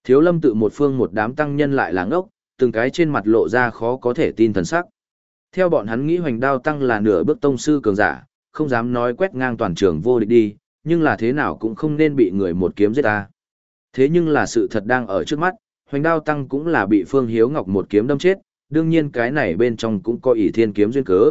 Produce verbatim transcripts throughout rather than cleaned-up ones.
Thiếu lâm tự một phương một đám tăng nhân lại làng ốc, từng cái trên mặt lộ ra khó có thể tin thần sắc. Theo bọn hắn nghĩ Hoành Đao Tăng là nửa bước tông sư cường giả, không dám nói quét ngang toàn trường vô địch đi, nhưng là thế nào cũng không nên bị người một kiếm giết ta. Thế nhưng là sự thật đang ở trước mắt, Hoành Đao Tăng cũng là bị Phương Hiếu Ngọc một kiếm đâm chết, đương nhiên cái này bên trong cũng có ỷ thiên kiếm duyên cớ.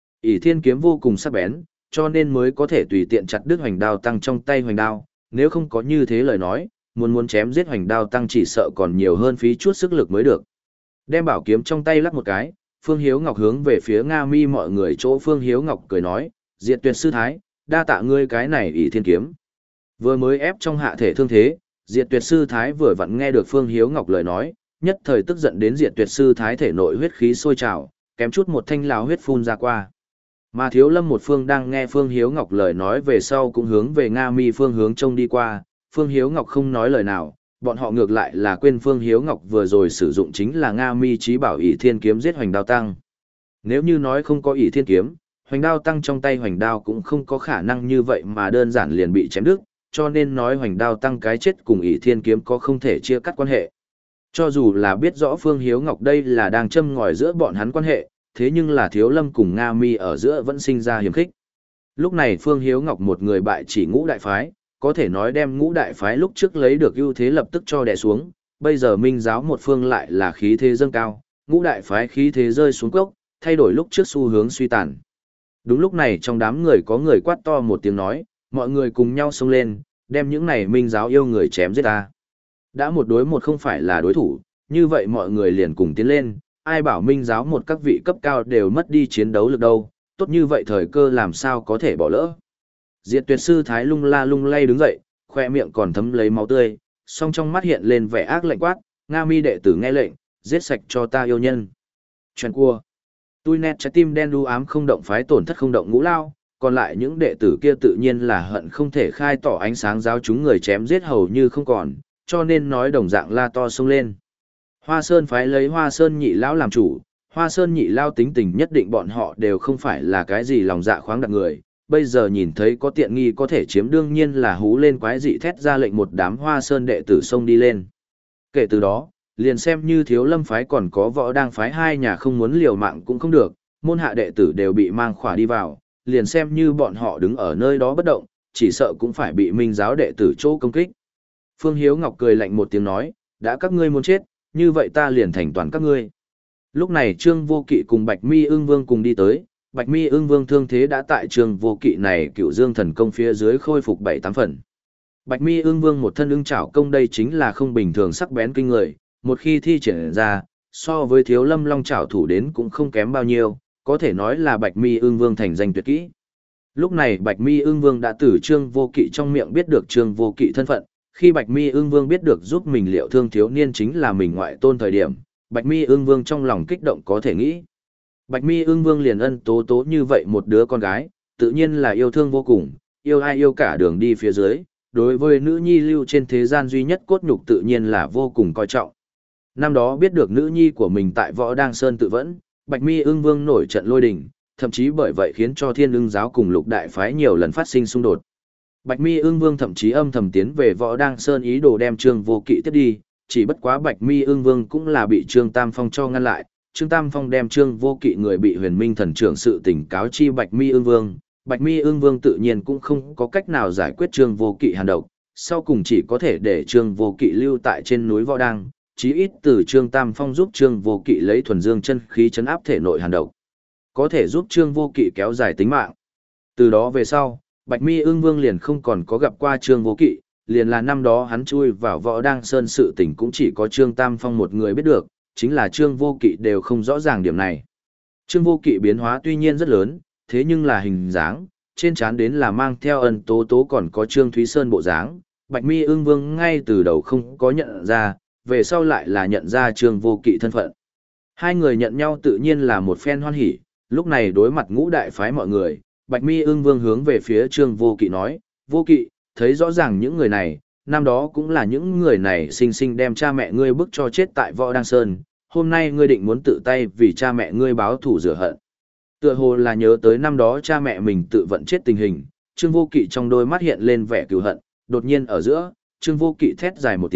ỷ thiên kiếm vô cùng sắc bén, cho nên mới có thể tùy tiện chặt đứt Hoành Đao Tăng trong tay Hoành Đao, nếu không có như thế lời nói, muốn muốn chém giết Hoành Đao Tăng chỉ sợ còn nhiều hơn phí chút sức lực mới được. Đem bảo kiếm trong tay lắc một cái, Phương Hiếu Ngọc hướng về phía Nga Mi mọi người chỗ Phương Hiếu Ngọc cười nói, Diệt Tuyệt sư thái, đa tạ ngươi cái này ỷ thiên kiếm. Vừa mới ép trong hạ thể thương thế, Diệt Tuyệt sư thái vừa vặn nghe được Phương Hiếu Ngọc lời nói, nhất thời tức giận đến Diệt Tuyệt sư thái thể nội huyết khí sôi trào, kém chút một thanh lão huyết phun ra qua. Mà Thiếu Lâm một phương đang nghe Phương Hiếu Ngọc lời nói về sau cũng hướng về Nga Mi phương hướng trông đi qua, Phương Hiếu Ngọc không nói lời nào, bọn họ ngược lại là quên Phương Hiếu Ngọc vừa rồi sử dụng chính là Nga Mi chí bảo ỷ thiên kiếm giết Hoành Đao Tăng. Nếu như nói không có ỷ thiên kiếm, Hoành Đao Tăng trong tay Hoành Đao cũng không có khả năng như vậy mà đơn giản liền bị chém đứt, cho nên nói Hoành Đao Tăng cái chết cùng ỷ thiên kiếm có không thể chia cắt quan hệ. Cho dù là biết rõ Phương Hiếu Ngọc đây là đang châm ngòi giữa bọn hắn quan hệ, thế nhưng là Thiếu Lâm cùng Nga Mi ở giữa vẫn sinh ra hiềm khích. Lúc này Phương Hiếu Ngọc một người bại chỉ ngũ đại phái, có thể nói đem ngũ đại phái lúc trước lấy được ưu thế lập tức cho đè xuống, bây giờ minh giáo một phương lại là khí thế dâng cao, ngũ đại phái khí thế rơi xuống cốc, thay đổi lúc trước xu hướng suy tàn. Đúng lúc này trong đám người có người quát to một tiếng nói, mọi người cùng nhau xông lên, đem những này minh giáo yêu người chém giết ta. Đã một đối một không phải là đối thủ, như vậy mọi người liền cùng tiến lên, ai bảo minh giáo một các vị cấp cao đều mất đi chiến đấu lực đâu, tốt như vậy thời cơ làm sao có thể bỏ lỡ. Diệt Tuyệt sư thái lung la lung lay đứng dậy, khoe miệng còn thấm lấy máu tươi, song trong mắt hiện lên vẻ ác lạnh quát, Nga Mi đệ tử nghe lệnh, giết sạch cho ta yêu nhân. Chuyện cua. Tui nét trái tim đen đu ám không động phái tổn thất không động ngũ lao, còn lại những đệ tử kia tự nhiên là hận không thể khai tỏ ánh sáng giáo chúng người chém giết hầu như không còn, cho nên nói đồng dạng la to xông lên. Hoa Sơn phái lấy Hoa Sơn nhị lão làm chủ, Hoa Sơn nhị lao tính tình nhất định bọn họ đều không phải là cái gì lòng dạ khoáng đặc người, bây giờ nhìn thấy có tiện nghi có thể chiếm đương nhiên là hú lên quái dị thét ra lệnh một đám Hoa Sơn đệ tử xông đi lên. Kể từ đó, liền xem như Thiếu Lâm phái còn có Võ Đang phái hai nhà không muốn liều mạng cũng không được, môn hạ đệ tử đều bị mang khỏa đi vào, liền xem như bọn họ đứng ở nơi đó bất động, chỉ sợ cũng phải bị minh giáo đệ tử chỗ công kích. Phương Hiếu Ngọc cười lạnh một tiếng nói, đã các ngươi muốn chết, như vậy ta liền thành toàn các ngươi. Lúc này Trương Vô Kỵ cùng Bạch Mi Ưng Vương cùng đi tới, Bạch Mi Ưng Vương thương thế đã tại Trương Vô Kỵ này Cựu Dương thần công phía dưới khôi phục bảy tám phần. Bạch Mi Ưng Vương một thân ưng chảo công đây chính là không bình thường sắc bén kinh người, một khi thi triển ra, so với Thiếu Lâm Long chảo thủ đến cũng không kém bao nhiêu, có thể nói là Bạch Mi Ưng Vương thành danh tuyệt kỹ. Lúc này Bạch Mi Ưng Vương đã từ Trương Vô Kỵ trong miệng biết được Trương Vô Kỵ thân phận, khi Bạch Mi Ưng Vương biết được giúp mình liệu thương thiếu niên chính là mình ngoại tôn thời điểm, Bạch Mi Ưng Vương trong lòng kích động có thể nghĩ. Bạch Mi Ưng Vương liền ân tố tố như vậy một đứa con gái, tự nhiên là yêu thương vô cùng, yêu ai yêu cả đường đi phía dưới, đối với nữ nhi lưu trên thế gian duy nhất cốt nhục tự nhiên là vô cùng coi trọng. Năm đó biết được nữ nhi của mình tại Võ Đang Sơn tự vẫn, Bạch Mi Ưng Vương nổi trận lôi đình, thậm chí bởi vậy khiến cho Thiên Ưng giáo cùng Lục đại phái nhiều lần phát sinh xung đột. Bạch Mi Ưng Vương thậm chí âm thầm tiến về Võ Đang Sơn ý đồ đem Trương Vô Kỵ tiếp đi, chỉ bất quá Bạch Mi Ưng Vương cũng là bị Trương Tam Phong cho ngăn lại. Trương Tam Phong đem Trương Vô Kỵ người bị Huyền Minh thần trưởng sự tình cáo chi Bạch Mi Ưng Vương, Bạch Mi Ưng Vương tự nhiên cũng không có cách nào giải quyết Trương Vô Kỵ hàn độc, sau cùng chỉ có thể để Trương Vô Kỵ lưu tại trên núi Võ Đang, chí ít từ Trương Tam Phong giúp Trương Vô Kỵ lấy thuần dương chân khí trấn áp thể nội hàn độc, có thể giúp Trương Vô Kỵ kéo dài tính mạng. Từ đó về sau, Bạch Mi Ưng Vương liền không còn có gặp qua Trương Vô Kỵ, liền là năm đó hắn chui vào Võ Đang Sơn sự tình cũng chỉ có Trương Tam Phong một người biết được, chính là Trương Vô Kỵ đều không rõ ràng điểm này. Trương Vô Kỵ biến hóa tuy nhiên rất lớn, thế nhưng là hình dáng, trên trán đến là mang theo ân tố tố còn có Trương Thúy Sơn bộ dáng, Bạch Mi Ưng Vương ngay từ đầu không có nhận ra, về sau lại là nhận ra Trương Vô Kỵ thân phận. Hai người nhận nhau tự nhiên là một phen hoan hỉ, lúc này đối mặt ngũ đại phái mọi người, Bạch Mi Ưng Vương hướng về phía Trương Vô Kỵ nói, Vô Kỵ, thấy rõ ràng những người này, năm đó cũng là những người này sinh sinh đem cha mẹ ngươi bức cho chết tại Võ Đang Sơn, hôm nay ngươi định muốn tự tay vì cha mẹ ngươi báo thù rửa hận. Tựa hồ là nhớ tới năm đó cha mẹ mình tự vận chết tình hình, Trương Vô Kỵ trong đôi mắt hiện lên vẻ cừu hận, đột nhiên ở giữa, Trương Vô Kỵ thét dài một tiếng,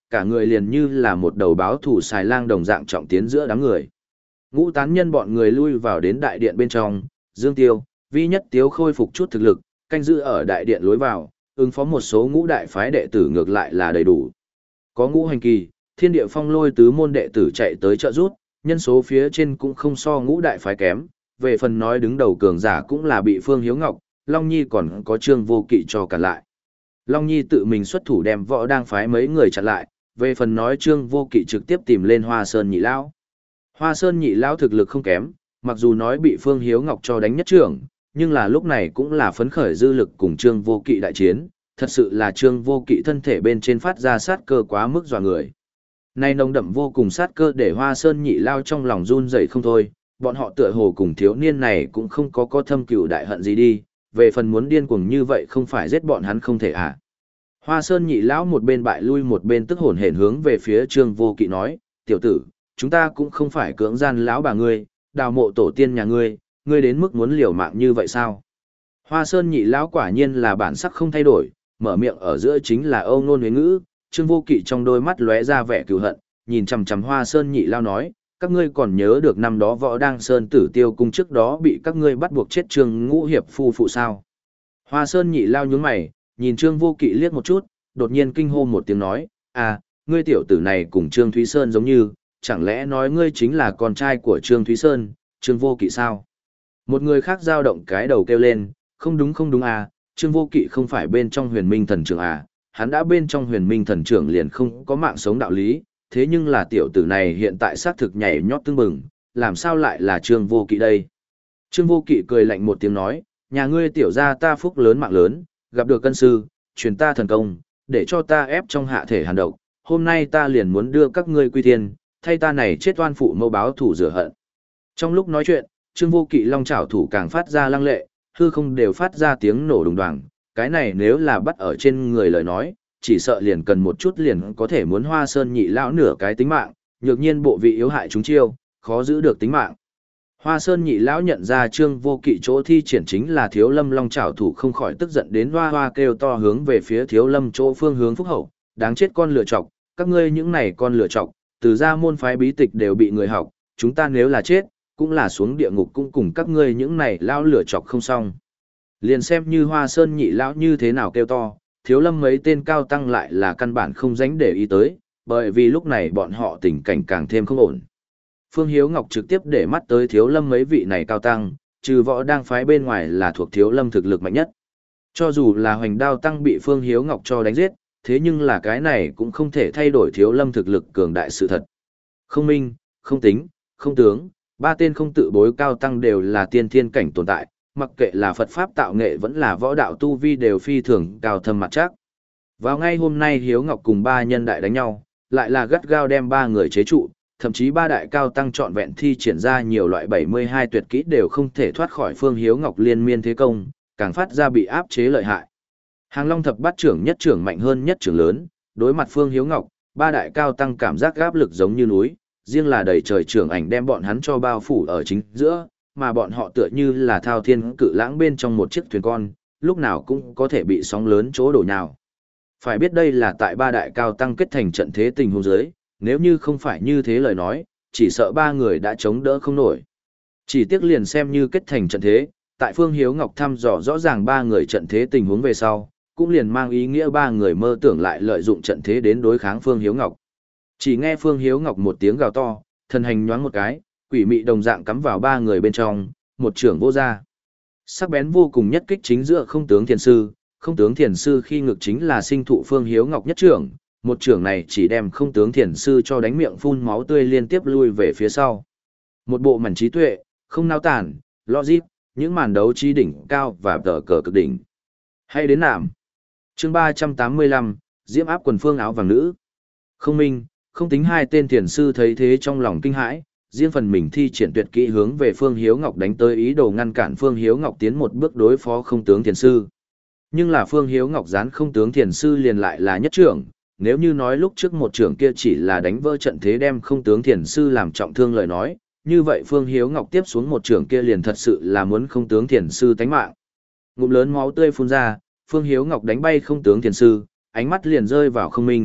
cả người liền như là một đầu báo thủ xài lang đồng dạng trọng tiến giữa đám người. Ngũ tán nhân bọn người lui vào đến đại điện bên trong, Dương Tiêu, Vi Nhất Tiếu khôi phục chút thực lực, canh giữ ở đại điện lối vào, ứng phó một số ngũ đại phái đệ tử ngược lại là đầy đủ. Có ngũ hành kỳ, thiên địa phong lôi tứ môn đệ tử chạy tới trợ rút, nhân số phía trên cũng không so ngũ đại phái kém, về phần nói đứng đầu cường giả cũng là bị Phương Hiếu Ngọc, Long Nhi còn có Trương Vô Kỵ cho cả lại. Long Nhi tự mình xuất thủ đem võ đang phái mấy người chặn lại, về phần nói Trương Vô Kỵ trực tiếp tìm lên Hoa Sơn Nhị Lão. Hoa Sơn Nhị Lão thực lực không kém, mặc dù nói bị Phương Hiếu Ngọc cho đánh nhất trưởng, nhưng là lúc này cũng là phấn khởi dư lực cùng Trương Vô Kỵ đại chiến, thật sự là Trương Vô Kỵ thân thể bên trên phát ra sát cơ quá mức dọa người. Nay nồng đậm vô cùng sát cơ để Hoa Sơn Nhị Lao trong lòng run rẩy không thôi, bọn họ tựa hồ cùng thiếu niên này cũng không có có thâm cừu đại hận gì đi, về phần muốn điên cuồng như vậy không phải giết bọn hắn không thể à. Hoa Sơn Nhị Lão một bên bại lui một bên tức hổn hển hướng về phía Trương Vô Kỵ nói, tiểu tử, chúng ta cũng không phải cưỡng gian lão bà ngươi, đào mộ tổ tiên nhà ngươi, ngươi đến mức muốn liều mạng như vậy sao? Hoa Sơn Nhị Lão quả nhiên là bản sắc không thay đổi, mở miệng ở giữa chính là âu nôn huế ngữ, Trương Vô Kỵ trong đôi mắt lóe ra vẻ cừu hận, nhìn chằm chằm Hoa Sơn Nhị Lão nói, các ngươi còn nhớ được năm đó Võ Đang Sơn Tử Tiêu cung trước đó bị các ngươi bắt buộc chết Trương Ngũ hiệp phu phụ sao? Hoa Sơn Nhị Lão nhướng mày, nhìn Trương Vô Kỵ liếc một chút, đột nhiên kinh hô một tiếng nói, à, ngươi tiểu tử này cùng Trương Thúy Sơn giống như, chẳng lẽ nói ngươi chính là con trai của Trương Thúy Sơn, Trương Vô Kỵ sao? Một người khác dao động cái đầu kêu lên, không đúng không đúng à, Trương Vô Kỵ không phải bên trong huyền minh thần trưởng à, hắn đã bên trong huyền minh thần trưởng liền không có mạng sống đạo lý, thế nhưng là tiểu tử này hiện tại xác thực nhảy nhót tương bừng, làm sao lại là Trương Vô Kỵ đây? Trương Vô Kỵ cười lạnh một tiếng nói, nhà ngươi tiểu gia ta phúc lớn mạng lớn, gặp được cân sư, truyền ta thần công, để cho ta ép trong hạ thể hàn độc, hôm nay ta liền muốn đưa các ngươi quy thiên, thay ta này chết oan phụ mâu báo thủ rửa hận. Trong lúc nói chuyện, Trương Vô Kỵ long chảo thủ càng phát ra lăng lệ, hư không đều phát ra tiếng nổ đùng đoàng, cái này nếu là bắt ở trên người lời nói, chỉ sợ liền cần một chút liền có thể muốn Hoa Sơn Nhị Lão nửa cái tính mạng, nhược nhiên bộ vị yếu hại chúng chiêu, khó giữ được tính mạng. Hoa Sơn Nhị Lão nhận ra Trương Vô Kỵ chỗ thi triển chính là Thiếu Lâm long chảo thủ, không khỏi tức giận đến hoa hoa kêu to hướng về phía Thiếu Lâm chỗ phương hướng phúc hậu, đáng chết con lựa chọc, các ngươi những này con lựa chọc, từ gia môn phái bí tịch đều bị người học, chúng ta nếu là chết, cũng là xuống địa ngục cũng cùng các ngươi những này lão lựa chọc không xong. Liền xem như Hoa Sơn Nhị Lão như thế nào kêu to, Thiếu Lâm mấy tên cao tăng lại là căn bản không dánh để ý tới, bởi vì lúc này bọn họ tình cảnh càng thêm không ổn. Phương Hiếu Ngọc trực tiếp để mắt tới Thiếu Lâm mấy vị này cao tăng, trừ Võ Đang phái bên ngoài là thuộc Thiếu Lâm thực lực mạnh nhất. Cho dù là Hoành Đao tăng bị Phương Hiếu Ngọc cho đánh giết, thế nhưng là cái này cũng không thể thay đổi Thiếu Lâm thực lực cường đại sự thật. Không minh, không tính, không tướng, ba tên không tự bối cao tăng đều là tiên thiên cảnh tồn tại, mặc kệ là Phật Pháp tạo nghệ vẫn là võ đạo tu vi đều phi thường cao thâm mặt chắc. Vào ngay hôm nay Hiếu Ngọc cùng ba nhân đại đánh nhau, lại là gắt gao đem ba người chế trụ, thậm chí ba đại cao tăng trọn vẹn thi triển ra nhiều loại bảy mươi hai tuyệt kỹ đều không thể thoát khỏi Phương Hiếu Ngọc liên miên thế công, càng phát ra bị áp chế lợi hại. Hàng Long thập bát trưởng nhất trưởng mạnh hơn nhất trưởng lớn, đối mặt Phương Hiếu Ngọc, ba đại cao tăng cảm giác áp lực giống như núi, riêng là đầy trời trưởng ảnh đem bọn hắn cho bao phủ ở chính giữa, mà bọn họ tựa như là thao thiên cự lãng bên trong một chiếc thuyền con, lúc nào cũng có thể bị sóng lớn chỗ đổ nhào. Phải biết đây là tại ba đại cao tăng kết thành trận thế tình huống dưới, nếu như không phải như thế lời nói, chỉ sợ ba người đã chống đỡ không nổi. Chỉ tiếc liền xem như kết thành trận thế, tại Phương Hiếu Ngọc thăm dò rõ ràng ba người trận thế tình huống về sau, cũng liền mang ý nghĩa ba người mơ tưởng lại lợi dụng trận thế đến đối kháng Phương Hiếu Ngọc. Chỉ nghe Phương Hiếu Ngọc một tiếng gào to, thân hành nhoáng một cái, quỷ mị đồng dạng cắm vào ba người bên trong, một trưởng vô ra. Sắc bén vô cùng nhất kích chính giữa không tướng thiền sư, không tướng thiền sư khi ngực chính là sinh thụ Phương Hiếu Ngọc nhất trưởng, một trưởng này chỉ đem không tướng thiền sư cho đánh miệng phun máu tươi liên tiếp lui về phía sau. Một bộ màn trí tuệ, không nao tản, logic, những màn đấu trí đỉnh cao và tờ cờ cực đỉnh. Hay đến nạm. Chương ba trăm tám mươi lăm, Diễm áp quần phương áo vàng nữ. Không minh, không tính hai tên thiền sư thấy thế trong lòng kinh hãi, riêng phần mình thi triển tuyệt kỹ hướng về Phương Hiếu Ngọc đánh tới ý đồ ngăn cản Phương Hiếu Ngọc tiến một bước đối phó không tướng thiền sư. Nhưng là Phương Hiếu Ngọc gián không tướng thiền sư liền lại là nhất trưởng, nếu như nói lúc trước một trưởng kia chỉ là đánh vỡ trận thế đem không tướng thiền sư làm trọng thương lời nói, như vậy Phương Hiếu Ngọc tiếp xuống một trưởng kia liền thật sự là muốn không tướng thiền sư tánh mạng. Ngụm lớn máu tươi phun ra, Phương Hiếu Ngọc đánh bay không tướng thiền sư, ánh mắt liền rơi vào không minh,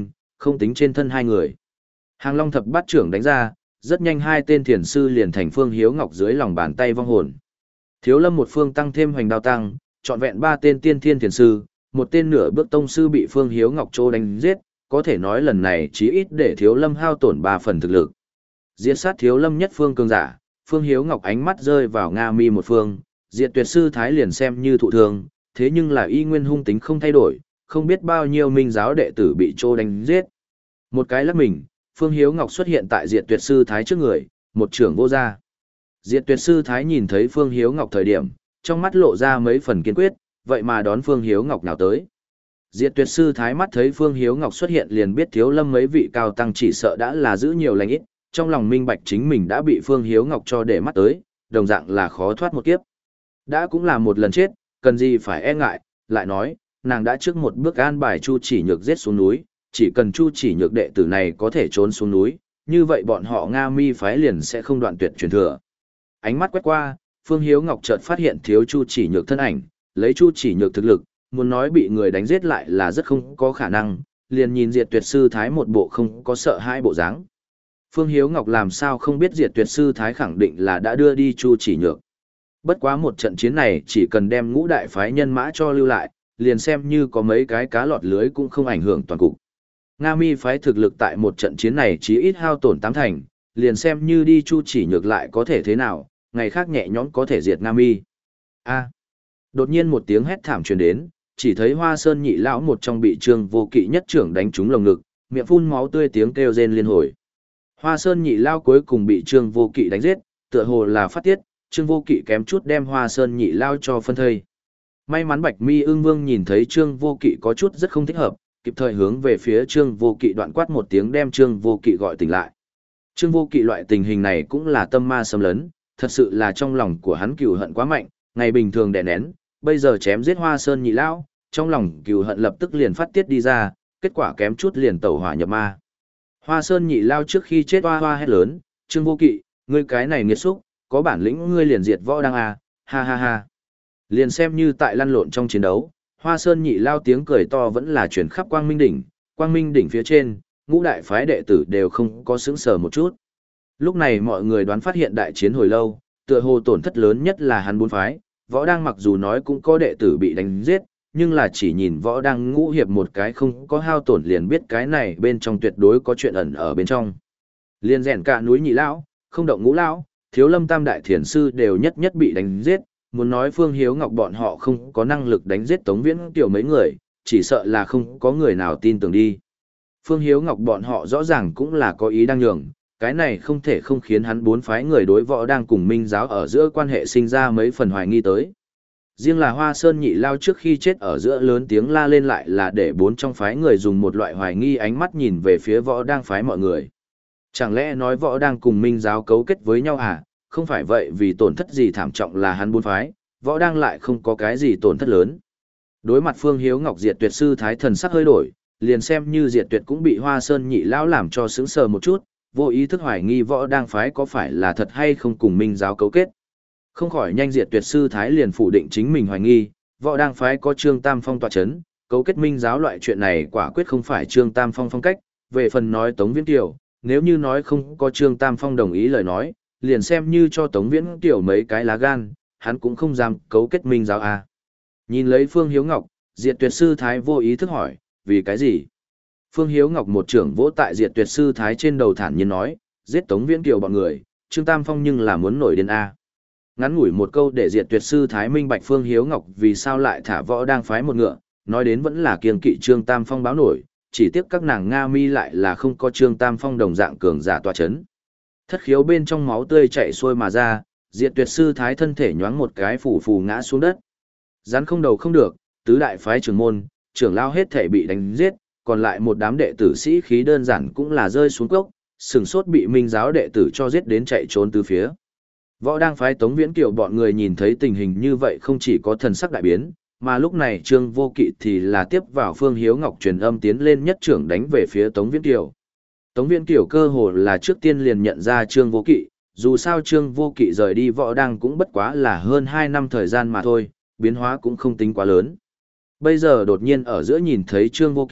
không tính trên thân hai người. Hàng Long thập bát trưởng đánh ra, rất nhanh hai tên thiền sư liền thành Phương Hiếu Ngọc dưới lòng bàn tay vong hồn. Thiếu Lâm một phương tăng thêm hoành đao tăng, trọn vẹn ba tên tiên thiên thiền sư, một tên nửa bước tông sư bị Phương Hiếu Ngọc trô đánh giết, có thể nói lần này chí ít để Thiếu Lâm hao tổn ba phần thực lực. Diệt sát Thiếu Lâm nhất phương cường giả, Phương Hiếu Ngọc ánh mắt rơi vào Nga Mi một phương, Diệt Tuyệt sư thái liền xem như thụ thương, thế nhưng là y nguyên hung tính không thay đổi, không biết bao nhiêu minh giáo đệ tử bị trô đánh giết. Một cái lắc mình, Phương Hiếu Ngọc xuất hiện tại Diệt Tuyệt sư thái trước người, một trưởng vô ra. Diệt Tuyệt sư thái nhìn thấy Phương Hiếu Ngọc thời điểm, trong mắt lộ ra mấy phần kiên quyết, vậy mà đón Phương Hiếu Ngọc nào tới. Diệt Tuyệt sư thái mắt thấy Phương Hiếu Ngọc xuất hiện liền biết Thiếu Lâm mấy vị cao tăng chỉ sợ đã là giữ nhiều lành ít, trong lòng minh bạch chính mình đã bị Phương Hiếu Ngọc cho để mắt tới, đồng dạng là khó thoát một kiếp. Đã cũng là một lần chết, cần gì phải e ngại, lại nói, nàng đã trước một bước an bài Chu Chỉ Nhược giết xuống núi, chỉ cần Chu Chỉ Nhược đệ tử này có thể trốn xuống núi, như vậy bọn họ Nga Mi phái liền sẽ không đoạn tuyệt truyền thừa. Ánh mắt quét qua, Phương Hiếu Ngọc chợt phát hiện thiếu Chu Chỉ Nhược thân ảnh, lấy Chu Chỉ Nhược thực lực, muốn nói bị người đánh giết lại là rất không có khả năng, liền nhìn Diệt Tuyệt sư thái một bộ không có sợ hãi bộ dáng. Phương Hiếu Ngọc làm sao không biết Diệt Tuyệt sư thái khẳng định là đã đưa đi Chu Chỉ Nhược. Bất quá một trận chiến này chỉ cần đem ngũ đại phái nhân mã cho lưu lại, liền xem như có mấy cái cá lọt lưới cũng không ảnh hưởng toàn cục. Nga Mi phái thực lực tại một trận chiến này chỉ ít hao tổn tám thành, liền xem như đi Chu Chỉ Nhược lại có thể thế nào, ngày khác nhẹ nhõm có thể diệt Nga Mi. A. Đột nhiên một tiếng hét thảm truyền đến, chỉ thấy Hoa Sơn nhị lão một trong bị Trương Vô Kỵ nhất trưởng đánh trúng lồng ngực, miệng phun máu tươi tiếng kêu rên liên hồi. Hoa Sơn nhị lão cuối cùng bị Trương Vô Kỵ đánh giết, tựa hồ là phát tiết, Trương Vô Kỵ kém chút đem Hoa Sơn nhị lão cho phân thây. May mắn Bạch Mi Ưng Vương nhìn thấy Trương Vô Kỵ có chút rất không thích hợp, kịp thời hướng về phía Trương Vô Kỵ đoạn quát một tiếng đem Trương Vô Kỵ gọi tỉnh lại. Trương Vô Kỵ loại tình hình này cũng là tâm ma xâm lấn, thật sự là trong lòng của hắn cừu hận quá mạnh, ngày bình thường đè nén, bây giờ chém giết Hoa Sơn nhị lão, trong lòng cừu hận lập tức liền phát tiết đi ra, kết quả kém chút liền tẩu hỏa nhập ma. Hoa Sơn nhị lão trước khi chết hoa hoa hét lớn, Trương Vô Kỵ, ngươi cái này nghiệt xúc, có bản lĩnh ngươi liền diệt võ đăng à, ha ha ha. Liền xem như tại lăn lộn trong chiến đấu, Hoa Sơn nhị lao tiếng cười to vẫn là chuyển khắp Quang Minh đỉnh, Quang Minh đỉnh phía trên, ngũ đại phái đệ tử đều không có sững sờ một chút. Lúc này mọi người đoán phát hiện đại chiến hồi lâu, tựa hồ tổn thất lớn nhất là hắn bốn phái, võ đang mặc dù nói cũng có đệ tử bị đánh giết, nhưng là chỉ nhìn võ đang ngũ hiệp một cái không có hao tổn liền biết cái này bên trong tuyệt đối có chuyện ẩn ở bên trong. Liên rèn cả núi nhị lão, không động ngũ lão, Thiếu Lâm tam đại thiền sư đều nhất nhất bị đánh giết. Muốn nói Phương Hiếu Ngọc bọn họ không có năng lực đánh giết Tống Viễn Kiều mấy người, chỉ sợ là không có người nào tin tưởng đi. Phương Hiếu Ngọc bọn họ rõ ràng cũng là có ý đang nhường, cái này không thể không khiến hắn bốn phái người đối võ đang cùng minh giáo ở giữa quan hệ sinh ra mấy phần hoài nghi tới. Riêng là Hoa Sơn nhị lao trước khi chết ở giữa lớn tiếng la lên lại là để bốn trong phái người dùng một loại hoài nghi ánh mắt nhìn về phía võ đang phái mọi người. Chẳng lẽ nói võ đang cùng minh giáo cấu kết với nhau à? Không phải vậy vì tổn thất gì thảm trọng là hắn bốn phái, võ đang lại không có cái gì tổn thất lớn. Đối mặt Phương Hiếu Ngọc Diệt Tuyệt sư thái thần sắc hơi đổi, liền xem như Diệt Tuyệt cũng bị Hoa Sơn nhị lão làm cho sững sờ một chút, vô ý thức hoài nghi võ đang phái có phải là thật hay không cùng minh giáo cấu kết. Không khỏi nhanh Diệt Tuyệt sư thái liền phủ định chính mình hoài nghi, võ đang phái có Trương Tam Phong tọa chấn, cấu kết minh giáo loại chuyện này quả quyết không phải Trương Tam Phong phong cách, về phần nói Tống Viễn Kiều, nếu như nói không có Trương Tam Phong đồng ý lời nói, liền xem như cho Tống Viễn Kiều mấy cái lá gan, hắn cũng không dám cấu kết minh giáo à. Nhìn lấy Phương Hiếu Ngọc, Diệt Tuyệt sư thái vô ý thức hỏi, vì cái gì? Phương Hiếu Ngọc một trưởng vỗ tại Diệt Tuyệt sư thái trên đầu thản nhiên nói, giết Tống Viễn Kiều bọn người, Trương Tam Phong nhưng là muốn nổi điên a. Ngắn ngủi một câu để Diệt Tuyệt sư thái minh bạch Phương Hiếu Ngọc vì sao lại thả võ đang phái một ngựa, nói đến vẫn là kiêng kỵ Trương Tam Phong báo nổi, chỉ tiếc các nàng Nga Mi lại là không có Trương Tam Phong đồng dạng cường giả tọa chấn. Thất khiếu bên trong máu tươi chảy xuôi mà ra, Diệt Tuyệt sư thái thân thể nhoáng một cái phủ phù ngã xuống đất. Rắn không đầu không được, tứ đại phái trưởng môn, trưởng lao hết thể bị đánh giết, còn lại một đám đệ tử sĩ khí đơn giản cũng là rơi xuống cốc, sừng sốt bị minh giáo đệ tử cho giết đến chạy trốn từ phía. Võ đang phái Tống Viễn Kiều bọn người nhìn thấy tình hình như vậy không chỉ có thần sắc đại biến, mà lúc này Trương Vô Kỵ thì là tiếp vào Phương Hiếu Ngọc truyền âm tiến lên nhất trưởng đánh về phía Tống Viễn Kiều. Tống Viễn Kiều cơ hồ là trước tiên liền nhận ra Trương Vô Kỵ, dù sao Trương Vô Kỵ rời đi võ đang cũng bất quá là hơn hai năm thời gian mà thôi, biến hóa cũng không tính quá lớn. Bây giờ đột nhiên ở giữa nhìn thấy Trương Vô Kỵ,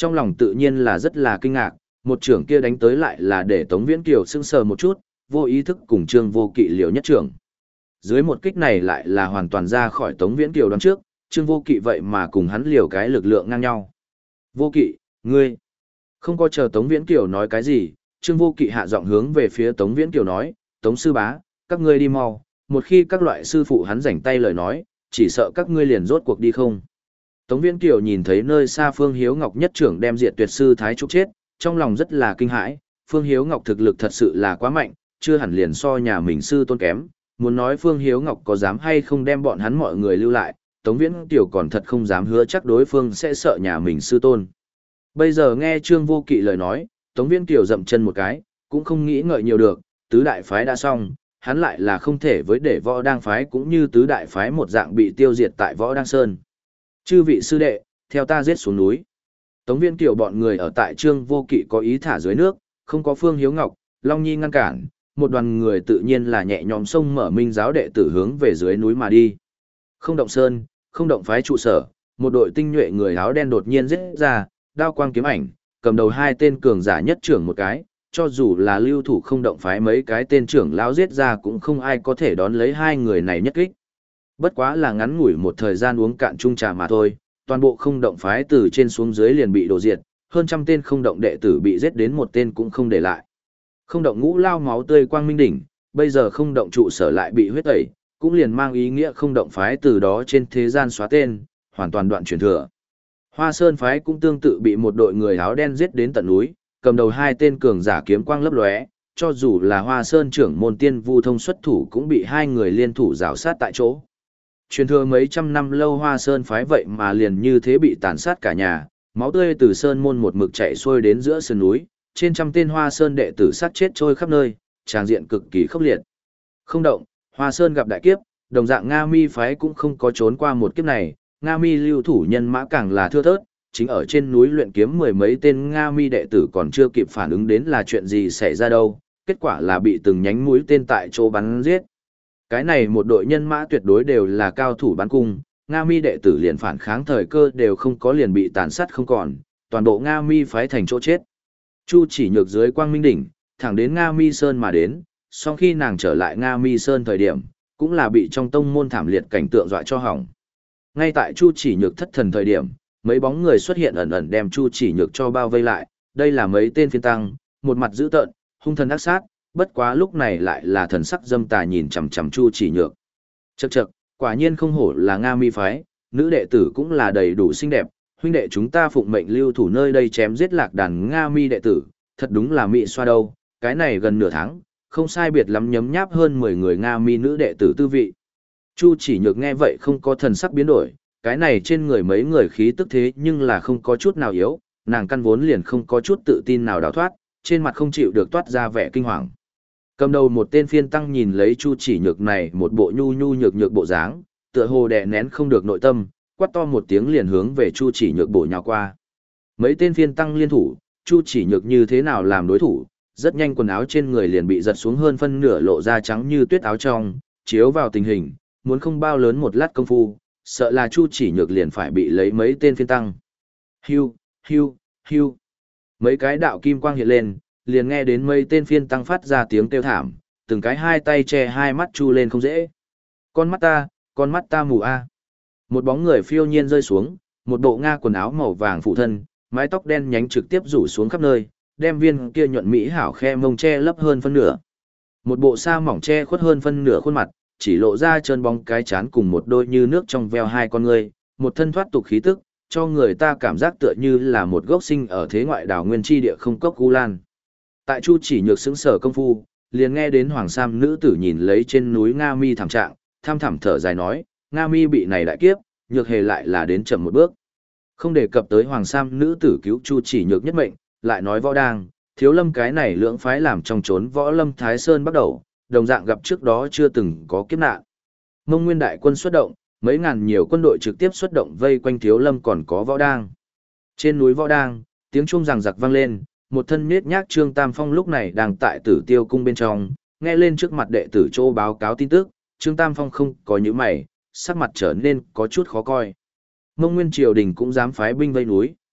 Trong lòng tự nhiên là rất là kinh ngạc, một trưởng kia đánh tới lại là để Tống Viễn Kiều sững sờ một chút, vô ý thức cùng Trương Vô Kỵ liều nhất trưởng. Dưới một kích này lại là hoàn toàn ra khỏi Tống Viễn Kiều đoán trước, Trương Vô Kỵ vậy mà cùng hắn liều cái lực lượng ngang nhau. Vô Kỵ, ngươi. Không có chờ Tống Viễn Kiều nói cái gì, Trương Vô Kỵ hạ giọng hướng về phía Tống Viễn Kiều nói, Tống sư bá, các ngươi đi mau, một khi các loại sư phụ hắn rảnh tay lời nói, chỉ sợ các ngươi liền rốt cuộc đi không. Tống Viễn Kiều nhìn thấy nơi xa Phương Hiếu Ngọc nhất trưởng đem Diệt Tuyệt sư Thái Trúc chết, trong lòng rất là kinh hãi, Phương Hiếu Ngọc thực lực thật sự là quá mạnh, chưa hẳn liền so nhà mình sư tôn kém, muốn nói Phương Hiếu Ngọc có dám hay không đem bọn hắn mọi người lưu lại, Tống Viễn Kiều còn thật không dám hứa chắc đối phương sẽ sợ nhà mình sư tôn. Bây giờ nghe Trương Vô Kỵ lời nói, Tống Viễn Kiều dậm chân một cái, cũng không nghĩ ngợi nhiều được, tứ đại phái đã xong, hắn lại là không thể với để Võ Đang phái cũng như tứ đại phái một dạng bị tiêu diệt tại Võ Đang Sơn. Chư vị sư đệ, theo ta giết xuống núi. Tống Viễn Kiều bọn người ở tại Trương Vô Kỵ có ý thả dưới nước, không có Phương Hiếu Ngọc, Long Nhi ngăn cản, một đoàn người tự nhiên là nhẹ nhõm xông mở Minh giáo đệ tử hướng về dưới núi mà đi. Không động sơn, không động phái trụ sở, một đội tinh nhuệ người áo đen đột nhiên giết ra, đao quang kiếm ảnh, cầm đầu hai tên cường giả nhất trưởng một cái, cho dù là lưu thủ không động phái mấy cái tên trưởng lão giết ra cũng không ai có thể đón lấy hai người này nhất kích. Bất quá là ngắn ngủi một thời gian uống cạn chung trà mà thôi, toàn bộ không động phái từ trên xuống dưới liền bị đổ diệt, hơn trăm tên không động đệ tử bị giết đến một tên cũng không để lại. Không động ngũ lao máu tươi quang minh đỉnh, bây giờ không động trụ sở lại bị huyết tẩy, cũng liền mang ý nghĩa không động phái từ đó trên thế gian xóa tên, hoàn toàn đoạn truyền thừa. Hoa Sơn phái cũng tương tự bị một đội người áo đen giết đến tận núi, cầm đầu hai tên cường giả kiếm quang lấp lóe, cho dù là Hoa Sơn trưởng môn Tiên Vu Thông xuất thủ cũng bị hai người liên thủ rào sát tại chỗ. Truyền thừa mấy trăm năm lâu Hoa Sơn phái vậy mà liền như thế bị tàn sát cả nhà, máu tươi từ sơn môn một mực chảy xuôi đến giữa sườn núi, trên trăm tên Hoa Sơn đệ tử sát chết trôi khắp nơi, tràng diện cực kỳ khốc liệt. Không động, Hoa Sơn gặp đại kiếp, đồng dạng Nga Mi phái cũng không có trốn qua một kiếp này, Nga Mi lưu thủ nhân mã càng là thưa thớt, chính ở trên núi luyện kiếm mười mấy tên Nga Mi đệ tử còn chưa kịp phản ứng đến là chuyện gì xảy ra đâu, kết quả là bị từng nhánh mũi tên tại chỗ bắn giết. Cái này một đội nhân mã tuyệt đối đều là cao thủ bắn cung, Nga Mi đệ tử liền phản kháng thời cơ đều không có liền bị tàn sát không còn, toàn bộ Nga Mi phái thành chỗ chết. Chu Chỉ Nhược dưới Quang Minh đỉnh, thẳng đến Nga Mi Sơn mà đến, sau khi nàng trở lại Nga Mi Sơn thời điểm, cũng là bị trong tông môn thảm liệt cảnh tượng dọa cho hỏng. Ngay tại Chu Chỉ Nhược thất thần thời điểm, mấy bóng người xuất hiện ẩn ẩn đem Chu Chỉ Nhược cho bao vây lại, đây là mấy tên phiên tăng, một mặt dữ tợn, hung thần ác sát, bất quá lúc này lại là thần sắc dâm tà nhìn chằm chằm Chu Chỉ Nhược. Chậc chậc, quả nhiên không hổ là Nga Mi phái, nữ đệ tử cũng là đầy đủ xinh đẹp, huynh đệ chúng ta phụng mệnh lưu thủ nơi đây chém giết lạc đàn Nga Mi đệ tử, thật đúng là mị xoa đâu, cái này gần nửa tháng, không sai biệt lắm nhấm nháp hơn mười người Nga Mi nữ đệ tử tư vị. Chu Chỉ Nhược nghe vậy không có thần sắc biến đổi, cái này trên người mấy người khí tức thế nhưng là không có chút nào yếu, nàng căn vốn liền không có chút tự tin nào đào thoát, trên mặt không chịu được toát ra vẻ kinh hoàng. Cầm đầu một tên phiên tăng nhìn lấy Chu Chỉ Nhược này một bộ nhu nhu nhược nhược bộ dáng, tựa hồ đè nén không được nội tâm, quát to một tiếng liền hướng về Chu Chỉ Nhược bổ nhào qua. Mấy tên phiên tăng liên thủ, Chu Chỉ Nhược như thế nào làm đối thủ, rất nhanh quần áo trên người liền bị giật xuống hơn phân nửa lộ ra trắng như tuyết áo trong, chiếu vào tình hình, muốn không bao lớn một lát công phu, sợ là Chu Chỉ Nhược liền phải bị lấy mấy tên phiên tăng. Hiu, hiu, hiu. Mấy cái đạo kim quang hiện lên, liền nghe đến mấy tên phiên tăng phát ra tiếng kêu thảm, từng cái hai tay che hai mắt chu lên không dễ. Con mắt ta, con mắt ta mù a. Một bóng người phiêu nhiên rơi xuống, một bộ nga quần áo màu vàng phụ thân, mái tóc đen nhánh trực tiếp rủ xuống khắp nơi, đem viên kia nhuận mỹ hảo khe mông che lấp hơn phân nửa. Một bộ sa mỏng che khuất hơn phân nửa khuôn mặt, chỉ lộ ra trơn bóng cái chán cùng một đôi như nước trong veo hai con người, một thân thoát tục khí tức, cho người ta cảm giác tựa như là một gốc sinh ở thế ngoại đảo nguyên chi địa không cốc u lan. Tại Chu Chỉ Nhược sững sờ công phu, liền nghe đến Hoàng Sam nữ tử nhìn lấy trên núi Nga Mi thảm trạng, tham thẳm thở dài nói, Nga Mi bị này đại kiếp, Nhược Hề lại là đến chậm một bước. Không đề cập tới Hoàng Sam nữ tử cứu Chu Chỉ Nhược nhất mệnh, lại nói Võ Đang, Thiếu Lâm cái này lưỡng phái làm trong trốn Võ Lâm Thái Sơn bắt đầu, đồng dạng gặp trước đó chưa từng có kiếp nạn. Mông Nguyên đại quân xuất động, mấy ngàn nhiều quân đội trực tiếp xuất động vây quanh Thiếu Lâm còn có Võ Đang. Trên núi Võ Đang, tiếng chuông rằng rặc vang lên, một thân nết nhác Trương Tam Phong lúc này đang tại Tử Tiêu cung bên trong, nghe lên trước mặt đệ tử Châu báo cáo tin tức, Trương Tam Phong không có những mày, sắc mặt trở nên có chút khó coi. Mông Nguyên triều đình cũng dám phái binh vây núi,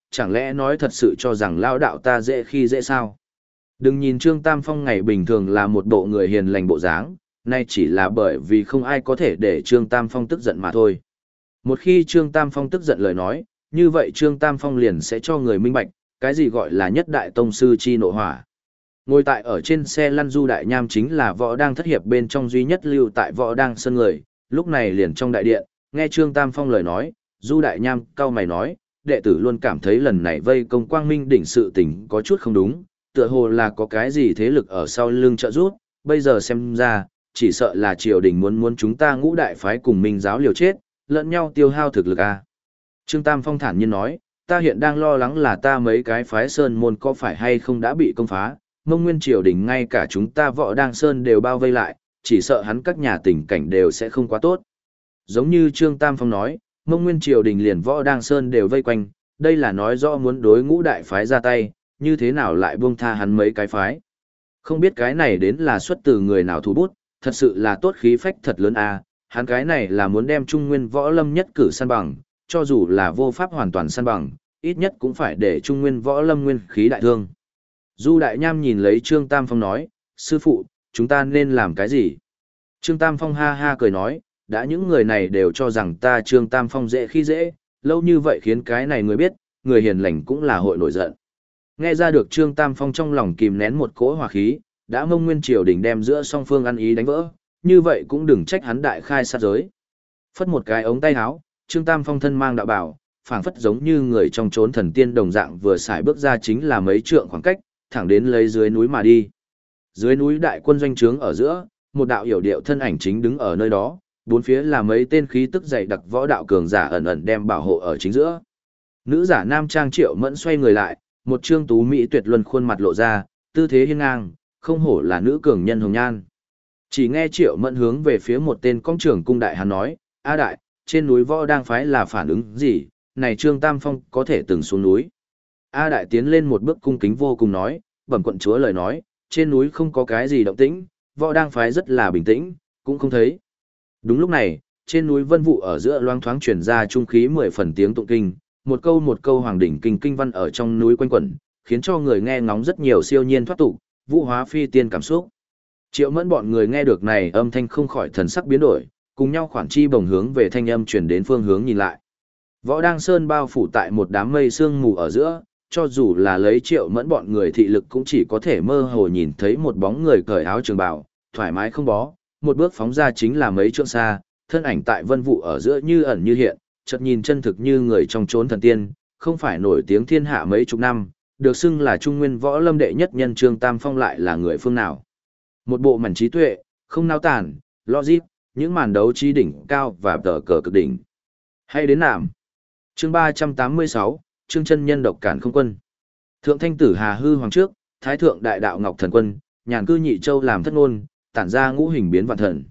chẳng lẽ nói thật sự cho rằng lao đạo ta dễ khi dễ sao? Đừng nhìn Trương Tam Phong ngày bình thường là một bộ người hiền lành bộ dáng, nay chỉ là bởi vì không ai có thể để Trương Tam Phong tức giận mà thôi. Một khi Trương Tam Phong tức giận lời nói, như vậy Trương Tam Phong liền sẽ cho người minh bạch, cái gì gọi là nhất đại tông sư chi nộ hỏa. Ngồi tại ở trên xe lăn Du Đại Nham chính là võ đang thất hiệp bên trong duy nhất lưu tại võ đang sân người, lúc này liền trong đại điện, nghe Trương Tam Phong lời nói, Du Đại Nham cau mày nói, đệ tử luôn cảm thấy lần này vây công Quang Minh đỉnh sự tình có chút không đúng, tựa hồ là có cái gì thế lực ở sau lưng trợ giúp, bây giờ xem ra, chỉ sợ là triều đình muốn muốn chúng ta ngũ đại phái cùng Minh giáo liều chết, lẫn nhau tiêu hao thực lực a. Trương Tam Phong thản nhiên nói, ta hiện đang lo lắng là ta mấy cái phái sơn môn có phải hay không đã bị công phá, Mông Nguyên triều đình ngay cả chúng ta Võ Đang Sơn đều bao vây lại, chỉ sợ hắn các nhà tình cảnh đều sẽ không quá tốt. Giống như Trương Tam Phong nói, Mông Nguyên triều đình liền Võ Đang Sơn đều vây quanh, đây là nói rõ muốn đối ngũ đại phái ra tay, như thế nào lại buông tha hắn mấy cái phái. Không biết cái này đến là xuất từ người nào thủ bút, thật sự là tốt khí phách thật lớn a. Hắn cái này là muốn đem Trung Nguyên Võ Lâm nhất cử săn bằng, cho dù là vô pháp hoàn toàn săn bằng, ít nhất cũng phải để Trung Nguyên Võ Lâm nguyên khí đại thương. Du Đại Nham nhìn lấy Trương Tam Phong nói, sư phụ, chúng ta nên làm cái gì? Trương Tam Phong ha ha cười nói, đã những người này đều cho rằng ta Trương Tam Phong dễ khi dễ, lâu như vậy khiến cái này người biết, người hiền lành cũng là hội nổi giận. Nghe ra được Trương Tam Phong trong lòng kìm nén một cỗ hỏa khí, đã Mông Nguyên triều đình đem giữa song phương ăn ý đánh vỡ, như vậy cũng đừng trách hắn đại khai sát giới. Phất một cái ống tay áo, Trương Tam Phong thân mang đạo bảo, phảng phất giống như người trong chốn thần tiên đồng dạng vừa xài bước ra chính là mấy trượng khoảng cách, thẳng đến lấy dưới núi mà đi. Dưới núi đại quân doanh trướng ở giữa, một đạo hiểu điệu thân ảnh chính đứng ở nơi đó, bốn phía là mấy tên khí tức dày đặc võ đạo cường giả ẩn ẩn đem bảo hộ ở chính giữa. Nữ giả nam trang Triệu Mẫn xoay người lại, một trương tú mỹ tuyệt luân khuôn mặt lộ ra, tư thế hiên ngang, không hổ là nữ cường nhân hồng nhan. Chỉ nghe Triệu Mẫn hướng về phía một tên công trưởng cung đại hắn nói, A đại, trên núi võ đang phái là phản ứng gì, này Trương Tam Phong có thể từng xuống núi. A đại tiến lên một bước cung kính vô cùng nói, bẩm quận chúa lời nói, trên núi không có cái gì động tĩnh, võ đang phái rất là bình tĩnh, cũng không thấy. Đúng lúc này, trên núi vân vụ ở giữa loang thoáng truyền ra trung khí mười phần tiếng tụng kinh, một câu một câu hoàng đỉnh kinh kinh văn ở trong núi quanh quẩn, khiến cho người nghe ngóng rất nhiều siêu nhiên thoát tục, vũ hóa phi tiên cảm xúc. Triệu Mẫn bọn người nghe được này âm thanh không khỏi thần sắc biến đổi, cùng nhau khoản chi bồng hướng về thanh âm truyền đến phương hướng nhìn lại. Võ Đang Sơn bao phủ tại một đám mây sương mù ở giữa, cho dù là lấy Triệu Mẫn bọn người thị lực cũng chỉ có thể mơ hồ nhìn thấy một bóng người cởi áo trường bào, thoải mái không bó, một bước phóng ra chính là mấy trượng xa, thân ảnh tại vân vụ ở giữa như ẩn như hiện, chợt nhìn chân thực như người trong chốn thần tiên, không phải nổi tiếng thiên hạ mấy chục năm, được xưng là Trung Nguyên Võ Lâm đệ nhất nhân Trương Tam Phong lại là người phương nào. Một bộ mảnh trí tuệ, không nao tản, logic, những màn đấu trí đỉnh cao và tờ cờ cực đỉnh. Hay đến nạm. Chương ba trăm tám mươi sáu, Trương chân nhân độc cản không quân. Thượng thanh tử Hà Hư Hoàng trước, Thái thượng đại đạo Ngọc Thần Quân, nhàn cư nhị châu làm thất ngôn, tản ra ngũ hình biến vạn thần.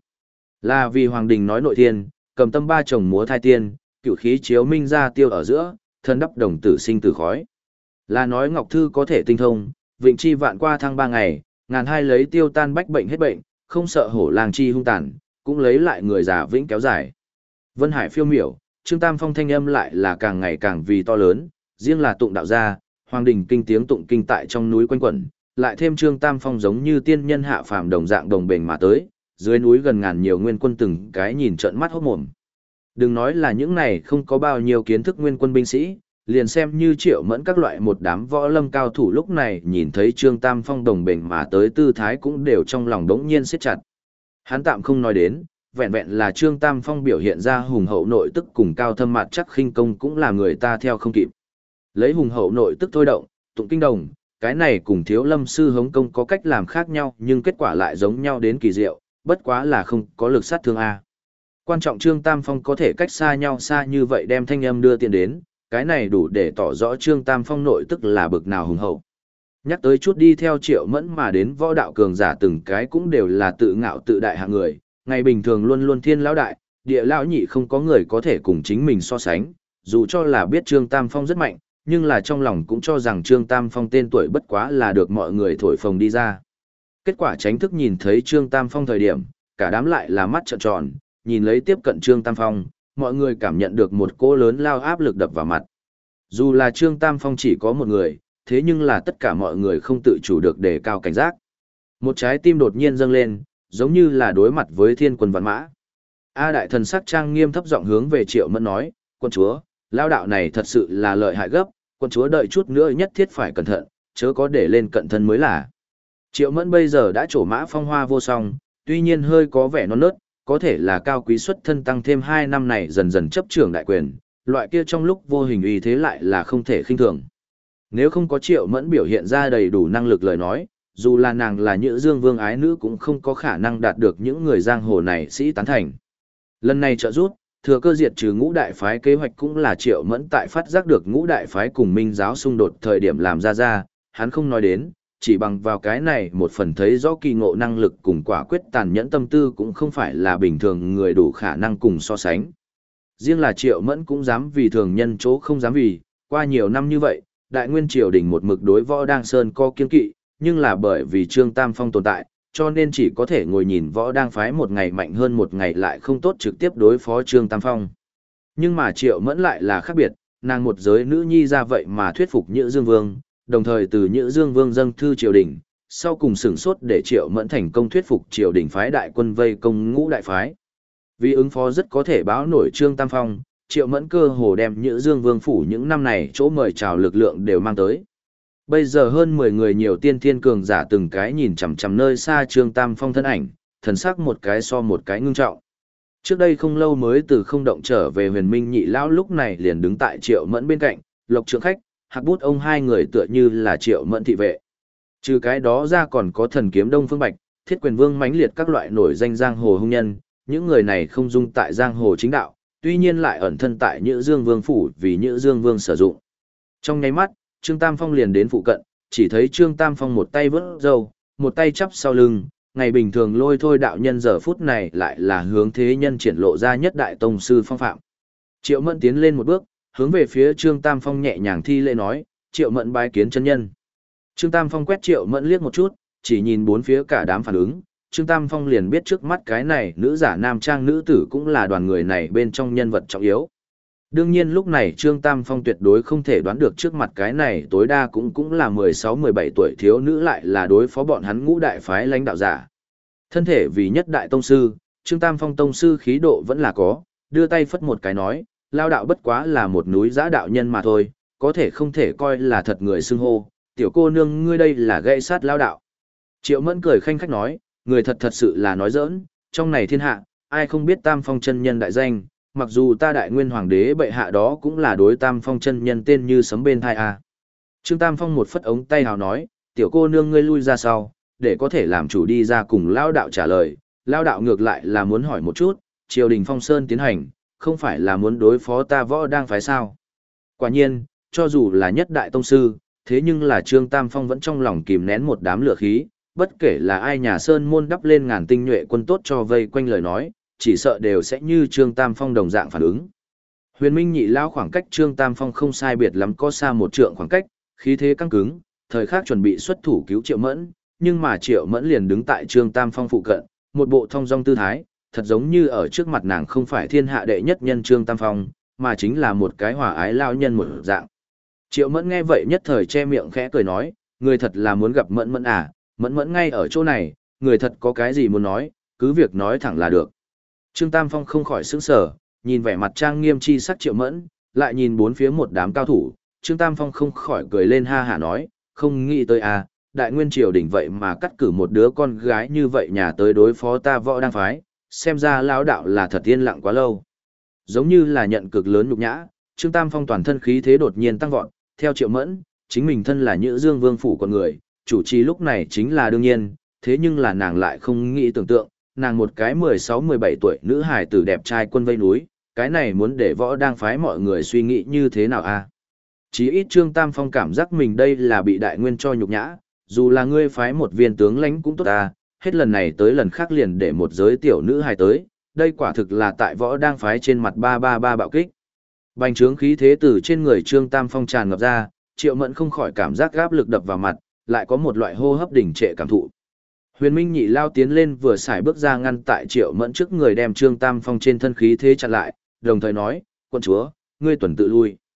Là vì Hoàng đình nói nội thiên, cầm tâm ba chồng múa thai tiên, cựu khí chiếu minh ra tiêu ở giữa, thân đắp đồng tử sinh tử khói. Là nói Ngọc Thư có thể tinh thông, vịnh chi vạn qua thăng ba ngày, ngàn hai lấy tiêu tan bách bệnh hết bệnh, không sợ hổ lang chi hung tàn, cũng lấy lại người già vĩnh kéo dài. Vân Hải phiêu miểu, Trương Tam Phong thanh âm lại là càng ngày càng vì to lớn, riêng là tụng đạo gia, Hoàng đình kinh tiếng tụng kinh tại trong núi quanh quẩn, lại thêm Trương Tam Phong giống như tiên nhân hạ phàm đồng dạng đồng bền mà tới, dưới núi gần ngàn nhiều nguyên quân từng cái nhìn trợn mắt hốt mồm. Đừng nói là những này không có bao nhiêu kiến thức nguyên quân binh sĩ, liền xem như Triệu Mẫn các loại một đám võ lâm cao thủ lúc này nhìn thấy Trương Tam Phong đồng bền mà tới tư thái cũng đều trong lòng đống nhiên siết chặt. Hắn tạm không nói đến, vẹn vẹn là Trương Tam Phong biểu hiện ra hùng hậu nội tức cùng cao thâm mặt chắc khinh công cũng là người ta theo không kịp. Lấy hùng hậu nội tức thôi động, tụng kinh đồng, cái này cùng Thiếu Lâm sư hống công có cách làm khác nhau nhưng kết quả lại giống nhau đến kỳ diệu, bất quá là không có lực sát thương a. Quan trọng Trương Tam Phong có thể cách xa nhau xa như vậy đem thanh âm đưa tiền đến, cái này đủ để tỏ rõ Trương Tam Phong nội tức là bực nào hùng hậu. Nhắc tới chút đi theo Triệu Mẫn mà đến võ đạo cường giả từng cái cũng đều là tự ngạo tự đại hạng người, ngày bình thường luôn luôn thiên lão đại, địa lão nhị không có người có thể cùng chính mình so sánh, dù cho là biết Trương Tam Phong rất mạnh, nhưng là trong lòng cũng cho rằng Trương Tam Phong tên tuổi bất quá là được mọi người thổi phồng đi ra. Kết quả tránh thức nhìn thấy Trương Tam Phong thời điểm, cả đám lại là mắt trợn tròn, nhìn lấy tiếp cận Trương Tam Phong, mọi người cảm nhận được một cỗ lớn lao áp lực đập vào mặt. Dù là Trương Tam Phong chỉ có một người, thế nhưng là tất cả mọi người không tự chủ được đề cao cảnh giác. Một trái tim đột nhiên dâng lên, giống như là đối mặt với thiên quân vạn mã. A đại thần sắc trang nghiêm thấp giọng hướng về Triệu Mẫn nói, quân chúa, lao đạo này thật sự là lợi hại gấp, quân chúa đợi chút nữa nhất thiết phải cẩn thận, chớ có để lên cận thân mới là. Triệu Mẫn bây giờ đã trổ mã phong hoa vô song, tuy nhiên hơi có vẻ non nớt, có thể là cao quý xuất thân tăng thêm hai năm này dần dần chấp trưởng đại quyền, loại kia trong lúc vô hình uy thế lại là không thể khinh thường. Nếu không có Triệu Mẫn biểu hiện ra đầy đủ năng lực lời nói, dù là nàng là Nhữ Dương Vương ái nữ cũng không có khả năng đạt được những người giang hồ này sĩ tán thành. Lần này trợ giúp, thừa cơ diệt trừ ngũ đại phái kế hoạch cũng là Triệu Mẫn tại phát giác được ngũ đại phái cùng Minh giáo xung đột thời điểm làm ra ra, hắn không nói đến, chỉ bằng vào cái này một phần thấy rõ kỳ ngộ năng lực cùng quả quyết tàn nhẫn tâm tư cũng không phải là bình thường người đủ khả năng cùng so sánh. Riêng là Triệu Mẫn cũng dám vì thường nhân chỗ không dám vì, qua nhiều năm như vậy, đại nguyên triều đình một mực đối Võ Đang Sơn có kiên kỵ, nhưng là bởi vì Trương Tam Phong tồn tại, cho nên chỉ có thể ngồi nhìn Võ Đang phái một ngày mạnh hơn một ngày lại không tốt trực tiếp đối phó Trương Tam Phong. Nhưng mà Triệu Mẫn lại là khác biệt, nàng một giới nữ nhi ra vậy mà thuyết phục Nhữ Dương Vương, đồng thời từ Nhữ Dương Vương dâng thư triều đình, sau cùng sửng sốt để Triệu Mẫn thành công thuyết phục triều đình phái đại quân vây công ngũ đại phái. Vì ứng phó rất có thể báo nổi Trương Tam Phong, Triệu Mẫn cơ hồ đem Nhữ Dương Vương phủ những năm này chỗ mời chào lực lượng đều mang tới. Bây giờ hơn mười người nhiều tiên thiên cường giả từng cái nhìn chằm chằm nơi xa Trương Tam Phong thân ảnh, thần sắc một cái so một cái ngưng trọng. Trước đây không lâu mới từ không động trở về Huyền Minh Nhị lão lúc này liền đứng tại Triệu Mẫn bên cạnh, Lộc Trượng Khách, Hạc Bút ông hai người tựa như là Triệu Mẫn thị vệ. Trừ cái đó ra còn có Thần Kiếm Đông Phương Bạch, Thiết Quyền Vương mãnh liệt các loại nổi danh giang hồ hung nhân, những người này không dung tại giang hồ chính đạo, tuy nhiên lại ẩn thân tại Nhữ Dương Vương phủ vì Nhữ Dương Vương sử dụng. Trong nháy mắt, Trương Tam Phong liền đến phụ cận, chỉ thấy Trương Tam Phong một tay vớt râu, một tay chắp sau lưng, ngày bình thường lôi thôi đạo nhân giờ phút này lại là hướng thế nhân triển lộ ra nhất đại tông sư phong phạm. Triệu Mẫn tiến lên một bước, hướng về phía Trương Tam Phong nhẹ nhàng thi lễ nói, Triệu Mẫn bái kiến chân nhân. Trương Tam Phong quét Triệu Mẫn liếc một chút, chỉ nhìn bốn phía cả đám phản ứng, Trương Tam Phong liền biết trước mắt cái này nữ giả nam trang nữ tử cũng là đoàn người này bên trong nhân vật trọng yếu. Đương nhiên lúc này Trương Tam Phong tuyệt đối không thể đoán được trước mặt cái này tối đa cũng cũng là mười sáu mười bảy tuổi thiếu nữ lại là đối phó bọn hắn ngũ đại phái lãnh đạo giả. Thân thể vì nhất đại tông sư, Trương Tam Phong tông sư khí độ vẫn là có, đưa tay phất một cái nói, lao đạo bất quá là một núi giã đạo nhân mà thôi, có thể không thể coi là thật người xưng hô, tiểu cô nương ngươi đây là gây sát lao đạo. Triệu Mẫn cười khanh khách nói, người thật thật sự là nói giỡn, trong này thiên hạ, ai không biết Tam Phong chân nhân đại danh, mặc dù ta đại nguyên hoàng đế bệ hạ đó cũng là đối Tam Phong chân nhân tên như sấm bên thai a. Trương Tam Phong một phất ống tay hào nói, tiểu cô nương ngươi lui ra sau, để có thể làm chủ đi ra cùng lao đạo trả lời, lao đạo ngược lại là muốn hỏi một chút, triều đình Phong Sơn tiến hành, không phải là muốn đối phó ta Võ Đang phái sao. Quả nhiên, cho dù là nhất đại tông sư, thế nhưng là Trương Tam Phong vẫn trong lòng kìm nén một đám lửa khí, bất kể là ai nhà Sơn môn đắp lên ngàn tinh nhuệ quân tốt cho vây quanh lời nói, chỉ sợ đều sẽ như Trương Tam Phong đồng dạng phản ứng. Huyền Minh Nhị lao khoảng cách Trương Tam Phong không sai biệt lắm có xa một trượng khoảng cách, khí thế căng cứng, thời khắc chuẩn bị xuất thủ cứu Triệu Mẫn, nhưng mà Triệu Mẫn liền đứng tại Trương Tam Phong phụ cận, một bộ thong dong tư thái, thật giống như ở trước mặt nàng không phải thiên hạ đệ nhất nhân Trương Tam Phong, mà chính là một cái hòa ái lao nhân một dạng. Triệu Mẫn nghe vậy nhất thời che miệng khẽ cười nói, người thật là muốn gặp Mẫn Mẫn à, Mẫn Mẫn ngay ở chỗ này, người thật có cái gì muốn nói, cứ việc nói thẳng là được. Trương Tam Phong không khỏi sững sờ, nhìn vẻ mặt trang nghiêm chi sắc Triệu Mẫn, lại nhìn bốn phía một đám cao thủ, Trương Tam Phong không khỏi cười lên ha hả nói, không nghĩ tới à, đại nguyên triều đình vậy mà cắt cử một đứa con gái như vậy nhà tới đối phó ta Võ Đang phái, xem ra lão đạo là thật yên lặng quá lâu. Giống như là nhận cực lớn nhục nhã, Trương Tam Phong toàn thân khí thế đột nhiên tăng vọt, theo Triệu Mẫn, chính mình thân là Nhữ Dương Vương phủ con người, chủ trì lúc này chính là đương nhiên, thế nhưng là nàng lại không nghĩ tưởng tượng, nàng một cái mười sáu mười bảy tuổi nữ hài tử đẹp trai quân vây núi, cái này muốn để Võ Đang phái mọi người suy nghĩ như thế nào a? Chí ít Trương Tam Phong cảm giác mình đây là bị đại nguyên cho nhục nhã, dù là ngươi phái một viên tướng lãnh cũng tốt ta, hết lần này tới lần khác liền để một giới tiểu nữ hài tới, đây quả thực là tại Võ Đang phái trên mặt ba ba ba bạo kích. Bành trướng khí thế từ trên người Trương Tam Phong tràn ngập ra, Triệu Mẫn không khỏi cảm giác áp lực đập vào mặt, lại có một loại hô hấp đỉnh trệ cảm thụ. Huyền Minh Nhị lao tiến lên vừa xài bước ra ngăn tại Triệu Mẫn trước người đem Trương Tam Phong trên thân khí thế chặn lại, đồng thời nói, quân chúa, ngươi tuần tự lui.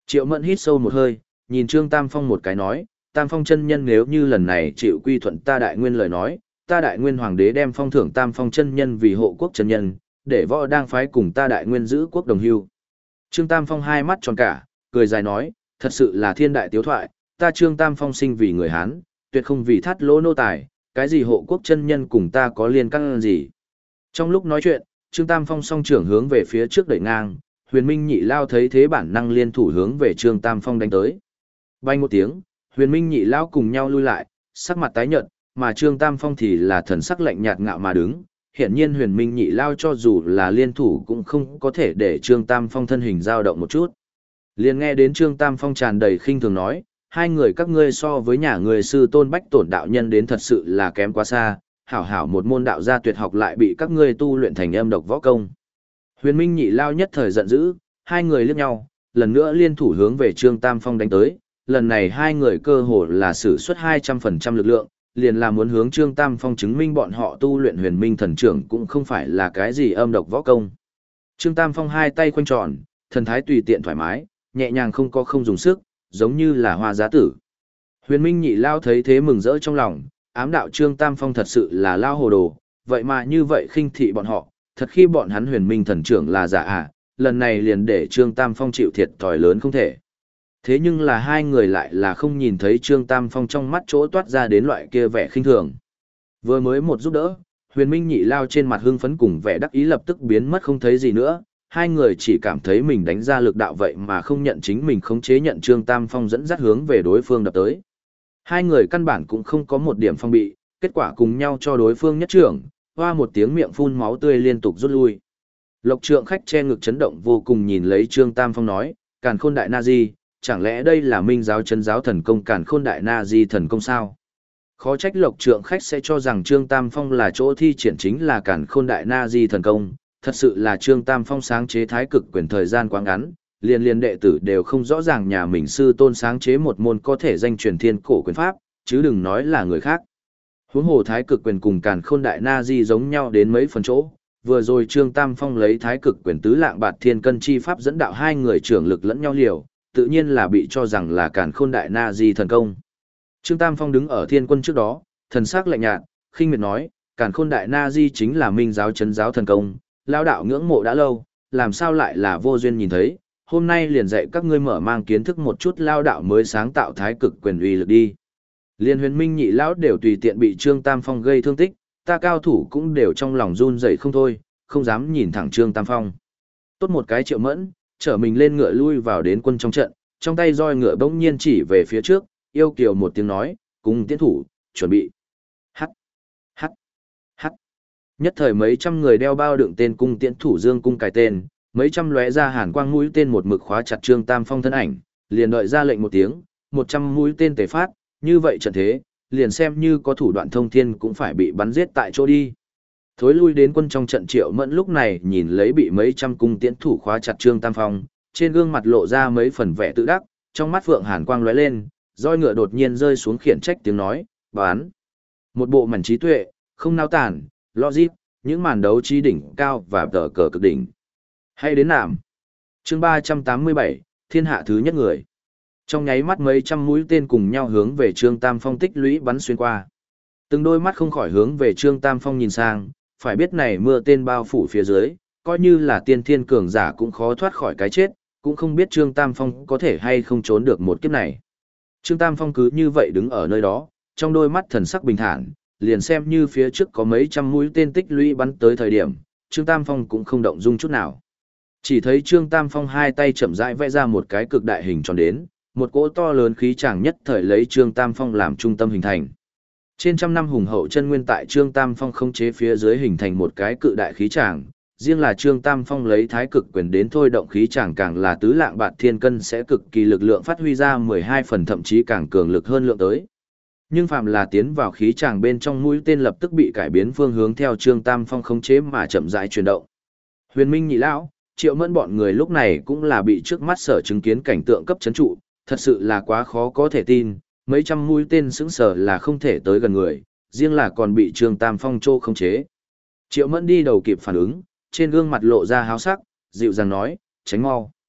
Triệu Mẫn hít sâu một hơi, nhìn Trương Tam Phong một cái nói, Tam Phong chân nhân nếu như lần này chịu quy thuận ta Đại Nguyên lời nói, ta Đại Nguyên hoàng đế đem phong thưởng Tam Phong chân nhân vì hộ quốc chân nhân, để võ đang phái cùng ta Đại Nguyên giữ quốc đồng hưu. Trương Tam Phong hai mắt tròn cả, cười dài nói, thật sự là thiên đại tiếu thoại, ta Trương Tam Phong sinh vì người Hán, tuyệt không vì thắt lỗ nô tài, cái gì hộ quốc chân nhân cùng ta có liên căn gì. Trong lúc nói chuyện, Trương Tam Phong song trưởng hướng về phía trước đẩy ngang, Huyền Minh Nhị Lao thấy thế bản năng liên thủ hướng về Trương Tam Phong đánh tới. Bay một tiếng, Huyền Minh Nhị Lao cùng nhau lui lại, sắc mặt tái nhợt, mà Trương Tam Phong thì là thần sắc lạnh nhạt ngạo mà đứng. Hiển nhiên Huyền Minh Nhị Lao cho dù là liên thủ cũng không có thể để Trương Tam Phong thân hình dao động một chút. Liền nghe đến Trương Tam Phong tràn đầy khinh thường nói, hai người các ngươi so với nhà người sư tôn bách tổn đạo nhân đến thật sự là kém quá xa, hảo hảo một môn đạo gia tuyệt học lại bị các ngươi tu luyện thành âm độc võ công. Huyền Minh Nhị Lao nhất thời giận dữ, hai người liếc nhau, lần nữa liên thủ hướng về Trương Tam Phong đánh tới, lần này hai người cơ hồ là sử xuất hai trăm phần trăm lực lượng, liền là muốn hướng Trương Tam Phong chứng minh bọn họ tu luyện Huyền Minh thần trưởng cũng không phải là cái gì âm độc võ công. Trương Tam Phong hai tay quanh tròn, thần thái tùy tiện thoải mái, nhẹ nhàng không có không dùng sức, giống như là hoa giá tử. Huyền Minh Nhị Lao thấy thế mừng rỡ trong lòng, ám đạo Trương Tam Phong thật sự là lao hồ đồ, vậy mà như vậy khinh thị bọn họ, thật khi bọn hắn Huyền Minh thần trưởng là giả à, lần này liền để Trương Tam Phong chịu thiệt thòi lớn không thể. Thế nhưng là hai người lại là không nhìn thấy Trương Tam Phong trong mắt chỗ toát ra đến loại kia vẻ khinh thường. Vừa mới một giúp đỡ, Huyền Minh Nhị Lao trên mặt hưng phấn cùng vẻ đắc ý lập tức biến mất không thấy gì nữa, hai người chỉ cảm thấy mình đánh ra lực đạo vậy mà không nhận chính mình khống chế nhận Trương Tam Phong dẫn dắt hướng về đối phương đập tới. Hai người căn bản cũng không có một điểm phong bị, kết quả cùng nhau cho đối phương nhất trưởng, hoa một tiếng miệng phun máu tươi liên tục rút lui. Lộc Trượng Khách che ngực chấn động vô cùng nhìn lấy Trương Tam Phong nói, Càn Khôn Đại Na Di, chẳng lẽ đây là Minh giáo chân giáo thần công Càn Khôn Đại Na Di thần công sao? Khó trách Lộc Trượng Khách sẽ cho rằng Trương Tam Phong là chỗ thi triển chính là Càn Khôn Đại Na Di thần công, thật sự là Trương Tam Phong sáng chế thái cực quyền thời gian quá ngắn, liền liền đệ tử đều không rõ ràng nhà mình sư tôn sáng chế một môn có thể danh truyền thiên cổ quyền pháp, chứ đừng nói là người khác. Huống hồ thái cực quyền cùng Càn Khôn Đại Na Di giống nhau đến mấy phần chỗ, vừa rồi Trương Tam Phong lấy thái cực quyền tứ lạng bạt thiên cân chi pháp dẫn đạo hai người trưởng lực lẫn nhau liều, tự nhiên là bị cho rằng là Càn Khôn Đại Na Di thần công. Trương Tam Phong đứng ở thiên quân trước đó, thần sắc lạnh nhạt, khinh miệt nói, Càn Khôn Đại Na Di chính là Minh giáo chấn giáo thần công, lao đạo ngưỡng mộ đã lâu, làm sao lại là vô duyên nhìn thấy, hôm nay liền dạy các ngươi mở mang kiến thức một chút lao đạo mới sáng tạo thái cực quyền uy lực đi. Liên Huyền Minh Nhị lão đều tùy tiện bị Trương Tam Phong gây thương tích, ta cao thủ cũng đều trong lòng run rẩy không thôi, không dám nhìn thẳng Trương Tam Phong. Tốt một cái Triệu Mẫn, trở mình lên ngựa lui vào đến quân trong trận, trong tay roi ngựa bỗng nhiên chỉ về phía trước, yêu kiều một tiếng nói, cùng tiến thủ, chuẩn bị. Hắc, hắc, hắc. Nhất thời mấy trăm người đeo bao đựng tên cung tiễn thủ dương cung cài tên, mấy trăm lóe ra hàn quang mũi tên một mực khóa chặt Trương Tam Phong thân ảnh, liền đợi ra lệnh một tiếng, một trăm mũi tên tề phát, như vậy trận thế, liền xem như có thủ đoạn thông thiên cũng phải bị bắn giết tại chỗ đi. Thối lui đến quân trong trận Triệu Mẫn lúc này nhìn lấy bị mấy trăm cung tiễn thủ khóa chặt Trương Tam Phong, trên gương mặt lộ ra mấy phần vẻ tự đắc, trong mắt phượng hàn quang lóe lên, roi ngựa đột nhiên rơi xuống khiển trách tiếng nói, bán. Một bộ mảnh trí tuệ, không nao tản, logic, những màn đấu trí đỉnh cao và tờ cờ cực đỉnh. Hay đến nạm. Chương ba trăm tám mươi bảy, thiên hạ thứ nhất người. Trong nháy mắt mấy trăm mũi tên cùng nhau hướng về Trương Tam Phong tích lũy bắn xuyên qua. Từng đôi mắt không khỏi hướng về Trương Tam Phong nhìn sang, phải biết này mưa tên bao phủ phía dưới, coi như là tiên thiên cường giả cũng khó thoát khỏi cái chết, cũng không biết Trương Tam Phong có thể hay không trốn được một kiếp này. Trương Tam Phong cứ như vậy đứng ở nơi đó, trong đôi mắt thần sắc bình thản, liền xem như phía trước có mấy trăm mũi tên tích lũy bắn tới thời điểm, Trương Tam Phong cũng không động dung chút nào. Chỉ thấy Trương Tam Phong hai tay chậm rãi vẽ ra một cái cực đại hình tròn đến, một cỗ to lớn khí tràng nhất thời lấy Trương Tam Phong làm trung tâm hình thành. Trên trăm năm hùng hậu chân nguyên tại Trương Tam Phong không chế phía dưới hình thành một cái cự đại khí tràng, riêng là Trương Tam Phong lấy thái cực quyền đến thôi động khí tràng càng là tứ lạng bạt thiên cân sẽ cực kỳ lực lượng phát huy ra mười hai phần thậm chí càng cường lực hơn lượng tới. Nhưng phạm là tiến vào khí tràng bên trong mũi tên lập tức bị cải biến phương hướng theo Trương Tam Phong khống chế mà chậm rãi chuyển động. Huyền Minh Nhị lão, Triệu Mẫn bọn người lúc này cũng là bị trước mắt sở chứng kiến cảnh tượng cấp chấn trụ, thật sự là quá khó có thể tin, mấy trăm mũi tên sững sờ là không thể tới gần người, riêng là còn bị Trương Tam Phong trô khống chế. Triệu Mẫn đi đầu kịp phản ứng, trên gương mặt lộ ra háo sắc, dịu dàng nói, tránh mau.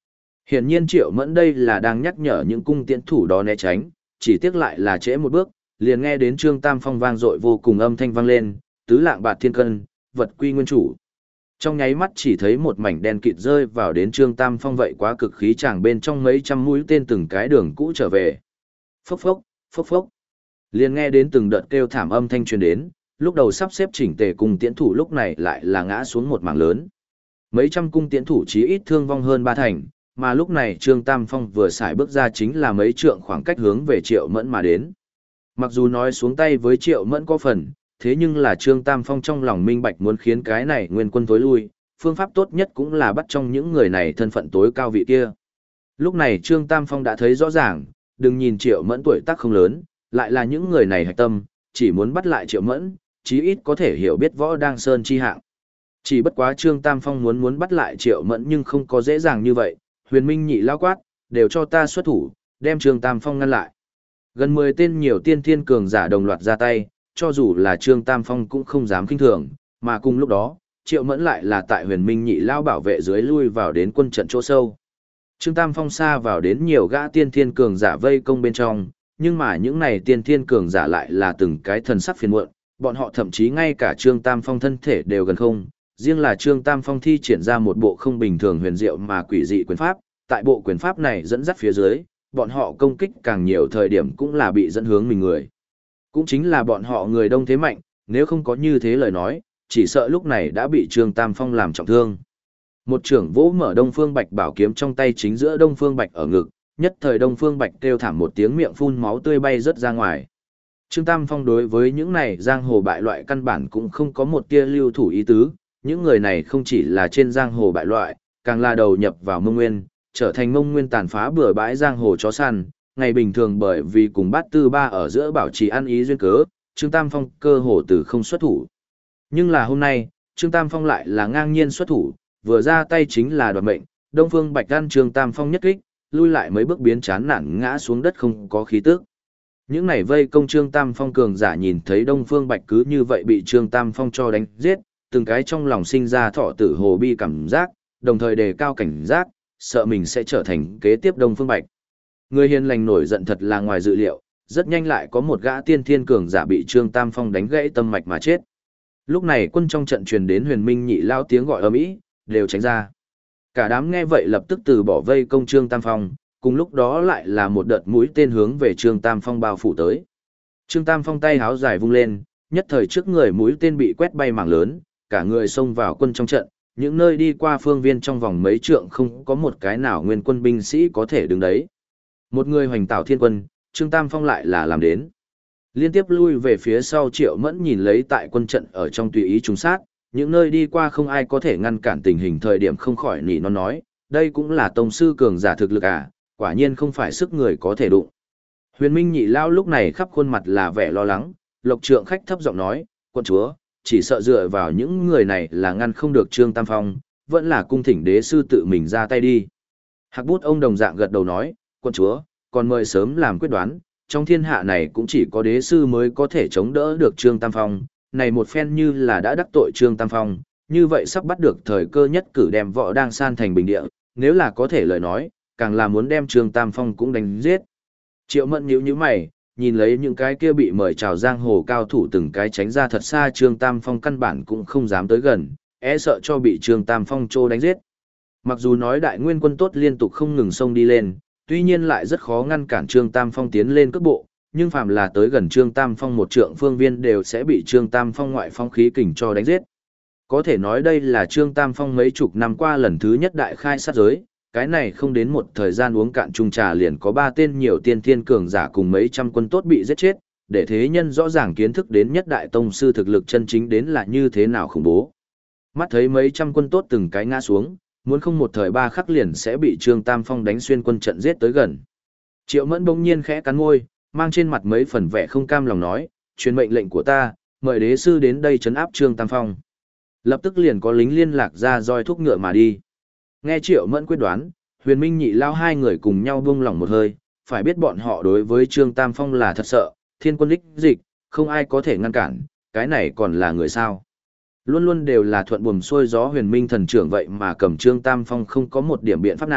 Hiển nhiên Triệu Mẫn đây là đang nhắc nhở những cung tiễn thủ đó né tránh, chỉ tiếc lại là trễ một bước, liền nghe đến Trương Tam Phong vang dội vô cùng âm thanh vang lên, tứ lạng bạt thiên cân, vật quy nguyên chủ. Trong nháy mắt chỉ thấy một mảnh đen kịt rơi vào đến Trương Tam Phong vậy quá cực khí chàng bên trong mấy trăm mũi tên từng cái đường cũ trở về. Phốc phốc, phốc phốc. Liền nghe đến từng đợt kêu thảm âm thanh truyền đến, lúc đầu sắp xếp chỉnh tề cung tiễn thủ lúc này lại là ngã xuống một mảng lớn. Mấy trăm cung tiễn thủ chí ít thương vong hơn ba thành, mà lúc này Trương Tam Phong vừa xài bước ra chính là mấy trượng khoảng cách hướng về Triệu Mẫn mà đến. Mặc dù nói xuống tay với Triệu Mẫn có phần, thế nhưng là Trương Tam Phong trong lòng minh bạch muốn khiến cái này nguyên quân tối lui, phương pháp tốt nhất cũng là bắt trong những người này thân phận tối cao vị kia. Lúc này Trương Tam Phong đã thấy rõ ràng, đừng nhìn Triệu Mẫn tuổi tác không lớn, lại là những người này hạch tâm, chỉ muốn bắt lại Triệu Mẫn, chí ít có thể hiểu biết võ đang sơn chi hạng. Chỉ bất quá Trương Tam Phong muốn muốn bắt lại Triệu Mẫn nhưng không có dễ dàng như vậy, Huyền Minh nhị lao quát, đều cho ta xuất thủ, đem Trương Tam Phong ngăn lại. Gần mười tên nhiều tiên thiên cường giả đồng loạt ra tay, cho dù là Trương Tam Phong cũng không dám kinh thường, mà cùng lúc đó, Triệu Mẫn lại là tại Huyền Minh nhị lao bảo vệ dưới lui vào đến quân trận chỗ sâu. Trương Tam Phong xa vào đến nhiều gã tiên thiên cường giả vây công bên trong, nhưng mà những này tiên thiên cường giả lại là từng cái thần sắc phiền muộn, bọn họ thậm chí ngay cả Trương Tam Phong thân thể đều gần không, riêng là Trương Tam Phong thi triển ra một bộ không bình thường huyền diệu mà quỷ dị quyền pháp, tại bộ quyền pháp này dẫn dắt phía dưới, bọn họ công kích càng nhiều thời điểm cũng là bị dẫn hướng mình người. Cũng chính là bọn họ người đông thế mạnh, nếu không có như thế lời nói, chỉ sợ lúc này đã bị Trương Tam Phong làm trọng thương. Một trưởng vỗ mở Đông Phương Bạch bảo kiếm trong tay chính giữa Đông Phương Bạch ở ngực, nhất thời Đông Phương Bạch kêu thảm một tiếng miệng phun máu tươi bay rớt ra ngoài. Trương Tam Phong đối với những này giang hồ bại loại căn bản cũng không có một tia lưu thủ ý tứ, những người này không chỉ là trên giang hồ bại loại, càng là đầu nhập vào Mông Nguyên, trở thành Mông Nguyên tàn phá bừa bãi giang hồ chó săn, ngày bình thường bởi vì cùng bát tư ba ở giữa bảo trì ăn ý duyên cớ, Trương Tam Phong cơ hồ từ không xuất thủ. Nhưng là hôm nay, Trương Tam Phong lại là ngang nhiên xuất thủ, vừa ra tay chính là đoạt mệnh, Đông Phương Bạch ăn Trương Tam Phong nhất kích, lui lại mấy bước biến chán nản ngã xuống đất không có khí tức. Những này vây công Trương Tam Phong cường giả nhìn thấy Đông Phương Bạch cứ như vậy bị Trương Tam Phong cho đánh giết, từng cái trong lòng sinh ra thọ tử hồ bi cảm giác, đồng thời đề cao cảnh giác, sợ mình sẽ trở thành kế tiếp Đông Phương Bạch. Người hiền lành nổi giận thật là ngoài dự liệu, rất nhanh lại có một gã tiên thiên cường giả bị Trương Tam Phong đánh gãy tâm mạch mà chết. Lúc này quân trong trận truyền đến Huyền Minh nhị lao tiếng gọi ầm ĩ, đều tránh ra. Cả đám nghe vậy lập tức từ bỏ vây công Trương Tam Phong, cùng lúc đó lại là một đợt mũi tên hướng về Trương Tam Phong bao phủ tới. Trương Tam Phong tay háo dài vung lên, nhất thời trước người mũi tên bị quét bay mảng lớn, cả người xông vào quân trong trận, những nơi đi qua phương viên trong vòng mấy trượng không có một cái nào nguyên quân binh sĩ có thể đứng đấy. Một người hoành tạo thiên quân, Trương Tam Phong lại là làm đến. Liên tiếp lui về phía sau Triệu Mẫn nhìn lấy tại quân trận ở trong tùy ý trùng sát, những nơi đi qua không ai có thể ngăn cản tình hình thời điểm không khỏi nỉ non nói, đây cũng là tông sư cường giả thực lực à, quả nhiên không phải sức người có thể đụng. Huyền Minh nhị lao lúc này khắp khuôn mặt là vẻ lo lắng, Lộc Trượng khách thấp giọng nói, quân chúa, chỉ sợ dựa vào những người này là ngăn không được Trương Tam Phong, vẫn là cung thỉnh đế sư tự mình ra tay đi. Hạc bút ông đồng dạng gật đầu nói, quân chúa, còn mời sớm làm quyết đoán, trong thiên hạ này cũng chỉ có đế sư mới có thể chống đỡ được Trương Tam Phong, này một phen như là đã đắc tội Trương Tam Phong, như vậy sắp bắt được thời cơ nhất cử đem võ đang san thành bình địa, nếu là có thể lời nói, càng là muốn đem Trương Tam Phong cũng đánh giết. Triệu Mẫn nhíu nhíu mày, nhìn lấy những cái kia bị mời chào giang hồ cao thủ từng cái tránh ra thật xa, Trương Tam Phong căn bản cũng không dám tới gần, e sợ cho bị Trương Tam Phong trô đánh giết. Mặc dù nói đại nguyên quân tốt liên tục không ngừng xông đi lên, tuy nhiên lại rất khó ngăn cản Trương Tam Phong tiến lên cước bộ, nhưng phàm là tới gần Trương Tam Phong một trượng phương viên đều sẽ bị Trương Tam Phong ngoại phong khí kình cho đánh giết. Có thể nói đây là Trương Tam Phong mấy chục năm qua lần thứ nhất đại khai sát giới, cái này không đến một thời gian uống cạn chung trà liền có ba tên nhiều tiên thiên cường giả cùng mấy trăm quân tốt bị giết chết, để thế nhân rõ ràng kiến thức đến nhất đại tông sư thực lực chân chính đến là như thế nào khủng bố. Mắt thấy mấy trăm quân tốt từng cái ngã xuống, muốn không một thời ba khắc liền sẽ bị Trương Tam Phong đánh xuyên quân trận giết tới gần. Triệu Mẫn bỗng nhiên khẽ cắn môi, mang trên mặt mấy phần vẻ không cam lòng nói, truyền mệnh lệnh của ta, mời đế sư đến đây trấn áp Trương Tam Phong. Lập tức liền có lính liên lạc ra roi thúc ngựa mà đi. Nghe Triệu Mẫn quyết đoán, Huyền Minh nhị lao hai người cùng nhau buông lỏng một hơi, phải biết bọn họ đối với Trương Tam Phong là thật sợ, thiên quân đích dịch, không ai có thể ngăn cản, cái này còn là người sao. Luôn luôn đều là thuận buồm xuôi gió Huyền Minh thần trưởng vậy mà cầm Trương Tam Phong không có một điểm biện pháp nào,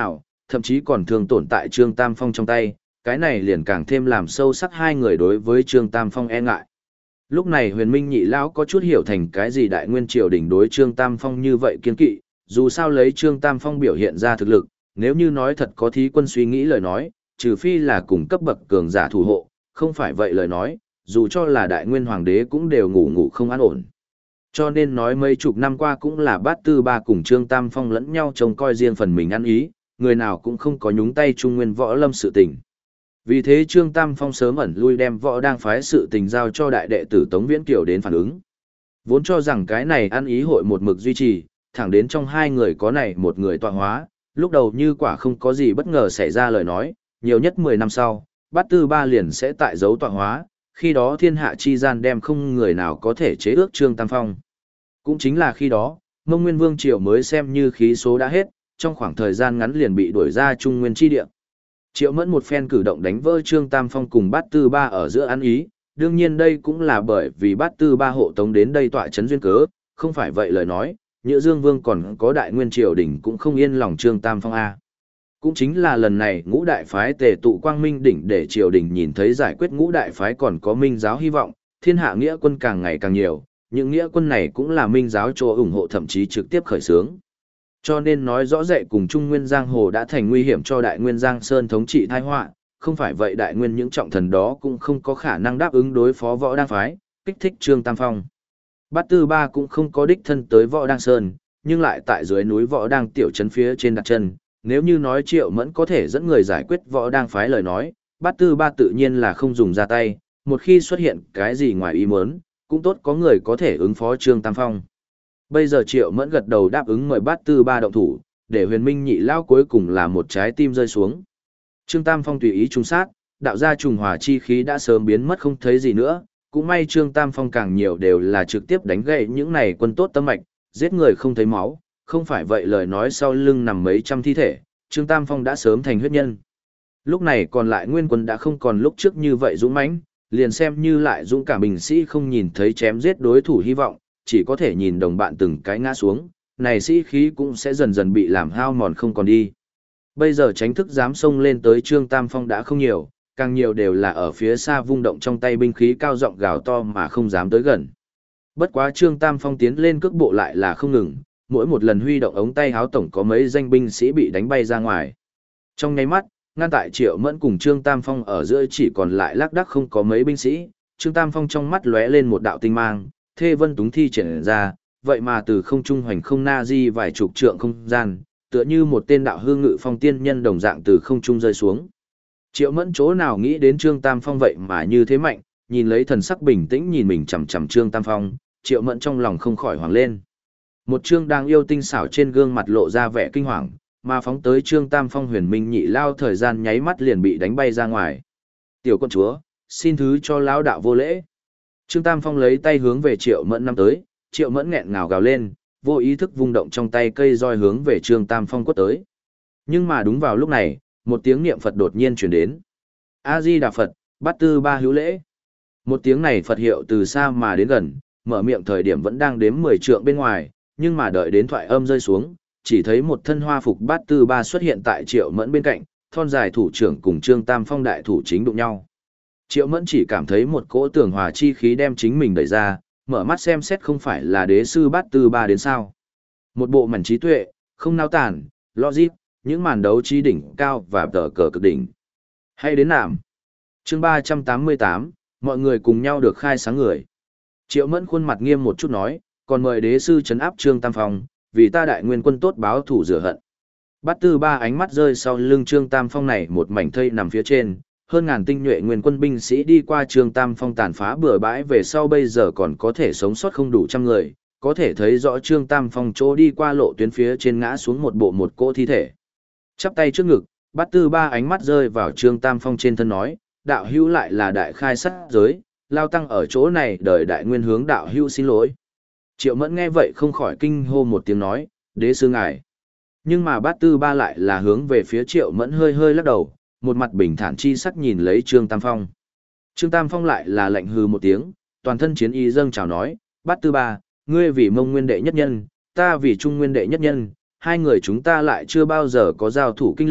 thậm chí còn thường tồn tại Trương Tam Phong trong tay, cái này liền càng thêm làm sâu sắc hai người đối với Trương Tam Phong e ngại. Lúc này Huyền Minh nhị lão có chút hiểu thành cái gì đại nguyên triều đỉnh đối Trương Tam Phong như vậy kiên kỵ, dù sao lấy Trương Tam Phong biểu hiện ra thực lực, nếu như nói thật có thí quân suy nghĩ lời nói, trừ phi là cùng cấp bậc cường giả thủ hộ, không phải vậy lời nói, dù cho là đại nguyên hoàng đế cũng đều ngủ ngủ không an ổn. Cho nên nói mấy chục năm qua cũng là Bát Tư Ba cùng Trương Tam Phong lẫn nhau trông coi riêng phần mình ăn ý, người nào cũng không có nhúng tay Trung Nguyên võ lâm sự tình. Vì thế Trương Tam Phong sớm ẩn lui đem võ đang phái sự tình giao cho đại đệ tử Tống Viễn Kiều đến phản ứng. Vốn cho rằng cái này ăn ý hội một mực duy trì, thẳng đến trong hai người có này một người tọa hóa, lúc đầu như quả không có gì bất ngờ xảy ra lời nói, nhiều nhất mười năm sau, Bát Tư Ba liền sẽ tại dấu tọa hóa, khi đó thiên hạ chi gian đem không người nào có thể chế ước Trương Tam Phong. Cũng chính là khi đó, Mông Nguyên Vương Triều mới xem như khí số đã hết, trong khoảng thời gian ngắn liền bị đuổi ra Trung Nguyên chi địa. Triệu Mẫn một phen cử động đánh vỡ Trương Tam Phong cùng Bát Tư Ba ở giữa ăn ý, đương nhiên đây cũng là bởi vì Bát Tư Ba hộ tống đến đây tọa chấn duyên cớ, không phải vậy lời nói, Nhữ Dương Vương còn có đại nguyên triều đỉnh cũng không yên lòng Trương Tam Phong a. Cũng chính là lần này ngũ đại phái tề tụ quang minh đỉnh để triều đình nhìn thấy giải quyết ngũ đại phái còn có minh giáo hy vọng, thiên hạ nghĩa quân càng ngày càng nhiều, những nghĩa quân này cũng là minh giáo cho ủng hộ thậm chí trực tiếp khởi xướng. Cho nên nói rõ rệt cùng Trung Nguyên Giang Hồ đã thành nguy hiểm cho Đại Nguyên Giang Sơn thống trị tai họa, không phải vậy Đại Nguyên những trọng thần đó cũng không có khả năng đáp ứng đối phó võ đang phái, kích thích Trương Tam Phong. Bát Tư Ba cũng không có đích thân tới võ đang sơn, nhưng lại tại dưới núi võ đang tiểu trấn phía trên đặt chân, nếu như nói Triệu Mẫn có thể dẫn người giải quyết võ đang phái lời nói, Bát Tư Ba tự nhiên là không dùng ra tay, một khi xuất hiện cái gì ngoài ý muốn, cũng tốt có người có thể ứng phó Trương Tam Phong. Bây giờ Triệu Mẫn gật đầu đáp ứng mời Bát Tư Ba động thủ, để Huyền Minh nhị lao cuối cùng là một trái tim rơi xuống. Trương Tam Phong tùy ý trung sát, đạo gia trùng hòa chi khí đã sớm biến mất không thấy gì nữa, cũng may Trương Tam Phong càng nhiều đều là trực tiếp đánh gậy những này quân tốt tâm mạch, giết người không thấy máu, không phải vậy lời nói sau lưng nằm mấy trăm thi thể, Trương Tam Phong đã sớm thành huyết nhân. Lúc này còn lại nguyên quân đã không còn lúc trước như vậy dũng mãnh, liền xem như lại dũng cảm bình sĩ không nhìn thấy chém giết đối thủ hy vọng, chỉ có thể nhìn đồng bạn từng cái ngã xuống, này sĩ khí cũng sẽ dần dần bị làm hao mòn không còn đi. Bây giờ tránh thức dám xông lên tới Trương Tam Phong đã không nhiều, càng nhiều đều là ở phía xa vung động trong tay binh khí cao giọng gào to mà không dám tới gần. Bất quá Trương Tam Phong tiến lên cước bộ lại là không ngừng, mỗi một lần huy động ống tay háo tổng có mấy danh binh sĩ bị đánh bay ra ngoài. Trong nháy mắt, ngăn tại Triệu Mẫn cùng Trương Tam Phong ở giữa chỉ còn lại lác đác không có mấy binh sĩ, Trương Tam Phong trong mắt lóe lên một đạo tinh mang, thê vân túng thi triển ra, vậy mà từ không trung hoành không na di vài chục trượng không gian, tựa như một tên đạo hương ngự phong tiên nhân đồng dạng từ không trung rơi xuống. Triệu Mẫn chỗ nào nghĩ đến Trương Tam Phong vậy mà như thế mạnh, nhìn lấy thần sắc bình tĩnh nhìn mình chằm chằm Trương Tam Phong, Triệu Mẫn trong lòng không khỏi hoảng lên. Một Trương đang yêu tinh xảo trên gương mặt lộ ra vẻ kinh hoàng, mà phóng tới Trương Tam Phong huyền minh nhị lao thời gian nháy mắt liền bị đánh bay ra ngoài. Tiểu quân chúa, xin thứ cho lão đạo vô lễ. Trương Tam Phong lấy tay hướng về Triệu Mẫn năm tới, Triệu Mẫn nghẹn ngào gào lên, vô ý thức vung động trong tay cây roi hướng về Trương Tam Phong quất tới. Nhưng mà đúng vào lúc này, một tiếng niệm Phật đột nhiên truyền đến. A Di Đà Phật, Bát Tư Ba hữu lễ. Một tiếng này Phật hiệu từ xa mà đến gần, mở miệng thời điểm vẫn đang đếm mười trượng bên ngoài, nhưng mà đợi đến thoại âm rơi xuống, chỉ thấy một thân hoa phục Bát Tư Ba xuất hiện tại Triệu Mẫn bên cạnh, thon dài thủ trưởng cùng Trương Tam Phong đại thủ chính đụng nhau. Triệu Mẫn chỉ cảm thấy một cỗ tường hòa chi khí đem chính mình đẩy ra, mở mắt xem xét không phải là đế sư Bát Tư Ba đến sao. Một bộ mảnh trí tuệ, không nao tản, logic, những màn đấu trí đỉnh cao và tờ cờ cực đỉnh. Hay đến nạm. Chương ba trăm tám mươi tám, mọi người cùng nhau được khai sáng người. Triệu Mẫn khuôn mặt nghiêm một chút nói, còn mời đế sư trấn áp Trương Tam Phong, vì ta đại nguyên quân tốt báo thủ rửa hận. Bát Tư Ba ánh mắt rơi sau lưng Trương Tam Phong này một mảnh thây nằm phía trên, hơn ngàn tinh nhuệ nguyên quân binh sĩ đi qua Trương Tam Phong tàn phá bừa bãi về sau bây giờ còn có thể sống sót không đủ trăm người, có thể thấy rõ Trương Tam Phong chỗ đi qua lộ tuyến phía trên ngã xuống một bộ một cỗ thi thể. Chắp tay trước ngực, Bát Tư Ba ánh mắt rơi vào Trương Tam Phong trên thân nói, đạo hữu lại là đại khai sát giới, lao tăng ở chỗ này đời đại nguyên hướng đạo hữu xin lỗi. Triệu Mẫn nghe vậy không khỏi kinh hô một tiếng nói, đế sư ngài. Nhưng mà Bát Tư Ba lại là hướng về phía Triệu Mẫn hơi hơi lắc đầu, một mặt bình thản chi sắc nhìn lấy Trương Tam Phong. Trương Tam Phong lại là lạnh hừ một tiếng, toàn thân chiến ý dâng chào nói, Bát Tư Ba, ngươi vì Mông Nguyên đệ nhất nhân, ta vì Trung Nguyên đệ nhất nhân, hai người chúng ta lại chưa bao giờ có giao thủ kinh lịch,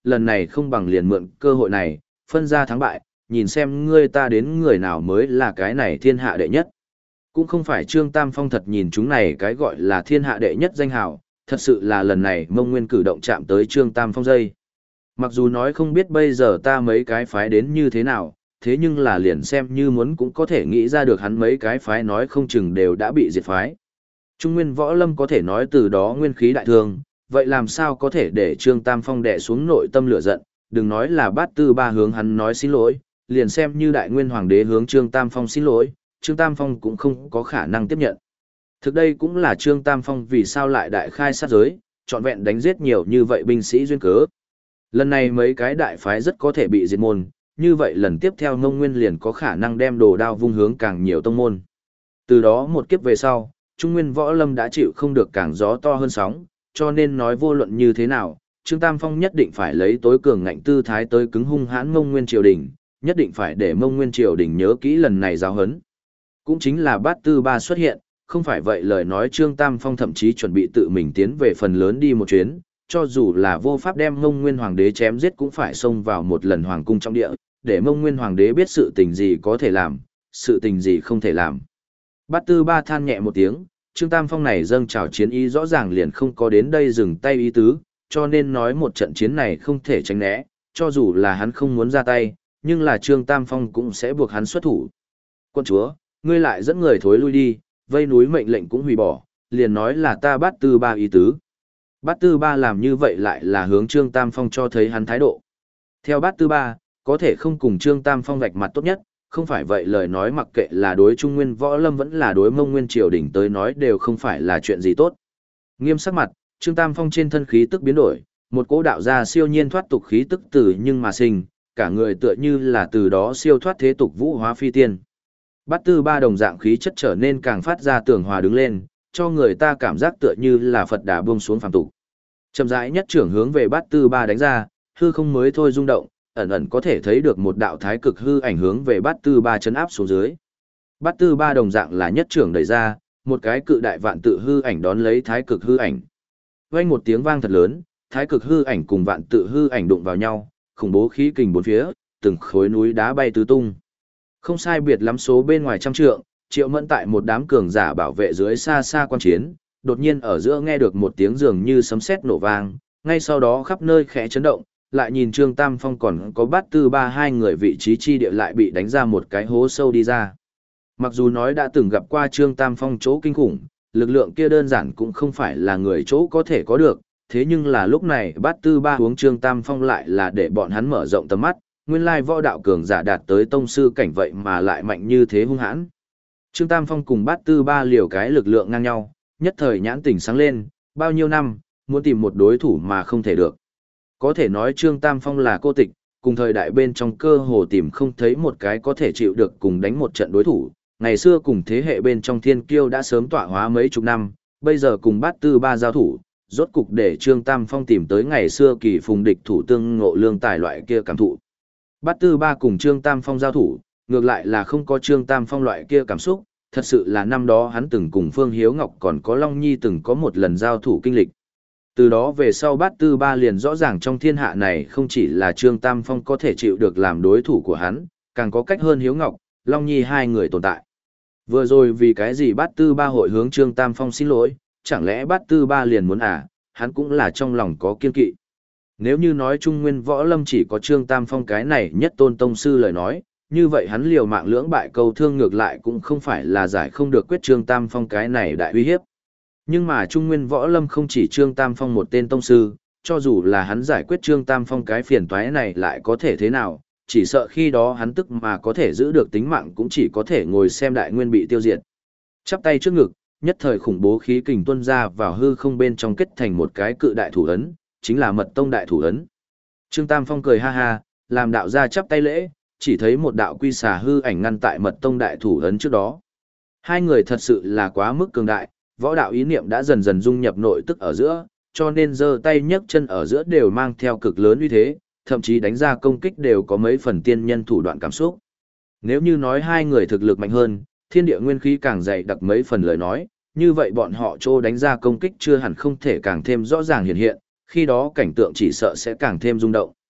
lần này không bằng liền mượn cơ hội này, phân ra thắng bại, nhìn xem ngươi ta đến người nào mới là cái này thiên hạ đệ nhất. Cũng không phải Trương Tam Phong thật nhìn chúng này cái gọi là thiên hạ đệ nhất danh hào, thật sự là lần này Mông Nguyên cử động chạm tới Trương Tam Phong dây. Mặc dù nói không biết bây giờ ta mấy cái phái đến như thế nào, thế nhưng là liền xem như muốn cũng có thể nghĩ ra được hắn mấy cái phái nói không chừng đều đã bị diệt phái. Trung Nguyên Võ Lâm có thể nói từ đó nguyên khí đại thương, vậy làm sao có thể để Trương Tam Phong đè xuống nội tâm lửa giận, đừng nói là Bát Tư Ba hướng hắn nói xin lỗi, liền xem như Đại Nguyên Hoàng đế hướng Trương Tam Phong xin lỗi, Trương Tam Phong cũng không có khả năng tiếp nhận. Thực đây cũng là Trương Tam Phong vì sao lại đại khai sát giới, trọn vẹn đánh giết nhiều như vậy binh sĩ duyên cớ. Lần này mấy cái đại phái rất có thể bị diệt môn, như vậy lần tiếp theo Mông Nguyên liền có khả năng đem đồ đao vung hướng càng nhiều tông môn. Từ đó một kiếp về sau, Trung Nguyên Võ Lâm đã chịu không được càng gió to hơn sóng, cho nên nói vô luận như thế nào, Trương Tam Phong nhất định phải lấy tối cường ngạnh tư thái tới cứng hung hãn Mông Nguyên triều đình, nhất định phải để Mông Nguyên triều đình nhớ kỹ lần này giáo huấn. Cũng chính là Bát Tư Ba xuất hiện, không phải vậy lời nói Trương Tam Phong thậm chí chuẩn bị tự mình tiến về phần lớn đi một chuyến, cho dù là vô pháp đem Mông Nguyên Hoàng đế chém giết cũng phải xông vào một lần hoàng cung trong địa, để Mông Nguyên Hoàng đế biết sự tình gì có thể làm, sự tình gì không thể làm. Bát Tư Ba than nhẹ một tiếng, Trương Tam Phong này dâng trào chiến ý rõ ràng liền không có đến đây dừng tay ý tứ, cho nên nói một trận chiến này không thể tránh né, cho dù là hắn không muốn ra tay, nhưng là Trương Tam Phong cũng sẽ buộc hắn xuất thủ. Quân chúa, ngươi lại dẫn người thối lui đi, vây núi mệnh lệnh cũng hủy bỏ, liền nói là ta Bát Tư Ba ý tứ. Bát Tư Ba làm như vậy lại là hướng Trương Tam Phong cho thấy hắn thái độ. Theo Bát Tư Ba, có thể không cùng Trương Tam Phong vạch mặt tốt nhất, không phải vậy lời nói mặc kệ là đối Trung Nguyên Võ Lâm vẫn là đối Mông Nguyên triều đình tới nói đều không phải là chuyện gì tốt. Nghiêm sắc mặt, Trương Tam Phong trên thân khí tức biến đổi, một cỗ đạo gia siêu nhiên thoát tục khí tức từ nhưng mà sinh, cả người tựa như là từ đó siêu thoát thế tục vũ hóa phi tiên. Bát Tư Ba đồng dạng khí chất trở nên càng phát ra tường hòa đứng lên, cho người ta cảm giác tựa như là Phật Đà buông xuống phàm tục. Chậm rãi nhất trưởng hướng về Bát Tư Ba đánh ra, hư không mới thôi rung động, ẩn ẩn có thể thấy được một đạo thái cực hư ảnh hướng về Bát Tư Ba chấn áp xuống dưới. Bát Tư Ba đồng dạng là nhất trưởng đẩy ra, một cái cự đại vạn tự hư ảnh đón lấy thái cực hư ảnh. Vang một tiếng vang thật lớn, thái cực hư ảnh cùng vạn tự hư ảnh đụng vào nhau, khủng bố khí kình bốn phía, từng khối núi đá bay tứ tung. Không sai biệt lắm số bên ngoài trăm trượng, Triệu Mẫn tại một đám cường giả bảo vệ dưới xa xa quan chiến, đột nhiên ở giữa nghe được một tiếng dường như sấm sét nổ vang, ngay sau đó khắp nơi khẽ chấn động, lại nhìn Trương Tam Phong còn có Bát Tư Ba hai người vị trí chi địa lại bị đánh ra một cái hố sâu đi ra. Mặc dù nói đã từng gặp qua Trương Tam Phong chỗ kinh khủng, lực lượng kia đơn giản cũng không phải là người chỗ có thể có được, thế nhưng là lúc này Bát Tư Ba uống Trương Tam Phong lại là để bọn hắn mở rộng tầm mắt, nguyên lai võ đạo cường giả đạt tới tông sư cảnh vậy mà lại mạnh như thế hung hãn. Trương Tam Phong cùng Bát Tư Ba liều cái lực lượng ngang nhau, nhất thời nhãn tỉnh sáng lên, bao nhiêu năm, muốn tìm một đối thủ mà không thể được. Có thể nói Trương Tam Phong là cô tịch, cùng thời đại bên trong cơ hồ tìm không thấy một cái có thể chịu được cùng đánh một trận đối thủ. Ngày xưa cùng thế hệ bên trong thiên kiêu đã sớm tọa hóa mấy chục năm, bây giờ cùng Bát Tư Ba giao thủ, rốt cục để Trương Tam Phong tìm tới ngày xưa kỳ phùng địch thủ tương ngộ lương tài loại kia cảm thụ. Bát Tư Ba cùng Trương Tam Phong giao thủ, ngược lại là không có Trương Tam Phong loại kia cảm xúc, thật sự là năm đó hắn từng cùng Phương Hiếu Ngọc còn có Long Nhi từng có một lần giao thủ kinh lịch. Từ đó về sau Bát Tư Ba liền rõ ràng trong thiên hạ này không chỉ là Trương Tam Phong có thể chịu được làm đối thủ của hắn, càng có cách hơn Hiếu Ngọc, Long Nhi hai người tồn tại. Vừa rồi vì cái gì Bát Tư Ba hội hướng Trương Tam Phong xin lỗi, chẳng lẽ Bát Tư Ba liền muốn à, hắn cũng là trong lòng có kiên kỵ. Nếu như nói Trung Nguyên Võ Lâm chỉ có Trương Tam Phong cái này nhất tôn tông sư lời nói, như vậy hắn liều mạng lưỡng bại câu thương ngược lại cũng không phải là giải không được quyết Trương Tam Phong cái này đại uy hiếp. Nhưng mà Trung Nguyên Võ Lâm không chỉ Trương Tam Phong một tên tông sư, cho dù là hắn giải quyết Trương Tam Phong cái phiền toái này lại có thể thế nào, chỉ sợ khi đó hắn tức mà có thể giữ được tính mạng cũng chỉ có thể ngồi xem đại nguyên bị tiêu diệt. Chắp tay trước ngực, nhất thời khủng bố khí kình tuôn ra vào hư không bên trong kết thành một cái cự đại thủ ấn, chính là Mật Tông đại thủ ấn. Trương Tam Phong cười ha ha, làm đạo gia chắp tay lễ, chỉ thấy một đạo quy xà hư ảnh ngăn tại Mật Tông đại thủ ấn trước đó. Hai người thật sự là quá mức cường đại, võ đạo ý niệm đã dần dần dung nhập nội tức ở giữa, cho nên giơ tay nhấc chân ở giữa đều mang theo cực lớn uy thế, thậm chí đánh ra công kích đều có mấy phần tiên nhân thủ đoạn cảm xúc. Nếu như nói hai người thực lực mạnh hơn, thiên địa nguyên khí càng dày đặc mấy phần lời nói, như vậy bọn họ trô đánh ra công kích chưa hẳn không thể càng thêm rõ ràng hiện hiện, khi đó cảnh tượng chỉ sợ sẽ càng thêm rung động.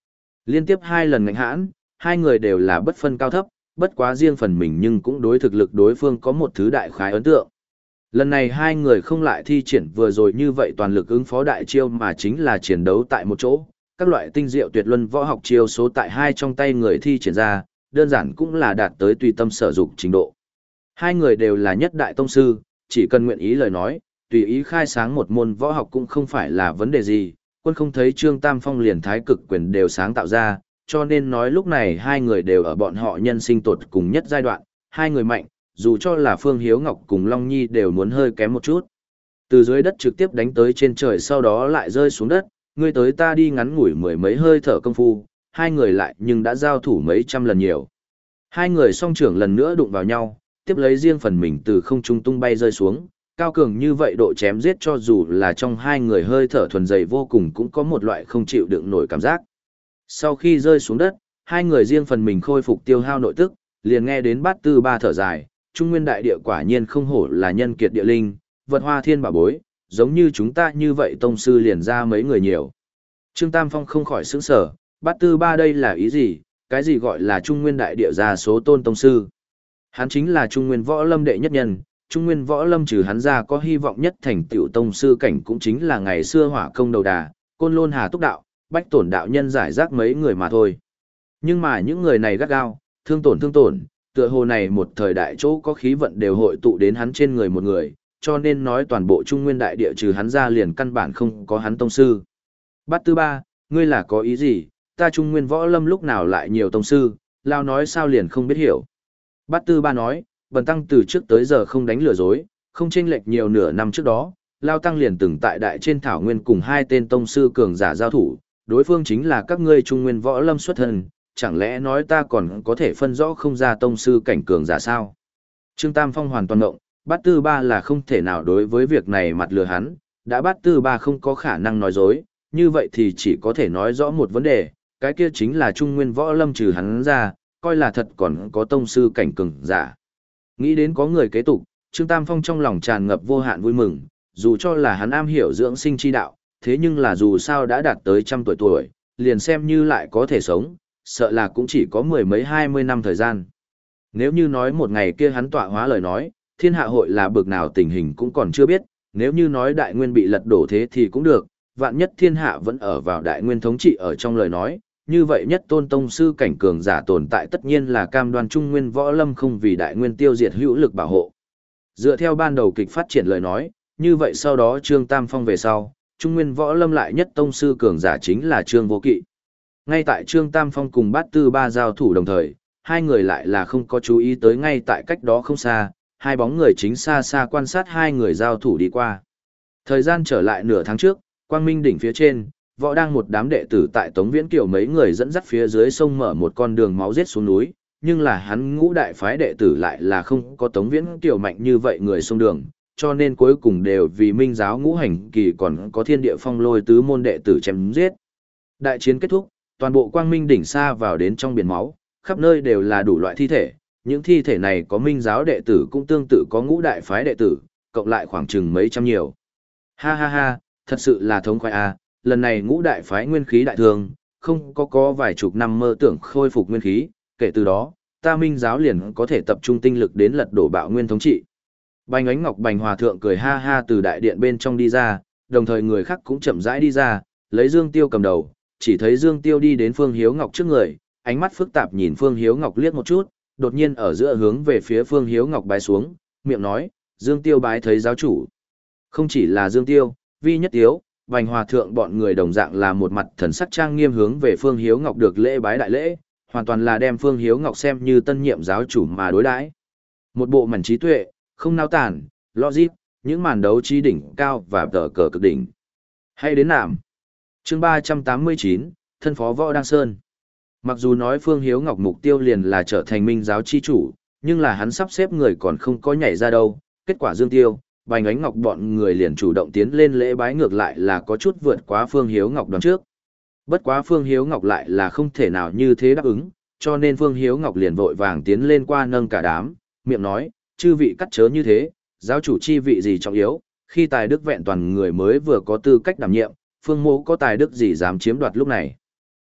Liên tiếp hai lần ngạnh hãn, hai người đều là bất phân cao thấp, bất quá riêng phần mình nhưng cũng đối thực lực đối phương có một thứ đại khái ấn tượng. Lần này hai người không lại thi triển vừa rồi như vậy toàn lực ứng phó đại chiêu mà chính là chiến đấu tại một chỗ, các loại tinh diệu tuyệt luân võ học chiêu số tại hai trong tay người thi triển ra, đơn giản cũng là đạt tới tùy tâm sở dụng trình độ. Hai người đều là nhất đại tông sư, chỉ cần nguyện ý lời nói, tùy ý khai sáng một môn võ học cũng không phải là vấn đề gì, quân không thấy Trương Tam Phong liền thái cực quyền đều sáng tạo ra, cho nên nói lúc này hai người đều ở bọn họ nhân sinh tột cùng nhất giai đoạn, hai người mạnh, dù cho là Phương Hiếu Ngọc cùng Long Nhi đều muốn hơi kém một chút. Từ dưới đất trực tiếp đánh tới trên trời sau đó lại rơi xuống đất, người tới ta đi ngắn ngủi mười mấy hơi thở công phu, hai người lại nhưng đã giao thủ mấy trăm lần nhiều. Hai người song trưởng lần nữa đụng vào nhau, tiếp lấy riêng phần mình từ không trung tung bay rơi xuống, cao cường như vậy độ chém giết cho dù là trong hai người hơi thở thuần dày vô cùng cũng có một loại không chịu đựng nổi cảm giác. Sau khi rơi xuống đất, hai người riêng phần mình khôi phục tiêu hao nội tức, liền nghe đến bát tư ba thở dài, Trung Nguyên đại địa quả nhiên không hổ là nhân kiệt địa linh, vật hoa thiên bảo bối, giống như chúng ta như vậy tông sư liền ra mấy người nhiều. Trương Tam Phong không khỏi sững sờ, bát tư ba đây là ý gì, cái gì gọi là Trung Nguyên đại địa ra số tôn tông sư. Hắn chính là Trung Nguyên võ lâm đệ nhất nhân, Trung Nguyên võ lâm trừ hắn ra có hy vọng nhất thành tựu tông sư cảnh cũng chính là ngày xưa hỏa công đầu đà, côn lôn hà túc đạo, bách tổn đạo nhân giải rác mấy người mà thôi. Nhưng mà những người này gắt gao, thương tổn thương tổn, tựa hồ này một thời đại chỗ có khí vận đều hội tụ đến hắn trên người một người, cho nên nói toàn bộ Trung Nguyên đại địa trừ hắn ra liền căn bản không có hắn tông sư. Bát tư ba, ngươi là có ý gì, ta Trung Nguyên võ lâm lúc nào lại nhiều tông sư, lao nói sao liền không biết hiểu. Bát tư ba nói, bần tăng từ trước tới giờ không đánh lừa dối, không chênh lệch nhiều nửa năm trước đó, lao tăng liền từng tại đại trên thảo nguyên cùng hai tên tông sư cường giả giao thủ, đối phương chính là các ngươi Trung Nguyên võ lâm xuất thân, chẳng lẽ nói ta còn có thể phân rõ không ra tông sư cảnh cường giả sao? Trương Tam Phong hoàn toàn ngộng, bát tư ba là không thể nào đối với việc này mặt lừa hắn, đã bát tư ba không có khả năng nói dối, như vậy thì chỉ có thể nói rõ một vấn đề, cái kia chính là Trung Nguyên võ lâm trừ hắn ra, coi là thật còn có tông sư cảnh cường giả. Nghĩ đến có người kế tục, Trương Tam Phong trong lòng tràn ngập vô hạn vui mừng, dù cho là hắn am hiểu dưỡng sinh chi đạo, thế nhưng là dù sao đã đạt tới trăm tuổi tuổi, liền xem như lại có thể sống, sợ là cũng chỉ có mười mấy hai mươi năm thời gian. Nếu như nói một ngày kia hắn tọa hóa lời nói, thiên hạ hội là bực nào tình hình cũng còn chưa biết, nếu như nói đại nguyên bị lật đổ thế thì cũng được, vạn nhất thiên hạ vẫn ở vào đại nguyên thống trị ở trong lời nói, như vậy nhất tôn tông sư cảnh cường giả tồn tại tất nhiên là cam đoan Trung Nguyên võ lâm không vì đại nguyên tiêu diệt hữu lực bảo hộ. Dựa theo ban đầu kịch phát triển lời nói, như vậy sau đó Trương Tam Phong về sau, Trung Nguyên võ lâm lại nhất tông sư cường giả chính là Trương Vô Kỵ. Ngay tại Trương Tam Phong cùng Bát Tư Ba giao thủ đồng thời, hai người lại là không có chú ý tới ngay tại cách đó không xa, hai bóng người chính xa xa quan sát hai người giao thủ đi qua. Thời gian trở lại nửa tháng trước, Quang Minh đỉnh phía trên, võ đang một đám đệ tử tại Tống Viễn Kiều mấy người dẫn dắt phía dưới sông mở một con đường máu giết xuống núi, nhưng là hắn ngũ đại phái đệ tử lại là không có Tống Viễn Kiều mạnh như vậy người sông đường, cho nên cuối cùng đều vì Minh giáo ngũ hành kỳ còn có Thiên Địa Phong Lôi tứ môn đệ tử chém giết. Đại chiến kết thúc, toàn bộ Quang Minh đỉnh xa vào đến trong biển máu, khắp nơi đều là đủ loại thi thể, những thi thể này có Minh giáo đệ tử cũng tương tự có ngũ đại phái đệ tử, cộng lại khoảng chừng mấy trăm nhiều. Ha ha ha, thật sự là thống khoái a, lần này ngũ đại phái nguyên khí đại thương, không có có vài chục năm mơ tưởng khôi phục nguyên khí, kể từ đó, ta Minh giáo liền có thể tập trung tinh lực đến lật đổ bạo nguyên thống trị. Bành Ánh Ngọc Bành Hòa thượng cười ha ha từ đại điện bên trong đi ra, đồng thời người khác cũng chậm rãi đi ra, lấy Dương Tiêu cầm đầu, chỉ thấy Dương Tiêu đi đến Phương Hiếu Ngọc trước người, ánh mắt phức tạp nhìn Phương Hiếu Ngọc liếc một chút, đột nhiên ở giữa hướng về phía Phương Hiếu Ngọc bái xuống, miệng nói, Dương Tiêu bái thấy giáo chủ. Không chỉ là Dương Tiêu, Vi Nhất Tiếu, Bành Hòa thượng bọn người đồng dạng là một mặt thần sắc trang nghiêm hướng về Phương Hiếu Ngọc được lễ bái đại lễ, hoàn toàn là đem Phương Hiếu Ngọc xem như tân nhiệm giáo chủ mà đối đãi. Một bộ mảnh trí tuệ, không nao tản, logic, những màn đấu trí đỉnh cao và tờ cờ cực đỉnh. Hay đến nạm. Chương ba trăm tám mươi chín, thân phó Võ Đăng Sơn. Mặc dù nói Phương Hiếu Ngọc mục tiêu liền là trở thành Minh giáo chi chủ, nhưng là hắn sắp xếp người còn không có nhảy ra đâu, kết quả Dương Tiêu, Bành Ánh Ngọc bọn người liền chủ động tiến lên lễ bái ngược lại là có chút vượt quá Phương Hiếu Ngọc đoán trước. Bất quá Phương Hiếu Ngọc lại là không thể nào như thế đáp ứng, cho nên Phương Hiếu Ngọc liền vội vàng tiến lên qua nâng cả đám, miệng nói, chư vị cắt chớ như thế, giáo chủ chi vị gì trọng yếu, khi tài đức vẹn toàn người mới vừa có tư cách đảm nhiệm, Phương mô có tài đức gì dám chiếm đoạt lúc này.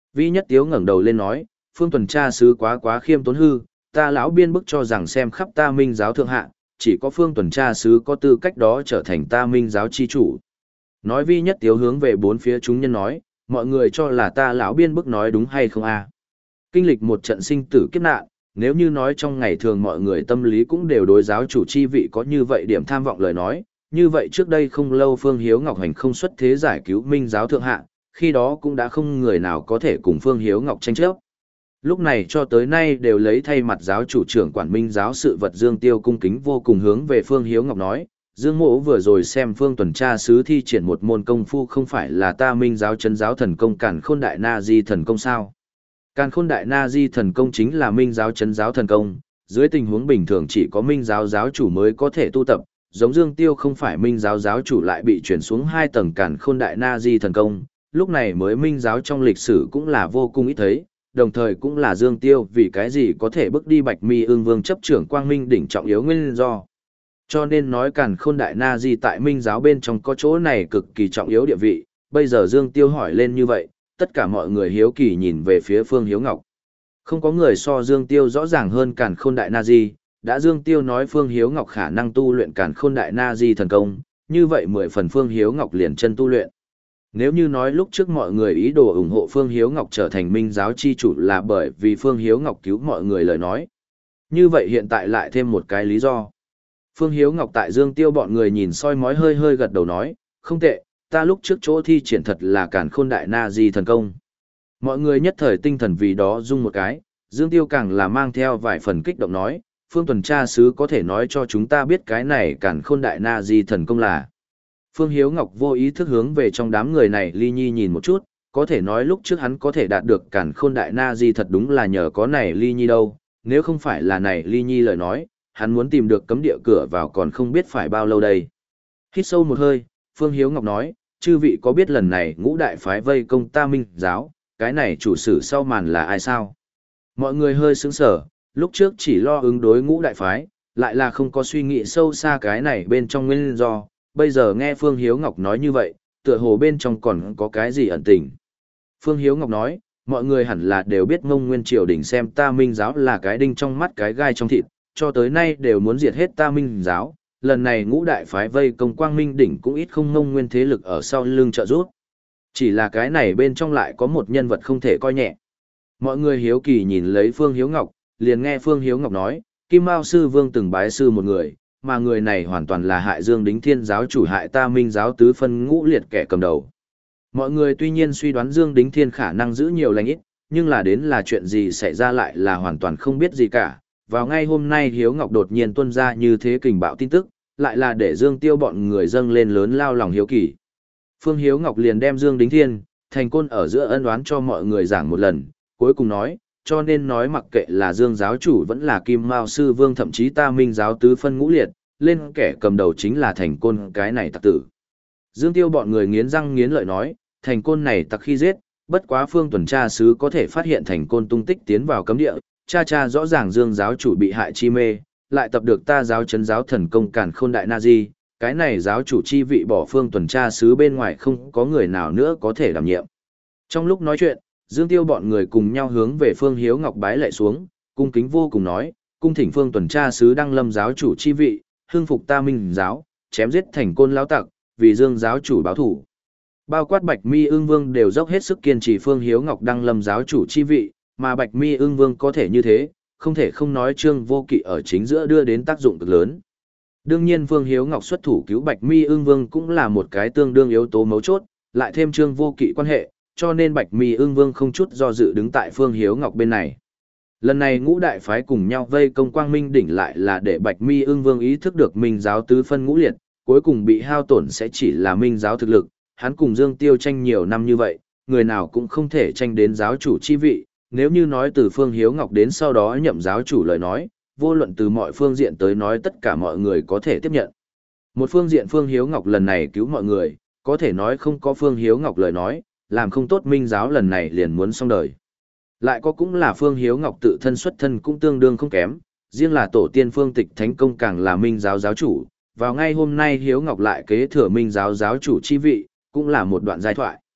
Vi Nhất Tiếu ngẩng đầu lên nói, Phương tuần tra sứ quá quá khiêm tốn hư, ta lão biên bức cho rằng xem khắp ta minh giáo thượng hạ, chỉ có Phương tuần tra sứ có tư cách đó trở thành ta minh giáo chi chủ. Nói Vi Nhất Tiếu hướng về bốn phía chúng nhân nói, mọi người cho là ta lão biên bức nói đúng hay không a? Kinh lịch một trận sinh tử kiếp nạn, nếu như nói trong ngày thường mọi người tâm lý cũng đều đối giáo chủ chi vị có như vậy điểm tham vọng lời nói, như vậy trước đây không lâu Phương Hiếu Ngọc hành không xuất thế giải cứu minh giáo thượng hạ, khi đó cũng đã không người nào có thể cùng Phương Hiếu Ngọc tranh chấp. Lúc này cho tới nay đều lấy thay mặt giáo chủ trưởng quản minh giáo sự vật Dương Tiêu cung kính vô cùng hướng về Phương Hiếu Ngọc nói, Dương Mỗ vừa rồi xem Phương tuần tra sứ thi triển một môn công phu không phải là ta minh giáo chấn giáo thần công Càn Khôn Đại Na Di thần công sao? Càn Khôn Đại Na Di thần công chính là minh giáo chấn giáo thần công, dưới tình huống bình thường chỉ có minh giáo giáo chủ mới có thể tu tập, giống Dương Tiêu không phải minh giáo giáo chủ lại bị chuyển xuống hai tầng Càn Khôn Đại Na Di thần công, lúc này mới minh giáo trong lịch sử cũng là vô cùng ít thấy, đồng thời cũng là Dương Tiêu vì cái gì có thể bước đi Bạch Mi Ưng Vương chấp trưởng Quang Minh đỉnh trọng yếu nguyên do. Cho nên nói Càn Khôn Đại Na Di tại minh giáo bên trong có chỗ này cực kỳ trọng yếu địa vị, bây giờ Dương Tiêu hỏi lên như vậy, tất cả mọi người hiếu kỳ nhìn về phía Phương Hiếu Ngọc. Không có người so Dương Tiêu rõ ràng hơn Càn Khôn Đại Na Di, đã Dương Tiêu nói Phương Hiếu Ngọc khả năng tu luyện Càn Khôn Đại Na Di thần công, như vậy mười phần Phương Hiếu Ngọc liền chân tu luyện. Nếu như nói lúc trước mọi người ý đồ ủng hộ Phương Hiếu Ngọc trở thành minh giáo chi chủ là bởi vì Phương Hiếu Ngọc cứu mọi người lời nói. Như vậy hiện tại lại thêm một cái lý do. Phương Hiếu Ngọc tại Dương Tiêu bọn người nhìn soi mói hơi hơi gật đầu nói, không tệ, ta lúc trước chỗ thi triển thật là Càn Khôn Đại Na Di thần công. Mọi người nhất thời tinh thần vì đó rung một cái, Dương Tiêu càng là mang theo vài phần kích động nói, Phương tuần tra sứ có thể nói cho chúng ta biết cái này Càn Khôn Đại Na Di thần công là. Phương Hiếu Ngọc vô ý thức hướng về trong đám người này Ly Nhi nhìn một chút, có thể nói lúc trước hắn có thể đạt được Càn Khôn Đại Na Di thật đúng là nhờ có này Ly Nhi đâu, nếu không phải là này Ly Nhi lời nói, hắn muốn tìm được cấm địa cửa vào còn không biết phải bao lâu đây. Hít sâu một hơi, Phương Hiếu Ngọc nói, chư vị có biết lần này ngũ đại phái vây công ta minh giáo, cái này chủ sử sau màn là ai sao? Mọi người hơi sững sờ, lúc trước chỉ lo ứng đối ngũ đại phái, lại là không có suy nghĩ sâu xa cái này bên trong nguyên do, bây giờ nghe Phương Hiếu Ngọc nói như vậy, tựa hồ bên trong còn có cái gì ẩn tình. Phương Hiếu Ngọc nói, mọi người hẳn là đều biết Ngông Nguyên Triều Đình xem ta minh giáo là cái đinh trong mắt cái gai trong thịt, cho tới nay đều muốn diệt hết ta minh giáo, lần này ngũ đại phái vây công Quang Minh đỉnh cũng ít không Ngông Nguyên thế lực ở sau lưng trợ giúp. Chỉ là cái này bên trong lại có một nhân vật không thể coi nhẹ. Mọi người hiếu kỳ nhìn lấy Phương Hiếu Ngọc, liền nghe Phương Hiếu Ngọc nói, Kim Mao Sư Vương từng bái sư một người, mà người này hoàn toàn là hại Dương Đính Thiên giáo chủ hại ta minh giáo tứ phân ngũ liệt kẻ cầm đầu. Mọi người tuy nhiên suy đoán Dương Đính Thiên khả năng giữ nhiều lành ít, nhưng là đến là chuyện gì xảy ra lại là hoàn toàn không biết gì cả. Vào ngay hôm nay Hiếu Ngọc đột nhiên tuôn ra như thế kình bạo tin tức, lại là để Dương Tiêu bọn người dâng lên lớn lao lòng hiếu kỳ. Phương Hiếu Ngọc liền đem Dương Đính Thiên, Thành Côn ở giữa ân oán cho mọi người giảng một lần, cuối cùng nói, cho nên nói mặc kệ là Dương giáo chủ vẫn là Kim Mao Sư Vương thậm chí ta minh giáo tứ phân ngũ liệt, lên kẻ cầm đầu chính là Thành Côn cái này tặc tử. Dương Tiêu bọn người nghiến răng nghiến lợi nói, Thành Côn này tặc khi giết, bất quá Phương tuần tra sứ có thể phát hiện Thành Côn tung tích tiến vào cấm địa, cha cha rõ ràng Dương giáo chủ bị hại chi mê, lại tập được ta giáo chấn giáo thần công Càn Khôn Đại Na Di, cái này giáo chủ chi vị bỏ Phương tuần tra sứ bên ngoài không có người nào nữa có thể đảm nhiệm. Trong lúc nói chuyện, Dương Tiêu bọn người cùng nhau hướng về Phương Hiếu Ngọc bái lạy xuống, cung kính vô cùng nói, cung thỉnh Phương tuần tra sứ đăng lâm giáo chủ chi vị, hưng phục ta minh giáo, chém giết Thành Côn lão tặc, vì Dương giáo chủ báo thủ. Bao quát Bạch Mi Ưng Vương đều dốc hết sức kiên trì Phương Hiếu Ngọc đăng lâm giáo chủ chi vị, mà Bạch Mi Ưng Vương có thể như thế, không thể không nói Trương Vô Kỵ ở chính giữa đưa đến tác dụng cực lớn. Đương nhiên Phương Hiếu Ngọc xuất thủ cứu Bạch Mi Ưng Vương cũng là một cái tương đương yếu tố mấu chốt, lại thêm Trương Vô Kỵ quan hệ, cho nên Bạch Mi Ưng Vương không chút do dự đứng tại Phương Hiếu Ngọc bên này. Lần này ngũ đại phái cùng nhau vây công Quang Minh đỉnh lại là để Bạch Mi Ưng Vương ý thức được Minh giáo tứ phân ngũ liệt, cuối cùng bị hao tổn sẽ chỉ là Minh giáo thực lực, hắn cùng Dương Tiêu tranh nhiều năm như vậy, người nào cũng không thể tranh đến giáo chủ chi vị, nếu như nói từ Phương Hiếu Ngọc đến sau đó nhậm giáo chủ lời nói, vô luận từ mọi phương diện tới nói tất cả mọi người có thể tiếp nhận. Một phương diện Phương Hiếu Ngọc lần này cứu mọi người, có thể nói không có Phương Hiếu Ngọc lời nói, làm không tốt Minh giáo lần này liền muốn xong đời. Lại có cũng là Phương Hiếu Ngọc tự thân xuất thân cũng tương đương không kém, riêng là tổ tiên Phương Tịch Thánh Công càng là Minh giáo giáo chủ, vào ngay hôm nay Hiếu Ngọc lại kế thừa Minh giáo giáo chủ chi vị, cũng là một đoạn giai thoại.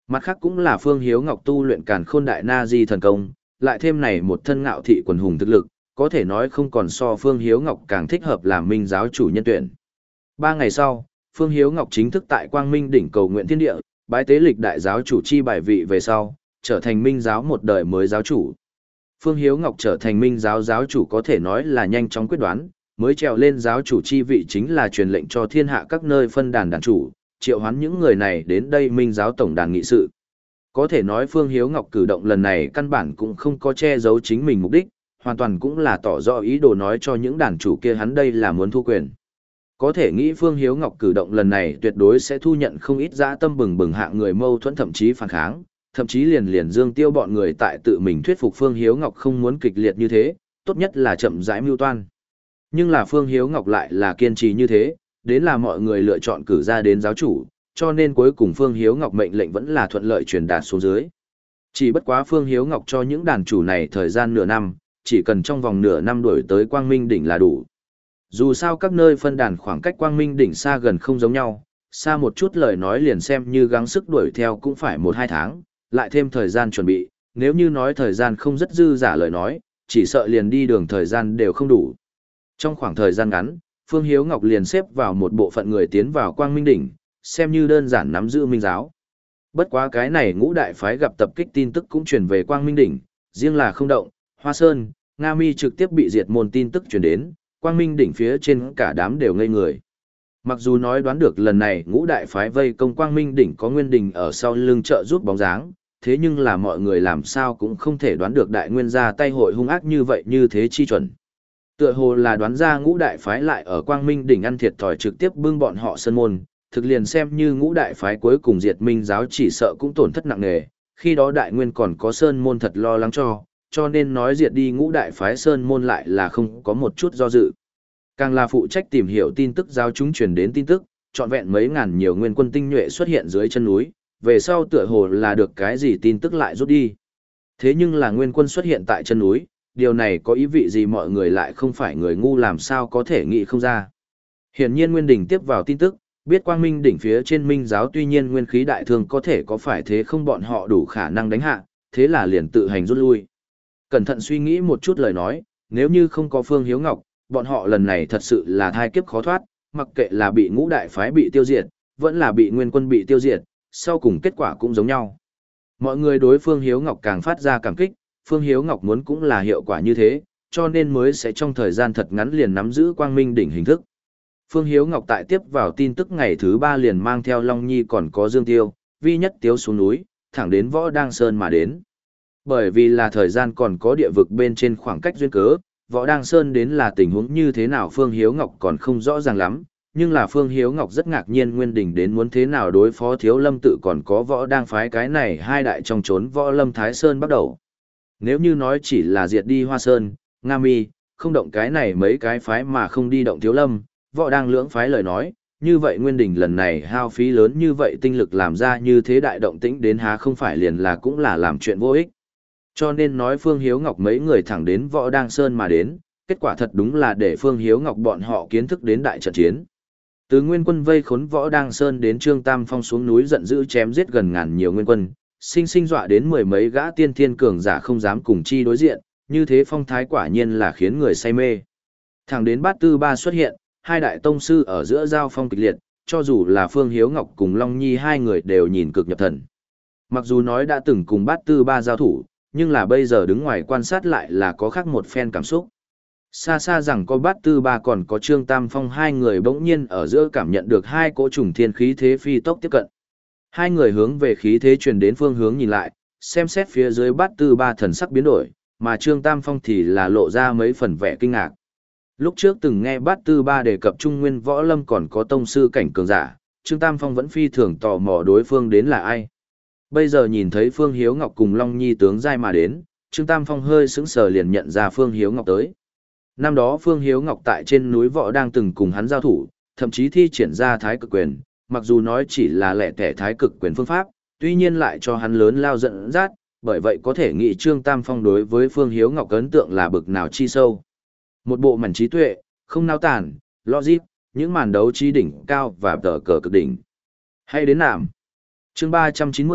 Mặt khác cũng là Phương Hiếu Ngọc tu luyện Càn Khôn Đại Na Di thần công, lại thêm này một thân ngạo thị quần hùng thực lực, có thể nói không còn so Phương Hiếu Ngọc càng thích hợp làm minh giáo chủ nhân tuyển. Ba ngày sau, Phương Hiếu Ngọc chính thức tại Quang Minh đỉnh cầu nguyện thiên địa, bái tế lịch đại giáo chủ chi bài vị về sau, trở thành minh giáo một đời mới giáo chủ. Phương Hiếu Ngọc trở thành minh giáo giáo chủ có thể nói là nhanh chóng quyết đoán, mới trèo lên giáo chủ chi vị chính là truyền lệnh cho thiên hạ các nơi phân đàn đàn chủ, triệu hoán những người này đến đây minh giáo tổng đàn nghị sự. Có thể nói Phương Hiếu Ngọc cử động lần này căn bản cũng không có che giấu chính mình mục đích, hoàn toàn cũng là tỏ rõ ý đồ nói cho những đàn chủ kia hắn đây là muốn thu quyền. Có thể nghĩ Phương Hiếu Ngọc cử động lần này tuyệt đối sẽ thu nhận không ít dã tâm bừng bừng hạng người mâu thuẫn thậm chí phản kháng, thậm chí liền liền Dương Tiêu bọn người tại tự mình thuyết phục Phương Hiếu Ngọc không muốn kịch liệt như thế, tốt nhất là chậm rãi mưu toan. Nhưng là Phương Hiếu Ngọc lại là kiên trì như thế, đến là mọi người lựa chọn cử ra đến giáo chủ, cho nên cuối cùng Phương Hiếu Ngọc mệnh lệnh vẫn là thuận lợi truyền đạt xuống dưới. Chỉ bất quá Phương Hiếu Ngọc cho những đàn chủ này thời gian nửa năm, chỉ cần trong vòng nửa năm đuổi tới Quang Minh đỉnh là đủ. Dù sao các nơi phân đàn khoảng cách Quang Minh đỉnh xa gần không giống nhau, xa một chút lời nói liền xem như gắng sức đuổi theo cũng phải một hai tháng, lại thêm thời gian chuẩn bị, nếu như nói thời gian không rất dư giả lời nói, chỉ sợ liền đi đường thời gian đều không đủ. Trong khoảng thời gian ngắn, Phương Hiếu Ngọc liền xếp vào một bộ phận người tiến vào Quang Minh đỉnh, xem như đơn giản nắm giữ minh giáo. Bất quá cái này ngũ đại phái gặp tập kích tin tức cũng truyền về Quang Minh đỉnh, riêng là Không Động, Hoa Sơn, Nga Mi trực tiếp bị diệt môn tin tức truyền đến, Quang Minh đỉnh phía trên cả đám đều ngây người. Mặc dù nói đoán được lần này ngũ đại phái vây công Quang Minh đỉnh có Nguyên Đình ở sau lưng trợ giúp bóng dáng, thế nhưng là mọi người làm sao cũng không thể đoán được đại nguyên ra tay hội hung ác như vậy như thế chi chuẩn. Tựa hồ là đoán ra ngũ đại phái lại ở Quang Minh đỉnh ăn thiệt thòi trực tiếp bưng bọn họ sơn môn, thực liền xem như ngũ đại phái cuối cùng diệt minh giáo chỉ sợ cũng tổn thất nặng nề, khi đó đại nguyên còn có sơn môn thật lo lắng cho, cho nên nói diệt đi ngũ đại phái sơn môn lại là không có một chút do dự. Càng là phụ trách tìm hiểu tin tức giáo chúng truyền đến tin tức, trọn vẹn mấy ngàn nhiều nguyên quân tinh nhuệ xuất hiện dưới chân núi, về sau tựa hồ là được cái gì tin tức lại rút đi. Thế nhưng là nguyên quân xuất hiện tại chân núi, điều này có ý vị gì mọi người lại không phải người ngu làm sao có thể nghĩ không ra. Hiển nhiên Nguyên Đình tiếp vào tin tức, biết Quang Minh đỉnh phía trên minh giáo tuy nhiên nguyên khí đại thương có thể có phải thế không bọn họ đủ khả năng đánh hạ, thế là liền tự hành rút lui. Cẩn thận suy nghĩ một chút lời nói, nếu như không có Phương Hiếu Ngọc, bọn họ lần này thật sự là thai kiếp khó thoát, mặc kệ là bị ngũ đại phái bị tiêu diệt, vẫn là bị nguyên quân bị tiêu diệt, sau cùng kết quả cũng giống nhau. Mọi người đối Phương Hiếu Ngọc càng phát ra cảm kích, Phương Hiếu Ngọc muốn cũng là hiệu quả như thế, cho nên mới sẽ trong thời gian thật ngắn liền nắm giữ Quang Minh đỉnh hình thức. Phương Hiếu Ngọc tại tiếp vào tin tức ngày thứ ba liền mang theo Long Nhi còn có Dương Tiêu, Vi Nhất Tiếu xuống núi, thẳng đến Võ Đăng Sơn mà đến. Bởi vì là thời gian còn có địa vực bên trên khoảng cách duyên cớ, Võ Đăng Sơn đến là tình huống như thế nào Phương Hiếu Ngọc còn không rõ ràng lắm, nhưng là Phương Hiếu Ngọc rất ngạc nhiên Nguyên Đình đến muốn thế nào đối phó Thiếu Lâm tự còn có Võ Đang phái cái này hai đại trong trốn Võ Lâm Thái Sơn bắt đầu. Nếu như nói chỉ là diệt đi Hoa Sơn, Nga Mi, không động cái này mấy cái phái mà không đi động Thiếu Lâm, Võ Đang lưỡng phái lời nói, như vậy Nguyên Đình lần này hao phí lớn như vậy tinh lực làm ra như thế đại động tĩnh đến há không phải liền là cũng là làm chuyện vô ích. Cho nên nói Phương Hiếu Ngọc mấy người thẳng đến Võ Đang Sơn mà đến, kết quả thật đúng là để Phương Hiếu Ngọc bọn họ kiến thức đến đại trận chiến. Từ nguyên quân vây khốn Võ Đang Sơn đến Trương Tam Phong xuống núi giận dữ chém giết gần ngàn nhiều nguyên quân, sinh sinh dọa đến mười mấy gã tiên thiên cường giả không dám cùng chi đối diện, như thế phong thái quả nhiên là khiến người say mê. Thẳng đến Bát Tư Ba xuất hiện, hai đại tông sư ở giữa giao phong kịch liệt, cho dù là Phương Hiếu Ngọc cùng Long Nhi hai người đều nhìn cực nhập thần. Mặc dù nói đã từng cùng Bát Tư Ba giao thủ, nhưng là bây giờ đứng ngoài quan sát lại là có khác một phen cảm xúc. Xa xa rằng có Bát Tư Ba còn có Trương Tam Phong hai người bỗng nhiên ở giữa cảm nhận được hai cỗ trùng thiên khí thế phi tốc tiếp cận. Hai người hướng về khí thế truyền đến phương hướng nhìn lại, xem xét phía dưới Bát Tư Ba thần sắc biến đổi, mà Trương Tam Phong thì là lộ ra mấy phần vẻ kinh ngạc. Lúc trước từng nghe Bát Tư Ba đề cập Trung Nguyên Võ Lâm còn có tông sư cảnh cường giả, Trương Tam Phong vẫn phi thường tò mò đối phương đến là ai. Bây giờ nhìn thấy Phương Hiếu Ngọc cùng Long Nhi tướng giai mà đến, Trương Tam Phong hơi sững sờ liền nhận ra Phương Hiếu Ngọc tới. Năm đó Phương Hiếu Ngọc tại trên núi Võ đang từng cùng hắn giao thủ, thậm chí thi triển ra thái cực quyền, mặc dù nói chỉ là lẻ tẻ thái cực quyền phương pháp, tuy nhiên lại cho hắn lớn lao giận dắt, bởi vậy có thể nghĩ Trương Tam Phong đối với Phương Hiếu Ngọc ấn tượng là bực nào chi sâu. Một bộ mảnh trí tuệ, không nao tản, logic, những màn đấu trí đỉnh cao và tờ cờ cực đỉnh. Hay đến nạm. Chương ba trăm chín mươi,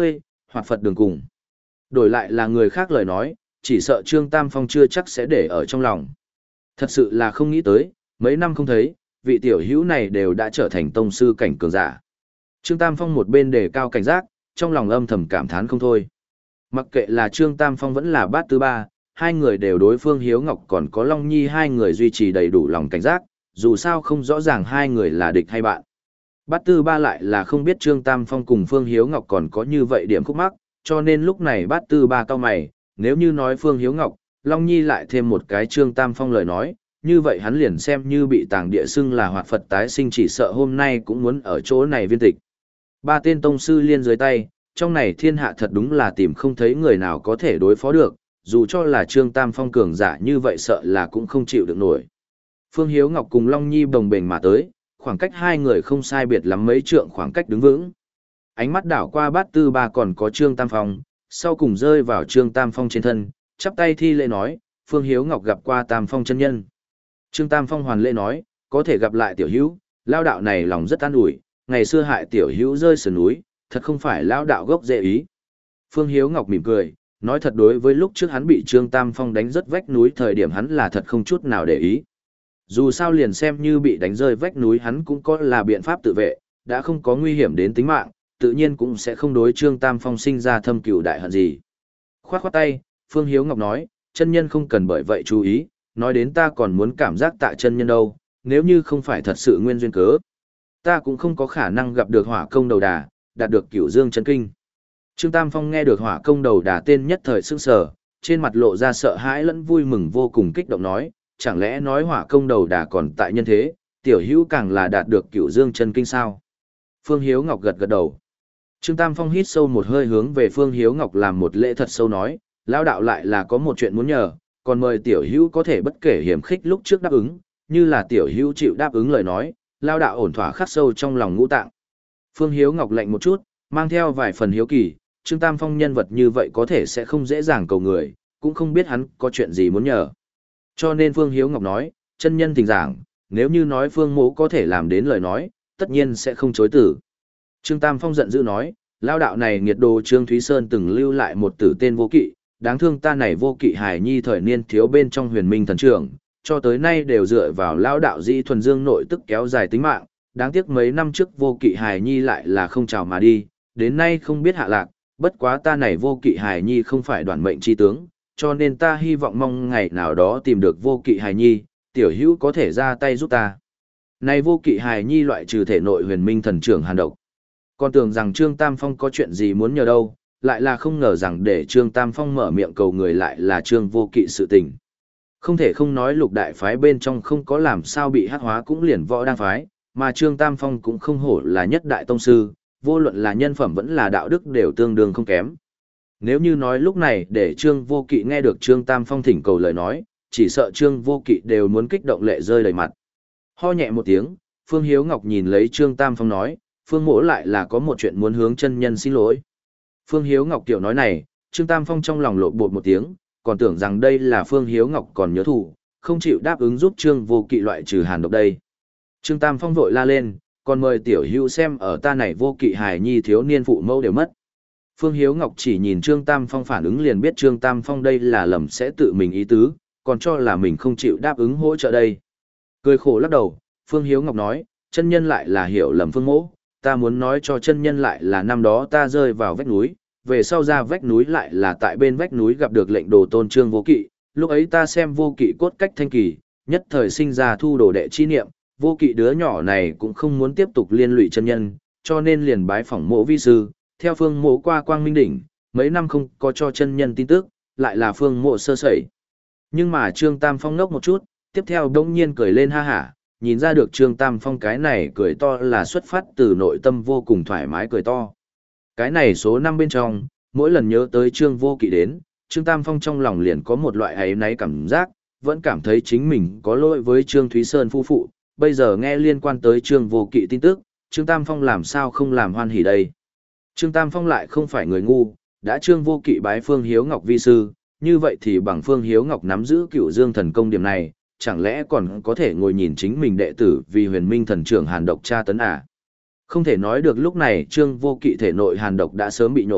hoạt Phật đường cùng. Đổi lại là người khác lời nói, chỉ sợ Trương Tam Phong chưa chắc sẽ để ở trong lòng. Thật sự là không nghĩ tới, mấy năm không thấy, vị tiểu hữu này đều đã trở thành tông sư cảnh cường giả. Trương Tam Phong một bên đề cao cảnh giác, trong lòng âm thầm cảm thán không thôi. Mặc kệ là Trương Tam Phong vẫn là Bát Tư Ba, hai người đều đối Phương Hiếu Ngọc còn có Long Nhi hai người duy trì đầy đủ lòng cảnh giác, dù sao không rõ ràng hai người là địch hay bạn. Bát Tư Ba lại là không biết Trương Tam Phong cùng Phương Hiếu Ngọc còn có như vậy điểm khúc mắc, cho nên lúc này Bát Tư Ba cao mày, nếu như nói Phương Hiếu Ngọc, Long Nhi lại thêm một cái Trương Tam Phong lời nói, như vậy hắn liền xem như bị tàng địa xưng là hoạt Phật tái sinh, chỉ sợ hôm nay cũng muốn ở chỗ này viên tịch. Ba tên tông sư liên dưới tay, trong này thiên hạ thật đúng là tìm không thấy người nào có thể đối phó được, dù cho là Trương Tam Phong cường giả như vậy sợ là cũng không chịu được nổi. Phương Hiếu Ngọc cùng Long Nhi bồng bềnh mà tới, khoảng cách hai người không sai biệt lắm mấy trượng khoảng cách đứng vững. Ánh mắt đảo qua Bát Tư Ba còn có Trương Tam Phong, sau cùng rơi vào Trương Tam Phong trên thân, chắp tay thi lễ nói, Phương Hiếu Ngọc gặp qua Tam Phong chân nhân. Trương Tam Phong hoàn lễ nói, có thể gặp lại tiểu hữu, lao đạo này lòng rất an ủi, ngày xưa hại tiểu hữu rơi sườn núi, thật không phải lao đạo gốc dễ ý. Phương Hiếu Ngọc mỉm cười, nói thật đối với lúc trước hắn bị Trương Tam Phong đánh rất vách núi thời điểm hắn là thật không chút nào để ý. Dù sao liền xem như bị đánh rơi vách núi hắn cũng có là biện pháp tự vệ, đã không có nguy hiểm đến tính mạng, tự nhiên cũng sẽ không đối Trương Tam Phong sinh ra thâm cừu đại hận gì. Khoát khoát tay, Phương Hiếu Ngọc nói, chân nhân không cần bởi vậy chú ý, nói đến ta còn muốn cảm giác tạ chân nhân đâu, nếu như không phải thật sự nguyên duyên cớ. Ta cũng không có khả năng gặp được hỏa công đầu đà, đạt được cửu dương chân kinh. Trương Tam Phong nghe được hỏa công đầu đà tên nhất thời sững sờ, trên mặt lộ ra sợ hãi lẫn vui mừng vô cùng kích động nói, chẳng lẽ nói hỏa công đầu đà còn tại nhân thế, tiểu hữu càng là đạt được cửu dương chân kinh sao? Phương Hiếu Ngọc gật gật đầu. Trương Tam Phong hít sâu một hơi hướng về Phương Hiếu Ngọc làm một lễ thật sâu nói, lão đạo lại là có một chuyện muốn nhờ, còn mời tiểu hữu có thể bất kể hiểm khích lúc trước đáp ứng, như là tiểu hữu chịu đáp ứng lời nói, lão đạo ổn thỏa khắc sâu trong lòng ngũ tạng. Phương Hiếu Ngọc lạnh một chút, mang theo vài phần hiếu kỳ, Trương Tam Phong nhân vật như vậy có thể sẽ không dễ dàng cầu người, cũng không biết hắn có chuyện gì muốn nhờ. Cho nên Phương Hiếu Ngọc nói, chân nhân thỉnh giảng, nếu như nói Phương Mỗ có thể làm đến lời nói, tất nhiên sẽ không chối từ. Trương Tam Phong giận dữ nói, lao đạo này nghiệt đồ Trương Thúy Sơn từng lưu lại một tử tên vô kỵ, đáng thương ta này vô kỵ hài nhi thời niên thiếu bên trong huyền minh thần trưởng, cho tới nay đều dựa vào lao đạo dĩ thuần dương nội tức kéo dài tính mạng, đáng tiếc mấy năm trước vô kỵ hài nhi lại là không chào mà đi, đến nay không biết hạ lạc, bất quá ta này vô kỵ hài nhi không phải đoàn mệnh chi tướng, cho nên ta hy vọng mong ngày nào đó tìm được vô kỵ hài nhi, tiểu hữu có thể ra tay giúp ta. Này vô kỵ hài nhi loại trừ thể nội huyền minh thần trưởng hàn độc. Còn tưởng rằng Trương Tam Phong có chuyện gì muốn nhờ đâu, lại là không ngờ rằng để Trương Tam Phong mở miệng cầu người lại là Trương vô kỵ sự tình. Không thể không nói lục đại phái bên trong không có làm sao bị hắc hóa cũng liền võ đang phái, mà Trương Tam Phong cũng không hổ là nhất đại tông sư, vô luận là nhân phẩm vẫn là đạo đức đều tương đương không kém. Nếu như nói lúc này để Trương vô kỵ nghe được Trương Tam Phong thỉnh cầu lời nói, chỉ sợ Trương vô kỵ đều muốn kích động lệ rơi đầy mặt. Ho nhẹ một tiếng, Phương Hiếu Ngọc nhìn lấy Trương Tam Phong nói, Phương Mỗ lại là có một chuyện muốn hướng chân nhân xin lỗi. Phương Hiếu Ngọc tiểu nói này, Trương Tam Phong trong lòng lộn bột một tiếng, còn tưởng rằng đây là Phương Hiếu Ngọc còn nhớ thù, không chịu đáp ứng giúp Trương vô kỵ loại trừ hàn độc đây. Trương Tam Phong vội la lên, còn mời tiểu hữu xem ở ta này vô kỵ hài nhi thiếu niên phụ mẫu đều mất. Phương Hiếu Ngọc chỉ nhìn Trương Tam Phong phản ứng liền biết Trương Tam Phong đây là lầm sẽ tự mình ý tứ, còn cho là mình không chịu đáp ứng hỗ trợ đây. Cười khổ lắc đầu, Phương Hiếu Ngọc nói, chân nhân lại là hiểu lầm Phương Mỗ, ta muốn nói cho chân nhân lại là năm đó ta rơi vào vách núi, về sau ra vách núi lại là tại bên vách núi gặp được lệnh đồ tôn Trương vô kỵ, lúc ấy ta xem vô kỵ cốt cách thanh kỳ, nhất thời sinh ra thu đồ đệ chi niệm, vô kỵ đứa nhỏ này cũng không muốn tiếp tục liên lụy chân nhân, cho nên liền bái phỏng mộ vi sư, theo Phương Mộ qua Quang Minh đỉnh, mấy năm không có cho chân nhân tin tức, lại là Phương Mộ sơ sẩy. Nhưng mà Trương Tam Phong ngốc một chút, tiếp theo đông nhiên cười lên ha hả, nhìn ra được Trương Tam Phong cái này cười to là xuất phát từ nội tâm vô cùng thoải mái cười to. Cái này số năm bên trong, mỗi lần nhớ tới Trương vô kỵ đến, Trương Tam Phong trong lòng liền có một loại ấy náy cảm giác, vẫn cảm thấy chính mình có lỗi với Trương Thúy Sơn phu phụ, bây giờ nghe liên quan tới Trương vô kỵ tin tức, Trương Tam Phong làm sao không làm hoan hỉ đây. Trương Tam Phong lại không phải người ngu, đã Trương vô kỵ bái Phương Hiếu Ngọc vi sư, như vậy thì bằng Phương Hiếu Ngọc nắm giữ Cửu Dương thần công điểm này, chẳng lẽ còn có thể ngồi nhìn chính mình đệ tử vì huyền minh thần trưởng hàn độc tra tấn à? Không thể nói được lúc này Trương vô kỵ thể nội hàn độc đã sớm bị nổ,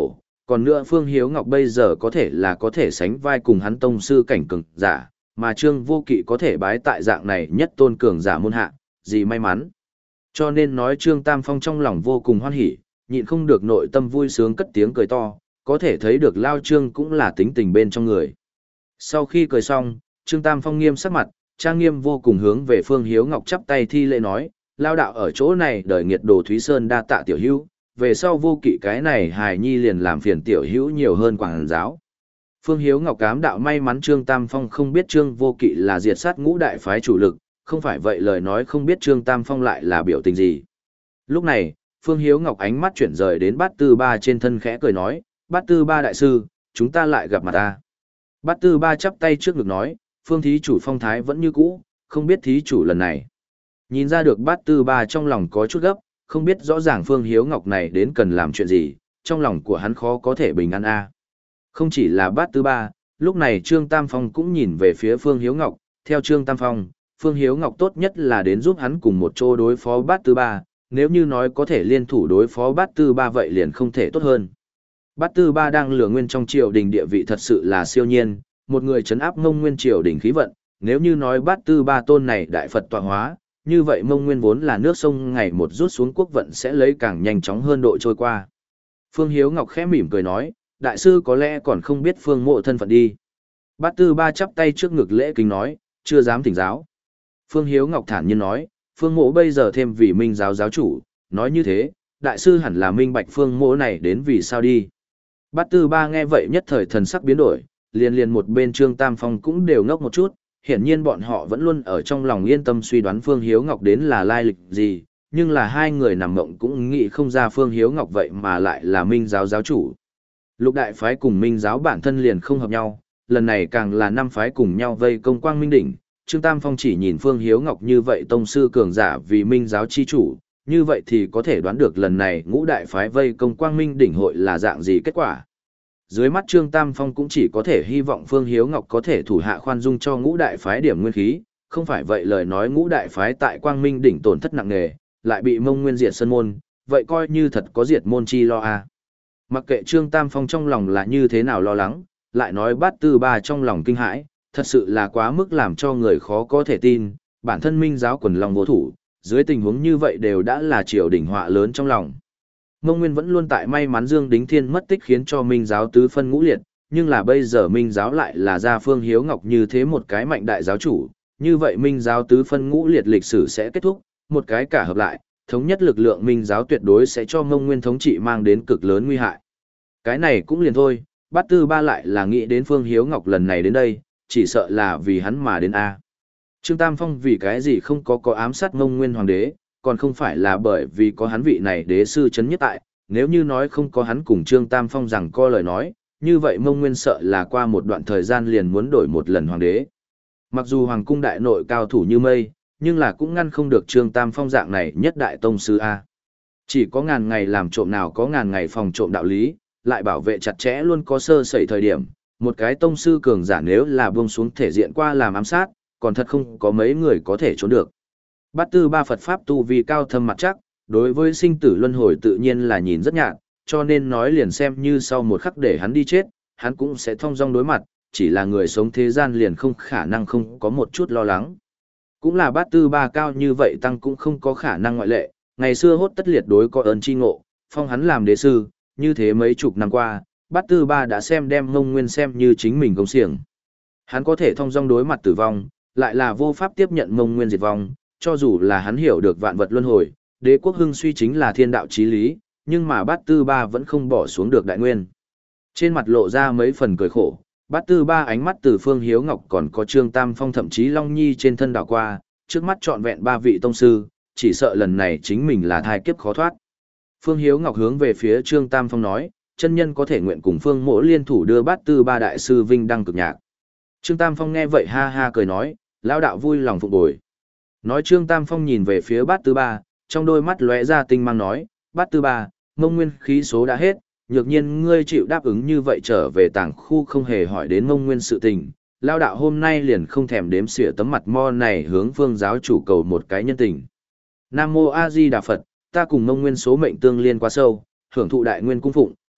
còn nữa Phương Hiếu Ngọc bây giờ có thể là có thể sánh vai cùng hắn tông sư cảnh cường giả, mà Trương Vô Kỵ có thể bái tại dạng này nhất tôn cường giả môn hạ, gì may mắn. Cho nên nói Trương Tam Phong trong lòng vô cùng hoan hỉ, nhịn không được nội tâm vui sướng cất tiếng cười to, có thể thấy được Lao Trương cũng là tính tình bên trong người. Sau khi cười xong, Trương Tam Phong nghiêm sắc mặt, trang nghiêm vô cùng hướng về Phương Hiếu Ngọc chắp tay thi lễ nói, Lao đạo ở chỗ này đời nghiệt đồ Thúy Sơn đa tạ tiểu hữu, về sau Vô Kỵ cái này hài nhi liền làm phiền tiểu hữu nhiều hơn quảng giáo. Phương Hiếu Ngọc cám đạo may mắn Trương Tam Phong không biết Trương Vô Kỵ là diệt sát ngũ đại phái chủ lực, không phải vậy lời nói không biết Trương Tam Phong lại là biểu tình gì. Lúc này, Phương Hiếu Ngọc ánh mắt chuyển rời đến Bát Tư Ba trên thân khẽ cười nói, Bát Tư Ba đại sư, chúng ta lại gặp mặt ta. Bát Tư Ba chắp tay trước ngực nói, Phương thí chủ phong thái vẫn như cũ, không biết thí chủ lần này. Nhìn ra được Bát Tư Ba trong lòng có chút gấp, không biết rõ ràng Phương Hiếu Ngọc này đến cần làm chuyện gì, trong lòng của hắn khó có thể bình an a. Không chỉ là Bát Tư Ba, lúc này Trương Tam Phong cũng nhìn về phía Phương Hiếu Ngọc, theo Trương Tam Phong, Phương Hiếu Ngọc tốt nhất là đến giúp hắn cùng một chỗ đối phó Bát Tư Ba, nếu như nói có thể liên thủ đối phó Bát Tư Ba vậy liền không thể tốt hơn. Bát Tư Ba đang lừa nguyên trong triều đình địa vị thật sự là siêu nhiên, một người trấn áp Mông Nguyên triều đình khí vận, nếu như nói Bát Tư Ba tôn này đại Phật tọa hóa, như vậy Mông Nguyên vốn là nước sông ngày một rút xuống quốc vận sẽ lấy càng nhanh chóng hơn độ trôi qua. Phương Hiếu Ngọc khẽ mỉm cười nói, đại sư có lẽ còn không biết Phương Mộ thân phận đi. Bát Tư Ba chắp tay trước ngực lễ kính nói, chưa dám thỉnh giáo. Phương Hiếu Ngọc thản nhiên nói, Phương Mộ bây giờ thêm vì minh giáo giáo chủ, nói như thế, đại sư hẳn là minh bạch Phương Mộ này đến vì sao đi. Bát Tư Ba nghe vậy nhất thời thần sắc biến đổi, liền liền một bên Trương Tam Phong cũng đều ngốc một chút, hiển nhiên bọn họ vẫn luôn ở trong lòng yên tâm suy đoán Phương Hiếu Ngọc đến là lai lịch gì, nhưng là hai người nằm mộng cũng nghĩ không ra Phương Hiếu Ngọc vậy mà lại là minh giáo giáo chủ. Lục đại phái cùng minh giáo bản thân liền không hợp nhau, lần này càng là năm phái cùng nhau vây công Quang Minh đỉnh, Trương Tam Phong chỉ nhìn Phương Hiếu Ngọc như vậy tông sư cường giả vì minh giáo chi chủ, như vậy thì có thể đoán được lần này ngũ đại phái vây công Quang Minh đỉnh hội là dạng gì kết quả. Dưới mắt Trương Tam Phong cũng chỉ có thể hy vọng Phương Hiếu Ngọc có thể thủ hạ khoan dung cho ngũ đại phái điểm nguyên khí, không phải vậy lời nói ngũ đại phái tại Quang Minh đỉnh tổn thất nặng nề, lại bị Mông Nguyên diệt sân môn, vậy coi như thật có diệt môn chi lo a. Mặc kệ Trương Tam Phong trong lòng là như thế nào lo lắng, lại nói Bát Tư Ba trong lòng kinh hãi, thật sự là quá mức làm cho người khó có thể tin, bản thân minh giáo quần long vô thủ, dưới tình huống như vậy đều đã là triều đình họa lớn trong lòng. Mông Nguyên vẫn luôn tại may mắn Dương Đính Thiên mất tích khiến cho minh giáo tứ phân ngũ liệt, nhưng là bây giờ minh giáo lại là ra Phương Hiếu Ngọc như thế một cái mạnh đại giáo chủ, như vậy minh giáo tứ phân ngũ liệt lịch sử sẽ kết thúc, một cái cả hợp lại, thống nhất lực lượng minh giáo tuyệt đối sẽ cho Mông Nguyên thống trị mang đến cực lớn nguy hại. Cái này cũng liền thôi, Bát Tư Ba lại là nghĩ đến Phương Hiếu Ngọc lần này đến đây, chỉ sợ là vì hắn mà đến A. Trương Tam Phong vì cái gì không có có ám sát Mông Nguyên Hoàng đế, còn không phải là bởi vì có hắn vị này đế sư chấn nhất tại, nếu như nói không có hắn cùng Trương Tam Phong rằng co lời nói, như vậy Mông Nguyên sợ là qua một đoạn thời gian liền muốn đổi một lần hoàng đế. Mặc dù hoàng cung đại nội cao thủ như mây, nhưng là cũng ngăn không được Trương Tam Phong dạng này nhất đại tông sư A. Chỉ có ngàn ngày làm trộm nào có ngàn ngày phòng trộm đạo lý, lại bảo vệ chặt chẽ luôn có sơ sẩy thời điểm, một cái tông sư cường giả nếu là buông xuống thể diện qua làm ám sát, còn thật không có mấy người có thể trốn được. Bát Tư Ba Phật Pháp tu vi cao thâm mặt chắc, đối với sinh tử luân hồi tự nhiên là nhìn rất nhạt, cho nên nói liền xem như sau một khắc để hắn đi chết, hắn cũng sẽ thong dong đối mặt, chỉ là người sống thế gian liền không khả năng không có một chút lo lắng. Cũng là Bát Tư Ba cao như vậy tăng cũng không có khả năng ngoại lệ, ngày xưa hốt tất liệt đối có ơn chi ngộ, phong hắn làm đế sư, như thế mấy chục năm qua, Bát Tư Ba đã xem đem Mông Nguyên xem như chính mình công xiềng. Hắn có thể thong dong đối mặt tử vong, lại là vô pháp tiếp nhận Mông Nguyên diệt vong, cho dù là hắn hiểu được vạn vật luân hồi, đế quốc hưng suy chính là thiên đạo chí lý, nhưng mà Bát Tư Ba vẫn không bỏ xuống được đại nguyên. Trên mặt lộ ra mấy phần cười khổ, Bát Tư Ba ánh mắt từ Phương Hiếu Ngọc còn có Trương Tam Phong thậm chí Long Nhi trên thân đảo qua, trước mắt trọn vẹn ba vị tông sư, chỉ sợ lần này chính mình là thai kiếp khó thoát. Phương Hiếu Ngọc hướng về phía Trương Tam Phong nói, chân nhân có thể nguyện cùng Phương Mỗ liên thủ đưa Bát Tư Ba đại sư vinh đăng cực nhạc. Trương Tam Phong nghe vậy ha ha cười nói, lão đạo vui lòng phục bồi. Nói Trương Tam Phong nhìn về phía Bát Tư Ba, trong đôi mắt lóe ra tinh mang nói, Bát Tư Ba, Mông Nguyên khí số đã hết, nhược nhiên ngươi chịu đáp ứng như vậy trở về tàng khu không hề hỏi đến Mông Nguyên sự tình. Lão đạo hôm nay liền không thèm đếm xỉa tấm mặt mo này hướng Phương giáo chủ cầu một cái nhân tình. Nam Mô A Di Đà Phật, ta cùng Mông Nguyên số mệnh tương liên quá sâu, hưởng thụ đại nguyên cung phụng,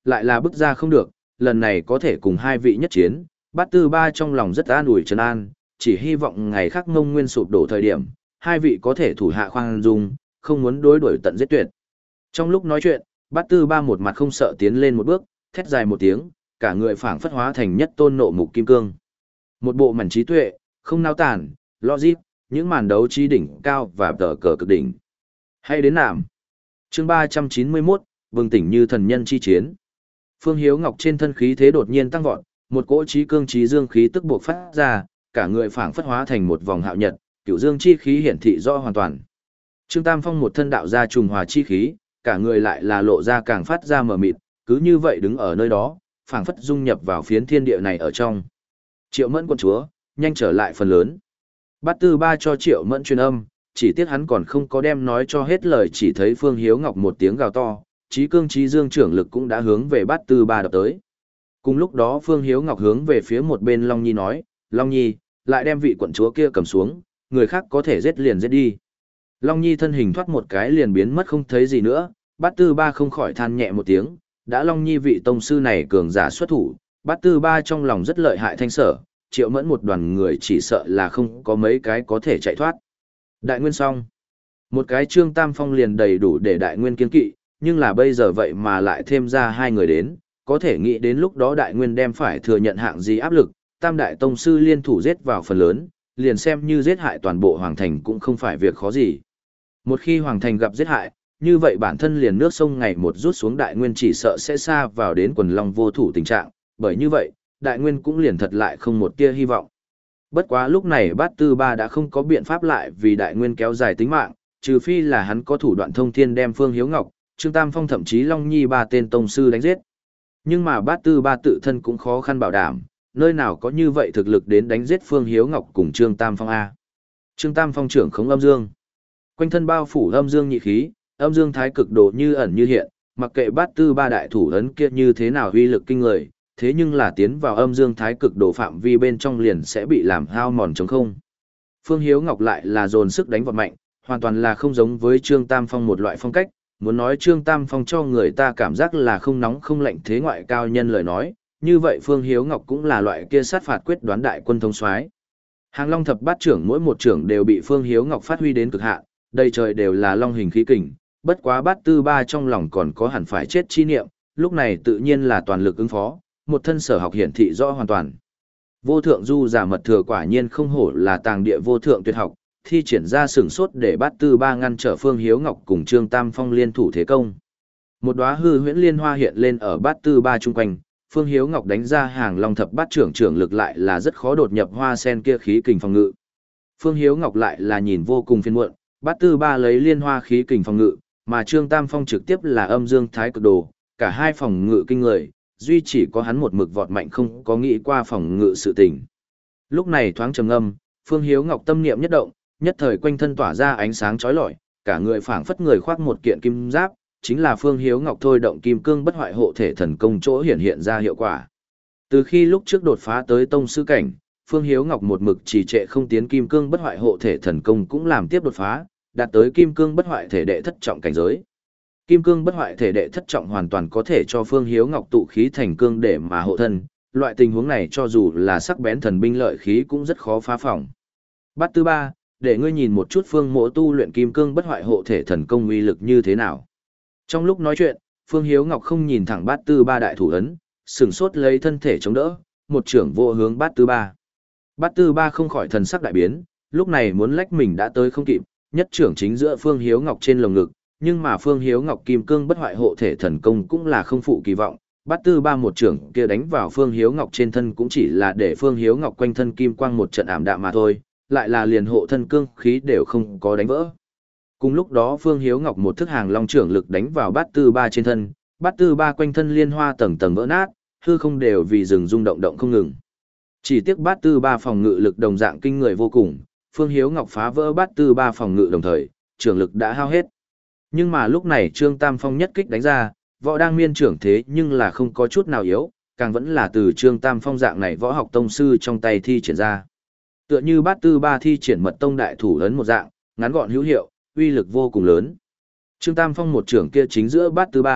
lại là bức ra không được, lần này có thể cùng hai vị nhất chiến, bát tư ba trong lòng rất an ủi trấn an, chỉ hy vọng ngày khác Ngông Nguyên sụp đổ thời điểm, hai vị có thể thủ hạ khoan dung, không muốn đối đuổi tận giết tuyệt. Trong lúc nói chuyện, bát tư ba một mặt không sợ tiến lên một bước, thét dài một tiếng, cả người phảng phất hóa thành nhất tôn nộ mục kim cương. Một bộ mảnh trí tuệ, không nao tản, logic, những màn đấu trí đỉnh cao và tờ cờ cực đỉnh. Hay đến nạm. Chương ba trăm chín mươi mốt, bừng tỉnh như thần nhân chi chiến. Phương Hiếu Ngọc trên thân khí thế đột nhiên tăng vọt, một cỗ trí cương trí dương khí tức buộc phát ra, cả người phảng phất hóa thành một vòng hạo nhật, cửu dương chi khí hiển thị rõ hoàn toàn. Trương Tam Phong một thân đạo ra trùng hòa chi khí, cả người lại là lộ ra càng phát ra mờ mịt, cứ như vậy đứng ở nơi đó, phảng phất dung nhập vào phiến thiên địa này ở trong. Triệu Mẫn quận chúa, nhanh trở lại phần lớn. Bát Tư Ba cho Triệu Mẫn truyền âm, chỉ tiếc hắn còn không có đem nói cho hết lời, chỉ thấy Phương Hiếu Ngọc một tiếng gào to, trí cương trí dương trưởng lực cũng đã hướng về Bát Tư Ba đập tới. Cùng lúc đó Phương Hiếu Ngọc hướng về phía một bên Long Nhi nói, Long Nhi, lại đem vị quận chúa kia cầm xuống, người khác có thể giết liền giết đi. Long Nhi thân hình thoát một cái liền biến mất không thấy gì nữa, Bát Tư Ba không khỏi than nhẹ một tiếng, đã Long Nhi vị tông sư này cường giả xuất thủ, Bát Tư Ba trong lòng rất lợi hại thanh sở, Triệu Mẫn một đoàn người chỉ sợ là không có mấy cái có thể chạy thoát. Đại nguyên xong. Một cái Trương Tam Phong liền đầy đủ để đại nguyên kiên kỵ, nhưng là bây giờ vậy mà lại thêm ra hai người đến, có thể nghĩ đến lúc đó đại nguyên đem phải thừa nhận hạng gì áp lực, tam đại tông sư liên thủ giết vào phần lớn, liền xem như giết hại toàn bộ hoàng thành cũng không phải việc khó gì. Một khi hoàng thành gặp giết hại, như vậy bản thân liền nước sông ngày một rút xuống đại nguyên chỉ sợ sẽ xa vào đến quần long vô thủ tình trạng, bởi như vậy, đại nguyên cũng liền thật lại không một tia hy vọng. Bất quá lúc này Bát Tư Ba đã không có biện pháp lại vì đại nguyên kéo dài tính mạng, trừ phi là hắn có thủ đoạn thông thiên đem Phương Hiếu Ngọc, Trương Tam Phong thậm chí Long Nhi ba tên tông sư đánh giết. Nhưng mà Bát Tư Ba tự thân cũng khó khăn bảo đảm, nơi nào có như vậy thực lực đến đánh giết Phương Hiếu Ngọc cùng Trương Tam Phong A. Trương Tam Phong trưởng khống âm dương. Quanh thân bao phủ âm dương nhị khí, âm dương thái cực độ như ẩn như hiện, mặc kệ Bát Tư Ba đại thủ ấn kia như thế nào uy lực kinh người, thế nhưng là tiến vào âm dương thái cực độ phạm vi bên trong liền sẽ bị làm hao mòn trống không. Phương Hiếu Ngọc lại là dồn sức đánh vọt mạnh, hoàn toàn là không giống với Trương Tam Phong một loại phong cách, muốn nói Trương Tam Phong cho người ta cảm giác là không nóng không lạnh thế ngoại cao nhân lời nói, như vậy Phương Hiếu Ngọc cũng là loại kia sát phạt quyết đoán đại quân thống soái. Hàng Long thập bát trưởng mỗi một trưởng đều bị Phương Hiếu Ngọc phát huy đến cực hạn, đầy trời đều là long hình khí kình, bất quá Bát Tư Ba trong lòng còn có hẳn phải chết chi niệm, lúc này tự nhiên là toàn lực ứng phó, một thân sở học hiển thị rõ hoàn toàn. Vô thượng du giả mật thừa quả nhiên không hổ là tàng địa vô thượng tuyệt học, thi triển ra sừng sốt để Bát Tư Ba ngăn trở Phương Hiếu Ngọc cùng Trương Tam Phong liên thủ thế công. Một đóa hư huyễn liên hoa hiện lên ở Bát Tư Ba chung quanh, Phương Hiếu Ngọc đánh ra hàng long thập bát trưởng trưởng lực lại là rất khó đột nhập hoa sen kia khí kình phòng ngự. Phương Hiếu Ngọc lại là nhìn vô cùng phiền muộn, Bát Tư Ba lấy liên hoa khí kình phòng ngự, mà Trương Tam Phong trực tiếp là âm dương thái cực đồ, cả hai phòng ngự kinh người, duy chỉ có hắn một mực vọt mạnh không có nghĩ qua phòng ngự sự tình. Lúc này thoáng trầm ngâm, Phương Hiếu Ngọc tâm niệm nhất động, nhất thời quanh thân tỏa ra ánh sáng chói lọi, cả người phảng phất người khoác một kiện kim giáp, chính là Phương Hiếu Ngọc thôi động kim cương bất hoại hộ thể thần công chỗ hiển hiện ra hiệu quả. Từ khi lúc trước đột phá tới tông sư cảnh, Phương Hiếu Ngọc một mực trì trệ không tiến kim cương bất hoại hộ thể thần công cũng làm tiếp đột phá, đạt tới kim cương bất hoại thể đệ thất trọng cảnh giới. Kim cương bất hoại thể đệ thất trọng hoàn toàn có thể cho Phương Hiếu Ngọc tụ khí thành cương để mà hộ thân, loại tình huống này cho dù là sắc bén thần binh lợi khí cũng rất khó phá phỏng. Bát Tư Ba, để ngươi nhìn một chút Phương Mỗ tu luyện kim cương bất hoại hộ thể thần công uy lực như thế nào. Trong lúc nói chuyện, Phương Hiếu Ngọc không nhìn thẳng Bát Tư Ba đại thủ ấn, sừng sốt lấy thân thể chống đỡ, một trưởng vô hướng Bát Tư Ba. Bát Tư Ba không khỏi thần sắc đại biến, lúc này muốn lách mình đã tới không kịp, nhất trưởng chính giữa Phương Hiếu Ngọc trên lồng ngực, nhưng mà Phương Hiếu Ngọc kim cương bất hoại hộ thể thần công cũng là không phụ kỳ vọng, Bát Tư Ba một trưởng kia đánh vào Phương Hiếu Ngọc trên thân cũng chỉ là để Phương Hiếu Ngọc quanh thân kim quang một trận ảm đạm mà thôi, lại là liền hộ thân cương khí đều không có đánh vỡ. Cùng lúc đó Phương Hiếu Ngọc một thức hàng long trưởng lực đánh vào Bát Tư Ba trên thân, Bát Tư Ba quanh thân liên hoa tầng tầng vỡ nát, hư không đều vì rừng rung động động không ngừng. Chỉ tiếc Bát Tư Ba phòng ngự lực đồng dạng kinh người vô cùng, Phương Hiếu Ngọc phá vỡ Bát Tư Ba phòng ngự đồng thời, trưởng lực đã hao hết. Nhưng mà lúc này Trương Tam Phong nhất kích đánh ra, võ đang miên trưởng thế nhưng là không có chút nào yếu, càng vẫn là từ Trương Tam Phong dạng này võ học tông sư trong tay thi triển ra. Tựa như Bát Tư Ba thi triển mật tông đại thủ ấn một dạng, ngắn gọn hữu hiệu, uy lực vô cùng lớn. Trương Tam Phong một trưởng kia chính giữa Bát Tư Ba,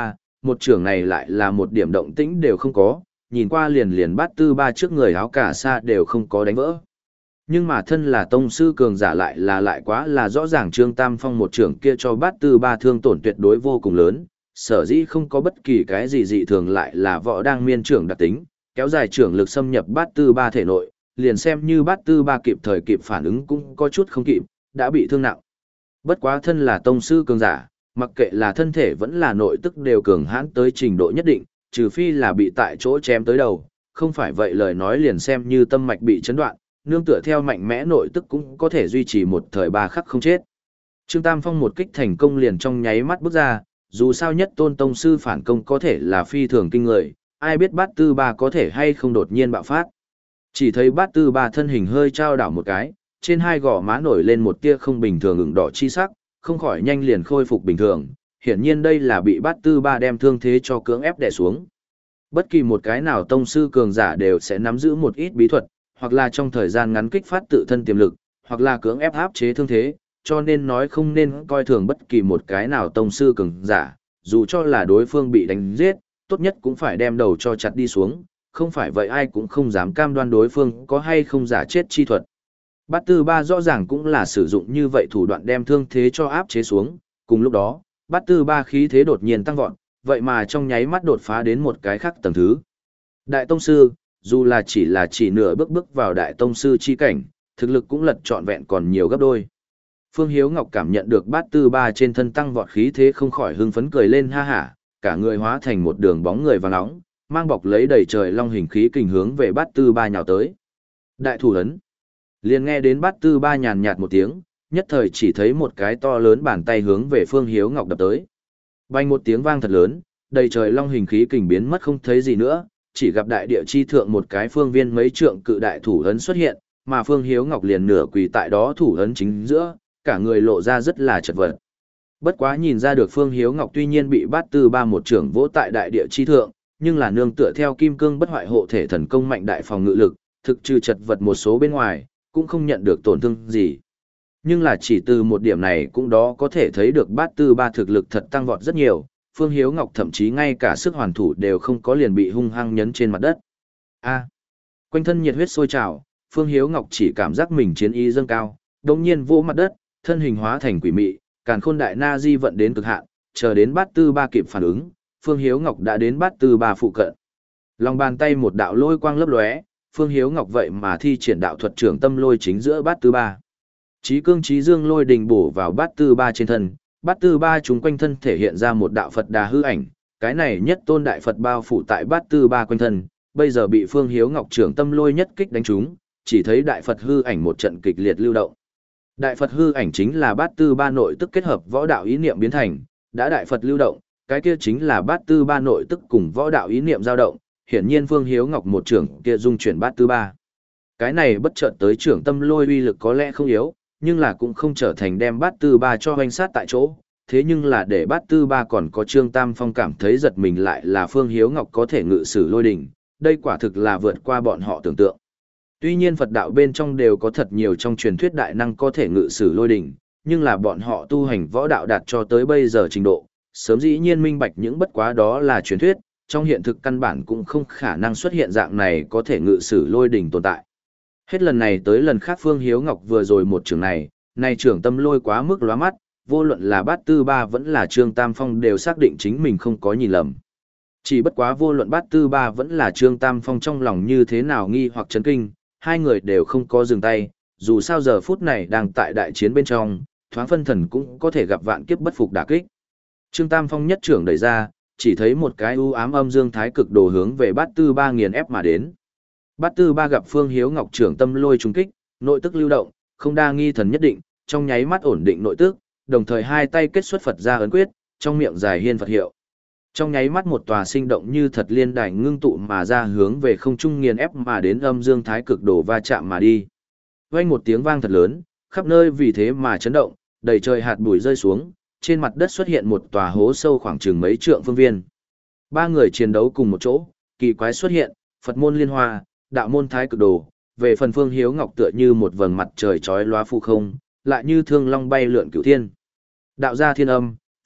một trưởng này lại là một điểm động tĩnh đều không có, nhìn qua liền liền bát tư ba trước người áo cả sa đều không có đánh vỡ. Nhưng mà thân là tông sư cường giả lại là lại quá là rõ ràng Trương Tam Phong một trưởng kia cho bát tư ba thương tổn tuyệt đối vô cùng lớn, sở dĩ không có bất kỳ cái gì dị thường lại là võ đang miên trưởng đặc tính, kéo dài trưởng lực xâm nhập bát tư ba thể nội, liền xem như bát tư ba kịp thời kịp phản ứng cũng có chút không kịp, đã bị thương nặng. Bất quá thân là tông sư cường giả, mặc kệ là thân thể vẫn là nội tức đều cường hãn tới trình độ nhất định, trừ phi là bị tại chỗ chém tới đầu, không phải vậy lời nói liền xem như tâm mạch bị chấn đoạn, nương tựa theo mạnh mẽ nội tức cũng có thể duy trì một thời ba khắc không chết. Trương Tam Phong một kích thành công liền trong nháy mắt bước ra, dù sao nhất tôn tông sư phản công có thể là phi thường kinh người, ai biết bát tư ba có thể hay không đột nhiên bạo phát. Chỉ thấy bát tư ba thân hình hơi trao đảo một cái, trên hai gò má nổi lên một tia không bình thường ửng đỏ chi sắc, không khỏi nhanh liền khôi phục bình thường, hiển nhiên đây là bị bát tư ba đem thương thế cho cưỡng ép đè xuống. Bất kỳ một cái nào tông sư cường giả đều sẽ nắm giữ một ít bí thuật, hoặc là trong thời gian ngắn kích phát tự thân tiềm lực, hoặc là cưỡng ép áp chế thương thế, cho nên nói không nên coi thường bất kỳ một cái nào tông sư cường giả, dù cho là đối phương bị đánh giết, tốt nhất cũng phải đem đầu cho chặt đi xuống, không phải vậy ai cũng không dám cam đoan đối phương có hay không giả chết chi thuật. Bát tư ba rõ ràng cũng là sử dụng như vậy thủ đoạn đem thương thế cho áp chế xuống, cùng lúc đó, bát tư ba khí thế đột nhiên tăng vọt, vậy mà trong nháy mắt đột phá đến một cái khác tầng thứ. Đại tông sư, dù là chỉ là chỉ nửa bước bước vào đại tông sư chi cảnh, thực lực cũng lật trọn vẹn còn nhiều gấp đôi. Phương Hiếu Ngọc cảm nhận được bát tư ba trên thân tăng vọt khí thế không khỏi hưng phấn cười lên ha hả, cả người hóa thành một đường bóng người vàng nóng, mang bọc lấy đầy trời long hình khí kình hướng về bát tư ba nhào tới. Đại thủ ấn. Liền nghe đến bát tư ba nhàn nhạt một tiếng, nhất thời chỉ thấy một cái to lớn bàn tay hướng về Phương Hiếu Ngọc đập tới. Bành một tiếng vang thật lớn, đầy trời long hình khí kình biến mất không thấy gì nữa, chỉ gặp đại địa chi thượng một cái phương viên mấy trượng cự đại thủ ấn xuất hiện, mà Phương Hiếu Ngọc liền nửa quỳ tại đó thủ ấn chính giữa, cả người lộ ra rất là chật vật. Bất quá nhìn ra được Phương Hiếu Ngọc tuy nhiên bị bát tư ba một trưởng vỗ tại đại địa chi thượng, nhưng là nương tựa theo kim cương bất hoại hộ thể thần công mạnh đại phòng ngự lực, thực trừ chật vật một số bên ngoài, cũng không nhận được tổn thương gì. Nhưng là chỉ từ một điểm này cũng đó có thể thấy được bát tư ba thực lực thật tăng vọt rất nhiều, Phương Hiếu Ngọc thậm chí ngay cả sức hoàn thủ đều không có liền bị hung hăng nhấn trên mặt đất. A. Quanh thân nhiệt huyết sôi trào, Phương Hiếu Ngọc chỉ cảm giác mình chiến ý dâng cao, đột nhiên vỗ mặt đất, thân hình hóa thành quỷ mị, càn khôn đại na di vận đến cực hạn, chờ đến bát tư ba kịp phản ứng, Phương Hiếu Ngọc đã đến bát tư ba phụ cận. Lòng bàn tay một đạo lôi quang lấp lóe, Phương Hiếu Ngọc vậy mà thi triển đạo thuật trưởng tâm lôi chính giữa bát tư ba. Chí cương chí dương lôi đình bổ vào bát tư ba trên thân, bát tư ba chúng quanh thân thể hiện ra một đạo Phật đà hư ảnh, cái này nhất tôn đại Phật bao phủ tại bát tư ba quanh thân, bây giờ bị Phương Hiếu Ngọc trưởng tâm lôi nhất kích đánh trúng, chỉ thấy đại Phật hư ảnh một trận kịch liệt lưu động. Đại Phật hư ảnh chính là bát tư ba nội tức kết hợp võ đạo ý niệm biến thành, đã đại Phật lưu động, cái kia chính là bát tư ba nội tức cùng võ đạo ý niệm dao động, hiển nhiên Phương Hiếu Ngọc một trưởng kia dung chuyển bát tư ba. Cái này bất chợt tới trưởng tâm lôi uy lực có lẽ không yếu, nhưng là cũng không trở thành đem bát tư ba cho hoành sát tại chỗ, thế nhưng là để bát tư ba còn có Trương Tam Phong cảm thấy giật mình lại là Phương Hiếu Ngọc có thể ngự sử lôi đỉnh, đây quả thực là vượt qua bọn họ tưởng tượng. Tuy nhiên Phật đạo bên trong đều có thật nhiều trong truyền thuyết đại năng có thể ngự sử lôi đỉnh, nhưng là bọn họ tu hành võ đạo đạt cho tới bây giờ trình độ, sớm dĩ nhiên minh bạch những bất quá đó là truyền thuyết, trong hiện thực căn bản cũng không khả năng xuất hiện dạng này có thể ngự sử lôi đỉnh tồn tại. Hết lần này tới lần khác Phương Hiếu Ngọc vừa rồi một trường này, này trưởng tâm lôi quá mức lóa mắt, vô luận là bát tư ba vẫn là Trương Tam Phong đều xác định chính mình không có nhìn lầm. Chỉ bất quá vô luận bát tư ba vẫn là Trương Tam Phong trong lòng như thế nào nghi hoặc chấn kinh, hai người đều không có dừng tay, dù sao giờ phút này đang tại đại chiến bên trong, thoáng phân thần cũng có thể gặp vạn kiếp bất phục đả kích. Trương Tam Phong nhất trưởng đẩy ra, chỉ thấy một cái u ám âm dương thái cực đồ hướng về bát tư ba nghiền ép mà đến. Bát tư ba gặp Phương Hiếu Ngọc trưởng tâm lôi trùng kích, nội tức lưu động, không đa nghi thần nhất định, trong nháy mắt ổn định nội tức, đồng thời hai tay kết xuất Phật ra ấn quyết, trong miệng dài hiên Phật hiệu. Trong nháy mắt một tòa sinh động như thật liên đài ngưng tụ mà ra hướng về không trung nghiền ép mà đến âm dương thái cực đồ va chạm mà đi. Vang một tiếng vang thật lớn, khắp nơi vì thế mà chấn động, đầy trời hạt bụi rơi xuống, trên mặt đất xuất hiện một tòa hố sâu khoảng chừng mấy trượng phương viên. Ba người chiến đấu cùng một chỗ, kỳ quái xuất hiện, Phật môn liên hoa, đạo môn thái cực đồ, về phần Phương Hiếu Ngọc tựa như một vầng mặt trời chói lóa phù không, lại như thương long bay lượn cửu thiên. Đạo gia thiên âm,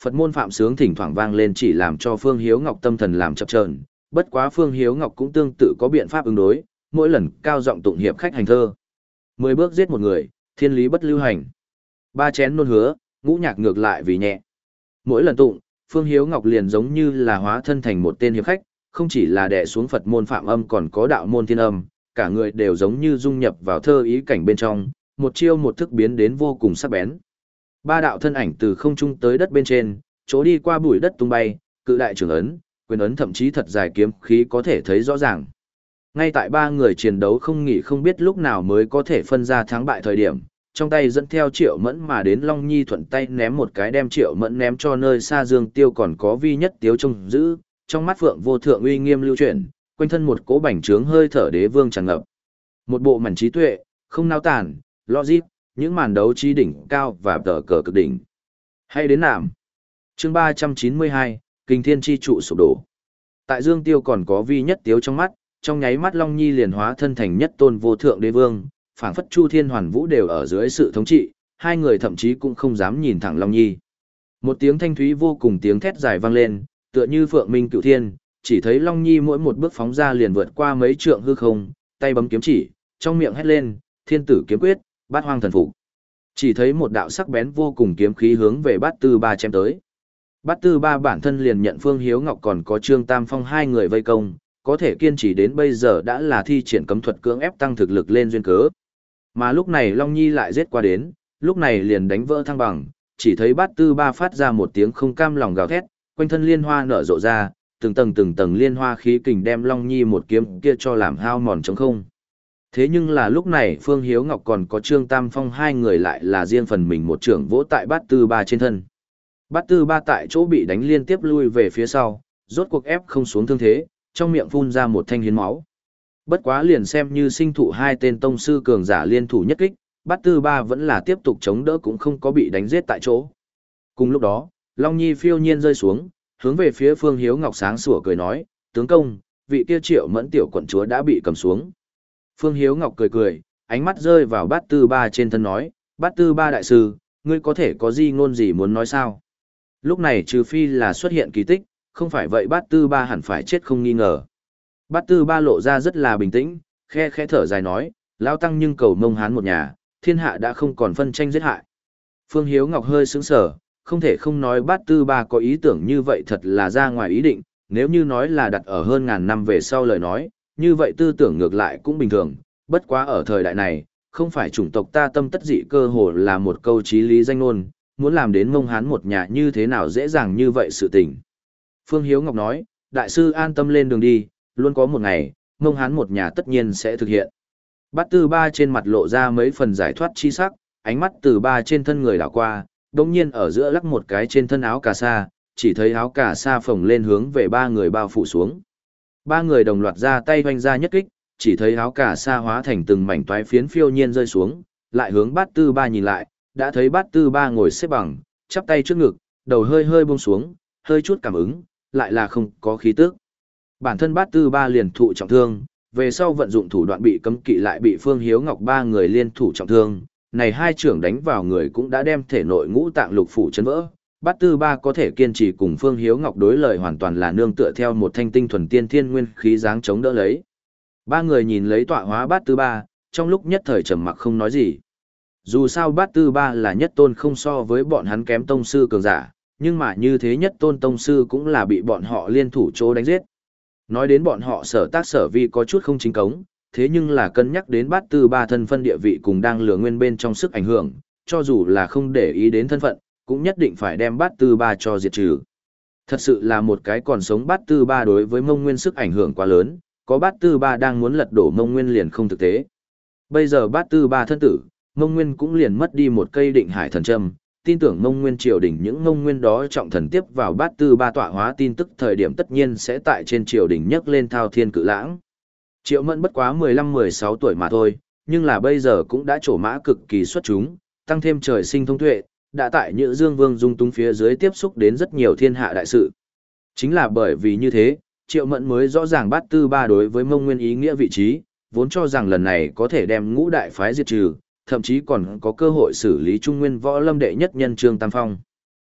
Phật môn phạm sướng thỉnh thoảng vang lên chỉ làm cho Phương Hiếu Ngọc tâm thần làm chập chờn, bất quá Phương Hiếu Ngọc cũng tương tự có biện pháp ứng đối, mỗi lần cao giọng tụng hiệp khách hành thơ. Mười bước giết một người, thiên lý bất lưu hành. Ba chén nôn hứa, ngũ nhạc ngược lại vì nhẹ. Mỗi lần tụng, Phương Hiếu Ngọc liền giống như là hóa thân thành một tên hiệp khách, không chỉ là đè xuống Phật môn phạm âm còn có đạo môn thiên âm, cả người đều giống như dung nhập vào thơ ý cảnh bên trong, một chiêu một thức biến đến vô cùng sắc bén. Ba đạo thân ảnh từ không trung tới đất bên trên, chỗ đi qua bụi đất tung bay, cự đại trường ấn, quyền ấn thậm chí thật dài kiếm khí có thể thấy rõ ràng. Ngay tại ba người chiến đấu không nghỉ không biết lúc nào mới có thể phân ra thắng bại thời điểm, trong tay dẫn theo Triệu Mẫn mà đến Long Nhi thuận tay ném một cái đem Triệu Mẫn ném cho nơi xa Dương Tiêu còn có Vi Nhất Tiếu trông giữ, trong mắt Phượng vô thượng uy nghiêm lưu chuyển, quanh thân một cỗ bành trướng hơi thở đế vương tràn ngập. Một bộ mảnh trí tuệ, không nao tản, logic, những màn đấu trí đỉnh cao và tờ cờ cực đỉnh. Hay đến nạm. Chương ba trăm chín mươi hai, Kình Thiên chi trụ sụp đổ. Tại Dương Tiêu còn có Vi Nhất Tiếu trong mắt, trong nháy mắt Long Nhi liền hóa thân thành nhất tôn vô thượng đế vương, phảng phất Chu Thiên Hoàn Vũ đều ở dưới sự thống trị, hai người thậm chí cũng không dám nhìn thẳng Long Nhi. Một tiếng thanh thúy vô cùng tiếng thét dài vang lên, tựa như phượng minh cửu thiên, chỉ thấy Long Nhi mỗi một bước phóng ra liền vượt qua mấy trượng hư không, tay bấm kiếm chỉ, trong miệng hét lên, "Thiên tử kiếm quyết, Bát Hoang thần phục." Chỉ thấy một đạo sắc bén vô cùng kiếm khí hướng về Bát Tư Ba chém tới. Bát Tư Ba bản thân liền nhận Phương Hiếu Ngọc còn có Trương Tam Phong hai người vây công, có thể kiên trì đến bây giờ đã là thi triển cấm thuật cưỡng ép tăng thực lực lên duyên cớ. Mà lúc này Long Nhi lại giết qua đến, lúc này liền đánh vỡ thăng bằng, chỉ thấy Bát Tư Ba phát ra một tiếng không cam lòng gào thét, quanh thân liên hoa nở rộ ra, từng tầng từng tầng liên hoa khí kình đem Long Nhi một kiếm kia cho làm hao mòn trống không. Thế nhưng là lúc này Phương Hiếu Ngọc còn có Trương Tam Phong hai người lại là riêng phần mình một trưởng vỗ tại Bát Tư Ba trên thân. Bát Tư Ba tại chỗ bị đánh liên tiếp lui về phía sau, rốt cuộc ép không xuống thương thế, trong miệng phun ra một thanh hiến máu. Bất quá liền xem như sinh thụ hai tên tông sư cường giả liên thủ nhất kích, Bát Tư Ba vẫn là tiếp tục chống đỡ cũng không có bị đánh giết tại chỗ. Cùng lúc đó, Long Nhi phiêu nhiên rơi xuống, hướng về phía Phương Hiếu Ngọc sáng sủa cười nói, "Tướng công, vị kia Triệu Mẫn tiểu quận chúa đã bị cầm xuống." Phương Hiếu Ngọc cười cười, ánh mắt rơi vào Bát Tư Ba trên thân nói, "Bát Tư Ba đại sư, ngươi có thể có gì ngôn gì muốn nói sao?" Lúc này trừ phi là xuất hiện kỳ tích, không phải vậy Bát Tư Ba hẳn phải chết không nghi ngờ. Bát Tư Ba lộ ra rất là bình tĩnh, khe khẽ thở dài nói, "Lão tăng nhưng cầu Mông Hán một nhà, thiên hạ đã không còn phân tranh giết hại." Phương Hiếu Ngọc hơi sững sờ, không thể không nói Bát Tư Ba có ý tưởng như vậy thật là ra ngoài ý định, nếu như nói là đặt ở hơn ngàn năm về sau lời nói, như vậy tư tưởng ngược lại cũng bình thường, bất quá ở thời đại này, không phải chủng tộc ta tâm tất dị cơ hồ là một câu chí lý danh ngôn, muốn làm đến Mông Hán một nhà như thế nào dễ dàng như vậy sự tình. Phương Hiếu Ngọc nói, đại sư an tâm lên đường đi, luôn có một ngày, Mông Hán một nhà tất nhiên sẽ thực hiện. Bát Tư Ba trên mặt lộ ra mấy phần giải thoát chi sắc, ánh mắt từ ba trên thân người đảo qua, đồng nhiên ở giữa lắc một cái trên thân áo cà sa, chỉ thấy áo cà sa phồng lên hướng về ba người bao phủ xuống. Ba người đồng loạt ra tay hoành ra nhất kích, chỉ thấy áo cà sa hóa thành từng mảnh toái phiến phiêu nhiên rơi xuống, lại hướng Bát Tư Ba nhìn lại, đã thấy Bát Tư Ba ngồi xếp bằng, chắp tay trước ngực, đầu hơi hơi buông xuống, hơi chút cảm ứng, lại là không có khí tức. Bản thân Bát Tư Ba liền thụ trọng thương, về sau vận dụng thủ đoạn bị cấm kỵ lại bị Phương Hiếu Ngọc ba người liên thủ trọng thương, này hai trưởng đánh vào người cũng đã đem thể nội ngũ tạng lục phủ chấn vỡ. Bát Tư Ba có thể kiên trì cùng Phương Hiếu Ngọc đối lời hoàn toàn là nương tựa theo một thanh tinh thuần tiên thiên nguyên khí dáng chống đỡ lấy. Ba người nhìn lấy tọa hóa Bát Tư Ba, trong lúc nhất thời trầm mặc không nói gì. Dù sao Bát Tư Ba là nhất tôn không so với bọn hắn kém tông sư cường giả, nhưng mà như thế nhất tôn tông sư cũng là bị bọn họ liên thủ chỗ đánh giết. Nói đến bọn họ sở tác sở vi có chút không chính cống, thế nhưng là cân nhắc đến Bát Tư Ba thân phân địa vị cùng đang lừa nguyên bên trong sức ảnh hưởng, cho dù là không để ý đến thân phận, cũng nhất định phải đem Bát Tư Ba cho diệt trừ. Thật sự là một cái còn sống Bát Tư Ba đối với Mông Nguyên sức ảnh hưởng quá lớn, có Bát Tư Ba đang muốn lật đổ Mông Nguyên liền không thực tế. Bây giờ Bát Tư Ba thân tử, Mông Nguyên cũng liền mất đi một cây định hải thần châm, tin tưởng Mông Nguyên triều đình những Mông Nguyên đó trọng thần tiếp vào Bát Tư Ba tọa hóa tin tức thời điểm tất nhiên sẽ tại trên triều đình nhấc lên thao thiên cự lãng. Triệu Mẫn bất quá mười lăm mười sáu tuổi mà thôi, nhưng là bây giờ cũng đã trổ mã cực kỳ xuất chúng, tăng thêm trời sinh thông tuệ, đã tại Nhữ Dương Vương dung túng phía dưới tiếp xúc đến rất nhiều thiên hạ đại sự. Chính là bởi vì như thế, Triệu Mẫn mới rõ ràng Bát Tư Ba đối với Mông Nguyên ý nghĩa vị trí, vốn cho rằng lần này có thể đem ngũ đại phái diệt trừ, thậm chí còn có cơ hội xử lý Trung Nguyên võ lâm đệ nhất nhân Trương Tam Phong.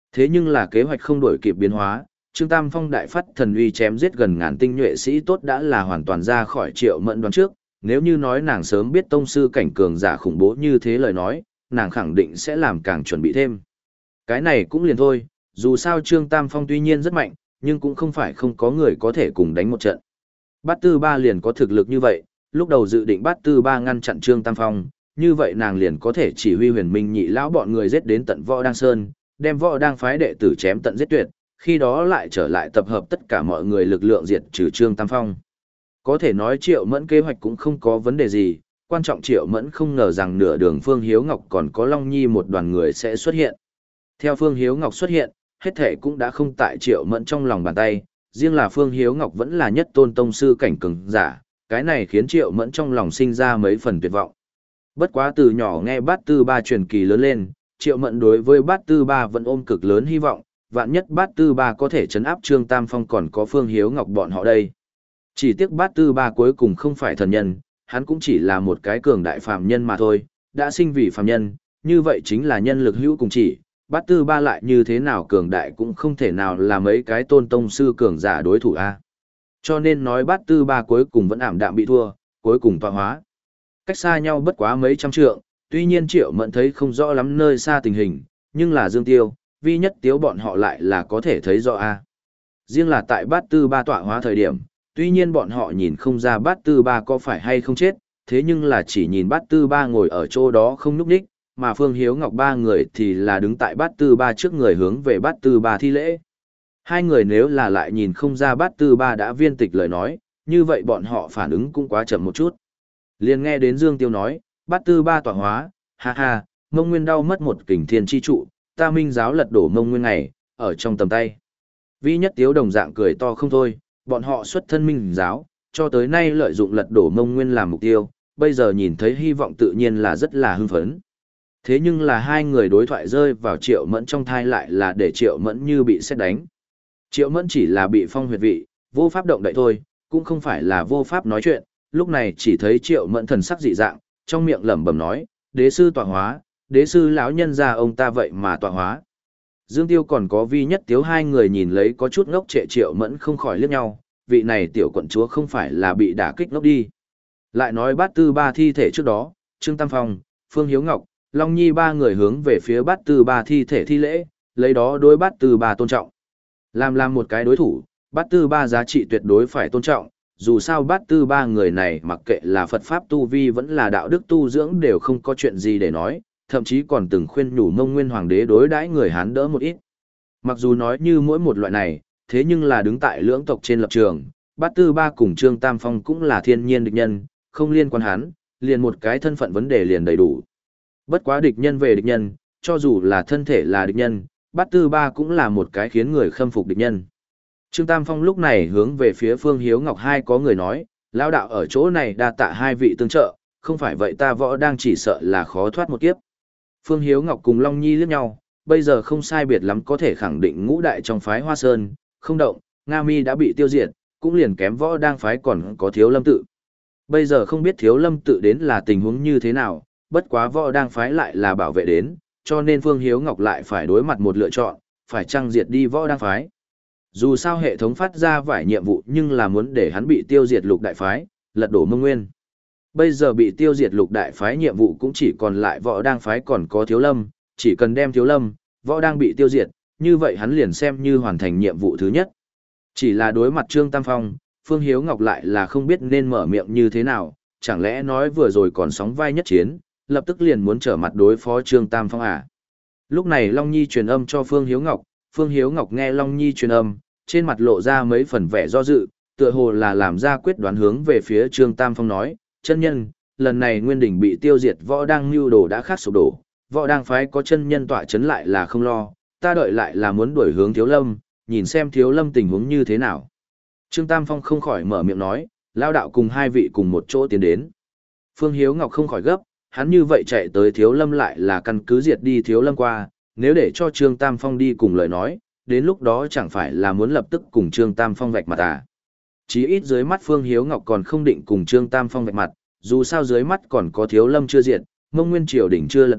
Thế nhưng là kế hoạch không đổi kịp biến hóa, Trương Tam Phong đại phát thần uy chém giết gần ngàn tinh nhuệ sĩ tốt đã là hoàn toàn ra khỏi Triệu Mẫn đoán trước, nếu như nói nàng sớm biết tông sư cảnh cường giả khủng bố như thế lời nói, nàng khẳng định sẽ làm càng chuẩn bị thêm. Cái này cũng liền thôi, dù sao Trương Tam Phong tuy nhiên rất mạnh, nhưng cũng không phải không có người có thể cùng đánh một trận. Bát Tư Ba liền có thực lực như vậy, lúc đầu dự định Bát Tư Ba ngăn chặn Trương Tam Phong, như vậy nàng liền có thể chỉ huy Huyền Minh Nhị lão bọn người giết đến tận Võ Đăng Sơn, đem Võ Đăng phái đệ tử chém tận giết tuyệt, khi đó lại trở lại tập hợp tất cả mọi người lực lượng diệt trừ Trương Tam Phong. Có thể nói Triệu Mẫn kế hoạch cũng không có vấn đề gì, quan trọng Triệu Mẫn không ngờ rằng nửa đường Phương Hiếu Ngọc còn có Long Nhi một đoàn người sẽ xuất hiện. Theo Phương Hiếu Ngọc xuất hiện, hết thể cũng đã không tại Triệu Mẫn trong lòng bàn tay, riêng là Phương Hiếu Ngọc vẫn là nhất tôn tông sư cảnh cường giả, cái này khiến Triệu Mẫn trong lòng sinh ra mấy phần tuyệt vọng. Bất quá từ nhỏ nghe Bát Tư Ba truyền kỳ lớn lên, Triệu Mẫn đối với Bát Tư Ba vẫn ôm cực lớn hy vọng, vạn nhất Bát Tư Ba có thể trấn áp Trương Tam Phong còn có Phương Hiếu Ngọc bọn họ đây. Chỉ tiếc Bát Tư Ba cuối cùng không phải thần nhân, hắn cũng chỉ là một cái cường đại phàm nhân mà thôi, đã sinh vì phàm nhân, như vậy chính là nhân lực hữu cùng chỉ, Bát Tư Ba lại như thế nào cường đại cũng không thể nào là mấy cái tôn tông sư cường giả đối thủ a. Cho nên nói Bát Tư Ba cuối cùng vẫn ảm đạm bị thua, cuối cùng tọa hóa. Cách xa nhau bất quá mấy trăm trượng, tuy nhiên Triệu Mẫn thấy không rõ lắm nơi xa tình hình, nhưng là Dương Tiêu, Vi Nhất Tiếu bọn họ lại là có thể thấy rõ a. Riêng là tại Bát Tư Ba tọa hóa thời điểm, tuy nhiên bọn họ nhìn không ra Bát Tư Ba có phải hay không chết, thế nhưng là chỉ nhìn Bát Tư Ba ngồi ở chỗ đó không nhúc nhích, mà Phương Hiếu Ngọc ba người thì là đứng tại Bát Tư Ba trước người hướng về Bát Tư Ba thi lễ. Hai người nếu là lại nhìn không ra Bát Tư Ba đã viên tịch lời nói, như vậy bọn họ phản ứng cũng quá chậm một chút. Liền nghe đến Dương Tiêu nói, Bát Tư Ba tọa hóa, ha ha, Mông Nguyên đau mất một kình thiên chi trụ, ta Minh giáo lật đổ Mông Nguyên này, ở trong tầm tay. Vi Nhất Tiếu đồng dạng cười to không thôi, bọn họ xuất thân Minh giáo, cho tới nay lợi dụng lật đổ Mông Nguyên làm mục tiêu, bây giờ nhìn thấy hy vọng tự nhiên là rất là hưng phấn. Thế nhưng là hai người đối thoại rơi vào Triệu Mẫn trong thai lại là để Triệu Mẫn như bị sét đánh. Triệu Mẫn chỉ là bị phong huyệt vị, vô pháp động đậy thôi, cũng không phải là vô pháp nói chuyện, lúc này chỉ thấy Triệu Mẫn thần sắc dị dạng, trong miệng lẩm bẩm nói, đế sư tọa hóa, đế sư lão nhân gia ông ta vậy mà tọa hóa. Dương Tiêu còn có Vi Nhất Tiếu hai người nhìn lấy có chút ngốc trệ Triệu Mẫn không khỏi liếc nhau, vị này tiểu quận chúa không phải là bị đả kích ngốc đi. Lại nói Bát Tư Ba thi thể trước đó, Trương Tam Phong, Phương Hiếu Ngọc, Long Nhi ba người hướng về phía Bát Tư Ba thi thể thi lễ, lấy đó đối Bát Tư Ba tôn trọng. Làm làm một cái đối thủ, Bát Tư Ba giá trị tuyệt đối phải tôn trọng, dù sao Bát Tư Ba người này mặc kệ là Phật Pháp tu vi vẫn là đạo đức tu dưỡng đều không có chuyện gì để nói, thậm chí còn từng khuyên nhủ Mông Nguyên Hoàng đế đối đãi người Hán đỡ một ít. Mặc dù nói như mỗi một loại này, thế nhưng là đứng tại lưỡng tộc trên lập trường, Bát Tư Ba cùng Trương Tam Phong cũng là thiên nhiên địch nhân, không liên quan hắn, liền một cái thân phận vấn đề liền đầy đủ. Bất quá địch nhân về địch nhân, cho dù là thân thể là địch nhân, Bát Tư Ba cũng là một cái khiến người khâm phục địch nhân. Trương Tam Phong lúc này hướng về phía Phương Hiếu Ngọc hai có người nói, lão đạo ở chỗ này đa tạ hai vị tương trợ, không phải vậy ta võ đang chỉ sợ là khó thoát một kiếp. Phương Hiếu Ngọc cùng Long Nhi liếc nhau, bây giờ không sai biệt lắm có thể khẳng định ngũ đại trong phái Hoa Sơn, không động, Nga Mi đã bị tiêu diệt, cũng liền kém võ đang phái còn có Thiếu Lâm tự. Bây giờ không biết Thiếu Lâm tự đến là tình huống như thế nào, bất quá võ đang phái lại là bảo vệ đến, cho nên Phương Hiếu Ngọc lại phải đối mặt một lựa chọn, phải chăng diệt đi võ đang phái. Dù sao hệ thống phát ra vài nhiệm vụ nhưng là muốn để hắn bị tiêu diệt lục đại phái, lật đổ Mông Nguyên. Bây giờ bị tiêu diệt lục đại phái nhiệm vụ cũng chỉ còn lại võ đang phái còn có Thiếu Lâm, chỉ cần đem Thiếu Lâm, võ đang bị tiêu diệt, như vậy hắn liền xem như hoàn thành nhiệm vụ thứ nhất. Chỉ là đối mặt Trương Tam Phong, Phương Hiếu Ngọc lại là không biết nên mở miệng như thế nào, chẳng lẽ nói vừa rồi còn sóng vai nhất chiến, lập tức liền muốn trở mặt đối phó Trương Tam Phong à. Lúc này Long Nhi truyền âm cho Phương Hiếu Ngọc, Phương Hiếu Ngọc nghe Long Nhi truyền âm, trên mặt lộ ra mấy phần vẻ do dự, tựa hồ là làm ra quyết đoán hướng về phía Trương Tam Phong nói, chân nhân, lần này Nguyên Đỉnh bị tiêu diệt võ đang mưu đồ đã khác sụp đổ, võ đang phái có chân nhân tọa chấn lại là không lo, ta đợi lại là muốn đuổi hướng Thiếu Lâm, nhìn xem Thiếu Lâm tình huống như thế nào. Trương Tam Phong không khỏi mở miệng nói, lao đạo cùng hai vị cùng một chỗ tiến đến. Phương Hiếu Ngọc không khỏi gấp, hắn như vậy chạy tới Thiếu Lâm lại là căn cứ diệt đi Thiếu Lâm qua, nếu để cho Trương Tam Phong đi cùng lời nói, đến lúc đó chẳng phải là muốn lập tức cùng Trương Tam Phong vạch mặt à. Chí ít dưới mắt Phương Hiếu Ngọc còn không định cùng Trương Tam Phong vạch mặt, dù sao dưới mắt còn có Thiếu Lâm chưa diệt, Mông Nguyên triều đỉnh chưa lật đổ,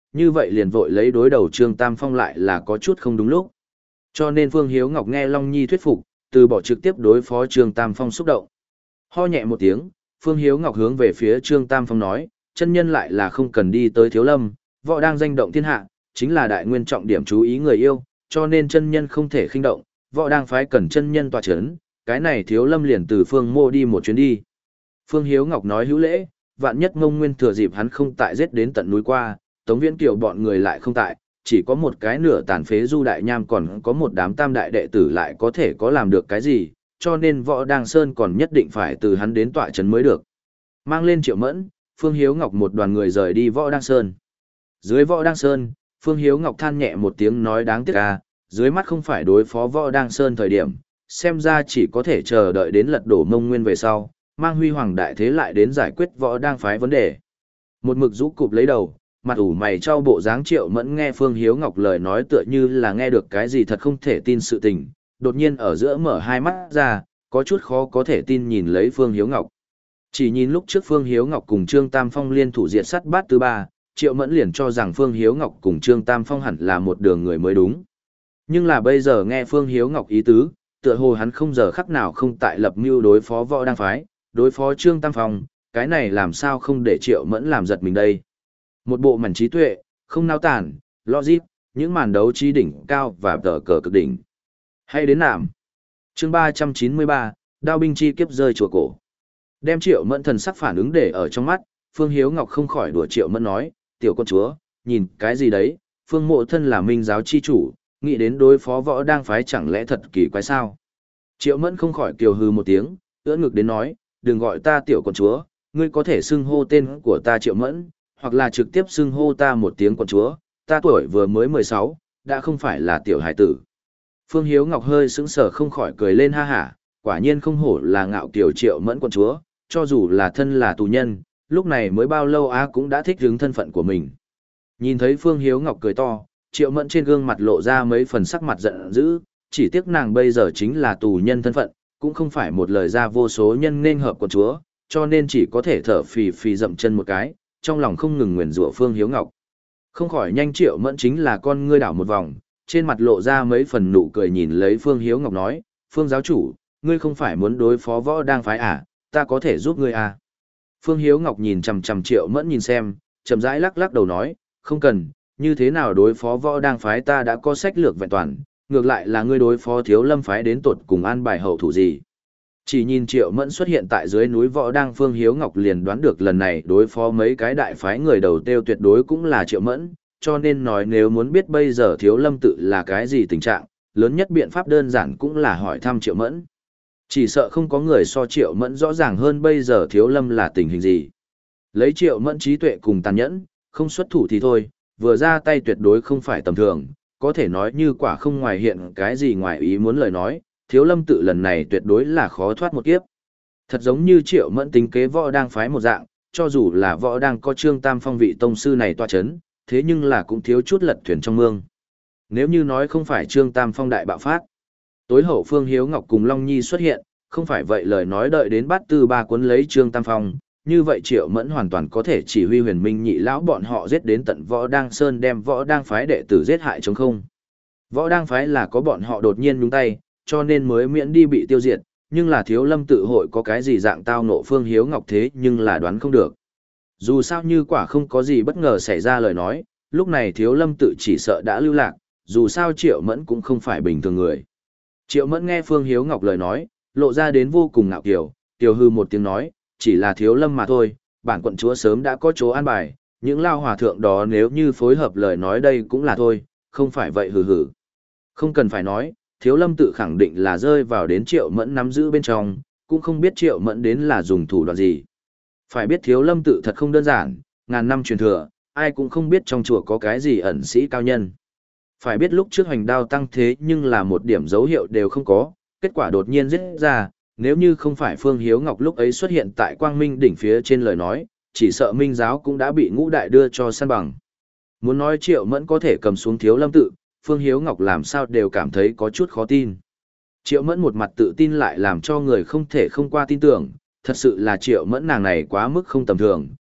như vậy liền vội lấy đối đầu Trương Tam Phong lại là có chút không đúng lúc. Cho nên Phương Hiếu Ngọc nghe Long Nhi thuyết phục, từ bỏ trực tiếp đối phó Trương Tam Phong xúc động. Ho nhẹ một tiếng, Phương Hiếu Ngọc hướng về phía Trương Tam Phong nói, chân nhân lại là không cần đi tới Thiếu Lâm, võ đang danh động thiên hạ, chính là đại nguyên trọng điểm chú ý người yêu, cho nên chân nhân không thể khinh động, võ đang phái cần chân nhân tọa chấn, cái này Thiếu Lâm liền từ Phương Mô đi một chuyến đi. Phương Hiếu Ngọc nói hữu lễ, vạn nhất Ngông Nguyên thừa dịp hắn không tại giết đến tận núi qua, Tống Viễn Kiều bọn người lại không tại, chỉ có một cái nửa tàn phế Du Đại Nham còn có một đám tam đại đệ tử lại có thể có làm được cái gì, cho nên võ Đăng Sơn còn nhất định phải từ hắn đến tọa trấn mới được. Mang lên Triệu Mẫn, Phương Hiếu Ngọc một đoàn người rời đi võ Đăng Sơn. Dưới võ Đăng Sơn, Phương Hiếu Ngọc than nhẹ một tiếng nói đáng tiếc à, dưới mắt không phải đối phó võ Đăng Sơn thời điểm, xem ra chỉ có thể chờ đợi đến lật đổ Mông Nguyên về sau, mang huy hoàng đại thế lại đến giải quyết võ Đăng phái vấn đề. Một mực rũ cụp lấy đầu, mặt ủ mày trao bộ dáng Triệu Mẫn nghe Phương Hiếu Ngọc lời nói tựa như là nghe được cái gì thật không thể tin sự tình, đột nhiên ở giữa mở hai mắt ra, có chút khó có thể tin nhìn lấy Phương Hiếu Ngọc. Chỉ nhìn lúc trước Phương Hiếu Ngọc cùng Trương Tam Phong liên thủ diệt sát bát thứ ba, Triệu Mẫn liền cho rằng Phương Hiếu Ngọc cùng Trương Tam Phong hẳn là một đường người mới đúng. Nhưng là bây giờ nghe Phương Hiếu Ngọc ý tứ, tựa hồ hắn không giờ khắc nào không tại lập mưu đối phó võ đang phái, đối phó Trương Tam Phong, cái này làm sao không để Triệu Mẫn làm giật mình đây. Một bộ mảnh trí tuệ, không nao tản, logic, những màn đấu trí đỉnh cao và tờ cờ cực đỉnh. Hay đến nạm. Chương ba trăm chín mươi ba, đao binh chi kiếp rơi chùa cổ. Đem Triệu Mẫn thần sắc phản ứng để ở trong mắt, Phương Hiếu Ngọc không khỏi đùa Triệu Mẫn nói, tiểu con chúa, nhìn cái gì đấy, Phương Mộ thân là minh giáo chi chủ, nghĩ đến đối phó võ đang phái chẳng lẽ thật kỳ quái sao. Triệu Mẫn không khỏi kiều hư một tiếng, ưỡn ngực đến nói, đừng gọi ta tiểu con chúa, ngươi có thể xưng hô tên của ta Triệu Mẫn, hoặc là trực tiếp xưng hô ta một tiếng con chúa, ta tuổi vừa mới mười sáu, đã không phải là tiểu hải tử. Phương Hiếu Ngọc hơi sững sờ không khỏi cười lên ha hả, quả nhiên không hổ là ngạo kiều Triệu Mẫn con chúa, cho dù là thân là tù nhân, lúc này mới bao lâu á cũng đã thích hứng thân phận của mình. Nhìn thấy Phương Hiếu Ngọc cười to, Triệu Mẫn trên gương mặt lộ ra mấy phần sắc mặt giận dữ, chỉ tiếc nàng bây giờ chính là tù nhân thân phận, cũng không phải một lời ra vô số nhân nên hợp con chúa, cho nên chỉ có thể thở phì phì dậm chân một cái, trong lòng không ngừng nguyền rủa Phương Hiếu Ngọc. Không khỏi nhanh Triệu Mẫn chính là con ngươi đảo một vòng, trên mặt lộ ra mấy phần nụ cười nhìn lấy Phương Hiếu Ngọc nói, Phương giáo chủ, ngươi không phải muốn đối phó võ đang phái à, ta có thể giúp ngươi à. Phương Hiếu Ngọc nhìn chằm chằm Triệu Mẫn nhìn xem, chậm rãi lắc lắc đầu nói, không cần, như thế nào đối phó võ đang phái ta đã có sách lược vẹn toàn, ngược lại là ngươi đối phó Thiếu Lâm phái đến tột cùng an bài hậu thủ gì. Chỉ nhìn Triệu Mẫn xuất hiện tại dưới núi võ đang, Phương Hiếu Ngọc liền đoán được lần này đối phó mấy cái đại phái người đầu tiêu tuyệt đối cũng là Triệu Mẫn, cho nên nói nếu muốn biết bây giờ Thiếu Lâm tự là cái gì tình trạng, lớn nhất biện pháp đơn giản cũng là hỏi thăm Triệu Mẫn. Chỉ sợ không có người so Triệu Mẫn rõ ràng hơn bây giờ Thiếu Lâm là tình hình gì. Lấy Triệu Mẫn trí tuệ cùng tàn nhẫn, không xuất thủ thì thôi, vừa ra tay tuyệt đối không phải tầm thường, có thể nói như quả không ngoài hiện cái gì ngoài ý muốn lời nói, Thiếu Lâm tự lần này tuyệt đối là khó thoát một kiếp. Thật giống như Triệu Mẫn tính kế võ đang phái một dạng, cho dù là võ đang có Trương Tam Phong vị tông sư này tọa chấn, thế nhưng là cũng thiếu chút lật thuyền trong mương. Nếu như nói không phải Trương Tam Phong đại bạo phát, tối hậu Phương Hiếu Ngọc cùng Long Nhi xuất hiện, không phải vậy lời nói đợi đến bát tư ba cuốn lấy Trương Tam Phong, như vậy Triệu Mẫn hoàn toàn có thể chỉ huy Huyền Minh nhị lão bọn họ giết đến tận võ đang sơn đem võ đang phái đệ tử giết hại chống không. Võ đang phái là có bọn họ đột nhiên nhúng tay, cho nên mới miễn đi bị tiêu diệt, nhưng là Thiếu Lâm tự hội có cái gì dạng tao nộ Phương Hiếu Ngọc thế nhưng là đoán không được. Dù sao như quả không có gì bất ngờ xảy ra lời nói, lúc này Thiếu Lâm tự chỉ sợ đã lưu lạc, dù sao Triệu Mẫn cũng không phải bình thường người. Triệu Mẫn nghe Phương Hiếu Ngọc lời nói, lộ ra đến vô cùng ngạo kiều, kiều hư một tiếng nói, chỉ là Thiếu Lâm mà thôi, bản quận chúa sớm đã có chỗ an bài, những lao hòa thượng đó nếu như phối hợp lời nói đây cũng là thôi, không phải vậy hừ hừ. Không cần phải nói, Thiếu Lâm tự khẳng định là rơi vào đến Triệu Mẫn nắm giữ bên trong, cũng không biết Triệu Mẫn đến là dùng thủ đoạn gì. Phải biết Thiếu Lâm tự thật không đơn giản, ngàn năm truyền thừa, ai cũng không biết trong chùa có cái gì ẩn sĩ cao nhân. Phải biết lúc trước Hoành Đao tăng thế nhưng là một điểm dấu hiệu đều không có, kết quả đột nhiên giết ra, nếu như không phải Phương Hiếu Ngọc lúc ấy xuất hiện tại Quang Minh đỉnh phía trên lời nói, chỉ sợ Minh giáo cũng đã bị ngũ đại đưa cho săn bằng. Muốn nói Triệu Mẫn có thể cầm xuống Thiếu Lâm tự, Phương Hiếu Ngọc làm sao đều cảm thấy có chút khó tin. Triệu Mẫn một mặt tự tin lại làm cho người không thể không qua tin tưởng, thật sự là Triệu Mẫn nàng này quá mức không tầm thường,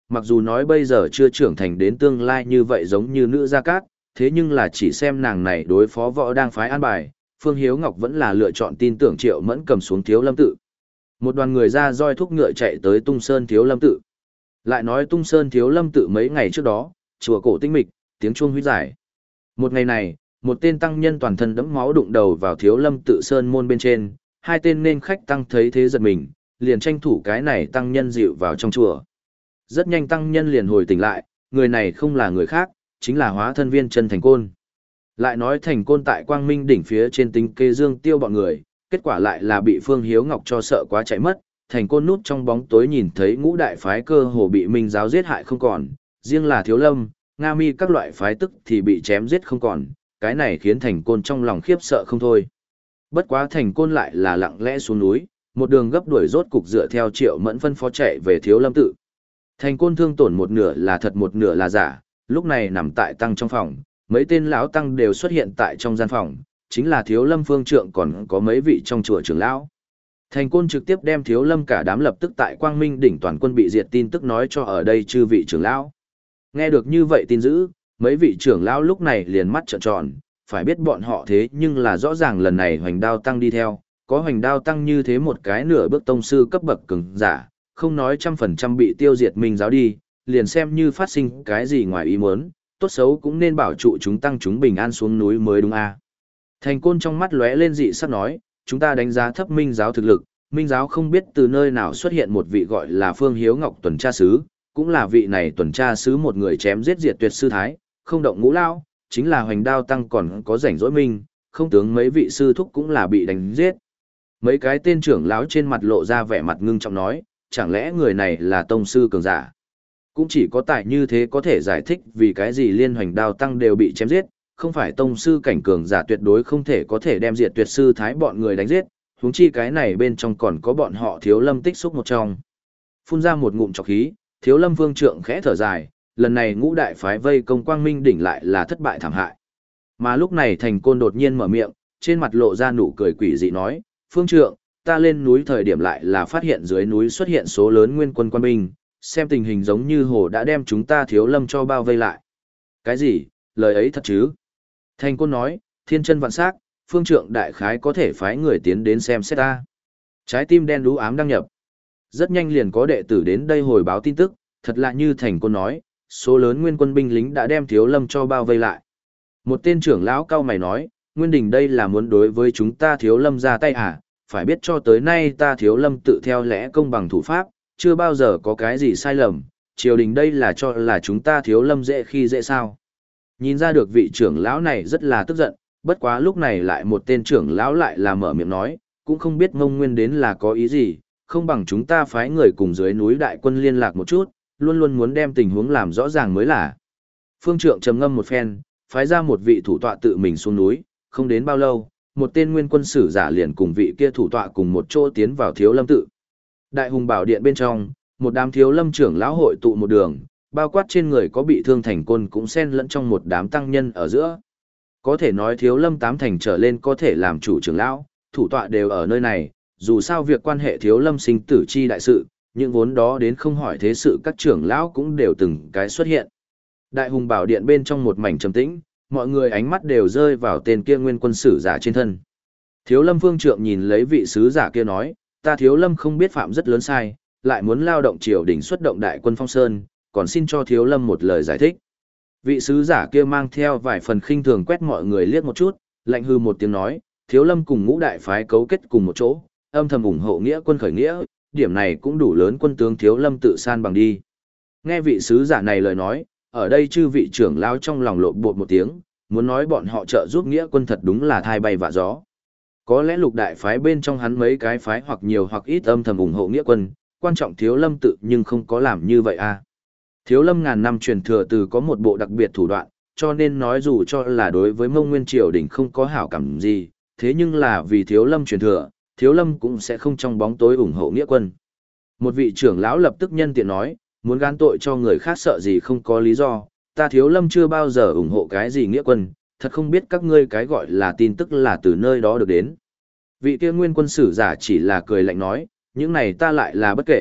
mặc dù nói bây giờ chưa trưởng thành đến tương lai như vậy giống như nữ gia cát, thế nhưng là chỉ xem nàng này đối phó võ đang phái an bài, Phương Hiếu Ngọc vẫn là lựa chọn tin tưởng Triệu Mẫn cầm xuống Thiếu Lâm tự. Một đoàn người ra roi thúc ngựa chạy tới Tung Sơn Thiếu Lâm tự. Lại nói Tung Sơn Thiếu Lâm tự mấy ngày trước đó, chùa cổ tinh mịch, tiếng chuông huyết giải. Một ngày này, một tên tăng nhân toàn thân đẫm máu đụng đầu vào Thiếu Lâm tự sơn môn bên trên, hai tên nên khách tăng thấy thế giật mình, liền tranh thủ cái này tăng nhân dịu vào trong chùa. Rất nhanh tăng nhân liền hồi tỉnh lại, người này không là người khác, chính là hóa thân Viên Chân Thành Côn. Lại nói Thành Côn tại Quang Minh đỉnh phía trên tính kê dương tiêu bọn người, kết quả lại là bị Phương Hiếu Ngọc cho sợ quá chạy mất, Thành Côn núp trong bóng tối nhìn thấy ngũ đại phái cơ hồ bị Minh giáo giết hại không còn, riêng là Thiếu Lâm, Nga Mi các loại phái tức thì bị chém giết không còn, cái này khiến Thành Côn trong lòng khiếp sợ không thôi. Bất quá Thành Côn lại là lặng lẽ xuống núi, một đường gấp đuổi rốt cục dựa theo Triệu Mẫn phân phó chạy về Thiếu Lâm tự. Thành Côn thương tổn một nửa là thật một nửa là giả, lúc này nằm tại tăng trong phòng, mấy tên lão tăng đều xuất hiện tại trong gian phòng, chính là Thiếu Lâm phương trượng còn có mấy vị trong chùa trưởng lão. Thành Côn trực tiếp đem Thiếu Lâm cả đám lập tức tại Quang Minh đỉnh toàn quân bị diệt tin tức nói cho ở đây chư vị trưởng lão. Nghe được như vậy tin dữ, mấy vị trưởng lão lúc này liền mắt trợn tròn, phải biết bọn họ thế nhưng là rõ ràng lần này Hoành Đao tăng đi theo, có Hoành Đao tăng như thế một cái nửa bước tông sư cấp bậc cường giả, không nói trăm phần trăm bị tiêu diệt Minh giáo đi, liền xem như phát sinh cái gì ngoài ý muốn, tốt xấu cũng nên bảo trụ chúng tăng chúng bình an xuống núi mới đúng a. Thành Côn trong mắt lóe lên dị sắc nói, chúng ta đánh giá thấp Minh giáo thực lực, Minh giáo không biết từ nơi nào xuất hiện một vị gọi là Phương Hiếu Ngọc tuần tra sứ, cũng là vị này tuần tra sứ một người chém giết diệt tuyệt sư thái, không động ngũ lao, chính là Hoành Đao tăng còn có rảnh rỗi minh, không tướng mấy vị sư thúc cũng là bị đánh giết. Mấy cái tên trưởng lão trên mặt lộ ra vẻ mặt ngưng trọng nói, chẳng lẽ người này là tông sư cường giả? Cũng chỉ có tài như thế có thể giải thích vì cái gì liên Hoành Đao tăng đều bị chém giết, không phải tông sư cảnh cường giả tuyệt đối không thể có thể đem diệt tuyệt sư thái bọn người đánh giết, huống chi cái này bên trong còn có bọn họ Thiếu Lâm tích xúc một trong. Phun ra một ngụm trọc khí, Thiếu Lâm vương trượng khẽ thở dài, lần này ngũ đại phái vây công Quang Minh đỉnh lại là thất bại thảm hại. Mà lúc này Thành Côn đột nhiên mở miệng, trên mặt lộ ra nụ cười quỷ dị nói, phương trượng, ta lên núi thời điểm lại là phát hiện dưới núi xuất hiện số lớn nguyên quân quan binh, xem tình hình giống như hồ đã đem chúng ta Thiếu Lâm cho bao vây lại. Cái gì, lời ấy thật chứ? Thành Côn nói, thiên chân vạn sắc, phương trượng đại khái có thể phái người tiến đến xem xét ta. Trái tim đen đú ám đăng nhập. Rất nhanh liền có đệ tử đến đây hồi báo tin tức, thật lạ như Thành Côn nói, số lớn nguyên quân binh lính đã đem Thiếu Lâm cho bao vây lại. Một tên trưởng lão cao mày nói, Nguyên Đình đây là muốn đối với chúng ta Thiếu Lâm ra tay à, phải biết cho tới nay ta Thiếu Lâm tự theo lẽ công bằng thủ pháp, chưa bao giờ có cái gì sai lầm, triều đình đây là cho là chúng ta Thiếu Lâm dễ khi dễ sao. Nhìn ra được vị trưởng lão này rất là tức giận, bất quá lúc này lại một tên trưởng lão lại là mở miệng nói, cũng không biết Mông Nguyên đến là có ý gì, không bằng chúng ta phái người cùng dưới núi đại quân liên lạc một chút, luôn luôn muốn đem tình huống làm rõ ràng mới là. Phương trượng trầm ngâm một phen, phái ra một vị thủ tọa tự mình xuống núi, không đến bao lâu, một tên nguyên quân sử giả liền cùng vị kia thủ tọa cùng một chỗ tiến vào Thiếu Lâm tự. Đại hùng bảo điện bên trong, một đám Thiếu Lâm trưởng lão hội tụ một đường, bao quát trên người có bị thương Thành Côn cũng xen lẫn trong một đám tăng nhân ở giữa. Có thể nói Thiếu Lâm tám thành trở lên có thể làm chủ trưởng lão, thủ tọa đều ở nơi này, dù sao việc quan hệ Thiếu Lâm sinh tử chi đại sự, những vốn đó đến không hỏi thế sự các trưởng lão cũng đều từng cái xuất hiện. Đại hùng bảo điện bên trong một mảnh trầm tĩnh, mọi người ánh mắt đều rơi vào tên kia nguyên quân sử giả trên thân. Thiếu Lâm vương trượng nhìn lấy vị sứ giả kia nói, ta Thiếu Lâm không biết phạm rất lớn sai, lại muốn lao động triều đình xuất động đại quân Phong Sơn, còn xin cho Thiếu Lâm một lời giải thích. Vị sứ giả kia mang theo vài phần khinh thường quét mọi người liếc một chút, lạnh hư một tiếng nói, Thiếu Lâm cùng ngũ đại phái cấu kết cùng một chỗ, âm thầm ủng hộ nghĩa quân khởi nghĩa, điểm này cũng đủ lớn quân tướng Thiếu Lâm tự san bằng đi. Nghe vị sứ giả này lời nói, ở đây chư vị trưởng lão trong lòng lộn bột một tiếng, muốn nói bọn họ trợ giúp nghĩa quân thật đúng là thai bay vạ gió. Có lẽ lục đại phái bên trong hắn mấy cái phái hoặc nhiều hoặc ít âm thầm ủng hộ nghĩa quân, quan trọng Thiếu Lâm tự nhưng không có làm như vậy à. Thiếu Lâm ngàn năm truyền thừa từ có một bộ đặc biệt thủ đoạn, cho nên nói dù cho là đối với Mông Nguyên triều đình không có hảo cảm gì, thế nhưng là vì Thiếu Lâm truyền thừa, Thiếu Lâm cũng sẽ không trong bóng tối ủng hộ nghĩa quân. Một vị trưởng lão lập tức nhân tiện nói, muốn gán tội cho người khác sợ gì không có lý do, ta Thiếu Lâm chưa bao giờ ủng hộ cái gì nghĩa quân, thật không biết các ngươi cái gọi là tin tức là từ nơi đó được đến. Vị kia nguyên quân sử giả chỉ là cười lạnh nói, những này ta lại là bất kể,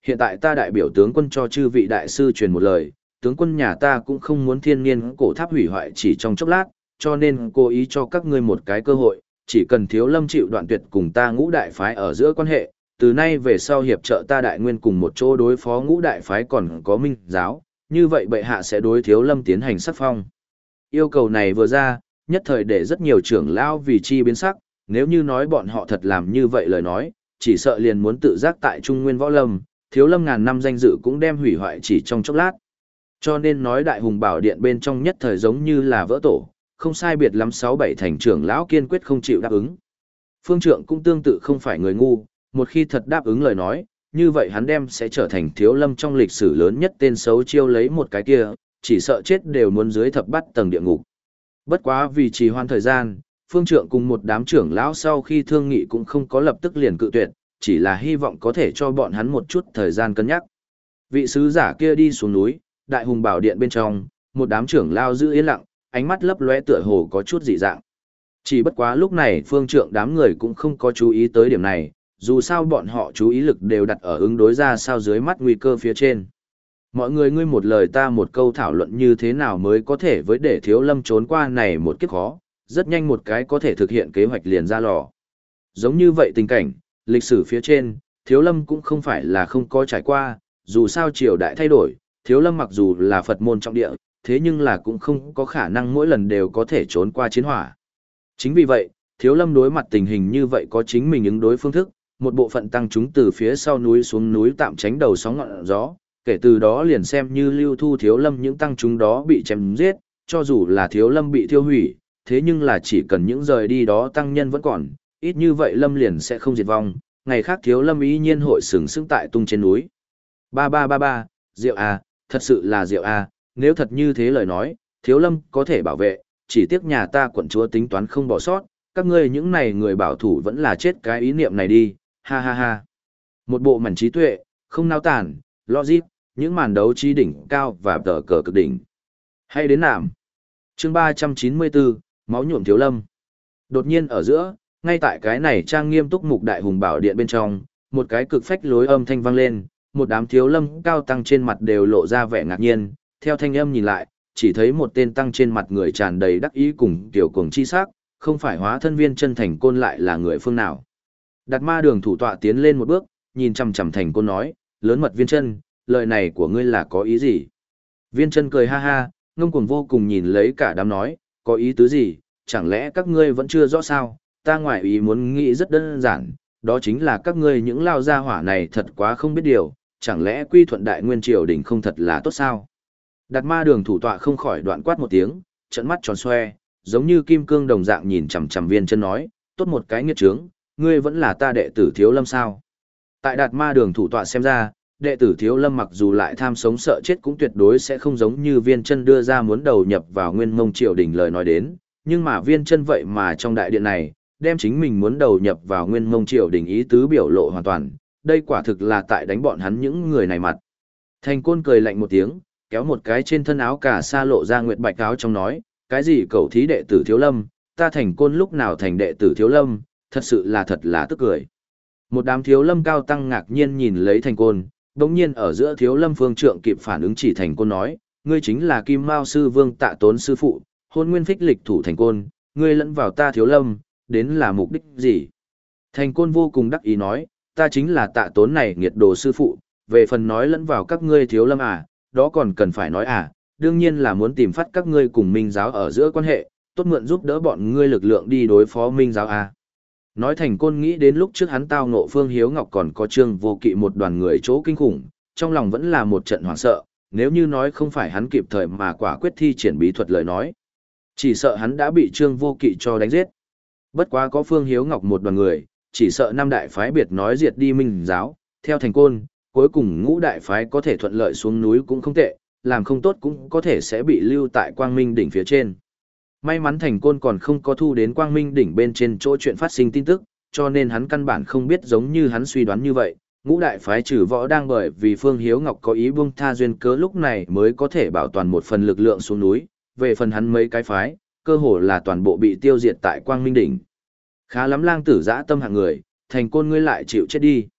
Hiện tại ta đại biểu tướng quân cho chư vị đại sư truyền một lời, tướng quân nhà ta cũng không muốn thiên niên cổ tháp hủy hoại chỉ trong chốc lát, cho nên cố ý cho các ngươi một cái cơ hội, chỉ cần Thiếu Lâm chịu đoạn tuyệt cùng ta ngũ đại phái ở giữa quan hệ, từ nay về sau hiệp trợ ta đại nguyên cùng một chỗ đối phó ngũ đại phái còn có minh giáo, như vậy bệ hạ sẽ đối Thiếu Lâm tiến hành sắc phong. Yêu cầu này vừa ra, nhất thời để rất nhiều trưởng lão vì chi biến sắc, nếu như nói bọn họ thật làm như vậy lời nói, chỉ sợ liền muốn tự giác tại Trung Nguyên Võ Lâm, Thiếu Lâm ngàn năm danh dự cũng đem hủy hoại chỉ trong chốc lát. Cho nên nói Đại Hùng Bảo Điện bên trong nhất thời giống như là vỡ tổ, không sai biệt lắm sáu bảy thành trưởng lão kiên quyết không chịu đáp ứng. Phương Trượng cũng tương tự không phải người ngu, một khi thật đáp ứng lời nói, như vậy hắn đem sẽ trở thành Thiếu Lâm trong lịch sử lớn nhất tên xấu chiêu lấy một cái kia, chỉ sợ chết đều muốn dưới thập bắt tầng địa ngục. Bất quá vì trì hoãn thời gian, Phương Trượng cùng một đám trưởng lão sau khi thương nghị cũng không có lập tức liền cự tuyệt, chỉ là hy vọng có thể cho bọn hắn một chút thời gian cân nhắc. Vị sứ giả kia đi xuống núi, Đại Hùng Bảo Điện bên trong, một đám trưởng lão giữ yên lặng, ánh mắt lấp lóe tựa hồ có chút dị dạng. Chỉ bất quá lúc này Phương Trượng đám người cũng không có chú ý tới điểm này, dù sao bọn họ chú ý lực đều đặt ở ứng đối ra sao dưới mắt nguy cơ phía trên. Mọi người ngươi một lời ta một câu thảo luận như thế nào mới có thể với để Thiếu Lâm trốn qua này một kiếp khó, rất nhanh một cái có thể thực hiện kế hoạch liền ra lò. Giống như vậy tình cảnh, lịch sử phía trên, Thiếu Lâm cũng không phải là không có trải qua, dù sao triều đại thay đổi, Thiếu Lâm mặc dù là Phật môn trọng địa, thế nhưng là cũng không có khả năng mỗi lần đều có thể trốn qua chiến hỏa. Chính vì vậy, Thiếu Lâm đối mặt tình hình như vậy có chính mình ứng đối phương thức, một bộ phận tăng chúng từ phía sau núi xuống núi tạm tránh đầu sóng ngọn gió, kể từ đó liền xem như lưu thu Thiếu Lâm những tăng chúng đó bị chém giết, cho dù là Thiếu Lâm bị thiêu hủy, thế nhưng là chỉ cần những rời đi đó tăng nhân vẫn còn, ít như vậy Lâm liền sẽ không diệt vong, ngày khác Thiếu Lâm ý nhiên hội sừng sững tại tung trên núi. Ba ba ba ba, Diệu à, thật sự là Diệu à, nếu thật như thế lời nói, Thiếu Lâm có thể bảo vệ, chỉ tiếc nhà ta quận chúa tính toán không bỏ sót, các ngươi những này người bảo thủ vẫn là chết cái ý niệm này đi, ha ha ha. Một bộ mảnh trí tuệ, không nao tản, logic, những màn đấu trí đỉnh cao và tờ cờ cực đỉnh. Hay đến nảm. Chương ba trăm chín mươi bốn, máu nhuộm Thiếu Lâm. Đột nhiên ở giữa, ngay tại cái này trang nghiêm túc mục Đại Hùng Bảo Điện bên trong, một cái cực phách lối âm thanh vang lên, một đám Thiếu Lâm cao tăng trên mặt đều lộ ra vẻ ngạc nhiên, theo thanh âm nhìn lại, chỉ thấy một tên tăng trên mặt người tràn đầy đắc ý cùng tiểu cuồng chi sắc, không phải hóa thân Viên Chân Thành Côn lại là người phương nào. Đạt Ma Đường thủ tọa tiến lên một bước, nhìn chằm chằm Thành Côn nói, lớn mật Viên Chân, lời này của ngươi là có ý gì? Viên Chân cười ha ha, ngông cuồng vô cùng nhìn lấy cả đám nói, có ý tứ gì, chẳng lẽ các ngươi vẫn chưa rõ sao, ta ngoại ý muốn nghĩ rất đơn giản, đó chính là các ngươi những lao gia hỏa này thật quá không biết điều, chẳng lẽ quy thuận đại nguyên triều đình không thật là tốt sao? Đạt Ma Đường thủ tọa không khỏi đoạn quát một tiếng, trận mắt tròn xoe, giống như kim cương đồng dạng nhìn chằm chằm Viên Chân nói, tốt một cái nghiệt trướng, ngươi vẫn là ta đệ tử Thiếu Lâm sao? Tại Đạt Ma Đường thủ tọa xem ra, đệ tử Thiếu Lâm mặc dù lại tham sống sợ chết cũng tuyệt đối sẽ không giống như Viên Chân đưa ra muốn đầu nhập vào Nguyên Mông triều đình lời nói đến, nhưng mà Viên Chân vậy mà trong đại điện này, đem chính mình muốn đầu nhập vào Nguyên Mông triều đình ý tứ biểu lộ hoàn toàn, đây quả thực là tại đánh bọn hắn những người này mặt. Thành Côn cười lạnh một tiếng, kéo một cái trên thân áo cà sa lộ ra nguyệt bạch áo trong nói, cái gì cầu thí đệ tử Thiếu Lâm, ta Thành Côn lúc nào thành đệ tử Thiếu Lâm, thật sự là thật là tức cười. Một đám Thiếu Lâm cao tăng ngạc nhiên nhìn lấy Thành Côn, đống nhiên ở giữa Thiếu Lâm Phương Trượng kịp phản ứng chỉ Thành Côn nói, ngươi chính là Kim Mao sư vương Tạ Tốn sư phụ, Hôn Nguyên Phích lịch thủ Thành Côn, ngươi lẫn vào ta Thiếu Lâm, đến là mục đích gì? Thành Côn vô cùng đắc ý nói, ta chính là Tạ Tốn này nghiệt đồ sư phụ, về phần nói lẫn vào các ngươi Thiếu Lâm à, đó còn cần phải nói à, đương nhiên là muốn tìm phát các ngươi cùng Minh giáo ở giữa quan hệ, tốt mượn giúp đỡ bọn ngươi lực lượng đi đối phó Minh giáo à. Nói Thành Côn nghĩ đến lúc trước hắn tao ngộ Phương Hiếu Ngọc còn có Trương Vô Kỵ một đoàn người chỗ kinh khủng, trong lòng vẫn là một trận hoảng sợ, nếu như nói không phải hắn kịp thời mà quả quyết thi triển bí thuật lời nói. Chỉ sợ hắn đã bị Trương Vô Kỵ cho đánh giết. Bất quá có Phương Hiếu Ngọc một đoàn người, chỉ sợ năm đại phái biệt nói diệt đi Minh giáo, theo Thành Côn, cuối cùng ngũ đại phái có thể thuận lợi xuống núi cũng không tệ, làm không tốt cũng có thể sẽ bị lưu tại Quang Minh đỉnh phía trên. May mắn Thành Côn còn không có thu đến Quang Minh đỉnh bên trên chỗ chuyện phát sinh tin tức, cho nên hắn căn bản không biết giống như hắn suy đoán như vậy, ngũ đại phái trừ võ đang bởi vì Phương Hiếu Ngọc có ý buông tha duyên cớ lúc này mới có thể bảo toàn một phần lực lượng xuống núi, về phần hắn mấy cái phái, cơ hồ là toàn bộ bị tiêu diệt tại Quang Minh đỉnh. Khá lắm lang tử dã tâm hạng người, Thành Côn ngươi lại chịu chết đi.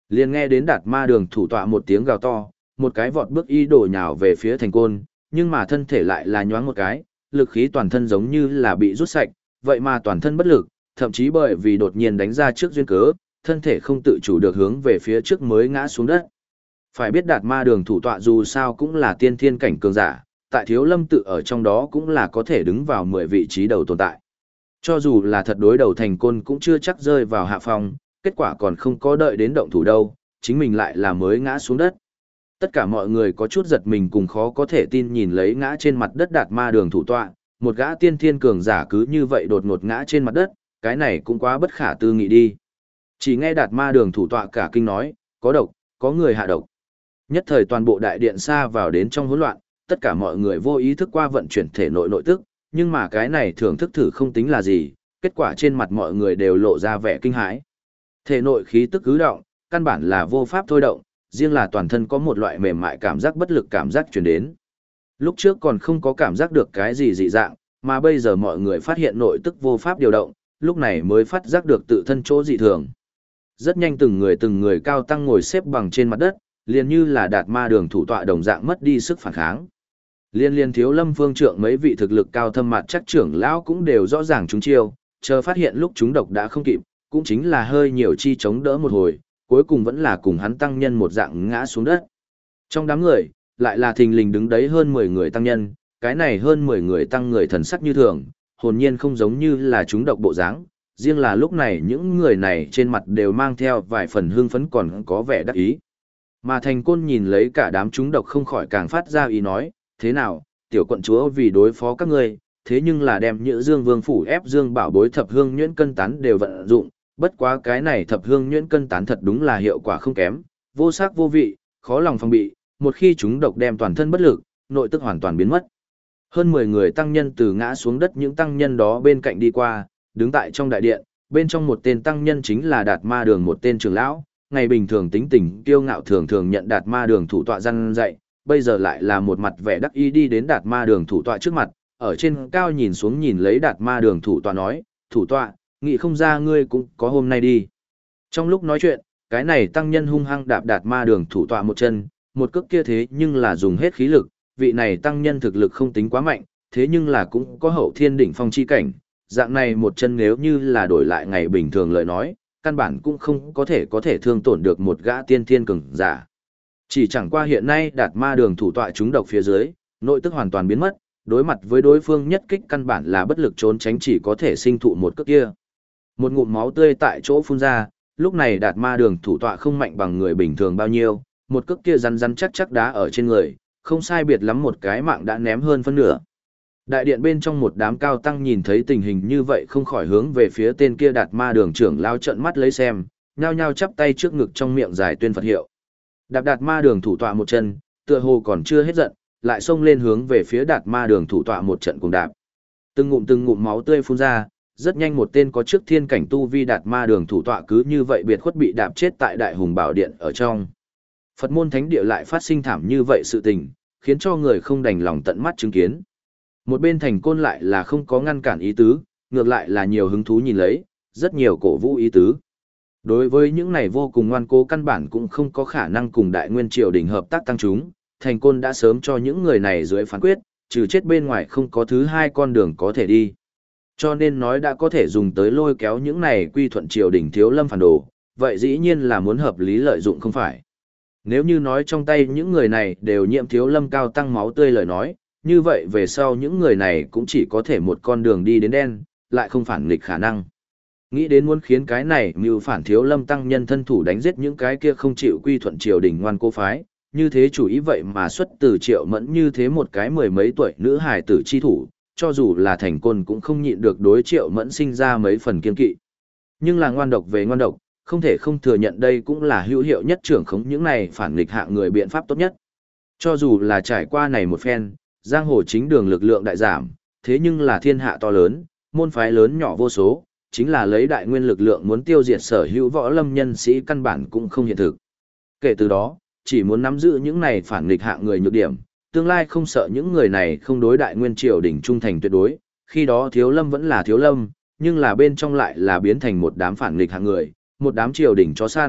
Liền nghe đến Đạt Ma Đường thủ tọa một tiếng gào to, một cái vọt bước y đổ nhào về phía Thành Côn, nhưng mà thân thể lại là nhoáng một cái, lực khí toàn thân giống như là bị rút sạch, vậy mà toàn thân bất lực, thậm chí bởi vì đột nhiên đánh ra trước duyên cớ, thân thể không tự chủ được hướng về phía trước mới ngã xuống đất. Phải biết Đạt Ma Đường thủ tọa dù sao cũng là tiên thiên cảnh cường giả, tại Thiếu Lâm tự ở trong đó cũng là có thể đứng vào mười vị trí đầu tồn tại. Cho dù là thật đối đầu Thành Côn cũng chưa chắc rơi vào hạ phong, kết quả còn không có đợi đến động thủ đâu, chính mình lại là mới ngã xuống đất. Tất cả mọi người có chút giật mình cùng khó có thể tin nhìn lấy ngã trên mặt đất Đạt Ma Đường thủ tọa, một gã tiên thiên cường giả cứ như vậy đột ngột ngã trên mặt đất, cái này cũng quá bất khả tư nghị đi. Chỉ nghe Đạt Ma Đường thủ tọa cả kinh nói, có độc, có người hạ độc. Nhất thời toàn bộ đại điện xa vào đến trong hỗn loạn, tất cả mọi người vô ý thức qua vận chuyển thể nội nội tức, nhưng mà cái này thưởng thức thử không tính là gì, kết quả trên mặt mọi người đều lộ ra vẻ kinh hãi. Thể nội khí tức cứ động, căn bản là vô pháp thôi động, riêng là toàn thân có một loại mềm mại cảm giác bất lực cảm giác truyền đến. Lúc trước còn không có cảm giác được cái gì dị dạng, mà bây giờ mọi người phát hiện nội tức vô pháp điều động, lúc này mới phát giác được tự thân chỗ dị thường. Rất nhanh từng người từng người cao tăng ngồi xếp bằng trên mặt đất, liền như là Đạt Ma Đường thủ tọa đồng dạng mất đi sức phản kháng. Liên liên Thiếu Lâm phương trượng mấy vị thực lực cao thâm mặt chắc trưởng lão cũng đều rõ ràng chúng chiêu, chờ phát hiện lúc chúng độc đã không kịp, cũng chính là hơi nhiều chi chống đỡ một hồi, cuối cùng vẫn là cùng hắn tăng nhân một dạng ngã xuống đất. Trong đám người, lại là thình lình đứng đấy hơn mười người tăng nhân, cái này hơn mười người tăng người thần sắc như thường, hồn nhiên không giống như là chúng độc bộ dáng, riêng là lúc này những người này trên mặt đều mang theo vài phần hương phấn còn có vẻ đắc ý. Mà Thành Côn nhìn lấy cả đám chúng độc không khỏi càng phát ra ý nói, thế nào, tiểu quận chúa vì đối phó các ngươi, thế nhưng là đem Nhữ Dương Vương phủ ép Dương bảo bối thập hương nhuyễn cân tán đều vận dụng, bất quá cái này thập hương nhuyễn cân tán thật đúng là hiệu quả không kém, vô sắc vô vị, khó lòng phòng bị, một khi chúng độc đem toàn thân bất lực, nội tức hoàn toàn biến mất. Hơn mười người tăng nhân từ ngã xuống đất những tăng nhân đó bên cạnh đi qua, đứng tại trong đại điện, bên trong một tên tăng nhân chính là Đạt Ma Đường một tên trưởng lão, ngày bình thường tính tình kiêu ngạo thường thường nhận Đạt Ma Đường thủ tọa răn dạy, bây giờ lại là một mặt vẻ đắc ý đi đến Đạt Ma Đường thủ tọa trước mặt, ở trên cao nhìn xuống nhìn lấy Đạt Ma Đường thủ tọa nói, thủ tọa, nghĩ không ra ngươi cũng có hôm nay đi. Trong lúc nói chuyện, cái này tăng nhân hung hăng đạp Đạt Ma Đường thủ tọa một chân, một cước kia thế nhưng là dùng hết khí lực, vị này tăng nhân thực lực không tính quá mạnh, thế nhưng là cũng có hậu thiên đỉnh phong chi cảnh, dạng này một chân nếu như là đổi lại ngày bình thường lời nói, căn bản cũng không có thể có thể thương tổn được một gã tiên thiên cường giả. Chỉ chẳng qua hiện nay Đạt Ma Đường thủ tọa trúng độc phía dưới, nội tức hoàn toàn biến mất, đối mặt với đối phương nhất kích căn bản là bất lực trốn tránh chỉ có thể sinh thụ một cước kia. Một ngụm máu tươi tại chỗ phun ra, lúc này Đạt Ma Đường thủ tọa không mạnh bằng người bình thường bao nhiêu, một cước kia rắn rắn chắc chắc đá ở trên người, không sai biệt lắm một cái mạng đã ném hơn phân nửa. Đại điện bên trong một đám cao tăng nhìn thấy tình hình như vậy không khỏi hướng về phía tên kia Đạt Ma Đường trưởng lao trợn mắt lấy xem, nhao nhao chắp tay trước ngực trong miệng giải tuyên Phật hiệu. Đạp Đạt Ma Đường thủ tọa một chân, tựa hồ còn chưa hết giận, lại xông lên hướng về phía Đạt Ma Đường thủ tọa một trận cùng đạp. Từng ngụm từng ngụm máu tươi phun ra, rất nhanh một tên có trước thiên cảnh tu vi Đạt Ma Đường thủ tọa cứ như vậy biệt khuất bị đạp chết tại Đại Hùng Bảo Điện ở trong. Phật môn thánh địa lại phát sinh thảm như vậy sự tình, khiến cho người không đành lòng tận mắt chứng kiến. Một bên Thành Côn lại là không có ngăn cản ý tứ, ngược lại là nhiều hứng thú nhìn lấy, rất nhiều cổ vũ ý tứ. Đối với những này vô cùng ngoan cố căn bản cũng không có khả năng cùng Đại Nguyên Triều đình hợp tác tăng chúng, Thành Côn đã sớm cho những người này dưới phán quyết, trừ chết bên ngoài không có thứ hai con đường có thể đi. Cho nên nói đã có thể dùng tới lôi kéo những này quy thuận triều đình Thiếu Lâm phản đồ, vậy dĩ nhiên là muốn hợp lý lợi dụng không phải. Nếu như nói trong tay những người này đều nhiễm Thiếu Lâm cao tăng máu tươi lời nói, như vậy về sau những người này cũng chỉ có thể một con đường đi đến đen, lại không phản nghịch khả năng. Nghĩ đến muốn khiến cái này mưu phản Thiếu Lâm tăng nhân thân thủ đánh giết những cái kia không chịu quy thuận triều đình ngoan cố phái, như thế chủ ý vậy mà xuất từ Triệu Mẫn như thế một cái mười mấy tuổi nữ hài tử chi thủ, cho dù là Thành Côn cũng không nhịn được đối Triệu Mẫn sinh ra mấy phần kiên kỵ. Nhưng là ngoan độc về ngoan độc, không thể không thừa nhận đây cũng là hữu hiệu nhất trưởng khống những này phản nghịch hạng người biện pháp tốt nhất. Cho dù là trải qua này một phen, giang hồ chính đường lực lượng đại giảm, thế nhưng là thiên hạ to lớn, môn phái lớn nhỏ vô số, chính là lấy đại nguyên lực lượng muốn tiêu diệt sở hữu võ lâm nhân sĩ căn bản cũng không hiện thực. Kể từ đó, chỉ muốn nắm giữ những này phản nghịch hạng người nhược điểm, tương lai không sợ những người này không đối đại nguyên triều đỉnh trung thành tuyệt đối, khi đó Thiếu Lâm vẫn là Thiếu Lâm, nhưng là bên trong lại là biến thành một đám phản nghịch hạng người, một đám triều đỉnh chó săn,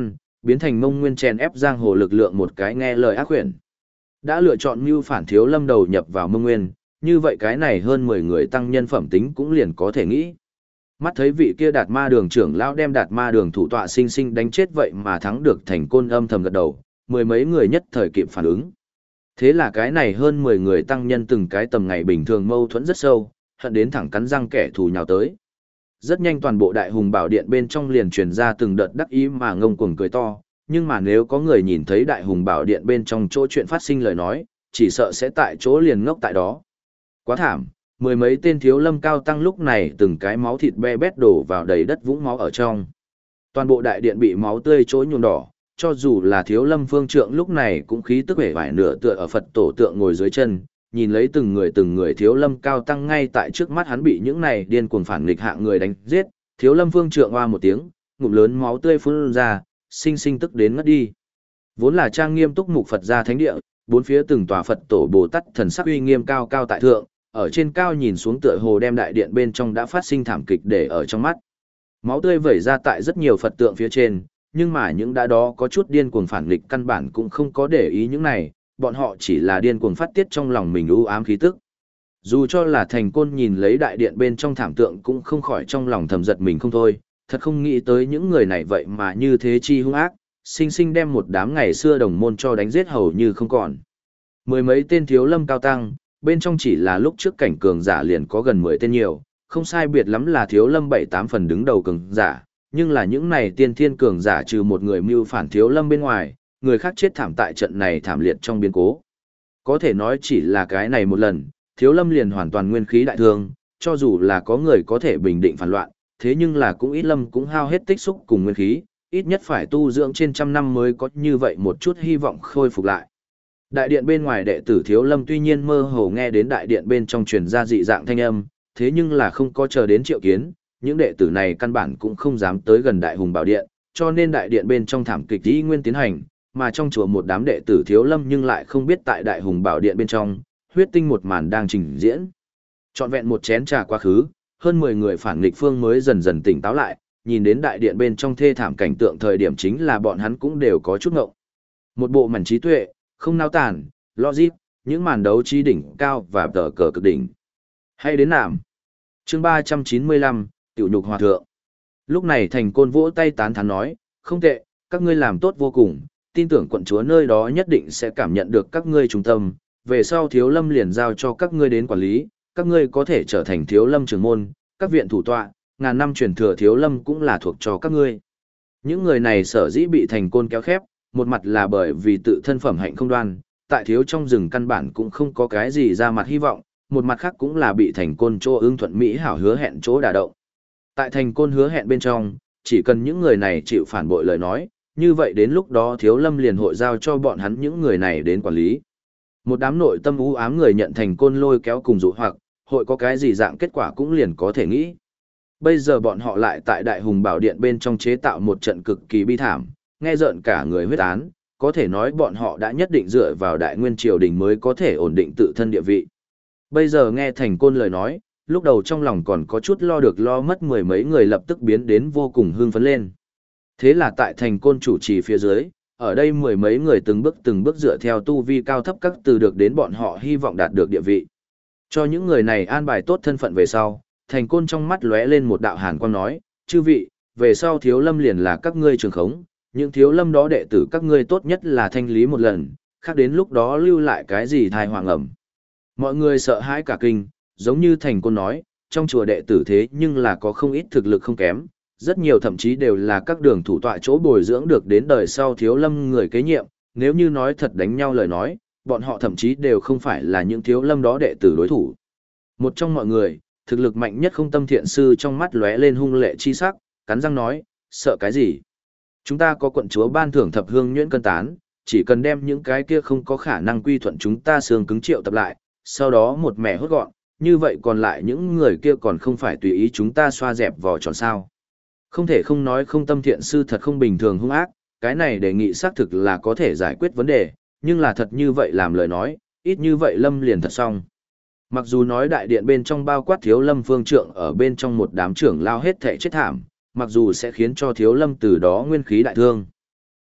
biến thành Mông Nguyên chèn ép giang hồ lực lượng một cái nghe lời ác quyển. Đã lựa chọn mưu phản Thiếu Lâm đầu nhập vào Mông Nguyên, như vậy cái này hơn mười người tăng nhân phẩm tính cũng liền có thể nghĩ. Mắt thấy vị kia Đạt Ma Đường trưởng lão đem Đạt Ma Đường thủ tọa sinh sinh đánh chết vậy mà thắng được Thành Côn âm thầm gật đầu, mười mấy người nhất thời kịp phản ứng. Thế là cái này hơn mười người tăng nhân từng cái tầm ngày bình thường mâu thuẫn rất sâu, hận đến thẳng cắn răng kẻ thù nhào tới. Rất nhanh toàn bộ Đại Hùng Bảo Điện bên trong liền truyền ra từng đợt đắc ý mà ngông cuồng cười to, nhưng mà nếu có người nhìn thấy Đại Hùng Bảo Điện bên trong chỗ chuyện phát sinh lời nói, chỉ sợ sẽ tại chỗ liền ngốc tại đó. Quá thảm, mười mấy tên Thiếu Lâm cao tăng lúc này từng cái máu thịt be bét đổ vào đầy đất vũng máu ở trong. Toàn bộ đại điện bị máu tươi trối nhuộm đỏ, cho dù là Thiếu Lâm phương trượng lúc này cũng khí tức vẻ vải nửa tựa ở Phật tổ tượng ngồi dưới chân, nhìn lấy từng người từng người Thiếu Lâm cao tăng ngay tại trước mắt hắn bị những này điên cuồng phản nghịch hạng người đánh giết, Thiếu Lâm phương trượng oa một tiếng, ngụm lớn máu tươi phun ra, sinh sinh tức đến ngất đi. Vốn là trang nghiêm túc mục Phật gia thánh địa, bốn phía từng tòa Phật tổ Bồ Tát thần sắc uy nghiêm cao cao tại thượng, ở trên cao nhìn xuống tựa hồ đem đại điện bên trong đã phát sinh thảm kịch để ở trong mắt. Máu tươi vẩy ra tại rất nhiều Phật tượng phía trên, nhưng mà những đã đó có chút điên cuồng phản nghịch căn bản cũng không có để ý những này, bọn họ chỉ là điên cuồng phát tiết trong lòng mình u ám khí tức. Dù cho là Thành Côn nhìn lấy đại điện bên trong thảm tượng cũng không khỏi trong lòng thầm giật mình không thôi, thật không nghĩ tới những người này vậy mà như thế chi hung ác, sinh sinh đem một đám ngày xưa đồng môn cho đánh giết hầu như không còn. Mười mấy tên Thiếu Lâm cao tăng, bên trong chỉ là lúc trước cảnh cường giả liền có gần mười tên nhiều, không sai biệt lắm là Thiếu Lâm bảy tám phần đứng đầu cường giả, nhưng là những này tiên thiên cường giả trừ một người mưu phản Thiếu Lâm bên ngoài, người khác chết thảm tại trận này thảm liệt trong biến cố. Có thể nói chỉ là cái này một lần, Thiếu Lâm liền hoàn toàn nguyên khí đại thương, cho dù là có người có thể bình định phản loạn, thế nhưng là cũng ít lâm cũng hao hết tích xúc cùng nguyên khí, ít nhất phải tu dưỡng trên trăm năm mới có như vậy một chút hy vọng khôi phục lại. Đại điện bên ngoài đệ tử Thiếu Lâm tuy nhiên mơ hồ nghe đến đại điện bên trong truyền ra dị dạng thanh âm, thế nhưng là không có chờ đến triệu kiến, những đệ tử này căn bản cũng không dám tới gần Đại Hùng Bảo Điện, cho nên đại điện bên trong thảm kịch y nguyên tiến hành, mà trong chùa một đám đệ tử Thiếu Lâm nhưng lại không biết tại Đại Hùng Bảo Điện bên trong, huyết tinh một màn đang trình diễn. Trọn vẹn một chén trà quá khứ, hơn mười người phản nghịch phương mới dần dần tỉnh táo lại, nhìn đến đại điện bên trong thê thảm cảnh tượng thời điểm chính là bọn hắn cũng đều có chút ngộng. Một bộ màn trí tuệ, không nao tàn, logic, những màn đấu trí đỉnh cao và tờ cờ cực đỉnh. Hay đến nàm. Chương ba trăm chín mươi lăm, Tiểu Nhục Hòa Thượng. Lúc này Thành Côn vỗ tay tán thán nói, không tệ, các ngươi làm tốt vô cùng, tin tưởng quận chúa nơi đó nhất định sẽ cảm nhận được các ngươi trung tâm, về sau Thiếu Lâm liền giao cho các ngươi đến quản lý, các ngươi có thể trở thành Thiếu Lâm trưởng môn, các viện thủ tọa, ngàn năm truyền thừa Thiếu Lâm cũng là thuộc cho các ngươi. Những người này sở dĩ bị Thành Côn kéo khép, một mặt là bởi vì tự thân phẩm hạnh không đoan, tại thiếu trong rừng căn bản cũng không có cái gì ra mặt hy vọng, một mặt khác cũng là bị Thành Côn chỗ ưng thuận Mỹ hảo hứa hẹn chỗ đả động. Tại Thành Côn hứa hẹn bên trong, chỉ cần những người này chịu phản bội lời nói, như vậy đến lúc đó Thiếu Lâm liền hội giao cho bọn hắn những người này đến quản lý. Một đám nội tâm u ám người nhận Thành Côn lôi kéo cùng dụ hoặc, hội có cái gì dạng kết quả cũng liền có thể nghĩ. Bây giờ bọn họ lại tại Đại Hùng Bảo Điện bên trong chế tạo một trận cực kỳ bi thảm, nghe rợn cả người huyết án, có thể nói bọn họ đã nhất định dựa vào Đại Nguyên Triều Đình mới có thể ổn định tự thân địa vị. Bây giờ nghe Thành Côn lời nói, lúc đầu trong lòng còn có chút lo được lo mất, mười mấy người lập tức biến đến vô cùng hưng phấn lên. Thế là tại Thành Côn chủ trì phía dưới, ở đây mười mấy người từng bước từng bước dựa theo tu vi cao thấp các từ được đến bọn họ hy vọng đạt được địa vị. Cho những người này an bài tốt thân phận về sau, Thành Côn trong mắt lóe lên một đạo hàn quang nói, chư vị, về sau Thiếu Lâm liền là các ngươi trường khống, những Thiếu Lâm đó đệ tử các ngươi tốt nhất là thanh lý một lần, khác đến lúc đó lưu lại cái gì thai hoàng ẩm. Mọi người sợ hãi cả kinh, giống như Thành Côn nói, trong chùa đệ tử thế nhưng là có không ít thực lực không kém, rất nhiều thậm chí đều là các đường thủ tọa chỗ bồi dưỡng được đến đời sau Thiếu Lâm người kế nhiệm, nếu như nói thật đánh nhau lời nói, bọn họ thậm chí đều không phải là những Thiếu Lâm đó đệ tử đối thủ. Một trong mọi người, thực lực mạnh nhất Không Tâm Thiện Sư trong mắt lóe lên hung lệ chi sắc, cắn răng nói, sợ cái gì? Chúng ta có quận chúa ban thưởng thập hương nhuyễn cân tán, chỉ cần đem những cái kia không có khả năng quy thuận chúng ta xương cứng triệu tập lại, sau đó một mẻ hốt gọn, như vậy còn lại những người kia còn không phải tùy ý chúng ta xoa dẹp vỏ tròn sao. Không thể không nói Không Tâm Thiện Sư thật không bình thường hung ác, cái này đề nghị xác thực là có thể giải quyết vấn đề, nhưng là thật như vậy làm lời nói, ít như vậy Lâm liền thật xong. Mặc dù nói đại điện bên trong bao quát Thiếu Lâm phương trượng ở bên trong một đám trưởng lao hết thảy chết thảm, mặc dù sẽ khiến cho Thiếu Lâm từ đó nguyên khí đại thương.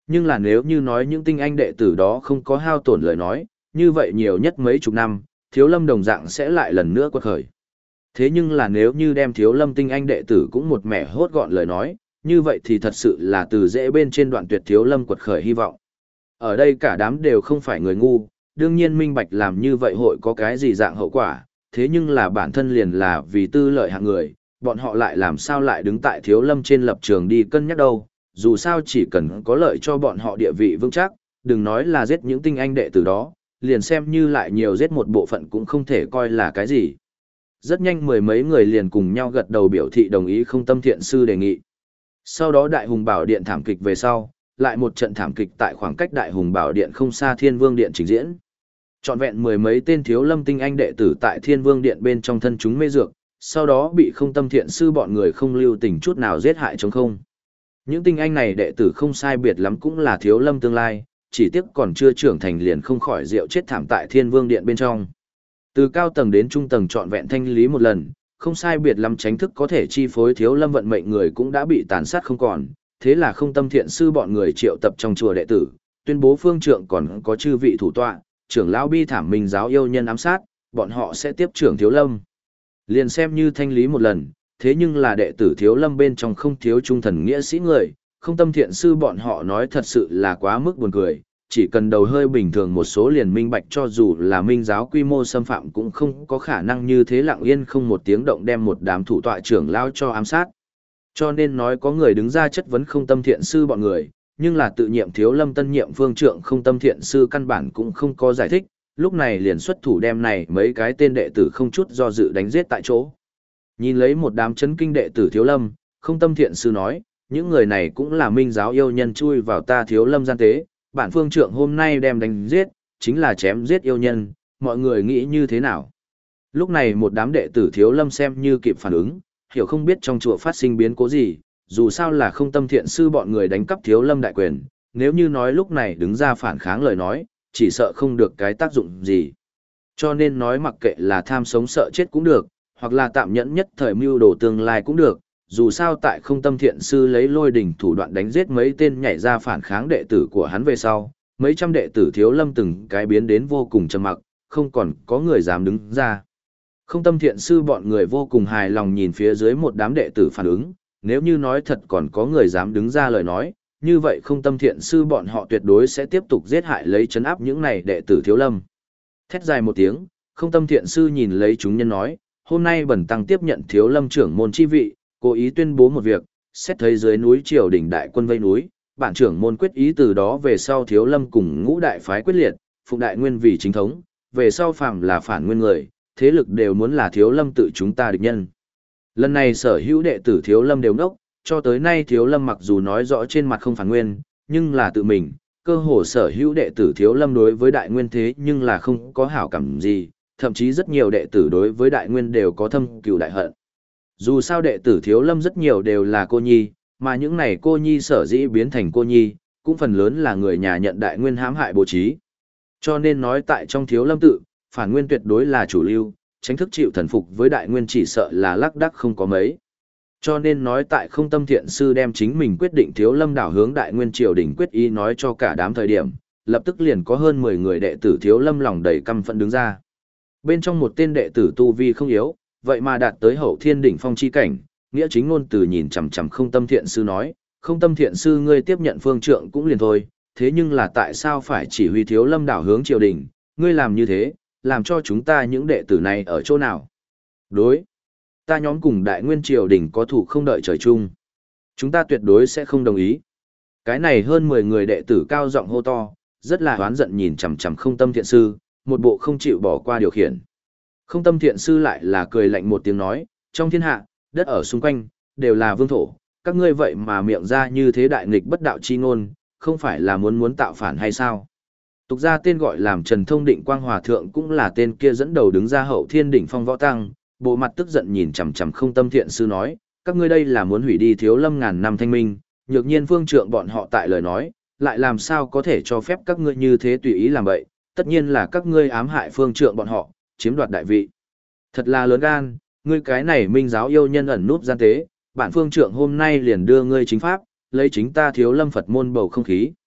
Nhưng là nếu như nói những tinh anh đệ tử đó không có hao tổn lời nói, như vậy nhiều nhất mấy chục năm, Thiếu Lâm đồng dạng sẽ lại lần nữa quật khởi. Thế nhưng là nếu như đem Thiếu Lâm tinh anh đệ tử cũng một mẻ hốt gọn lời nói, như vậy thì thật sự là từ dễ bên trên đoạn tuyệt Thiếu Lâm quật khởi hy vọng. Ở đây cả đám đều không phải người ngu, đương nhiên minh bạch làm như vậy hội có cái gì dạng hậu quả, thế nhưng là bản thân liền là vì tư lợi hạng người, bọn họ lại làm sao lại đứng tại Thiếu Lâm trên lập trường đi cân nhắc đâu, dù sao chỉ cần có lợi cho bọn họ địa vị vững chắc, đừng nói là giết những tinh anh đệ tử đó, liền xem như lại nhiều giết một bộ phận cũng không thể coi là cái gì. Rất nhanh mười mấy người liền cùng nhau gật đầu biểu thị đồng ý Không Tâm Thiện Sư đề nghị. Sau đó Đại Hùng Bảo Điện thảm kịch về sau, lại một trận thảm kịch tại khoảng cách Đại Hùng Bảo Điện không xa Thiên Vương Điện trình diễn. Trọn vẹn mười mấy tên Thiếu Lâm tinh anh đệ tử tại Thiên Vương Điện bên trong thân chúng mê dược, sau đó bị Không Tâm Thiện Sư bọn người không lưu tình chút nào giết hại chống không. Những tinh anh này đệ tử không sai biệt lắm cũng là Thiếu Lâm tương lai, chỉ tiếc còn chưa trưởng thành liền không khỏi rượu chết thảm tại Thiên Vương Điện bên trong. Từ cao tầng đến trung tầng trọn vẹn thanh lý một lần, không sai biệt lắm tránh thức có thể chi phối Thiếu Lâm vận mệnh người cũng đã bị tàn sát không còn, thế là Không Tâm Thiện Sư bọn người triệu tập trong chùa đệ tử, tuyên bố phương trượng còn có chư vị thủ tọa, trưởng lão bi thảm minh giáo yêu nhân ám sát, bọn họ sẽ tiếp trưởng Thiếu Lâm. Liền xem như thanh lý một lần, thế nhưng là đệ tử Thiếu Lâm bên trong không thiếu trung thần nghĩa sĩ người, Không Tâm Thiện Sư bọn họ nói thật sự là quá mức buồn cười, chỉ cần đầu hơi bình thường một số liền minh bạch cho dù là minh giáo quy mô xâm phạm cũng không có khả năng như thế lặng yên không một tiếng động đem một đám thủ tọa trưởng lao cho ám sát. Cho nên nói có người đứng ra chất vấn Không Tâm Thiện Sư bọn người, nhưng là tự nhiệm Thiếu Lâm tân nhiệm phương trượng Không Tâm Thiện Sư căn bản cũng không có giải thích, lúc này liền xuất thủ đem này mấy cái tên đệ tử không chút do dự đánh giết tại chỗ. Nhìn lấy một đám chấn kinh đệ tử Thiếu Lâm, Không Tâm Thiện Sư nói, những người này cũng là minh giáo yêu nhân chui vào ta Thiếu Lâm gian tế, bản phương trượng hôm nay đem đánh giết, chính là chém giết yêu nhân, mọi người nghĩ như thế nào? Lúc này một đám đệ tử Thiếu Lâm xem như kịp phản ứng, hiểu không biết trong chùa phát sinh biến cố gì, dù sao là Không Tâm Thiện Sư bọn người đánh cắp Thiếu Lâm đại quyền, nếu như nói lúc này đứng ra phản kháng lời nói, chỉ sợ không được cái tác dụng gì. Cho nên nói mặc kệ là tham sống sợ chết cũng được, hoặc là tạm nhẫn nhất thời mưu đồ tương lai cũng được, dù sao tại Không Tâm Thiện Sư lấy lôi đỉnh thủ đoạn đánh giết mấy tên nhảy ra phản kháng đệ tử của hắn về sau, mấy trăm đệ tử Thiếu Lâm từng cái biến đến vô cùng trầm mặc, không còn có người dám đứng ra. Không Tâm Thiện Sư bọn người vô cùng hài lòng nhìn phía dưới một đám đệ tử phản ứng, nếu như nói thật còn có người dám đứng ra lời nói, như vậy Không Tâm Thiện Sư bọn họ tuyệt đối sẽ tiếp tục giết hại lấy trấn áp những này đệ tử Thiếu Lâm. Thét dài một tiếng, Không Tâm Thiện Sư nhìn lấy chúng nhân nói, hôm nay bần tăng tiếp nhận Thiếu Lâm trưởng môn chi vị, cố ý tuyên bố một việc, xét thấy dưới núi triều đỉnh đại quân vây núi, bản trưởng môn quyết ý từ đó về sau Thiếu Lâm cùng ngũ đại phái quyết liệt, phụng đại nguyên vì chính thống, về sau phàm là phản nguyên người, thế lực đều muốn là Thiếu Lâm tự chúng ta địch nhân. Lần này sở hữu đệ tử Thiếu Lâm đều ngốc, cho tới nay Thiếu Lâm mặc dù nói rõ trên mặt không phản nguyên, nhưng là tự mình, cơ hồ sở hữu đệ tử Thiếu Lâm đối với đại nguyên thế nhưng là không có hảo cảm gì, thậm chí rất nhiều đệ tử đối với đại nguyên đều có thâm cừu đại hận. Dù sao đệ tử Thiếu Lâm rất nhiều đều là cô nhi, mà những này cô nhi sở dĩ biến thành cô nhi, cũng phần lớn là người nhà nhận đại nguyên hãm hại bố trí. Cho nên nói tại trong Thiếu Lâm tự, phản nguyên tuyệt đối là chủ lưu, tránh thức chịu thần phục với đại nguyên chỉ sợ là lác đác không có mấy. Cho nên nói tại Không Tâm Thiện Sư đem chính mình quyết định Thiếu Lâm đảo hướng đại nguyên triều đình quyết ý nói cho cả đám thời điểm, lập tức liền có hơn mười người đệ tử Thiếu Lâm lòng đầy căm phẫn đứng ra. Bên trong một tên đệ tử tu vi không yếu, vậy mà đạt tới hậu thiên đỉnh phong chi cảnh, nghĩa chính ngôn từ nhìn chằm chằm Không Tâm Thiện Sư nói, Không Tâm Thiện Sư ngươi tiếp nhận phương trượng cũng liền thôi, thế nhưng là tại sao phải chỉ huy Thiếu Lâm đảo hướng triều đình, ngươi làm như thế, làm cho chúng ta những đệ tử này ở chỗ nào? Đối, ta nhóm cùng đại nguyên triều đình có thủ không đợi trời chung. Chúng ta tuyệt đối sẽ không đồng ý. Cái này hơn mười người đệ tử cao giọng hô to, rất là oán giận nhìn chằm chằm Không Tâm Thiện Sư, một bộ không chịu bỏ qua điều khiển. Không Tâm Thiện Sư lại là cười lạnh một tiếng nói, trong thiên hạ, đất ở xung quanh, đều là vương thổ, các ngươi vậy mà miệng ra như thế đại nghịch bất đạo chi ngôn, không phải là muốn muốn tạo phản hay sao? Tục ra tên gọi làm Trần Thông Định Quang Hòa Thượng cũng là tên kia dẫn đầu đứng ra hậu thiên đỉnh phong võ tăng, bộ mặt tức giận nhìn chằm chằm Không Tâm Thiện Sư nói, các ngươi đây là muốn hủy đi Thiếu Lâm ngàn năm thanh minh, nhược nhiên phương trượng bọn họ tại lời nói, lại làm sao có thể cho phép các ngươi như thế tùy ý làm vậy, tất nhiên là các ngươi ám hại phương trượng bọn họ, chiếm đoạt đại vị. Thật là lớn gan, ngươi cái này minh giáo yêu nhân ẩn núp gian tế, bản phương trượng hôm nay liền đưa ngươi chính pháp, lấy chính ta Thiếu Lâm Phật môn bầu không khí.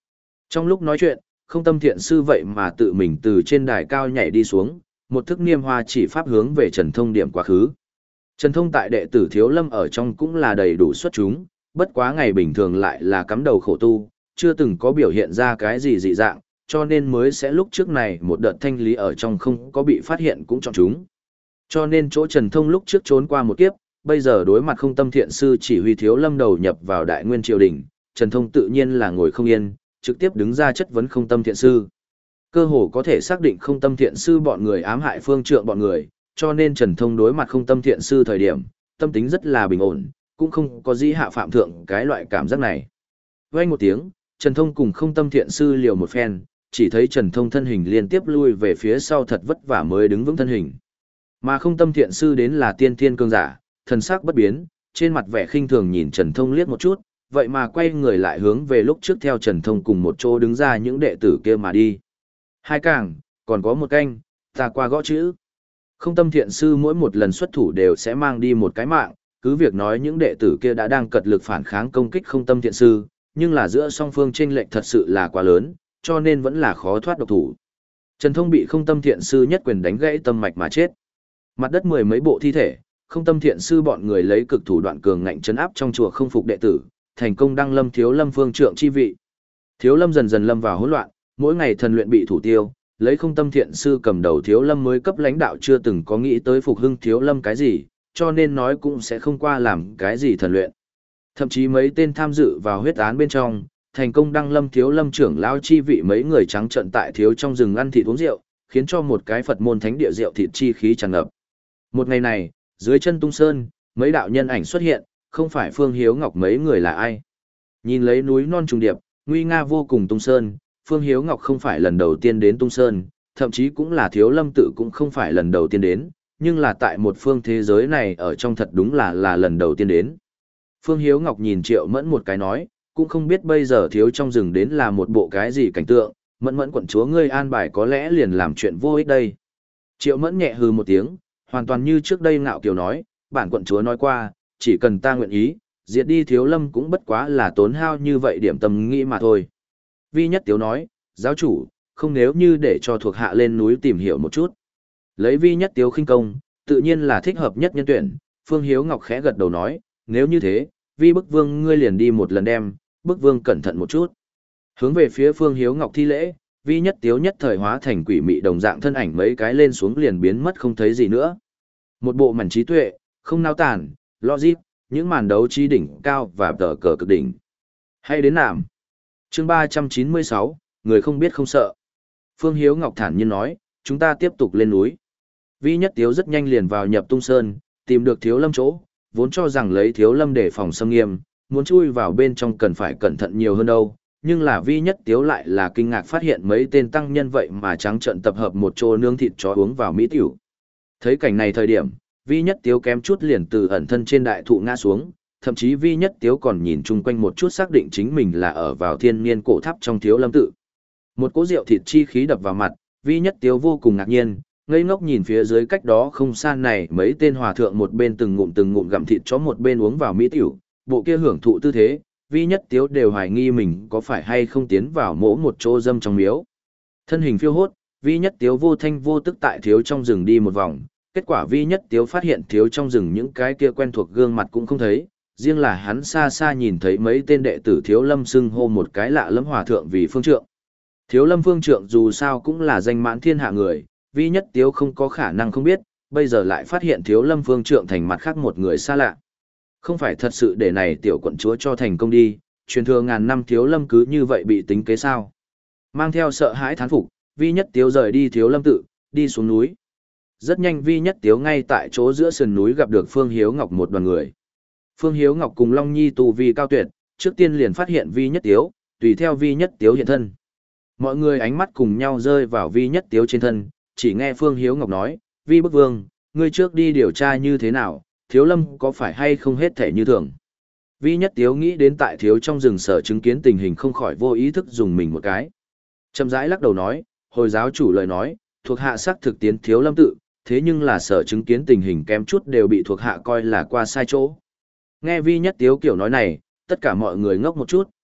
Trong lúc nói chuyện, không tâm thiện sư vậy mà tự mình từ trên đài cao nhảy đi xuống, một thức niêm hoa chỉ pháp hướng về Trần Thông điểm quá khứ. Trần Thông tại đệ tử Thiếu Lâm ở trong cũng là đầy đủ xuất chúng, bất quá ngày bình thường lại là cắm đầu khổ tu, chưa từng có biểu hiện ra cái gì dị dạng, cho nên mới sẽ lúc trước này một đợt thanh lý ở trong không có bị phát hiện cũng chọn chúng. Cho nên chỗ Trần Thông lúc trước trốn qua một kiếp, bây giờ đối mặt không tâm thiện sư chỉ huy Thiếu Lâm đầu nhập vào Đại Nguyên triều đình, Trần Thông tự nhiên là ngồi không yên, trực tiếp đứng ra chất vấn không tâm thiện sư. Cơ hồ có thể xác định không tâm thiện sư bọn người ám hại phương trượng bọn người, cho nên Trần Thông đối mặt không tâm thiện sư thời điểm, tâm tính rất là bình ổn, cũng không có dĩ hạ phạm thượng cái loại cảm giác này. Vang một tiếng, Trần Thông cùng không tâm thiện sư liều một phen, chỉ thấy Trần Thông thân hình liên tiếp lui về phía sau thật vất vả mới đứng vững thân hình. Mà không tâm thiện sư đến là tiên thiên cương giả, thần sắc bất biến, trên mặt vẻ khinh thường nhìn Trần Thông liếc một chút, vậy mà quay người lại hướng về lúc trước theo Trần Thông cùng một chỗ đứng ra những đệ tử kia mà đi. Hai càng, còn có một canh, ta qua gõ chữ. Không tâm thiện sư mỗi một lần xuất thủ đều sẽ mang đi một cái mạng, cứ việc nói những đệ tử kia đã đang cật lực phản kháng công kích không tâm thiện sư, nhưng là giữa song phương chênh lệch thật sự là quá lớn, cho nên vẫn là khó thoát độc thủ. Trần Thông bị không tâm thiện sư nhất quyền đánh gãy tâm mạch mà chết. Mặt đất mười mấy bộ thi thể, không tâm thiện sư bọn người lấy cực thủ đoạn cường ngạnh trấn áp trong chùa không phục đệ tử, thành công đăng lâm Thiếu Lâm phương trượng chi vị. Thiếu Lâm dần dần lâm vào hỗn loạn, mỗi ngày thần luyện bị thủ tiêu, lấy không tâm thiện sư cầm đầu Thiếu Lâm mới cấp lãnh đạo chưa từng có nghĩ tới phục hưng Thiếu Lâm cái gì, cho nên nói cũng sẽ không qua làm cái gì thần luyện. Thậm chí mấy tên tham dự vào huyết án bên trong, thành công đăng lâm Thiếu Lâm trưởng lão chi vị mấy người trắng trợn tại thiếu trong rừng ăn thịt uống rượu, khiến cho một cái Phật môn thánh địa rượu thịt chi khí tràn ngập. Một ngày này, dưới chân Tung Sơn, mấy đạo nhân ảnh xuất hiện, không phải Phương Hiếu Ngọc mấy người là ai. Nhìn lấy núi non trùng điệp, nguy nga vô cùng Tung Sơn, Phương Hiếu Ngọc không phải lần đầu tiên đến Tung Sơn, thậm chí cũng là Thiếu Lâm tự cũng không phải lần đầu tiên đến, nhưng là tại một phương thế giới này ở trong thật đúng là là lần đầu tiên đến. Phương Hiếu Ngọc nhìn Triệu Mẫn một cái nói, cũng không biết bây giờ thiếu trong rừng đến là một bộ cái gì cảnh tượng, Mẫn Mẫn quận chúa ngươi an bài có lẽ liền làm chuyện vô ích đây. Triệu Mẫn nhẹ hừ một tiếng, hoàn toàn như trước đây ngạo kiều nói, bản quận chúa nói qua, chỉ cần ta nguyện ý, diệt đi Thiếu Lâm cũng bất quá là tốn hao như vậy điểm tâm nghĩ mà thôi. Vi Nhất Tiếu nói, giáo chủ, không nếu như để cho thuộc hạ lên núi tìm hiểu một chút. Lấy Vi Nhất Tiếu khinh công, tự nhiên là thích hợp nhất nhân tuyển, Phương Hiếu Ngọc khẽ gật đầu nói, nếu như thế, Vi Bức Vương ngươi liền đi một lần đem, Bức Vương cẩn thận một chút. Hướng về phía Phương Hiếu Ngọc thi lễ, Vi Nhất Tiếu nhất thời hóa thành quỷ mị đồng dạng thân ảnh mấy cái lên xuống liền biến mất không thấy gì nữa. Một bộ mảnh trí tuệ, không nao tản, logic, những màn đấu trí đỉnh cao và tờ cờ cực đỉnh. Hay đến nàm. Chương ba trăm chín mươi sáu, người không biết không sợ. Phương Hiếu Ngọc thản nhiên nói, chúng ta tiếp tục lên núi. Vi Nhất Tiếu rất nhanh liền vào nhập Tung Sơn, tìm được Thiếu Lâm chỗ, vốn cho rằng lấy Thiếu Lâm để phòng xâm nghiêm, muốn chui vào bên trong cần phải cẩn thận nhiều hơn đâu. Nhưng là Vi Nhất Tiếu lại là kinh ngạc phát hiện mấy tên tăng nhân vậy mà trắng trợn tập hợp một chỗ nướng thịt chó uống vào mỹ tiểu. Thấy cảnh này thời điểm, Vi Nhất Tiếu kém chút liền từ ẩn thân trên đại thụ ngã xuống, thậm chí Vi Nhất Tiếu còn nhìn chung quanh một chút xác định chính mình là ở vào thiên niên cổ tháp trong Thiếu Lâm tự. Một cỗ rượu thịt chi khí đập vào mặt, Vi Nhất Tiếu vô cùng ngạc nhiên, ngây ngốc nhìn phía dưới cách đó không xa này mấy tên hòa thượng một bên từng ngụm từng ngụm gặm thịt chó một bên uống vào mỹ tiểu, bộ kia hưởng thụ tư thế, Vi Nhất Tiếu đều hoài nghi mình có phải hay không tiến vào mỗ một chỗ dâm trong miếu. Thân hình phiêu hốt, Vi Nhất Tiếu vô thanh vô tức tại thiếu trong rừng đi một vòng, kết quả Vi Nhất Tiếu phát hiện thiếu trong rừng những cái kia quen thuộc gương mặt cũng không thấy, riêng là hắn xa xa nhìn thấy mấy tên đệ tử Thiếu Lâm xưng hô một cái lạ lẫm hòa thượng vì phương trượng. Thiếu Lâm phương trượng dù sao cũng là danh mãn thiên hạ người, Vi Nhất Tiếu không có khả năng không biết, bây giờ lại phát hiện Thiếu Lâm phương trượng thành mặt khác một người xa lạ. Không phải thật sự để này tiểu quận chúa cho thành công đi, truyền thừa ngàn năm Thiếu Lâm cứ như vậy bị tính kế sao. Mang theo sợ hãi thán phục, Vi Nhất Tiếu rời đi Thiếu Lâm tự, đi xuống núi. Rất nhanh Vi Nhất Tiếu ngay tại chỗ giữa sườn núi gặp được Phương Hiếu Ngọc một đoàn người. Phương Hiếu Ngọc cùng Long Nhi tu vi cao tuyệt, trước tiên liền phát hiện Vi Nhất Tiếu, tùy theo Vi Nhất Tiếu hiện thân. Mọi người ánh mắt cùng nhau rơi vào Vi Nhất Tiếu trên thân, chỉ nghe Phương Hiếu Ngọc nói, Vi Bức Vương, ngươi trước đi điều tra như thế nào, Thiếu Lâm có phải hay không hết thể như thường. Vi Nhất Tiếu nghĩ đến tại thiếu trong rừng sở chứng kiến tình hình không khỏi vô ý thức dùng mình một cái. Chậm rãi lắc đầu nói, hồi giáo chủ lời nói, thuộc hạ xác thực tiến Thiếu Lâm tự, thế nhưng là sở chứng kiến tình hình kém chút đều bị thuộc hạ coi là qua sai chỗ. Nghe Vi Nhất Tiếu kiểu nói này, tất cả mọi người ngốc một chút,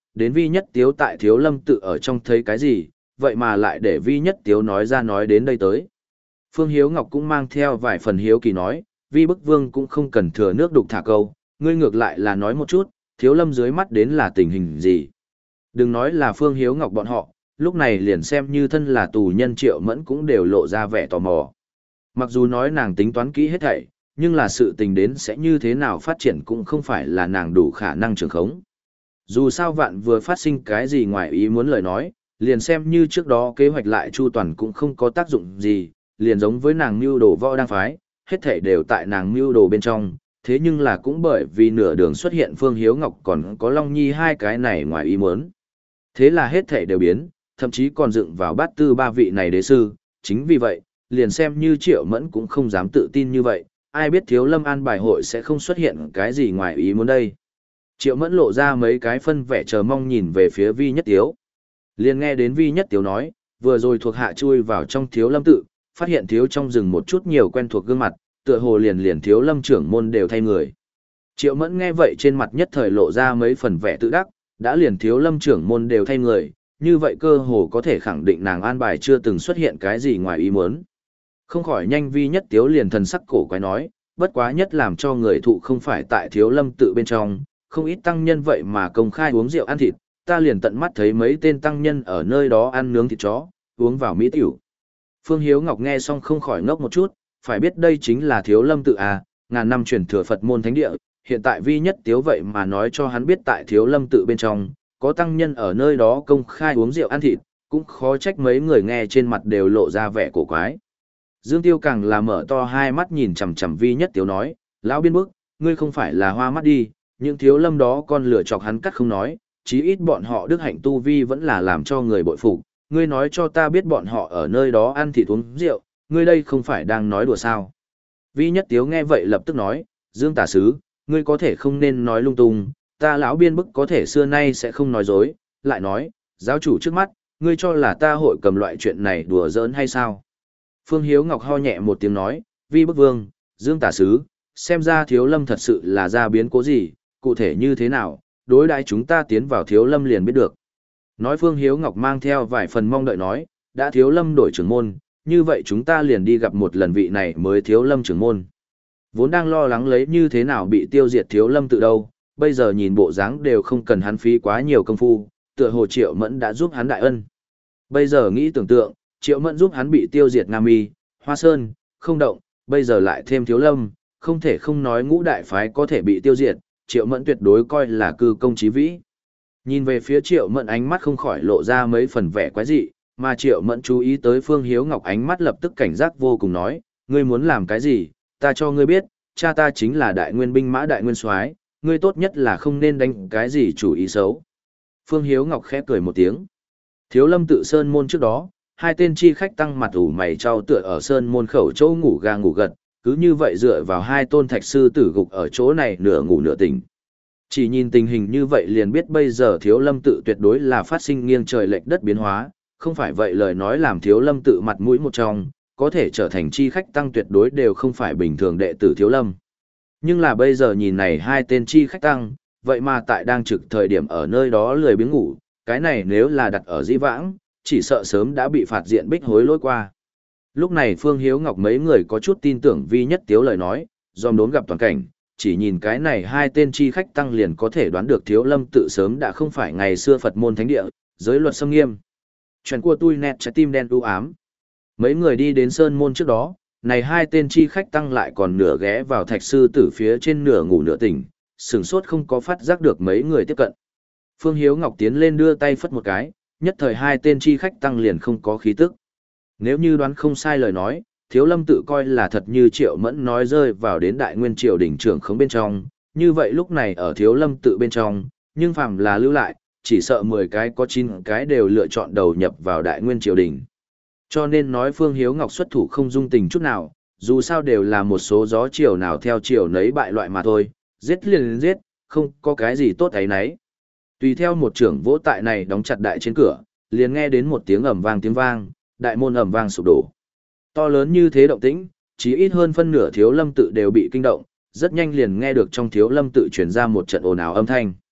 đến Vi Nhất Tiếu tại Thiếu Lâm tự ở trong thấy cái gì, vậy mà lại để Vi Nhất Tiếu nói ra nói đến đây tới. Phương Hiếu Ngọc cũng mang theo vài phần hiếu kỳ nói, Vi Bức Vương cũng không cần thừa nước đục thả câu, ngươi ngược lại là nói một chút, Thiếu Lâm dưới mắt đến là tình hình gì. Đừng nói là Phương Hiếu Ngọc bọn họ, lúc này liền xem như thân là tù nhân Triệu Mẫn cũng đều lộ ra vẻ tò mò. Mặc dù nói nàng tính toán kỹ hết thảy, nhưng là sự tình đến sẽ như thế nào phát triển cũng không phải là nàng đủ khả năng trường khống. Dù sao vạn vừa phát sinh cái gì ngoài ý muốn lời nói, liền xem như trước đó kế hoạch lại chu toàn cũng không có tác dụng gì, liền giống với nàng mưu đồ võ đang phái, hết thảy đều tại nàng mưu đồ bên trong, thế nhưng là cũng bởi vì nửa đường xuất hiện Phương Hiếu Ngọc còn có Long Nhi hai cái này ngoài ý muốn. Thế là hết thảy đều biến, thậm chí còn dựng vào bát tư ba vị này đế sư, chính vì vậy, liền xem như Triệu Mẫn cũng không dám tự tin như vậy, ai biết Thiếu Lâm an bài hội sẽ không xuất hiện cái gì ngoài ý muốn đây. Triệu Mẫn lộ ra mấy cái phân vẻ chờ mong nhìn về phía Vi Nhất Tiếu. Liền nghe đến Vi Nhất Tiếu nói, vừa rồi thuộc hạ chui vào trong Thiếu Lâm tự, phát hiện thiếu trong rừng một chút nhiều quen thuộc gương mặt, tựa hồ liền liền Thiếu Lâm trưởng môn đều thay người. Triệu Mẫn nghe vậy trên mặt nhất thời lộ ra mấy phần vẻ tự đắc, đã liền Thiếu Lâm trưởng môn đều thay người, như vậy cơ hồ có thể khẳng định nàng an bài chưa từng xuất hiện cái gì ngoài ý muốn. Không khỏi nhanh Vi Nhất Tiếu liền thần sắc cổ quái nói, bất quá nhất làm cho người thụ không phải tại Thiếu Lâm tự bên trong, không ít tăng nhân vậy mà công khai uống rượu ăn thịt, ta liền tận mắt thấy mấy tên tăng nhân ở nơi đó ăn nướng thịt chó, uống vào mỹ tiểu. Phương Hiếu Ngọc nghe xong không khỏi ngốc một chút, phải biết đây chính là Thiếu Lâm tự à, ngàn năm truyền thừa Phật môn thánh địa, hiện tại Vi Nhất Tiếu vậy mà nói cho hắn biết tại Thiếu Lâm tự bên trong, có tăng nhân ở nơi đó công khai uống rượu ăn thịt, cũng khó trách mấy người nghe trên mặt đều lộ ra vẻ cổ quái. Dương Tiêu càng là mở to hai mắt nhìn chằm chằm Vi Nhất Tiếu nói, lão biên bức, ngươi không phải là hoa mắt đi, những Thiếu Lâm đó con lửa chọc hắn cắt không nói, chí ít bọn họ đức hạnh tu vi vẫn là làm cho người bội phục, ngươi nói cho ta biết bọn họ ở nơi đó ăn thịt uống rượu, ngươi đây không phải đang nói đùa sao. Vi Nhất Tiếu nghe vậy lập tức nói, Dương tả sứ, ngươi có thể không nên nói lung tung, ta lão biên bức có thể xưa nay sẽ không nói dối, lại nói, giáo chủ trước mắt, ngươi cho là ta hội cầm loại chuyện này đùa giỡn hay sao? Phương Hiếu Ngọc ho nhẹ một tiếng nói, Vi bức vương, Dương tả sứ, xem ra Thiếu Lâm thật sự là ra biến cố gì, cụ thể như thế nào, đối đãi chúng ta tiến vào Thiếu Lâm liền biết được. Nói Phương Hiếu Ngọc mang theo vài phần mong đợi nói, đã Thiếu Lâm đổi trưởng môn, như vậy chúng ta liền đi gặp một lần vị này mới Thiếu Lâm trưởng môn. Vốn đang lo lắng lấy như thế nào bị tiêu diệt Thiếu Lâm tự đâu, bây giờ nhìn bộ dáng đều không cần hắn phí quá nhiều công phu, tựa hồ Triệu Mẫn đã giúp hắn đại ân. Bây giờ nghĩ tưởng tượng, Triệu Mẫn giúp hắn bị tiêu diệt Nam Y, Hoa Sơn, không động, bây giờ lại thêm Thiếu Lâm, không thể không nói ngũ đại phái có thể bị tiêu diệt, Triệu Mẫn tuyệt đối coi là cư công chí vĩ. Nhìn về phía Triệu Mẫn ánh mắt không khỏi lộ ra mấy phần vẻ quái dị, mà Triệu Mẫn chú ý tới Phương Hiếu Ngọc ánh mắt lập tức cảnh giác vô cùng nói, ngươi muốn làm cái gì, ta cho ngươi biết, cha ta chính là đại nguyên binh mã đại nguyên soái, ngươi tốt nhất là không nên đánh cái gì chủ ý xấu. Phương Hiếu Ngọc khẽ cười một tiếng. Thiếu Lâm tự sơn môn trước đó, hai tên chi khách tăng mặt ủ mày trao tựa ở sơn môn khẩu chỗ ngủ ga ngủ gật, cứ như vậy dựa vào hai tôn thạch sư tử gục ở chỗ này nửa ngủ nửa tỉnh. Chỉ nhìn tình hình như vậy liền biết bây giờ Thiếu Lâm tự tuyệt đối là phát sinh nghiêng trời lệch đất biến hóa, không phải vậy lời nói làm Thiếu Lâm tự mặt mũi một trong, có thể trở thành chi khách tăng tuyệt đối đều không phải bình thường đệ tử Thiếu Lâm. Nhưng là bây giờ nhìn này hai tên chi khách tăng, vậy mà tại đang trực thời điểm ở nơi đó lười biếng ngủ, cái này nếu là đặt ở dĩ vãng, chỉ sợ sớm đã bị phạt diện bích hối lỗi qua. Lúc này Phương Hiếu Ngọc mấy người có chút tin tưởng Vi Nhất Tiếu lời nói, dòm đốn gặp toàn cảnh, chỉ nhìn cái này hai tên chi khách tăng liền có thể đoán được Thiếu Lâm tự sớm đã không phải ngày xưa Phật môn thánh địa, giới luật xâm nghiêm. Chuyện của tôi nét trái tim đen u ám. Mấy người đi đến sơn môn trước đó, này hai tên chi khách tăng lại còn nửa ghé vào thạch sư tử phía trên nửa ngủ nửa tỉnh, sửng sốt không có phát giác được mấy người tiếp cận. Phương Hiếu Ngọc tiến lên đưa tay phất một cái, nhất thời hai tên chi khách tăng liền không có khí tức. Nếu như đoán không sai lời nói, Thiếu Lâm tự coi là thật như Triệu Mẫn nói rơi vào đến đại nguyên triều đỉnh trưởng không bên trong, như vậy lúc này ở Thiếu Lâm tự bên trong, nhưng phàm là lưu lại, chỉ sợ mười cái có chín cái đều lựa chọn đầu nhập vào đại nguyên triều đỉnh. Cho nên nói Phương Hiếu Ngọc xuất thủ không dung tình chút nào, dù sao đều là một số gió chiều nào theo chiều nấy bại loại mà thôi, giết liền giết, không có cái gì tốt ấy nấy. Tùy theo một trưởng vỗ tại này đóng chặt đại trên cửa, liền nghe đến một tiếng ầm vang tiếng vang, đại môn ầm vang sụp đổ. To lớn như thế động tĩnh, chỉ ít hơn phân nửa Thiếu Lâm tự đều bị kinh động, rất nhanh liền nghe được trong Thiếu Lâm tự truyền ra một trận ồn ào âm thanh.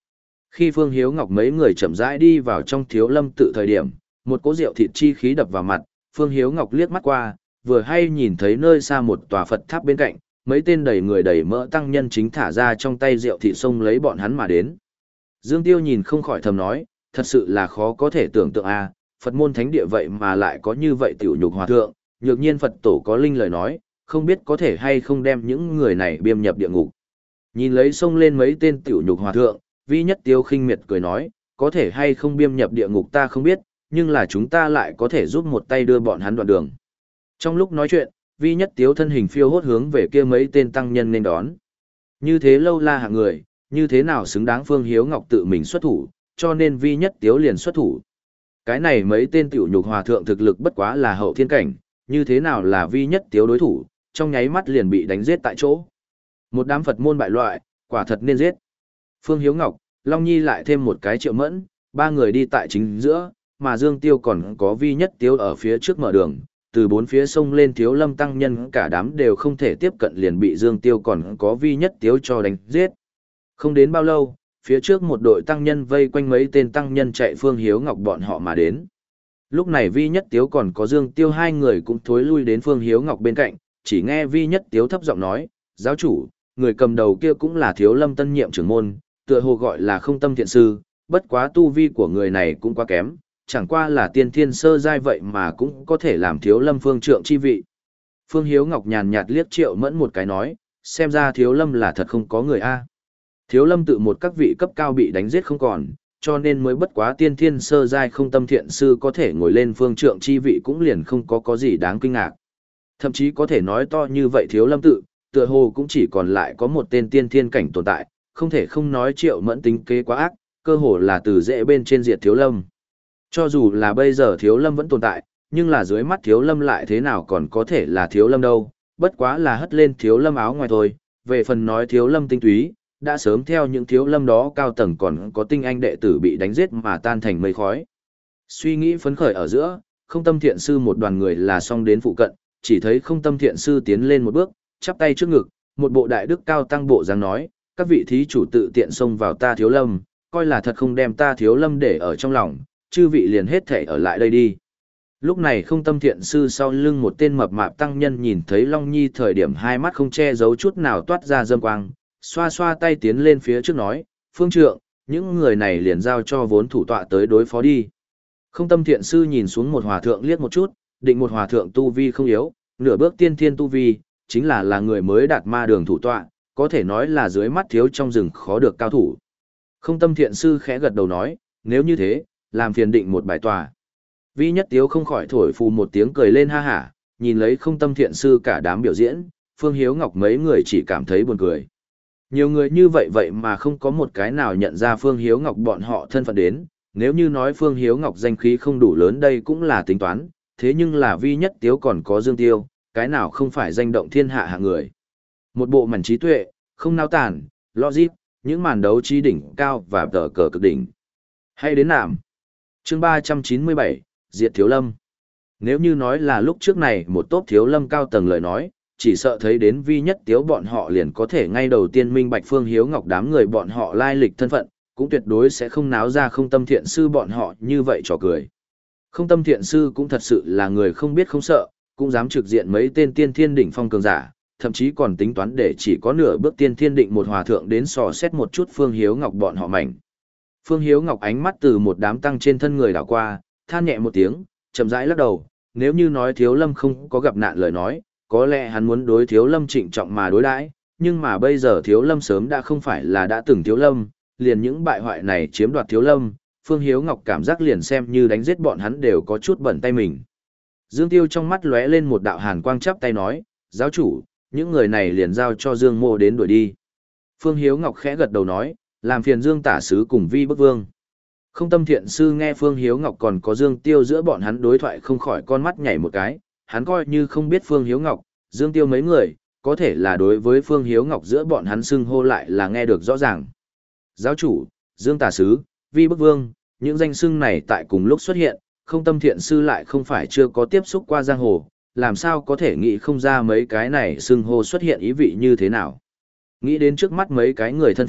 Khi Phương Hiếu Ngọc mấy người chậm rãi đi vào trong Thiếu Lâm tự thời điểm, một cỗ rượu thịt chi khí đập vào mặt, Phương Hiếu Ngọc liếc mắt qua, vừa hay nhìn thấy nơi xa một tòa Phật tháp bên cạnh, mấy tên đầy người đầy mỡ tăng nhân chính thả ra trong tay rượu thịt xông lấy bọn hắn mà đến. Dương Tiêu nhìn không khỏi thầm nói, thật sự là khó có thể tưởng tượng a, Phật môn thánh địa vậy mà lại có như vậy tiểu nhục hòa thượng, nhược nhiên Phật tổ có linh lời nói, không biết có thể hay không đem những người này biêm nhập địa ngục. Nhìn lấy xông lên mấy tên tiểu nhục hòa thượng, Vi Nhất Tiếu khinh miệt cười nói, có thể hay không biêm nhập địa ngục ta không biết, nhưng là chúng ta lại có thể giúp một tay đưa bọn hắn đoạn đường. Trong lúc nói chuyện, Vi Nhất Tiếu thân hình phiêu hốt hướng về kia mấy tên tăng nhân nên đón. Như thế lâu la hạng người, như thế nào xứng đáng Phương Hiếu Ngọc tự mình xuất thủ, cho nên Vi Nhất Tiếu liền xuất thủ. Cái này mấy tên tiểu nhục hòa thượng thực lực bất quá là hậu thiên cảnh, như thế nào là Vi Nhất Tiếu đối thủ, trong nháy mắt liền bị đánh giết tại chỗ. Một đám Phật môn bại loại, quả thật nên giết. Phương Hiếu Ngọc, Long Nhi lại thêm một cái Triệu Mẫn, ba người đi tại chính giữa, mà Dương Tiêu còn có Vi Nhất Tiếu ở phía trước mở đường, từ bốn phía sông lên Thiếu Lâm tăng nhân cả đám đều không thể tiếp cận liền bị Dương Tiêu còn có Vi Nhất Tiếu cho đánh giết. Không đến bao lâu, phía trước một đội tăng nhân vây quanh mấy tên tăng nhân chạy Phương Hiếu Ngọc bọn họ mà đến. Lúc này Vi Nhất Tiếu còn có Dương Tiêu hai người cũng thối lui đến Phương Hiếu Ngọc bên cạnh, chỉ nghe Vi Nhất Tiếu thấp giọng nói, giáo chủ, người cầm đầu kia cũng là Thiếu Lâm tân nhiệm trưởng môn, tựa hồ gọi là Không Tâm Thiện Sư, bất quá tu vi của người này cũng quá kém, chẳng qua là tiên thiên sơ giai vậy mà cũng có thể làm Thiếu Lâm phương trượng chi vị. Phương Hiếu Ngọc nhàn nhạt liếc Triệu Mẫn một cái nói, xem ra Thiếu Lâm là thật không có người a. Thiếu Lâm tự một các vị cấp cao bị đánh giết không còn, cho nên mới bất quá tiên thiên sơ giai Không Tâm Thiện Sư có thể ngồi lên phương trượng chi vị cũng liền không có có gì đáng kinh ngạc. Thậm chí có thể nói to như vậy Thiếu Lâm tự, tựa hồ cũng chỉ còn lại có một tên tiên thiên cảnh tồn tại, không thể không nói Triệu Mẫn tính kế quá ác, cơ hồ là từ dễ bên trên diệt Thiếu Lâm. Cho dù là bây giờ Thiếu Lâm vẫn tồn tại, nhưng là dưới mắt Thiếu Lâm lại thế nào còn có thể là Thiếu Lâm đâu, bất quá là hất lên Thiếu Lâm áo ngoài thôi, về phần nói Thiếu Lâm tinh túy, đã sớm theo những Thiếu Lâm đó cao tầng còn có tinh anh đệ tử bị đánh giết mà tan thành mây khói. Suy nghĩ phấn khởi ở giữa, Không Tâm Thiện Sư một đoàn người là xong đến phụ cận, chỉ thấy Không Tâm Thiện Sư tiến lên một bước, chắp tay trước ngực, một bộ đại đức cao tăng bộ dáng nói, các vị thí chủ tự tiện xông vào ta Thiếu Lâm, coi là thật không đem ta Thiếu Lâm để ở trong lòng, chư vị liền hết thể ở lại đây đi. Lúc này Không Tâm Thiện Sư sau lưng một tên mập mạp tăng nhân nhìn thấy Long Nhi thời điểm hai mắt không che giấu chút nào toát ra dâm quang, xoa xoa tay tiến lên phía trước nói, phương trượng, những người này liền giao cho vốn thủ tọa tới đối phó đi. Không Tâm Thiện Sư nhìn xuống một hòa thượng liếc một chút, định một hòa thượng tu vi không yếu, nửa bước tiên thiên tu vi, chính là là người mới đạt ma đường thủ tọa, có thể nói là dưới mắt thiếu trong rừng khó được cao thủ. Không Tâm Thiện Sư khẽ gật đầu nói, nếu như thế, làm phiền định một bài tòa. Vi Nhất Tiếu không khỏi thổi phù một tiếng cười lên ha hả, nhìn lấy Không Tâm Thiện Sư cả đám biểu diễn, Phương Hiếu Ngọc mấy người chỉ cảm thấy buồn cười. Nhiều người như vậy vậy mà không có một cái nào nhận ra Phương Hiếu Ngọc bọn họ thân phận đến, nếu như nói Phương Hiếu Ngọc danh khí không đủ lớn đây cũng là tính toán, thế nhưng là Vi Nhất Tiếu còn có Dương Tiêu, cái nào không phải danh động thiên hạ hạng người. Một bộ mảnh trí tuệ, không nao tản, logic, những màn đấu trí đỉnh cao và tờ cờ cực đỉnh. Hay đến nạm. Chương ba trăm chín mươi bảy, Diệt Thiếu Lâm. Nếu như nói là lúc trước này một tốp Thiếu Lâm cao tầng lời nói, chỉ sợ thấy đến Vi Nhất Tiếu bọn họ liền có thể ngay đầu tiên minh bạch Phương Hiếu Ngọc đám người bọn họ lai lịch thân phận, cũng tuyệt đối sẽ không náo ra Không Tâm Thiện Sư bọn họ như vậy trò cười. Không Tâm Thiện Sư cũng thật sự là người không biết không sợ, cũng dám trực diện mấy tên tiên thiên đỉnh phong cường giả, thậm chí còn tính toán để chỉ có nửa bước tiên thiên định một hòa thượng đến sò xét một chút Phương Hiếu Ngọc bọn họ mảnh. Phương Hiếu Ngọc ánh mắt từ một đám tăng trên thân người đảo qua, than nhẹ một tiếng, chậm rãi lắc đầu, nếu như nói Thiếu Lâm không có gặp nạn lời nói, có lẽ hắn muốn đối Thiếu Lâm trịnh trọng mà đối đãi, nhưng mà bây giờ Thiếu Lâm sớm đã không phải là đã từng Thiếu Lâm, liền những bại hoại này chiếm đoạt Thiếu Lâm, Phương Hiếu Ngọc cảm giác liền xem như đánh giết bọn hắn đều có chút bẩn tay mình. Dương Tiêu trong mắt lóe lên một đạo hàn quang chắp tay nói, giáo chủ, những người này liền giao cho Dương Mô đến đuổi đi. Phương Hiếu Ngọc khẽ gật đầu nói, làm phiền Dương tả sứ cùng Vi bức vương. Không Tâm Thiện Sư nghe Phương Hiếu Ngọc còn có Dương Tiêu giữa bọn hắn đối thoại không khỏi con mắt nhảy một cái, hắn coi như không biết Phương Hiếu Ngọc, Dương Tiêu mấy người, có thể là đối với Phương Hiếu Ngọc giữa bọn hắn xưng hô lại là nghe được rõ ràng. Giáo chủ, Dương tả sứ, Vi bức vương, những danh xưng này tại cùng lúc xuất hiện, Không Tâm Thiện Sư lại không phải chưa có tiếp xúc qua giang hồ, làm sao có thể nghĩ không ra mấy cái này xưng hô xuất hiện ý vị như thế nào. Nghĩ đến trước mắt mấy cái người thân phận,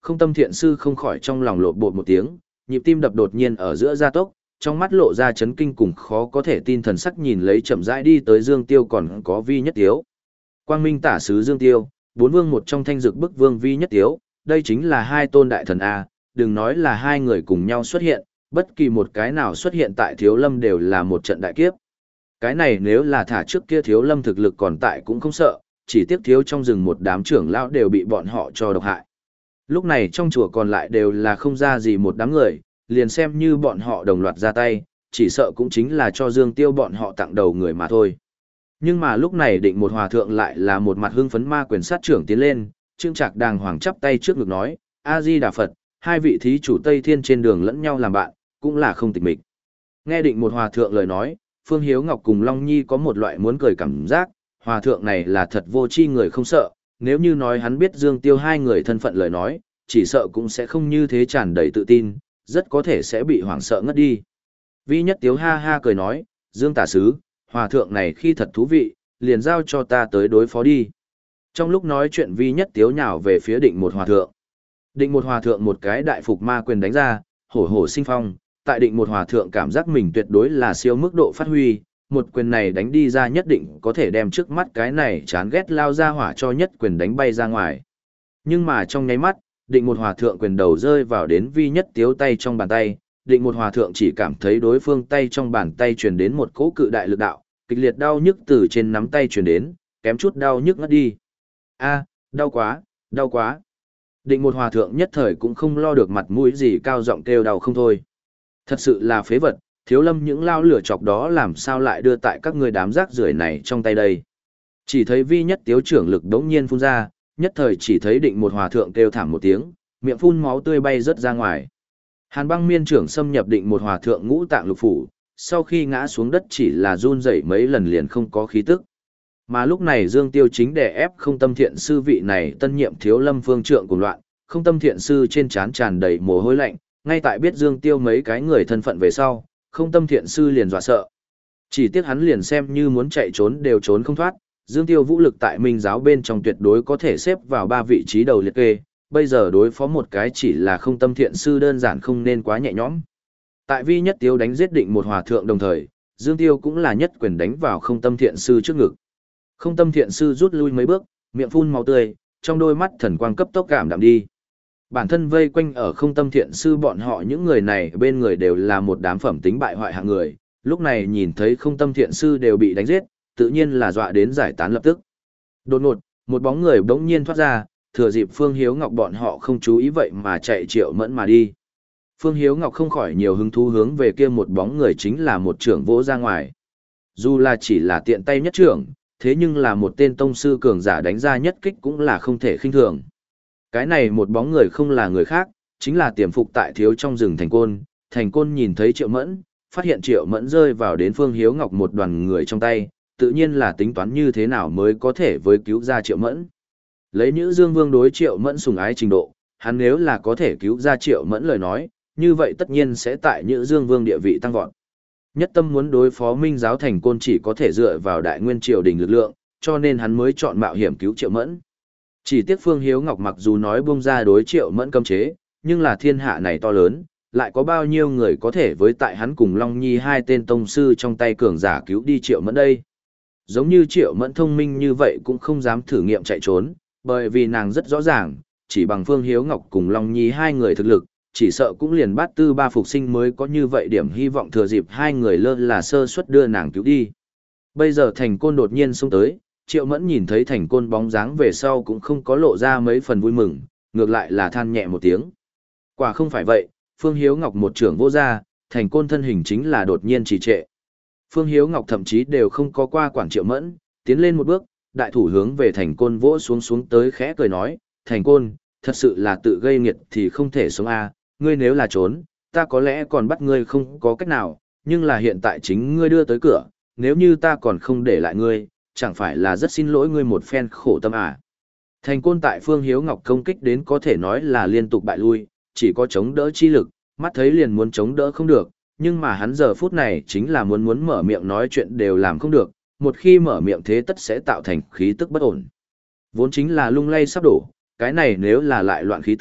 Không tâm thiện sư không khỏi trong lòng lộn bột một tiếng, nhịp tim đập đột nhiên ở giữa gia tốc, trong mắt lộ ra chấn kinh cùng khó có thể tin thần sắc nhìn lấy chậm rãi đi tới Dương Tiêu còn có Vi Nhất Tiếu. Quang Minh tả sứ Dương Tiêu, bốn vương một trong thanh dược bức vương Vi Nhất Tiếu, đây chính là hai tôn đại thần A, đừng nói là hai người cùng nhau xuất hiện, bất kỳ một cái nào xuất hiện tại Thiếu Lâm đều là một trận đại kiếp. Cái này nếu là thả trước kia Thiếu Lâm thực lực còn tại cũng không sợ, chỉ tiếc thiếu trong rừng một đám trưởng lão đều bị bọn họ cho độc hại. Lúc này trong chùa còn lại đều là không ra gì một đám người, liền xem như bọn họ đồng loạt ra tay, chỉ sợ cũng chính là cho Dương Tiêu bọn họ tặng đầu người mà thôi. Nhưng mà lúc này định một hòa thượng lại là một mặt hưng phấn ma quyền sát trưởng tiến lên, Trương Trạc đàng hoàng chắp tay trước ngực nói, A-di-đà Phật, hai vị thí chủ Tây Thiên trên đường lẫn nhau làm bạn, cũng là không tịch mịch. Nghe định một hòa thượng lời nói, Phương Hiếu Ngọc cùng Long Nhi có một loại muốn cười cảm giác, hòa thượng này là thật vô tri người không sợ, nếu như nói hắn biết Dương Tiêu hai người thân phận lời nói, chỉ sợ cũng sẽ không như thế tràn đầy tự tin, rất có thể sẽ bị hoảng sợ ngất đi. Vi Nhất Tiếu ha ha cười nói, Dương tả sứ, hòa thượng này khi thật thú vị, liền giao cho ta tới đối phó đi. Trong lúc nói chuyện Vi Nhất Tiếu nhào về phía định một hòa thượng. Định một hòa thượng một cái đại phục ma quyền đánh ra, hổ hổ sinh phong, tại định một hòa thượng cảm giác mình tuyệt đối là siêu mức độ phát huy, một quyền này đánh đi ra nhất định có thể đem trước mắt cái này chán ghét lao ra hỏa cho nhất quyền đánh bay ra ngoài. Nhưng mà trong nháy mắt, định một hòa thượng quyền đầu rơi vào đến Vi Nhất Tiếu tay trong bàn tay, định một hòa thượng chỉ cảm thấy đối phương tay trong bàn tay truyền đến một cỗ cự đại lực đạo, kịch liệt đau nhức từ trên nắm tay truyền đến, kém chút đau nhức ngất đi. A, đau quá, đau quá. Định một hòa thượng nhất thời cũng không lo được mặt mũi gì cao giọng kêu đau không thôi. Thật sự là phế vật, Thiếu Lâm những lao lửa chọc đó làm sao lại đưa tại các người đám rác rưởi này trong tay đây. Chỉ thấy Vi Nhất Tiếu trưởng lực đống nhiên phun ra, nhất thời chỉ thấy định một hòa thượng kêu thảm một tiếng, miệng phun máu tươi bay rớt ra ngoài. Hàn Băng Miên trưởng xâm nhập định một hòa thượng ngũ tạng lục phủ, sau khi ngã xuống đất chỉ là run rẩy mấy lần liền không có khí tức. Mà lúc này Dương Tiêu chính đè ép Không Tâm Thiện sư vị này tân nhiệm Thiếu Lâm phương trượng cùng loạn, Không Tâm Thiện sư trên trán tràn đầy mồ hôi lạnh, ngay tại biết Dương Tiêu mấy cái người thân phận về sau, Không Tâm Thiện sư liền dọa sợ. Chỉ tiếc hắn liền xem như muốn chạy trốn đều trốn không thoát, Dương Tiêu vũ lực tại Minh giáo bên trong tuyệt đối có thể xếp vào ba vị trí đầu liệt kê, bây giờ đối phó một cái chỉ là Không Tâm Thiện sư đơn giản không nên quá nhẹ nhõm. Tại Vi Nhất Tiếu đánh giết định một hòa thượng đồng thời, Dương Tiêu cũng là nhất quyền đánh vào Không Tâm Thiện sư trước ngực. Không Tâm Thiện sư rút lui mấy bước, miệng phun máu tươi, trong đôi mắt thần quang cấp tốc cảm đạm đi. Bản thân vây quanh ở Không Tâm Thiện sư bọn họ những người này bên người đều là một đám phẩm tính bại hoại hạng người, lúc này nhìn thấy Không Tâm Thiện sư đều bị đánh giết, tự nhiên là dọa đến giải tán lập tức. Đột ngột, một bóng người bỗng nhiên thoát ra, thừa dịp Phương Hiếu Ngọc bọn họ không chú ý vậy mà chạy Triệu Mẫn mà đi. Phương Hiếu Ngọc không khỏi nhiều hứng thú hướng về kia một bóng người chính là một trưởng vỗ ra ngoài. Dù là chỉ là tiện tay nhất trưởng, thế nhưng là một tên tông sư cường giả đánh ra nhất kích cũng là không thể khinh thường. Cái này một bóng người không là người khác, chính là tiềm phục tại thiếu trong rừng Thành Côn. Thành Côn nhìn thấy Triệu Mẫn, phát hiện Triệu Mẫn rơi vào đến Phương Hiếu Ngọc một đoàn người trong tay, tự nhiên là tính toán như thế nào mới có thể với cứu ra Triệu Mẫn. Lấy Nhữ Dương Vương đối Triệu Mẫn sủng ái trình độ, hắn nếu là có thể cứu ra Triệu Mẫn lời nói, như vậy tất nhiên sẽ tại Nhữ Dương Vương địa vị tăng vọt. Nhất tâm muốn đối phó Minh giáo Thành Côn chỉ có thể dựa vào Đại Nguyên triều đình lực lượng, cho nên hắn mới chọn mạo hiểm cứu Triệu Mẫn. Chỉ tiếc Phương Hiếu Ngọc mặc dù nói buông ra đối Triệu Mẫn cấm chế, nhưng là thiên hạ này to lớn, lại có bao nhiêu người có thể với tại hắn cùng Long Nhi hai tên tông sư trong tay cường giả cứu đi Triệu Mẫn đây. Giống như Triệu Mẫn thông minh như vậy cũng không dám thử nghiệm chạy trốn, bởi vì nàng rất rõ ràng, chỉ bằng Phương Hiếu Ngọc cùng Long Nhi hai người thực lực, chỉ sợ cũng liền bát tư ba phục sinh mới có như vậy điểm hy vọng thừa dịp hai người lơ là sơ suất đưa nàng cứu đi. Bây giờ Thành Côn đột nhiên xông tới, Triệu Mẫn nhìn thấy Thành Côn bóng dáng về sau cũng không có lộ ra mấy phần vui mừng, ngược lại là than nhẹ một tiếng. Quả không phải vậy, Phương Hiếu Ngọc một trưởng vô ra, Thành Côn thân hình chính là đột nhiên trì trệ. Phương Hiếu Ngọc thậm chí đều không có qua quản Triệu Mẫn, tiến lên một bước, đại thủ hướng về Thành Côn vỗ xuống xuống tới khẽ cười nói, Thành Côn, thật sự là tự gây nghiệt thì không thể sống a, ngươi nếu là trốn, ta có lẽ còn bắt ngươi không có cách nào, nhưng là hiện tại chính ngươi đưa tới cửa, nếu như ta còn không để lại ngươi, chẳng phải là rất xin lỗi ngươi một phen khổ tâm à. Thành Côn tại Phương Hiếu Ngọc công kích đến có thể nói là liên tục bại lui, chỉ có chống đỡ chi lực, mắt thấy liền muốn chống đỡ không được, nhưng mà hắn giờ phút này chính là muốn muốn mở miệng nói chuyện đều làm không được, một khi mở miệng thế tất sẽ tạo thành khí tức bất ổn. Vốn chính là lung lay sắp đổ, cái này nếu là lại loạn khí tức,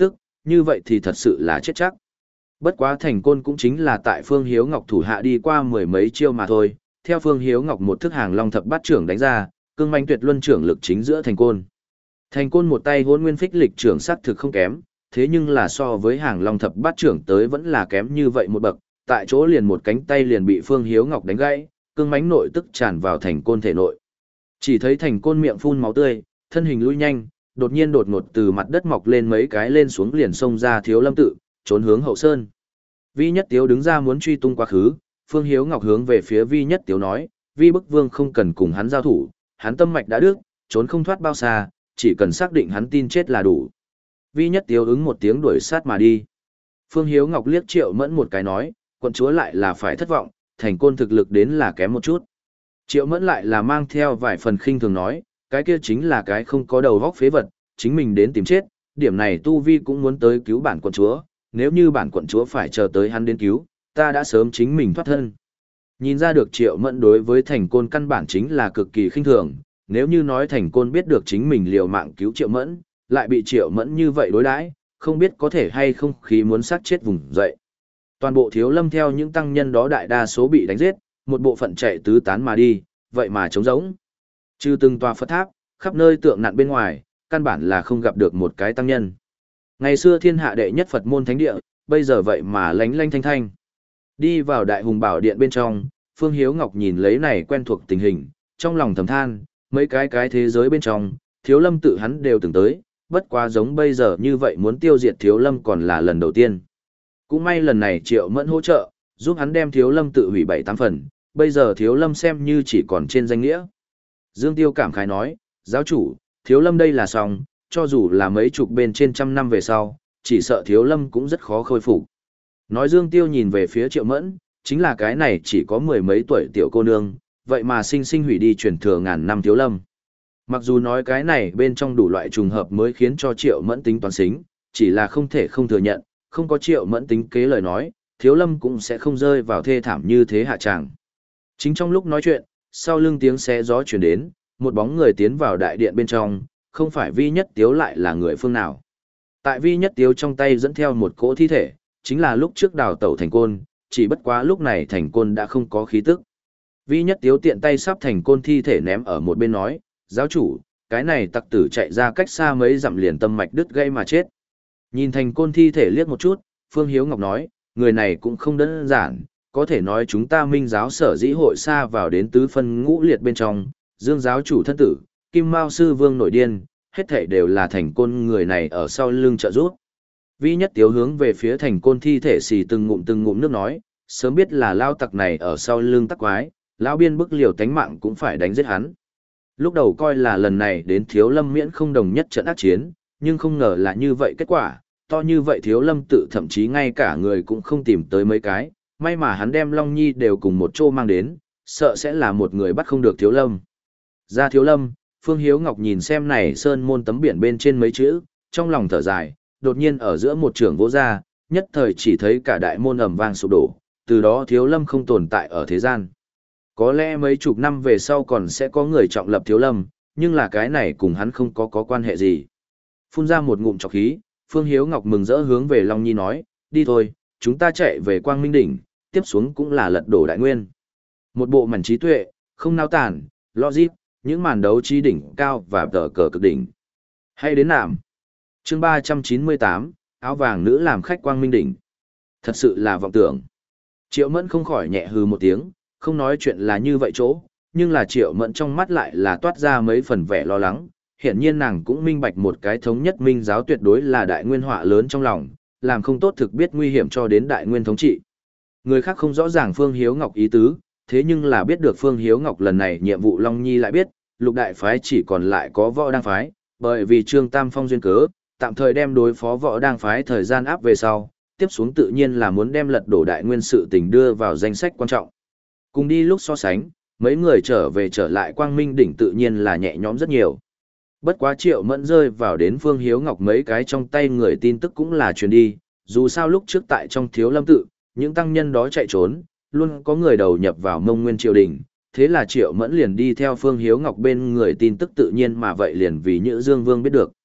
như vậy thì thật sự là chết chắc. Bất quá thành côn cũng chính là tại Phương Hiếu Ngọc thủ hạ đi qua mười mấy chiêu mà thôi, theo Phương Hiếu Ngọc một thức hàng long thập bát trưởng đánh ra, cương manh tuyệt luân trưởng lực chính giữa thành côn. Thành côn một tay hôn nguyên phích lịch trưởng sắc thực không kém, thế nhưng là so với hàng long thập bát trưởng tới vẫn là kém như vậy một bậc, tại chỗ liền một cánh tay liền bị Phương Hiếu Ngọc đánh gãy, cương mãnh nội tức tràn vào thành côn thể nội. Chỉ thấy thành côn miệng phun máu tươi, thân hình lui nhanh, đột nhiên đột ngột từ mặt đất mọc lên mấy cái lên xuống liền xông ra Thiếu Lâm tự, trốn hướng hậu sơn. Vi Nhất Tiếu đứng ra muốn truy tung quá khứ, Phương Hiếu Ngọc hướng về phía Vi Nhất Tiếu nói, Vi Bức Vương không cần cùng hắn giao thủ, hắn tâm mạch đã đứt, trốn không thoát bao xa, chỉ cần xác định hắn tin chết là đủ. Vi Nhất Tiếu ứng một tiếng đuổi sát mà đi. Phương Hiếu Ngọc liếc Triệu Mẫn một cái nói, quận chúa lại là phải thất vọng, thành côn thực lực đến là kém một chút. Triệu Mẫn lại là mang theo vài phần khinh thường nói, cái kia chính là cái không có đầu góc phế vật, chính mình đến tìm chết, điểm này tu vi cũng muốn tới cứu bản quận chúa, nếu như bản quận chúa phải chờ tới hắn đến cứu, ta đã sớm chính mình thoát thân. Nhìn ra được Triệu Mẫn đối với thành côn căn bản chính là cực kỳ khinh thường, nếu như nói thành côn biết được chính mình liều mạng cứu Triệu Mẫn, lại bị Triệu Mẫn như vậy đối đãi, không biết có thể hay không khí muốn sát chết vùng dậy. Toàn bộ Thiếu Lâm theo những tăng nhân đó đại đa số bị đánh giết, một bộ phận chạy tứ tán mà đi, vậy mà trống rỗng. Trừ từng tòa Phật tháp, khắp nơi tượng nạn bên ngoài, căn bản là không gặp được một cái tăng nhân. Ngày xưa thiên hạ đệ nhất Phật môn thánh địa, bây giờ vậy mà lánh lánh thanh thanh. Đi vào Đại Hùng Bảo Điện bên trong, Phương Hiếu Ngọc nhìn lấy này quen thuộc tình hình, trong lòng thầm than, mấy cái cái thế giới bên trong, Thiếu Lâm tự hắn đều từng tới, bất quá giống bây giờ như vậy muốn tiêu diệt Thiếu Lâm còn là lần đầu tiên. Cũng may lần này Triệu Mẫn hỗ trợ, giúp hắn đem Thiếu Lâm tự hủy bảy tám phần, bây giờ Thiếu Lâm xem như chỉ còn trên danh nghĩa. Dương Tiêu cảm khái nói, giáo chủ, Thiếu Lâm đây là xong, cho dù là mấy chục bên trên trăm năm về sau, chỉ sợ Thiếu Lâm cũng rất khó khôi phục. Nói Dương Tiêu nhìn về phía Triệu Mẫn, chính là cái này chỉ có mười mấy tuổi tiểu cô nương, vậy mà sinh sinh hủy đi truyền thừa ngàn năm Thiếu Lâm. Mặc dù nói cái này bên trong đủ loại trùng hợp mới khiến cho Triệu Mẫn tính toán xính, chỉ là không thể không thừa nhận, không có Triệu Mẫn tính kế lời nói, Thiếu Lâm cũng sẽ không rơi vào thê thảm như thế hạ tràng. Chính trong lúc nói chuyện, sau lưng tiếng xé gió chuyển đến, một bóng người tiến vào đại điện bên trong, không phải Vi Nhất Tiếu lại là người phương nào. Tại Vi Nhất Tiếu trong tay dẫn theo một cỗ thi thể, chính là lúc trước đào tẩu thành côn, chỉ bất quá lúc này thành côn đã không có khí tức. Vi Nhất Tiếu tiện tay sắp thành côn thi thể ném ở một bên nói, giáo chủ, cái này tặc tử chạy ra cách xa mấy dặm liền tâm mạch đứt gây mà chết. Nhìn thành côn thi thể liếc một chút, Phương Hiếu Ngọc nói, người này cũng không đơn giản, có thể nói chúng ta minh giáo sở dĩ hội xa vào đến tứ phân ngũ liệt bên trong, Dương giáo chủ thân tử, Kim Mao sư vương nổi điên, hết thảy đều là thành côn người này ở sau lưng trợ giúp. Vi Nhất Tiếu hướng về phía thành côn thi thể xì từng ngụm từng ngụm nước nói, sớm biết là lao tặc này ở sau lưng tắc quái, lão biên bức liều tánh mạng cũng phải đánh giết hắn. Lúc đầu coi là lần này đến Thiếu Lâm miễn không đồng nhất trận ác chiến, nhưng không ngờ là như vậy kết quả, to như vậy Thiếu Lâm tự thậm chí ngay cả người cũng không tìm tới mấy cái, may mà hắn đem Long Nhi đều cùng một chỗ mang đến, sợ sẽ là một người bắt không được Thiếu Lâm. Ra Thiếu Lâm, Phương Hiếu Ngọc nhìn xem này sơn môn tấm biển bên trên mấy chữ, trong lòng thở dài, đột nhiên ở giữa một trường vỗ ra, nhất thời chỉ thấy cả đại môn ầm vang sụp đổ, từ đó Thiếu Lâm không tồn tại ở thế gian. Có lẽ mấy chục năm về sau còn sẽ có người trọng lập Thiếu Lâm, nhưng là cái này cùng hắn không có có quan hệ gì. Phun ra một ngụm trọc khí, Phương Hiếu Ngọc mừng rỡ hướng về Long Nhi nói, đi thôi, chúng ta chạy về Quang Minh Đỉnh, tiếp xuống cũng là lật đổ đại nguyên. Một bộ mảnh trí tuệ, không nao tản, logic, những màn đấu trí đỉnh cao và tờ cờ cực đỉnh. Hay đến nạm. Chương ba trăm chín mươi tám, áo vàng nữ làm khách Quang Minh Đỉnh. Thật sự là vọng tưởng. Triệu Mẫn không khỏi nhẹ hừ một tiếng, không nói chuyện là như vậy chỗ, nhưng là Triệu Mẫn trong mắt lại là toát ra mấy phần vẻ lo lắng. Hiển nhiên nàng cũng minh bạch một cái thống nhất minh giáo tuyệt đối là đại nguyên họa lớn trong lòng, làm không tốt thực biết nguy hiểm cho đến đại nguyên thống trị. Người khác không rõ ràng Phương Hiếu Ngọc ý tứ, thế nhưng là biết được Phương Hiếu Ngọc lần này nhiệm vụ Long Nhi lại biết, lục đại phái chỉ còn lại có võ đang phái, bởi vì Trương Tam Phong duyên cớ, tạm thời đem đối phó võ đang phái thời gian áp về sau, tiếp xuống tự nhiên là muốn đem lật đổ đại nguyên sự tình đưa vào danh sách quan trọng. Cùng đi lúc so sánh, mấy người trở về trở lại Quang Minh Đỉnh tự nhiên là nhẹ nhõm rất nhiều. Bất quá Triệu Mẫn rơi vào đến Phương Hiếu Ngọc mấy cái trong tay người tin tức cũng là truyền đi, dù sao lúc trước tại trong Thiếu Lâm tự, những tăng nhân đó chạy trốn, luôn có người đầu nhập vào Mông Nguyên triều đình, thế là Triệu Mẫn liền đi theo Phương Hiếu Ngọc bên người tin tức tự nhiên mà vậy liền vì Nhữ Dương Vương biết được.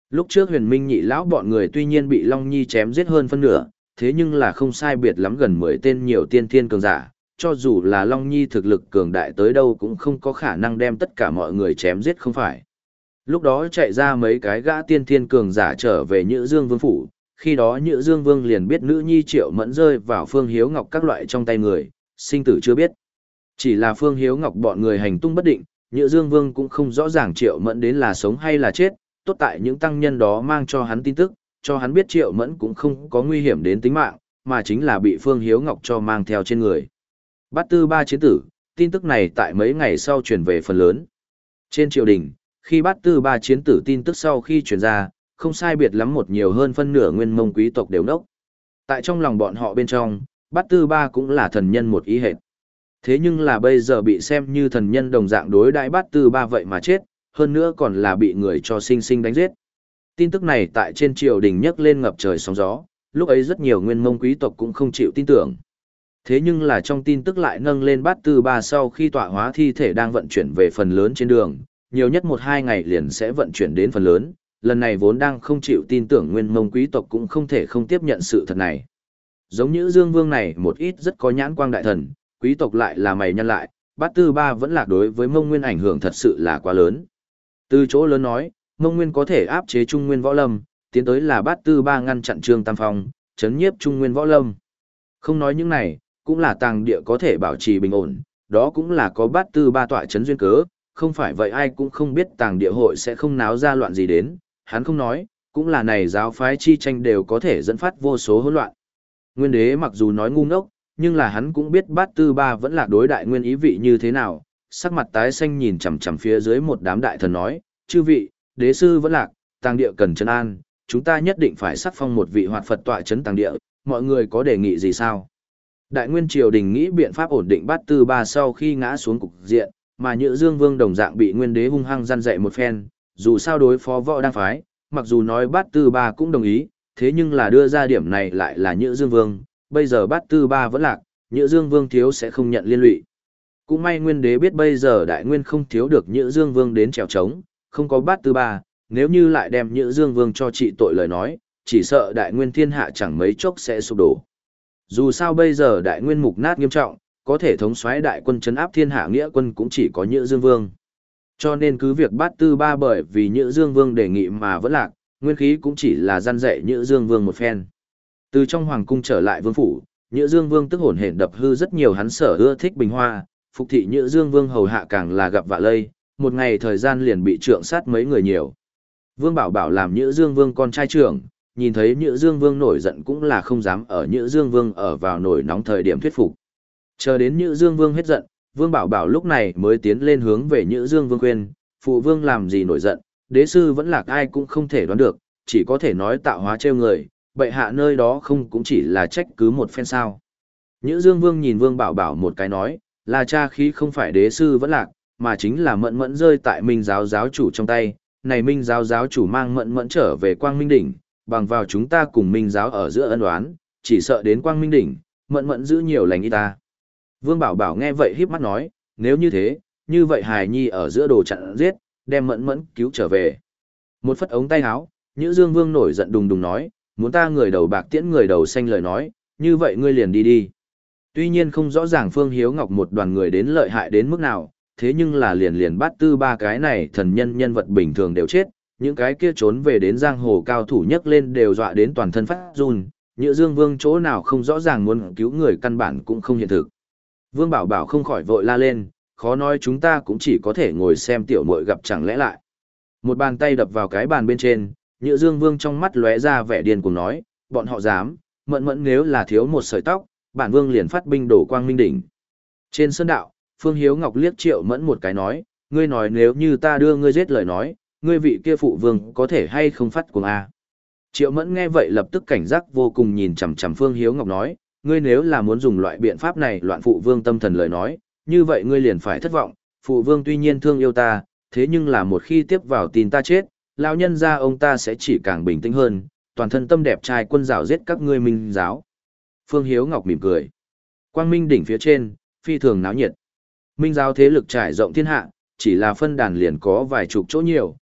Lúc trước huyền minh nhị lão bọn người tuy nhiên bị Long Nhi chém giết hơn phân nửa, thế nhưng là không sai biệt lắm gần mười tên nhiều tiên thiên cường giả, cho dù là Long Nhi thực lực cường đại tới đâu cũng không có khả năng đem tất cả mọi người chém giết không phải. Lúc đó chạy ra mấy cái gã tiên thiên cường giả trở về Nhữ Dương Vương phủ, khi đó Nhữ Dương Vương liền biết nữ nhi Triệu Mẫn rơi vào Phương Hiếu Ngọc các loại trong tay người, sinh tử chưa biết. Chỉ là Phương Hiếu Ngọc bọn người hành tung bất định, Nhữ Dương Vương cũng không rõ ràng Triệu Mẫn đến là sống hay là chết, tốt tại những tăng nhân đó mang cho hắn tin tức, cho hắn biết Triệu Mẫn cũng không có nguy hiểm đến tính mạng, mà chính là bị Phương Hiếu Ngọc cho mang theo trên người. Bát Tư Ba chiến tử, tin tức này tại mấy ngày sau truyền về phần lớn. Trên triều đình, khi Bát Tư Ba chiến tử tin tức sau khi truyền ra, không sai biệt lắm một nhiều hơn phân nửa nguyên mông quý tộc đều nốc. Tại trong lòng bọn họ bên trong, Bát Tư Ba cũng là thần nhân một ý hệt. Thế nhưng là bây giờ bị xem như thần nhân đồng dạng đối đãi Bát Tư Ba vậy mà chết, hơn nữa còn là bị người cho sinh sinh đánh giết. Tin tức này tại trên triều đình nhấc lên ngập trời sóng gió, lúc ấy rất nhiều nguyên mông quý tộc cũng không chịu tin tưởng. Thế nhưng là trong tin tức lại nâng lên Bát Tư Ba sau khi tọa hóa thi thể đang vận chuyển về phần lớn trên đường, nhiều nhất một hai ngày liền sẽ vận chuyển đến phần lớn, lần này vốn đang không chịu tin tưởng nguyên mông quý tộc cũng không thể không tiếp nhận sự thật này. Giống như Dương Vương này một ít rất có nhãn quang đại thần, quý tộc lại là mày nhăn lại, Bát Tư Ba vẫn lạc đối với Mông Nguyên ảnh hưởng thật sự là quá lớn. Từ chỗ lớn nói, Mông Nguyên có thể áp chế Trung Nguyên võ lâm, tiến tới là Bát Tư Ba ngăn chặn Trương Tam Phong, chấn nhiếp Trung Nguyên võ lâm. Không nói những này, cũng là tàng địa có thể bảo trì bình ổn, đó cũng là có Bát Tư Ba tọa chấn duyên cớ, không phải vậy ai cũng không biết tàng địa hội sẽ không náo ra loạn gì đến, hắn không nói, cũng là này giáo phái chi tranh đều có thể dẫn phát vô số hỗn loạn. Nguyên đế mặc dù nói ngu ngốc, nhưng là hắn cũng biết Bát Tư Ba vẫn là đối đại nguyên ý vị như thế nào, sắc mặt tái xanh nhìn chằm chằm phía dưới một đám đại thần nói, chư vị, đế sư vẫn lạc, tàng địa cần trấn an, chúng ta nhất định phải sắc phong một vị hoạt Phật tọa trấn tàng địa, mọi người có đề nghị gì sao? Đại nguyên triều đình nghĩ biện pháp ổn định Bát Tư Ba sau khi ngã xuống cục diện, mà Nhữ Dương Vương đồng dạng bị nguyên đế hung hăng gian dạy một phen, dù sao đối phó võ đang phái, mặc dù nói Bát Tư Ba cũng đồng ý, thế nhưng là đưa ra điểm này lại là Nhữ Dương Vương, bây giờ Bát Tư Ba vẫn lạc, Nhữ Dương Vương thiếu sẽ không nhận liên lụy. Cũng may nguyên đế biết bây giờ đại nguyên không thiếu được Nhữ Dương Vương đến trèo trống, không có Bát Tư Ba, nếu như lại đem Nhữ Dương Vương cho trị tội lời nói, chỉ sợ đại nguyên thiên hạ chẳng mấy chốc sẽ sụp đổ. Dù sao bây giờ đại nguyên mục nát nghiêm trọng, có thể thống soái đại quân trấn áp thiên hạ nghĩa quân cũng chỉ có Nhữ Dương Vương. Cho nên cứ việc Bát Tư Ba bởi vì Nhữ Dương Vương đề nghị mà vẫn lạc, nguyên khí cũng chỉ là gian dạy Nhữ Dương Vương một phen. Từ trong hoàng cung trở lại vương phủ, Nhữ Dương Vương tức hổn hển đập hư rất nhiều hắn sở ưa thích bình hoa, phục thị Nhữ Dương Vương hầu hạ càng là gặp vạ lây, một ngày thời gian liền bị trượng sát mấy người nhiều. Vương Bảo Bảo làm Nhữ Dương Vương con trai trưởng, nhìn thấy Nhữ Dương Vương nổi giận cũng là không dám ở Nhữ Dương Vương ở vào nổi nóng thời điểm thuyết phục. Chờ đến Nhữ Dương Vương hết giận, Vương Bảo Bảo lúc này mới tiến lên hướng về Nhữ Dương Vương khuyên, phụ vương làm gì nổi giận, đế sư vẫn lạc ai cũng không thể đoán được, chỉ có thể nói tạo hóa trêu người, bệ hạ nơi đó không cũng chỉ là trách cứ một phen sao. Nhữ Dương Vương nhìn Vương Bảo Bảo một cái nói, là cha khí không phải đế sư vẫn lạc, mà chính là mẫn mẫn rơi tại Minh giáo giáo chủ trong tay, này Minh giáo giáo chủ mang mẫn mẫn trở về Quang Minh Đỉnh, bằng vào chúng ta cùng Minh giáo ở giữa ân oán, chỉ sợ đến Quang Minh Đỉnh, mẫn mẫn giữ nhiều lành y ta. Vương Bảo Bảo nghe vậy híp mắt nói, nếu như thế, như vậy hài nhi ở giữa đồ chặn giết, đem mẫn mẫn cứu trở về. Một phất ống tay áo, Nhữ Dương Vương nổi giận đùng đùng nói, muốn ta người đầu bạc tiễn người đầu xanh lời nói, như vậy ngươi liền đi đi. Tuy nhiên không rõ ràng Phương Hiếu Ngọc một đoàn người đến lợi hại đến mức nào, thế nhưng là liền liền Bát Tư Ba cái này thần nhân nhân vật bình thường đều chết, những cái kia trốn về đến giang hồ cao thủ nhất lên đều dọa đến toàn thân phát run, Nhữ Dương Vương chỗ nào không rõ ràng muốn cứu người căn bản cũng không hiện thực. Vương Bảo Bảo không khỏi vội la lên, khó nói chúng ta cũng chỉ có thể ngồi xem tiểu muội gặp chẳng lẽ lại. Một bàn tay đập vào cái bàn bên trên, Nhữ Dương Vương trong mắt lóe ra vẻ điên cuồng nói, bọn họ dám, mẫn mẫn nếu là thiếu một sợi tóc, bản vương liền phát binh đổ Quang Minh Đỉnh. Trên sân đạo, Phương Hiếu Ngọc liếc Triệu Mẫn một cái nói, ngươi nói nếu như ta đưa ngươi giết lời nói, ngươi vị kia phụ vương có thể hay không phát cuồng a? Triệu Mẫn nghe vậy lập tức cảnh giác vô cùng nhìn chằm chằm Phương Hiếu Ngọc nói, ngươi nếu là muốn dùng loại biện pháp này loạn phụ vương tâm thần lời nói, như vậy ngươi liền phải thất vọng, phụ vương tuy nhiên thương yêu ta, thế nhưng là một khi tiếp vào tin ta chết, lão nhân gia ông ta sẽ chỉ càng bình tĩnh hơn, toàn thân tâm đẹp trai quân rào giết các ngươi Minh giáo. Phương Hiếu Ngọc mỉm cười. Quang Minh Đỉnh phía trên, phi thường náo nhiệt. Minh giáo thế lực trải rộng thiên hạ, chỉ là phân đàn liền có vài chục chỗ nhiều,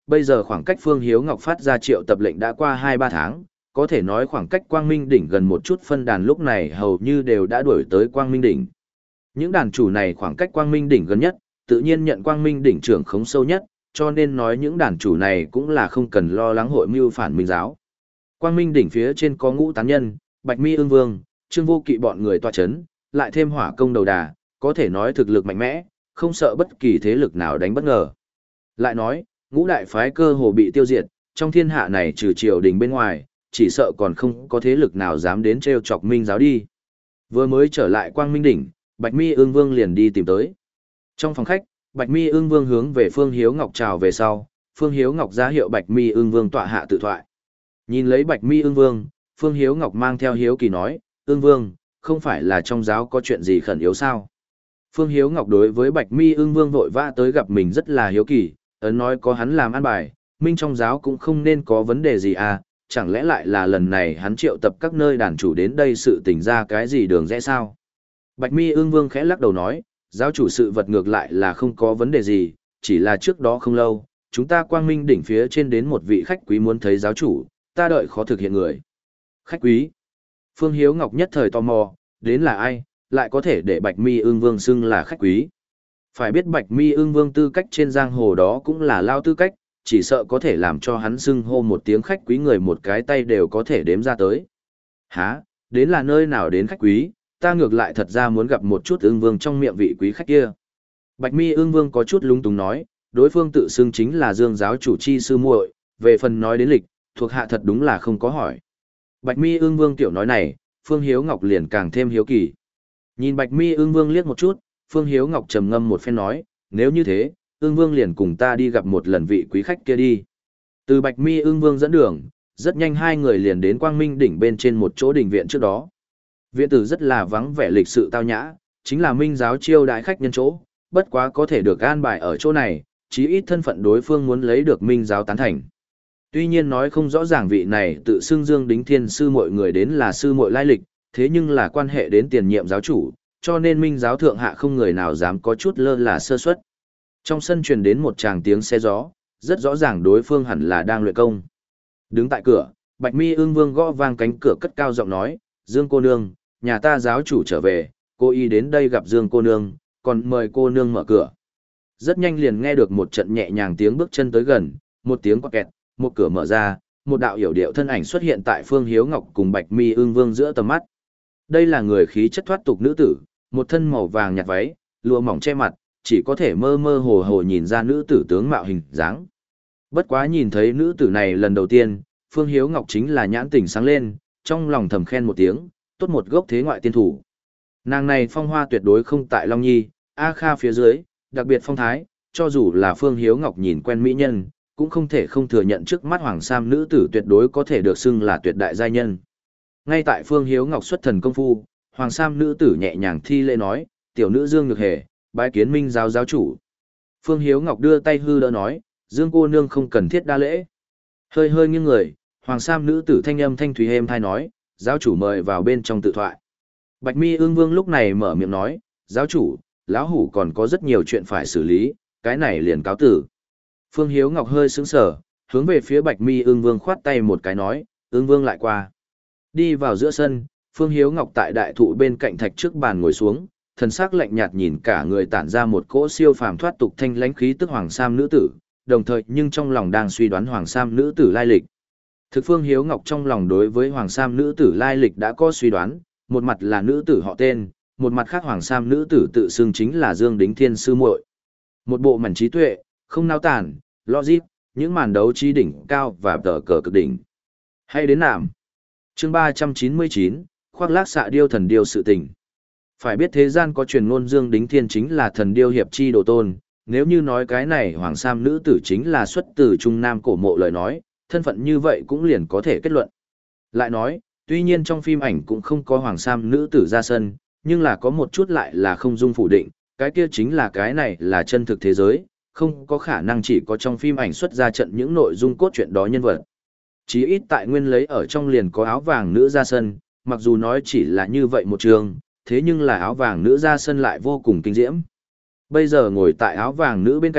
bây giờ khoảng cách Phương Hiếu Ngọc phát ra triệu tập lệnh đã qua hai ba tháng, có thể nói khoảng cách Quang Minh đỉnh gần một chút phân đàn lúc này hầu như đều đã đuổi tới Quang Minh đỉnh. Những đàn chủ này khoảng cách Quang Minh đỉnh gần nhất, tự nhiên nhận Quang Minh đỉnh trưởng khống sâu nhất, cho nên nói những đàn chủ này cũng là không cần lo lắng hội mưu phản Minh giáo. Quang Minh đỉnh phía trên có Ngũ Tán Nhân, Bạch Mi Ưng Vương, Trương Vô Kỵ bọn người tọa chấn, lại thêm Hỏa Công đầu đà, có thể nói thực lực mạnh mẽ, không sợ bất kỳ thế lực nào đánh bất ngờ. Lại nói, ngũ đại phái cơ hồ bị tiêu diệt, trong thiên hạ này trừ triều đình bên ngoài, chỉ sợ còn không có thế lực nào dám đến trêu chọc Minh giáo đi. Vừa mới trở lại Quang Minh đỉnh, Bạch Mi Ưng Vương liền đi tìm tới. Trong phòng khách, Bạch Mi Ưng Vương hướng về Phương Hiếu Ngọc chào về sau, Phương Hiếu Ngọc ra hiệu Bạch Mi Ưng Vương tọa hạ tự thoại. Nhìn lấy Bạch Mi Ưng Vương, Phương Hiếu Ngọc mang theo hiếu kỳ nói, Ưng Vương, không phải là trong giáo có chuyện gì khẩn yếu sao? Phương Hiếu Ngọc đối với Bạch Mi Ưng Vương vội vã tới gặp mình rất là hiếu kỳ, ấn nói có hắn làm an bài, minh trong giáo cũng không nên có vấn đề gì à, chẳng lẽ lại là lần này hắn triệu tập các nơi đàn chủ đến đây sự tình ra cái gì đường rẽ sao? Bạch Mi Ưng Vương khẽ lắc đầu nói, giáo chủ sự vật ngược lại là không có vấn đề gì, chỉ là trước đó không lâu, chúng ta Quang Minh đỉnh phía trên đến một vị khách quý muốn thấy giáo chủ, ta đợi khó thực hiện người. Khách quý? Phương Hiếu Ngọc nhất thời tò mò, đến là ai, lại có thể để Bạch Mi Ưng Vương xưng là khách quý? Phải biết Bạch Mi Ưng Vương tư cách trên giang hồ đó cũng là lao tư cách, chỉ sợ có thể làm cho hắn xưng hô một tiếng khách quý người một cái tay đều có thể đếm ra tới. Hả, đến là nơi nào đến khách quý, ta ngược lại thật ra muốn gặp một chút Ưng Vương trong miệng vị quý khách kia. Bạch Mi Ưng Vương có chút lúng túng nói, đối phương tự xưng chính là Dương giáo chủ chi sư muội, về phần nói đến lịch, thuộc hạ thật đúng là không có hỏi. Bạch Mi Ưng Vương tiểu nói này, Phương Hiếu Ngọc liền càng thêm hiếu kỳ. Nhìn Bạch Mi Ưng Vương liếc một chút, Phương Hiếu Ngọc trầm ngâm một phen nói, nếu như thế, Ưng Vương liền cùng ta đi gặp một lần vị quý khách kia đi. Từ Bạch Mi Ưng Vương dẫn đường, rất nhanh hai người liền đến Quang Minh đỉnh bên trên một chỗ đình viện trước đó. Viện tử rất là vắng vẻ lịch sự tao nhã, chính là Minh giáo chiêu đãi khách nhân chỗ, bất quá có thể được an bài ở chỗ này, chí ít thân phận đối phương muốn lấy được Minh giáo tán thành. Tuy nhiên nói không rõ ràng vị này tự xưng Dương Đính Thiên sư mọi người đến là sư muội lai lịch, thế nhưng là quan hệ đến tiền nhiệm giáo chủ, cho nên Minh giáo thượng hạ không người nào dám có chút lơ là sơ suất. Trong sân truyền đến một tràng tiếng xe gió, rất rõ ràng đối phương hẳn là đang luyện công. Đứng tại cửa, Bạch Mi Ưng Vương gõ vang cánh cửa cất cao giọng nói, Dương cô nương, nhà ta giáo chủ trở về, cô y đến đây gặp Dương cô nương, còn mời cô nương mở cửa. Rất nhanh liền nghe được một trận nhẹ nhàng tiếng bước chân tới gần, một tiếng quạt kẹt, một cửa mở ra, một đạo hiểu điệu thân ảnh xuất hiện tại Phương Hiếu Ngọc cùng Bạch Mi Ưng Vương giữa tầm mắt. Đây là người khí chất thoát tục nữ tử, một thân màu vàng nhạt váy, lụa mỏng che mặt, chỉ có thể mơ mơ hồ hồ nhìn ra nữ tử tướng mạo hình dáng. Bất quá nhìn thấy nữ tử này lần đầu tiên, Phương Hiếu Ngọc chính là nhãn tỉnh sáng lên, trong lòng thầm khen một tiếng, tốt một gốc thế ngoại tiên thủ. Nàng này phong hoa tuyệt đối không tại Long Nhi, A Kha phía dưới, đặc biệt phong thái, cho dù là Phương Hiếu Ngọc nhìn quen mỹ nhân, cũng không thể không thừa nhận trước mắt Hoàng Sam nữ tử tuyệt đối có thể được xưng là tuyệt đại giai nhân. Ngay tại Phương Hiếu Ngọc xuất thần công phu, Hoàng Sam nữ tử nhẹ nhàng thi lễ nói, tiểu nữ Dương Nhược Hề, bái kiến Minh giáo giáo chủ. Phương Hiếu Ngọc đưa tay hư đỡ nói, Dương cô nương không cần thiết đa lễ. Hơi hơi nghiêng người, Hoàng Sam nữ tử thanh âm thanh thúy êm thai nói, giáo chủ mời vào bên trong tự thoại. Bạch Mi Ưng Vương lúc này mở miệng nói, giáo chủ, lão hủ còn có rất nhiều chuyện phải xử lý, cái này liền cáo tử. Phương Hiếu Ngọc hơi sững sờ, hướng về phía Bạch Mi Ưng Vương khoát tay một cái nói, Ưng Vương lại qua. Đi vào giữa sân, Phương Hiếu Ngọc tại đại thụ bên cạnh thạch trước bàn ngồi xuống, thần sắc lạnh nhạt nhìn cả người tản ra một cỗ siêu phàm thoát tục thanh lãnh khí tức Hoàng Sam nữ tử, đồng thời nhưng trong lòng đang suy đoán Hoàng Sam nữ tử lai lịch. Thực Phương Hiếu Ngọc trong lòng đối với Hoàng Sam nữ tử lai lịch đã có suy đoán, một mặt là nữ tử họ tên, một mặt khác Hoàng Sam nữ tử tự xưng chính là Dương Đính Thiên sư muội. Một bộ mảnh trí tuệ, không nao tản, logic, những màn đấu trí đỉnh cao và tờ cờ cực đỉnh. Hay đến nạm. Chương ba trăm chín mươi chín, khoác lác xạ điêu thần điêu sự tình. Phải biết thế gian có truyền ngôn Dương Đính Thiên chính là thần điêu hiệp chi đồ tôn, nếu như nói cái này Hoàng Sam nữ tử chính là xuất từ Trung Nam cổ mộ lời nói, thân phận như vậy cũng liền có thể kết luận. Lại nói, tuy nhiên trong phim ảnh cũng không có Hoàng Sam nữ tử ra sân, nhưng là có một chút lại là không dung phủ định, cái kia chính là cái này là chân thực thế giới, không có khả năng chỉ có trong phim ảnh xuất ra trận những nội dung cốt truyện đó nhân vật. Chí ít tại nguyên lấy ở trong liền có áo vàng nữ ra sân, mặc dù nói chỉ là như vậy một trường, thế nhưng là áo vàng nữ ra sân lại vô cùng kinh diễm. Bây giờ ngồi tại áo vàng nữ bên cạnh,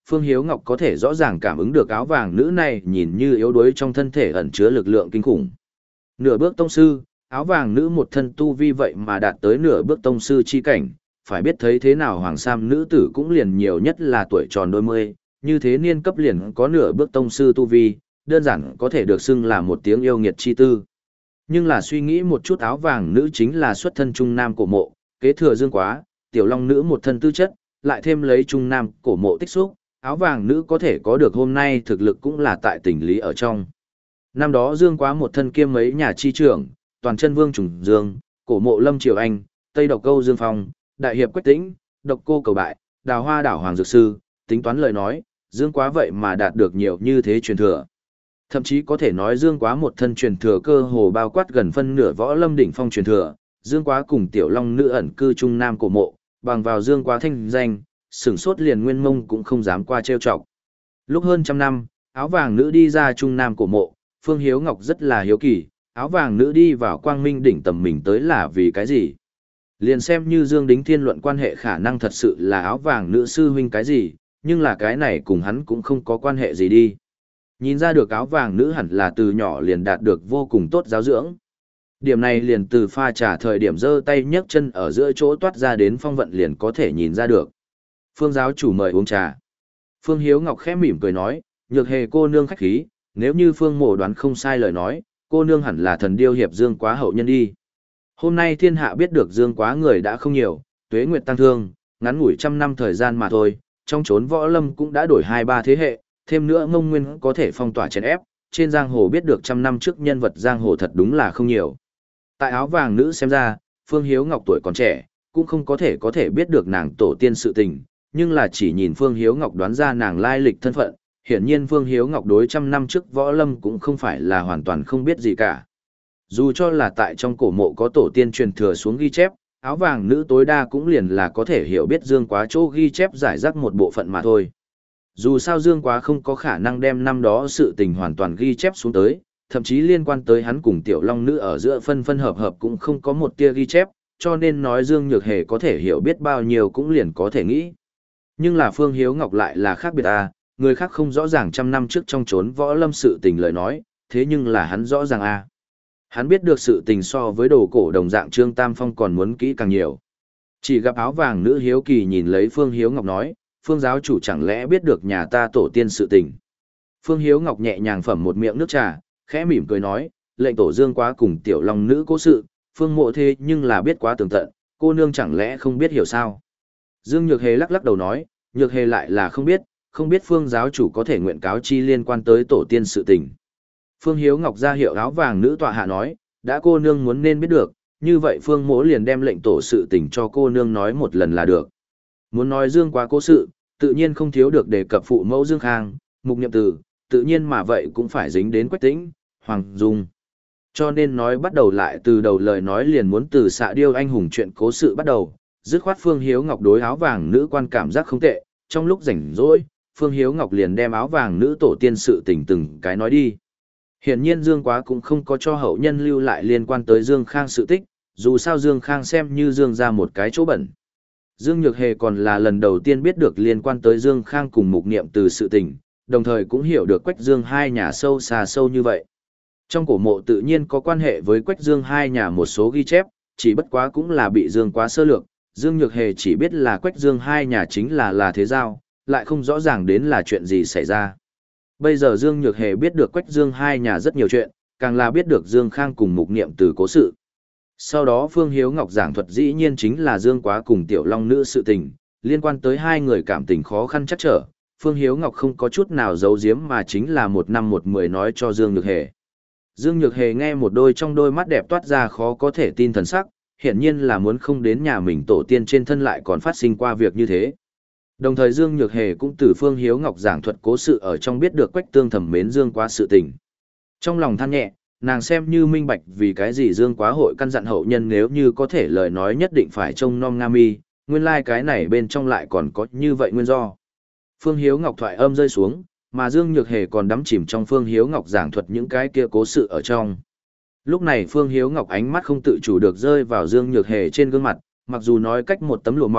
Phương Hiếu Ngọc có thể rõ ràng cảm ứng được áo vàng nữ này nhìn như yếu đuối trong thân thể ẩn chứa lực lượng kinh khủng. Nửa bước tông sư, áo vàng nữ một thân tu vi vậy mà đạt tới nửa bước tông sư chi cảnh, phải biết thấy thế nào hoàng sam nữ tử cũng liền nhiều nhất là tuổi tròn đôi mươi, như thế niên cấp liền có nửa bước tông sư tu vi, đơn giản có thể được xưng là một tiếng yêu nghiệt chi tư. Nhưng là suy nghĩ một chút áo vàng nữ chính là xuất thân trung nam cổ mộ, kế thừa Dương Quá, tiểu long nữ một thân tư chất, lại thêm lấy trung nam cổ mộ tích xúc, áo vàng nữ có thể có được hôm nay thực lực cũng là tại tình lý ở trong. Năm đó Dương Quá một thân kiêm mấy nhà chi trưởng, toàn chân vương trùng Dương, cổ mộ Lâm Triều Anh, Tây độc câu Dương Phong, đại hiệp Quách Tĩnh, độc cô cầu bại, đào hoa đảo Hoàng Dược Sư, tính toán lời nói, Dương Quá vậy mà đạt được nhiều như thế truyền thừa. Thậm chí có thể nói Dương Quá một thân truyền thừa cơ hồ bao quát gần phân nửa võ lâm đỉnh phong truyền thừa, Dương Quá cùng tiểu long nữ ẩn cư trung nam cổ mộ, bằng vào Dương Quá thanh danh, sửng sốt liền nguyên mông cũng không dám qua trêu chọc. Lúc hơn trăm năm, áo vàng nữ đi ra trung nam cổ mộ, Phương Hiếu Ngọc rất là hiếu kỳ, áo vàng nữ đi vào quang minh đỉnh tầm mình tới là vì cái gì? Liền xem như Dương Đính Thiên luận quan hệ khả năng thật sự là áo vàng nữ sư huynh cái gì, nhưng là cái này cùng hắn cũng không có quan hệ gì đi. Nhìn ra được áo vàng nữ hẳn là từ nhỏ liền đạt được vô cùng tốt giáo dưỡng. Điểm này liền từ pha trà thời điểm giơ tay nhấc chân ở giữa chỗ toát ra đến phong vận liền có thể nhìn ra được. Phương giáo chủ mời uống trà. Phương Hiếu Ngọc khẽ mỉm cười nói, nhược hề cô nương khách khí, nếu như Phương mộ đoán không sai lời nói, cô nương hẳn là thần điêu hiệp Dương Quá hậu nhân đi. Hôm nay thiên hạ biết được Dương Quá người đã không nhiều, tuế nguyệt tăng thương, ngắn ngủi trăm năm thời gian mà thôi, trong chốn võ lâm cũng đã đổi hai ba thế hệ, thêm nữa Ngông Nguyên có thể phong tỏa chèn ép, trên giang hồ biết được trăm năm trước nhân vật giang hồ thật đúng là không nhiều. Tại áo vàng nữ xem ra, Phương Hiếu Ngọc tuổi còn trẻ, cũng không có thể có thể biết được nàng tổ tiên sự tình, nhưng là chỉ nhìn Phương Hiếu Ngọc đoán ra nàng lai lịch thân phận, hiển nhiên Phương Hiếu Ngọc đối trăm năm trước võ lâm cũng không phải là hoàn toàn không biết gì cả. Dù cho là tại trong cổ mộ có tổ tiên truyền thừa xuống ghi chép, áo vàng nữ tối đa cũng liền là có thể hiểu biết Dương Quá chỗ ghi chép giải rác một bộ phận mà thôi. Dù sao Dương Quá không có khả năng đem năm đó sự tình hoàn toàn ghi chép xuống tới, thậm chí liên quan tới hắn cùng tiểu long nữ ở giữa phân phân hợp hợp cũng không có một tia ghi chép, cho nên nói Dương Nhược Hề có thể hiểu biết bao nhiêu cũng liền có thể nghĩ. Nhưng là Phương Hiếu Ngọc lại là khác biệt à, người khác không rõ ràng trăm năm trước trong chốn võ lâm sự tình lời nói, thế nhưng là hắn rõ ràng à. Hắn biết được sự tình so với đồ cổ đồng dạng Trương Tam Phong còn muốn kỹ càng nhiều. Chỉ gặp áo vàng nữ hiếu kỳ nhìn lấy Phương Hiếu Ngọc nói, Phương giáo chủ chẳng lẽ biết được nhà ta tổ tiên sự tình. Phương Hiếu Ngọc nhẹ nhàng phẩm một miệng nước trà, khẽ mỉm cười nói, lệnh tổ Dương Quá cùng tiểu long nữ cố sự, Phương mộ thế nhưng là biết quá tường tận, cô nương chẳng lẽ không biết hiểu sao. Dương Nhược Hề lắc lắc đầu nói, Nhược Hề lại là không biết, không biết Phương giáo chủ có thể nguyện cáo chi liên quan tới tổ tiên sự tình. Phương Hiếu Ngọc ra hiệu áo vàng nữ tọa hạ nói, đã cô nương muốn nên biết được, như vậy Phương mỗ liền đem lệnh tổ sự tình cho cô nương nói một lần là được. Muốn nói Dương Quá cố sự, tự nhiên không thiếu được đề cập phụ mẫu Dương Khang, Mục Niệm Từ, tự nhiên mà vậy cũng phải dính đến Quách Tĩnh, Hoàng Dung. Cho nên nói bắt đầu lại từ đầu lời nói liền muốn từ xạ điêu anh hùng chuyện cố sự bắt đầu, dứt khoát Phương Hiếu Ngọc đối áo vàng nữ quan cảm giác không tệ, trong lúc rảnh rỗi, Phương Hiếu Ngọc liền đem áo vàng nữ tổ tiên sự tình từng cái nói đi. Hiển nhiên Dương Quá cũng không có cho hậu nhân lưu lại liên quan tới Dương Khang sự tích, dù sao Dương Khang xem như Dương ra một cái chỗ bẩn. Dương Nhược Hề còn là lần đầu tiên biết được liên quan tới Dương Khang cùng Mục Niệm từ sự tình, đồng thời cũng hiểu được Quách Dương hai nhà sâu xa sâu như vậy. Trong cổ mộ tự nhiên có quan hệ với Quách Dương hai nhà một số ghi chép, chỉ bất quá cũng là bị Dương Quá sơ lược, Dương Nhược Hề chỉ biết là Quách Dương hai nhà chính là là thế giao, lại không rõ ràng đến là chuyện gì xảy ra. Bây giờ Dương Nhược Hề biết được Quách Dương hai nhà rất nhiều chuyện, càng là biết được Dương Khang cùng Mục Niệm từ cố sự. Sau đó Phương Hiếu Ngọc giảng thuật dĩ nhiên chính là Dương Quá cùng Tiểu Long Nữ sự tình, liên quan tới hai người cảm tình khó khăn chắc trở, Phương Hiếu Ngọc không có chút nào giấu giếm mà chính là một năm một mười nói cho Dương Nhược Hề. Dương Nhược Hề nghe một đôi trong đôi mắt đẹp toát ra khó có thể tin thần sắc, hiển nhiên là muốn không đến nhà mình tổ tiên trên thân lại còn phát sinh qua việc như thế. Đồng thời Dương Nhược Hề cũng từ Phương Hiếu Ngọc giảng thuật cố sự ở trong biết được Quách Tương thầm mến Dương Quá sự tình. Trong lòng than nhẹ, nàng xem như minh bạch vì cái gì Dương Quá hội căn dặn hậu nhân nếu như có thể lời nói nhất định phải trông nom Nga Mi, nguyên lai like cái này bên trong lại còn có như vậy nguyên do. Phương Hiếu Ngọc thoại âm rơi xuống, mà Dương Nhược Hề còn đắm chìm trong Phương Hiếu Ngọc giảng thuật những cái kia cố sự ở trong. Lúc này Phương Hiếu Ngọc ánh mắt không tự chủ được rơi vào Dương Nhược Hề trên gương mặt, mặc dù nói cách một tấm lụa mỏng,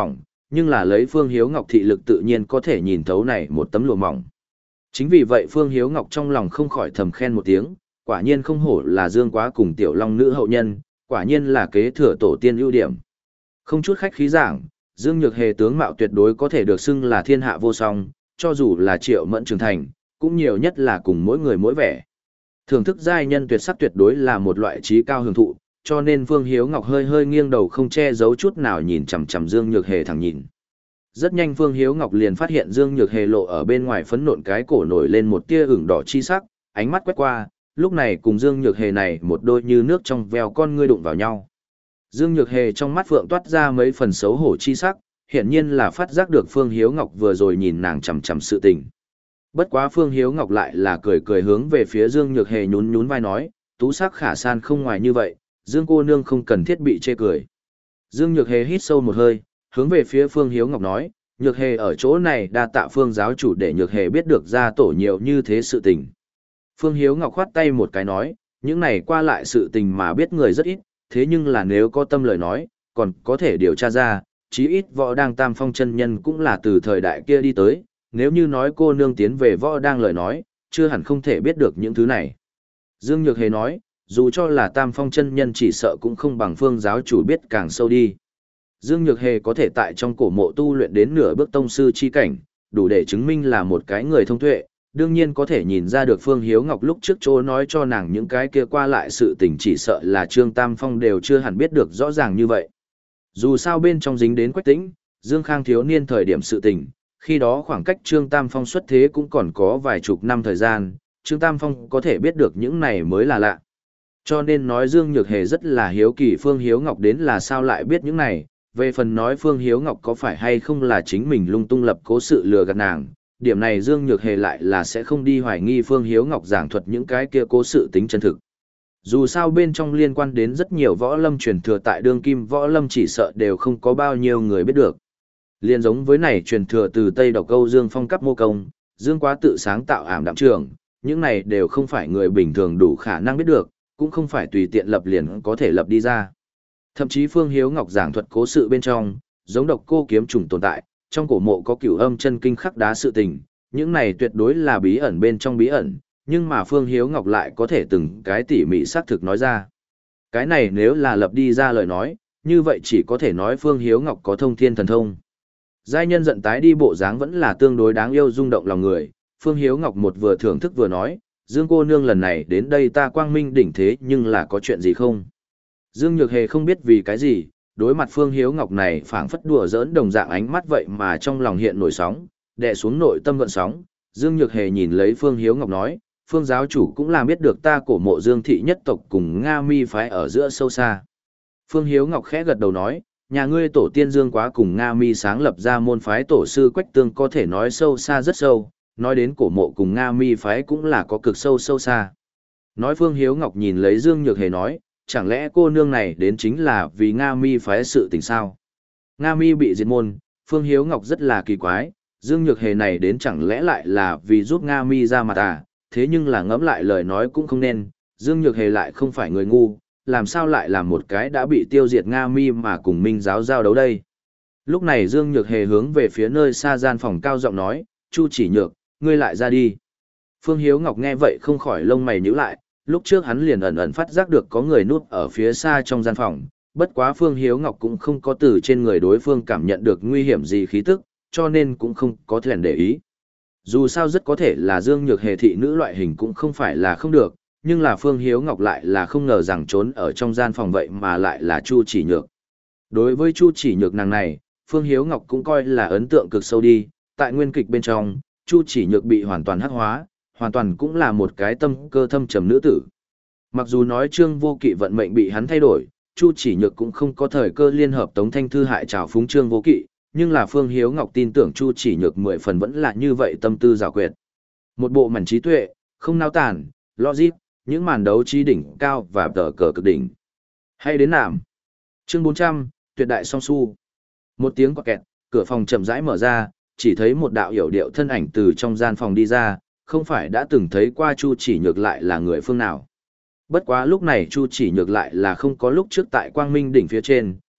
nhưng là lấy Phương Hiếu Ngọc thị lực tự nhiên có thể nhìn thấu này một tấm lụa mỏng. Chính vì vậy Phương Hiếu Ngọc trong lòng không khỏi thầm khen một tiếng, quả nhiên không hổ là Dương Quá cùng Tiểu Long nữ hậu nhân, quả nhiên là kế thừa tổ tiên ưu điểm. Không chút khách khí giảng, Dương Nhược Hề tướng mạo tuyệt đối có thể được xưng là thiên hạ vô song, cho dù là Triệu Mẫn trưởng thành, cũng nhiều nhất là cùng mỗi người mỗi vẻ. Thưởng thức giai nhân tuyệt sắc tuyệt đối là một loại trí cao hưởng thụ, cho nên Phương Hiếu Ngọc hơi hơi nghiêng đầu không che giấu chút nào nhìn chằm chằm Dương Nhược Hề thẳng nhìn. Rất nhanh Phương Hiếu Ngọc liền phát hiện Dương Nhược Hề lộ ở bên ngoài phấn nộn cái cổ nổi lên một tia ửng đỏ chi sắc, ánh mắt quét qua, lúc này cùng Dương Nhược Hề này một đôi như nước trong veo con ngươi đụng vào nhau. Dương Nhược Hề trong mắt phượng toát ra mấy phần xấu hổ chi sắc, hiển nhiên là phát giác được Phương Hiếu Ngọc vừa rồi nhìn nàng chằm chằm sự tình. Bất quá Phương Hiếu Ngọc lại là cười cười hướng về phía Dương Nhược Hề nhún nhún vai nói, tú sắc khả san không ngoài như vậy, Dương cô nương không cần thiết bị chê cười. Dương Nhược Hề hít sâu một hơi, hướng về phía Phương Hiếu Ngọc nói, Nhược Hề ở chỗ này đa tạ Phương giáo chủ để Nhược Hề biết được ra tổ nhiều như thế sự tình. Phương Hiếu Ngọc khoát tay một cái nói, những này qua lại sự tình mà biết người rất ít, thế nhưng là nếu có tâm lời nói, còn có thể điều tra ra, chí ít võ đang tam phong chân nhân cũng là từ thời đại kia đi tới, nếu như nói cô nương tiến về võ đang lời nói, chưa hẳn không thể biết được những thứ này. Dương Nhược Hề nói, dù cho là tam phong chân nhân chỉ sợ cũng không bằng Phương giáo chủ biết càng sâu đi. Dương Nhược Hề có thể tại trong cổ mộ tu luyện đến nửa bước tông sư chi cảnh, đủ để chứng minh là một cái người thông tuệ, đương nhiên có thể nhìn ra được Phương Hiếu Ngọc lúc trước chỗ nói cho nàng những cái kia qua lại sự tình chỉ sợ là Trương Tam Phong đều chưa hẳn biết được rõ ràng như vậy. Dù sao bên trong dính đến Quách Tĩnh, Dương Khang thiếu niên thời điểm sự tình, khi đó khoảng cách Trương Tam Phong xuất thế cũng còn có vài chục năm thời gian, Trương Tam Phong có thể biết được những này mới là lạ. Cho nên nói Dương Nhược Hề rất là hiếu kỳ Phương Hiếu Ngọc đến là sao lại biết những này, về phần nói Phương Hiếu Ngọc có phải hay không là chính mình lung tung lập cố sự lừa gạt nàng, điểm này Dương Nhược Hề lại là sẽ không đi hoài nghi Phương Hiếu Ngọc giảng thuật những cái kia cố sự tính chân thực. Dù sao bên trong liên quan đến rất nhiều võ lâm truyền thừa tại đương kim võ lâm chỉ sợ đều không có bao nhiêu người biết được. Liên giống với này truyền thừa từ Tây Độc Câu Dương Phong cấp mô công, Dương Quá tự sáng tạo ảm đạm trường, những này đều không phải người bình thường đủ khả năng biết được, cũng không phải tùy tiện lập liền có thể lập đi ra. Thậm chí Phương Hiếu Ngọc giảng thuật cố sự bên trong, giống độc cô kiếm trùng tồn tại, trong cổ mộ có cửu âm chân kinh khắc đá sự tình, những này tuyệt đối là bí ẩn bên trong bí ẩn, nhưng mà Phương Hiếu Ngọc lại có thể từng cái tỉ mỉ xác thực nói ra. Cái này nếu là lập đi ra lời nói, như vậy chỉ có thể nói Phương Hiếu Ngọc có thông thiên thần thông. Giai nhân giận tái đi bộ dáng vẫn là tương đối đáng yêu rung động lòng người, Phương Hiếu Ngọc một vừa thưởng thức vừa nói, Dương cô nương lần này đến đây ta quang minh đỉnh thế nhưng là có chuyện gì không? Dương Nhược Hề không biết vì cái gì, đối mặt Phương Hiếu Ngọc này phảng phất đùa giỡn đồng dạng ánh mắt vậy mà trong lòng hiện nổi sóng, đè xuống nội tâm gợn sóng. Dương Nhược Hề nhìn lấy Phương Hiếu Ngọc nói, Phương giáo chủ cũng làm biết được ta cổ mộ Dương thị nhất tộc cùng Nga Mi phái ở giữa sâu xa. Phương Hiếu Ngọc khẽ gật đầu nói, nhà ngươi tổ tiên Dương Quá cùng Nga Mi sáng lập ra môn phái tổ sư Quách Tương có thể nói sâu xa rất sâu, nói đến cổ mộ cùng Nga Mi phái cũng là có cực sâu sâu xa. Nói Phương Hiếu Ngọc nhìn lấy Dương Nhược Hề nói, chẳng lẽ cô nương này đến chính là vì Nga Mi phái sự tình sao? Nga Mi bị diệt môn, Phương Hiếu Ngọc rất là kỳ quái, Dương Nhược Hề này đến chẳng lẽ lại là vì giúp Nga Mi ra mặt à, thế nhưng là ngẫm lại lời nói cũng không nên, Dương Nhược Hề lại không phải người ngu, làm sao lại là một cái đã bị tiêu diệt Nga Mi mà cùng Minh giáo giao đấu đây. Lúc này Dương Nhược Hề hướng về phía nơi xa gian phòng cao giọng nói, Chu Chỉ Nhược, ngươi lại ra đi. Phương Hiếu Ngọc nghe vậy không khỏi lông mày nhíu lại, lúc trước hắn liền ẩn ẩn phát giác được có người núp ở phía xa trong gian phòng, bất quá Phương Hiếu Ngọc cũng không có từ trên người đối phương cảm nhận được nguy hiểm gì khí tức, cho nên cũng không có thèm để ý. Dù sao rất có thể là Dương Nhược Hề thị nữ loại hình cũng không phải là không được, nhưng là Phương Hiếu Ngọc lại là không ngờ rằng trốn ở trong gian phòng vậy mà lại là Chu Chỉ Nhược. Đối với Chu Chỉ Nhược nàng này, Phương Hiếu Ngọc cũng coi là ấn tượng cực sâu đi, tại nguyên kịch bên trong, Chu Chỉ Nhược bị hoàn toàn hắc hóa, hoàn toàn cũng là một cái tâm cơ thâm trầm nữ tử. Mặc dù nói Trương Vô Kỵ vận mệnh bị hắn thay đổi, Chu Chỉ Nhược cũng không có thời cơ liên hợp Tống Thanh Thư hại trào phúng Trương Vô Kỵ, nhưng là Phương Hiếu Ngọc tin tưởng Chu Chỉ Nhược mười phần vẫn là như vậy tâm tư giảo quyệt. Một bộ mảnh trí tuệ, không nao tản, logic, những màn đấu trí đỉnh cao và tờ cờ cực đỉnh. Hay đến nàm. Chương bốn trăm, tuyệt đại song su. Một tiếng quạt kẹt, cửa phòng chậm rãi mở ra, chỉ thấy một đạo hiểu điệu thân ảnh từ trong gian phòng đi ra, không phải đã từng thấy qua Chu Chỉ Nhược lại là người phương nào. Bất quá lúc này Chu Chỉ Nhược lại là không có lúc trước tại Quang Minh đỉnh phía trên,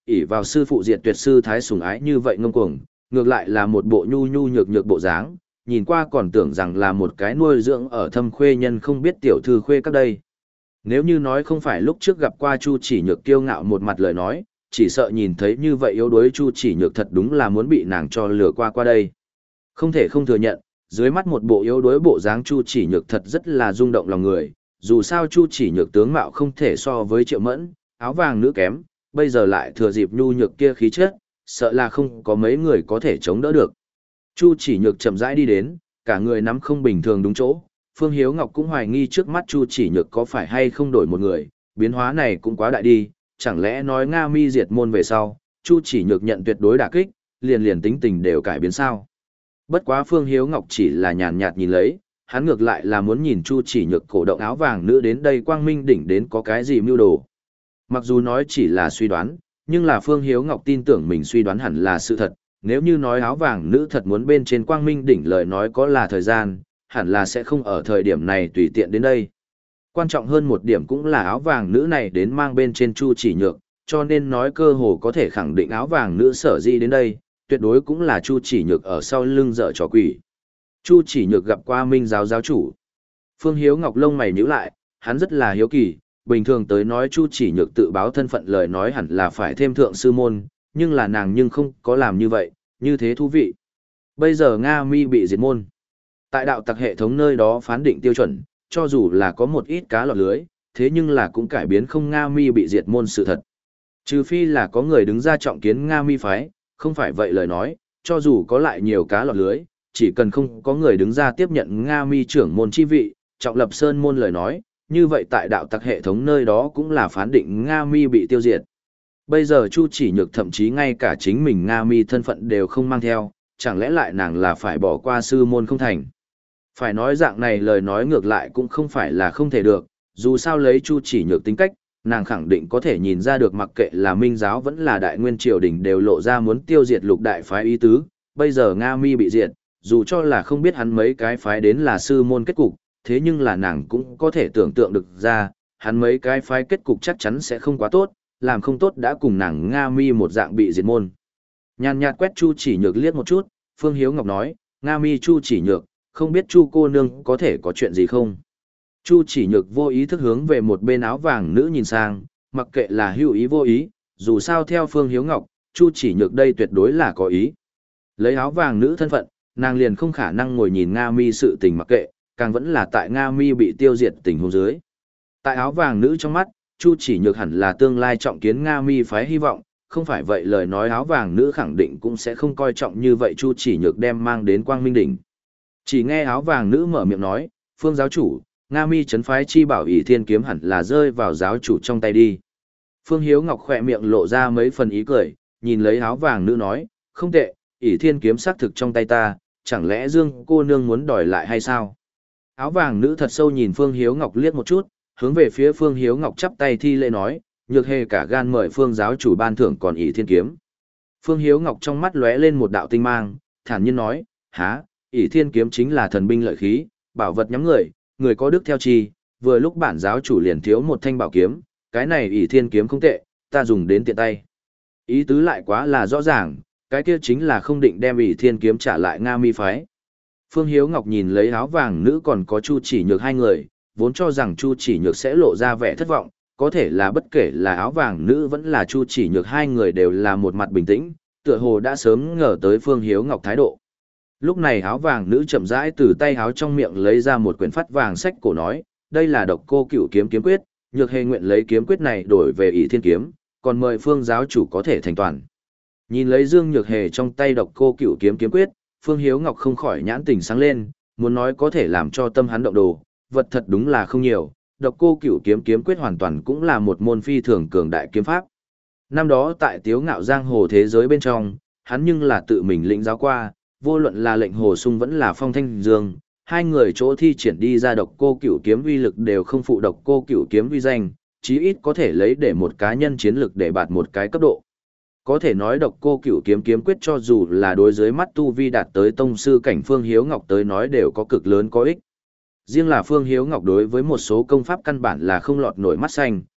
ỷ vào sư phụ diệt tuyệt sư thái sủng ái như vậy ngông cuồng, ngược lại là một bộ nhu nhu nhược nhược bộ dáng, nhìn qua còn tưởng rằng là một cái nuôi dưỡng ở thâm khuê nhân không biết tiểu thư khuê các đây. Nếu như nói không phải lúc trước gặp qua Chu Chỉ Nhược kiêu ngạo một mặt lời nói, chỉ sợ nhìn thấy như vậy yếu đuối Chu Chỉ Nhược thật đúng là muốn bị nàng cho lừa qua qua đây. Không thể không thừa nhận, dưới mắt một bộ yếu đuối bộ dáng Chu Chỉ Nhược thật rất là rung động lòng người, dù sao Chu Chỉ Nhược tướng mạo không thể so với Triệu Mẫn, áo vàng nữ kém, bây giờ lại thừa dịp nhu nhược kia khí chất, sợ là không có mấy người có thể chống đỡ được. Chu Chỉ Nhược chậm rãi đi đến, cả người nắm không bình thường đúng chỗ, Phương Hiếu Ngọc cũng hoài nghi trước mắt Chu Chỉ Nhược có phải hay không đổi một người, biến hóa này cũng quá đại đi, chẳng lẽ nói Nga Mi diệt môn về sau, Chu Chỉ Nhược nhận tuyệt đối đả kích, liền liền tính tình đều cải biến sao. Bất quá Phương Hiếu Ngọc chỉ là nhàn nhạt nhìn lấy, hắn ngược lại là muốn nhìn Chu Chỉ Nhược cổ động áo vàng nữ đến đây quang minh đỉnh đến có cái gì mưu đồ. Mặc dù nói chỉ là suy đoán, nhưng là Phương Hiếu Ngọc tin tưởng mình suy đoán hẳn là sự thật, nếu như nói áo vàng nữ thật muốn bên trên quang minh đỉnh lời nói có là thời gian, hẳn là sẽ không ở thời điểm này tùy tiện đến đây. Quan trọng hơn một điểm cũng là áo vàng nữ này đến mang bên trên Chu Chỉ Nhược, cho nên nói cơ hồ có thể khẳng định áo vàng nữ sở di đến đây, tuyệt đối cũng là Chu Chỉ Nhược ở sau lưng dở trò quỷ. Chu Chỉ Nhược gặp qua Minh giáo giáo chủ. Phương Hiếu Ngọc lông mày nhíu lại, hắn rất là hiếu kỳ, bình thường tới nói Chu Chỉ Nhược tự báo thân phận lời nói hẳn là phải thêm thượng sư môn, nhưng là nàng nhưng không có làm như vậy, như thế thú vị. Bây giờ Nga Mi bị diệt môn. Tại đạo tặc hệ thống nơi đó phán định tiêu chuẩn, cho dù là có một ít cá lọt lưới, thế nhưng là cũng cải biến không Nga Mi bị diệt môn sự thật. Trừ phi là có người đứng ra trọng kiến Nga Mi phái, không phải vậy lời nói, cho dù có lại nhiều cá lọt lưới, chỉ cần không có người đứng ra tiếp nhận Nga Mi trưởng môn chi vị, trọng lập sơn môn lời nói, như vậy tại đạo tặc hệ thống nơi đó cũng là phán định Nga Mi bị tiêu diệt. Bây giờ Chu Chỉ Nhược thậm chí ngay cả chính mình Nga Mi thân phận đều không mang theo, chẳng lẽ lại nàng là phải bỏ qua sư môn không thành. Phải nói dạng này lời nói ngược lại cũng không phải là không thể được, dù sao lấy Chu Chỉ Nhược tính cách, nàng khẳng định có thể nhìn ra được mặc kệ là Minh giáo vẫn là Đại Nguyên triều đình đều lộ ra muốn tiêu diệt lục đại phái ý tứ, bây giờ Nga Mi bị diệt, dù cho là không biết hắn mấy cái phái đến là sư môn kết cục, thế nhưng là nàng cũng có thể tưởng tượng được ra, hắn mấy cái phái kết cục chắc chắn sẽ không quá tốt, làm không tốt đã cùng nàng Nga Mi một dạng bị diệt môn. Nhàn nhạt quét Chu Chỉ Nhược liếc một chút, Phương Hiếu Ngọc nói, Nga Mi Chu Chỉ Nhược, không biết Chu cô nương có thể có chuyện gì không? Chu Chỉ Nhược vô ý thức hướng về một bên áo vàng nữ nhìn sang, mặc kệ là hữu ý vô ý, dù sao theo Phương Hiếu Ngọc, Chu Chỉ Nhược đây tuyệt đối là có ý. Lấy áo vàng nữ thân phận, nàng liền không khả năng ngồi nhìn Nga Mi sự tình mặc kệ, càng vẫn là tại Nga Mi bị tiêu diệt tình huống dưới. Tại áo vàng nữ trong mắt, Chu Chỉ Nhược hẳn là tương lai trọng kiến Nga Mi phái hy vọng, không phải vậy lời nói áo vàng nữ khẳng định cũng sẽ không coi trọng như vậy Chu Chỉ Nhược đem mang đến Quang Minh đỉnh. Chỉ nghe áo vàng nữ mở miệng nói, Phương giáo chủ, Nga Mi trấn phái chi bảo ỷ thiên kiếm hẳn là rơi vào giáo chủ trong tay đi. Phương Hiếu Ngọc khỏe miệng lộ ra mấy phần ý cười, nhìn lấy áo vàng nữ nói, không tệ, ỷ thiên kiếm xác thực trong tay ta, chẳng lẽ Dương cô nương muốn đòi lại hay sao? Áo vàng nữ thật sâu nhìn Phương Hiếu Ngọc liếc một chút, hướng về phía Phương Hiếu Ngọc chắp tay thi lễ nói, nhược hề cả gan mời Phương giáo chủ ban thưởng còn ỷ thiên kiếm. Phương Hiếu Ngọc trong mắt lóe lên một đạo tinh mang, thản nhiên nói, há, ỷ thiên kiếm chính là thần binh lợi khí, bảo vật nhắm người, người có đức theo chi, vừa lúc bản giáo chủ liền thiếu một thanh bảo kiếm, cái này ỷ thiên kiếm không tệ, ta dùng đến tiện tay. Ý tứ lại quá là rõ ràng, cái kia chính là không định đem ỷ thiên kiếm trả lại Nga Mi phái. Phương Hiếu Ngọc nhìn lấy áo vàng nữ còn có Chu Chỉ Nhược hai người, vốn cho rằng Chu Chỉ Nhược sẽ lộ ra vẻ thất vọng, có thể là bất kể là áo vàng nữ vẫn là Chu Chỉ Nhược hai người đều là một mặt bình tĩnh, tựa hồ đã sớm ngờ tới Phương Hiếu Ngọc thái độ. Lúc này áo vàng nữ chậm rãi từ tay áo trong miệng lấy ra một quyển phát vàng sách cổ nói, đây là độc cô cửu kiếm kiếm quyết, nhược hề nguyện lấy kiếm quyết này đổi về ỷ thiên kiếm, còn mời Phương giáo chủ có thể thành toàn. Nhìn lấy Dương Nhược Hề trong tay độc cô cửu kiếm kiếm quyết, Phương Hiếu Ngọc không khỏi nhãn tình sáng lên, muốn nói có thể làm cho tâm hắn động đồ, vật thật đúng là không nhiều, độc cô cửu kiếm kiếm quyết hoàn toàn cũng là một môn phi thường cường đại kiếm pháp. Năm đó tại Tiếu Ngạo giang hồ thế giới bên trong, hắn nhưng là tự mình lĩnh giáo qua, vô luận là lệnh Hồ Sung vẫn là Phong Thanh Dương, hai người chỗ thi triển đi ra độc cô cửu kiếm uy lực đều không phụ độc cô cửu kiếm uy danh, chí ít có thể lấy để một cá nhân chiến lực để bạt một cái cấp độ. Có thể nói độc cô cửu kiếm kiếm quyết cho dù là đối dưới mắt tu vi đạt tới tông sư cảnh Phương Hiếu Ngọc tới nói đều có cực lớn có ích. Riêng là Phương Hiếu Ngọc đối với một số công pháp căn bản là không lọt nổi mắt xanh,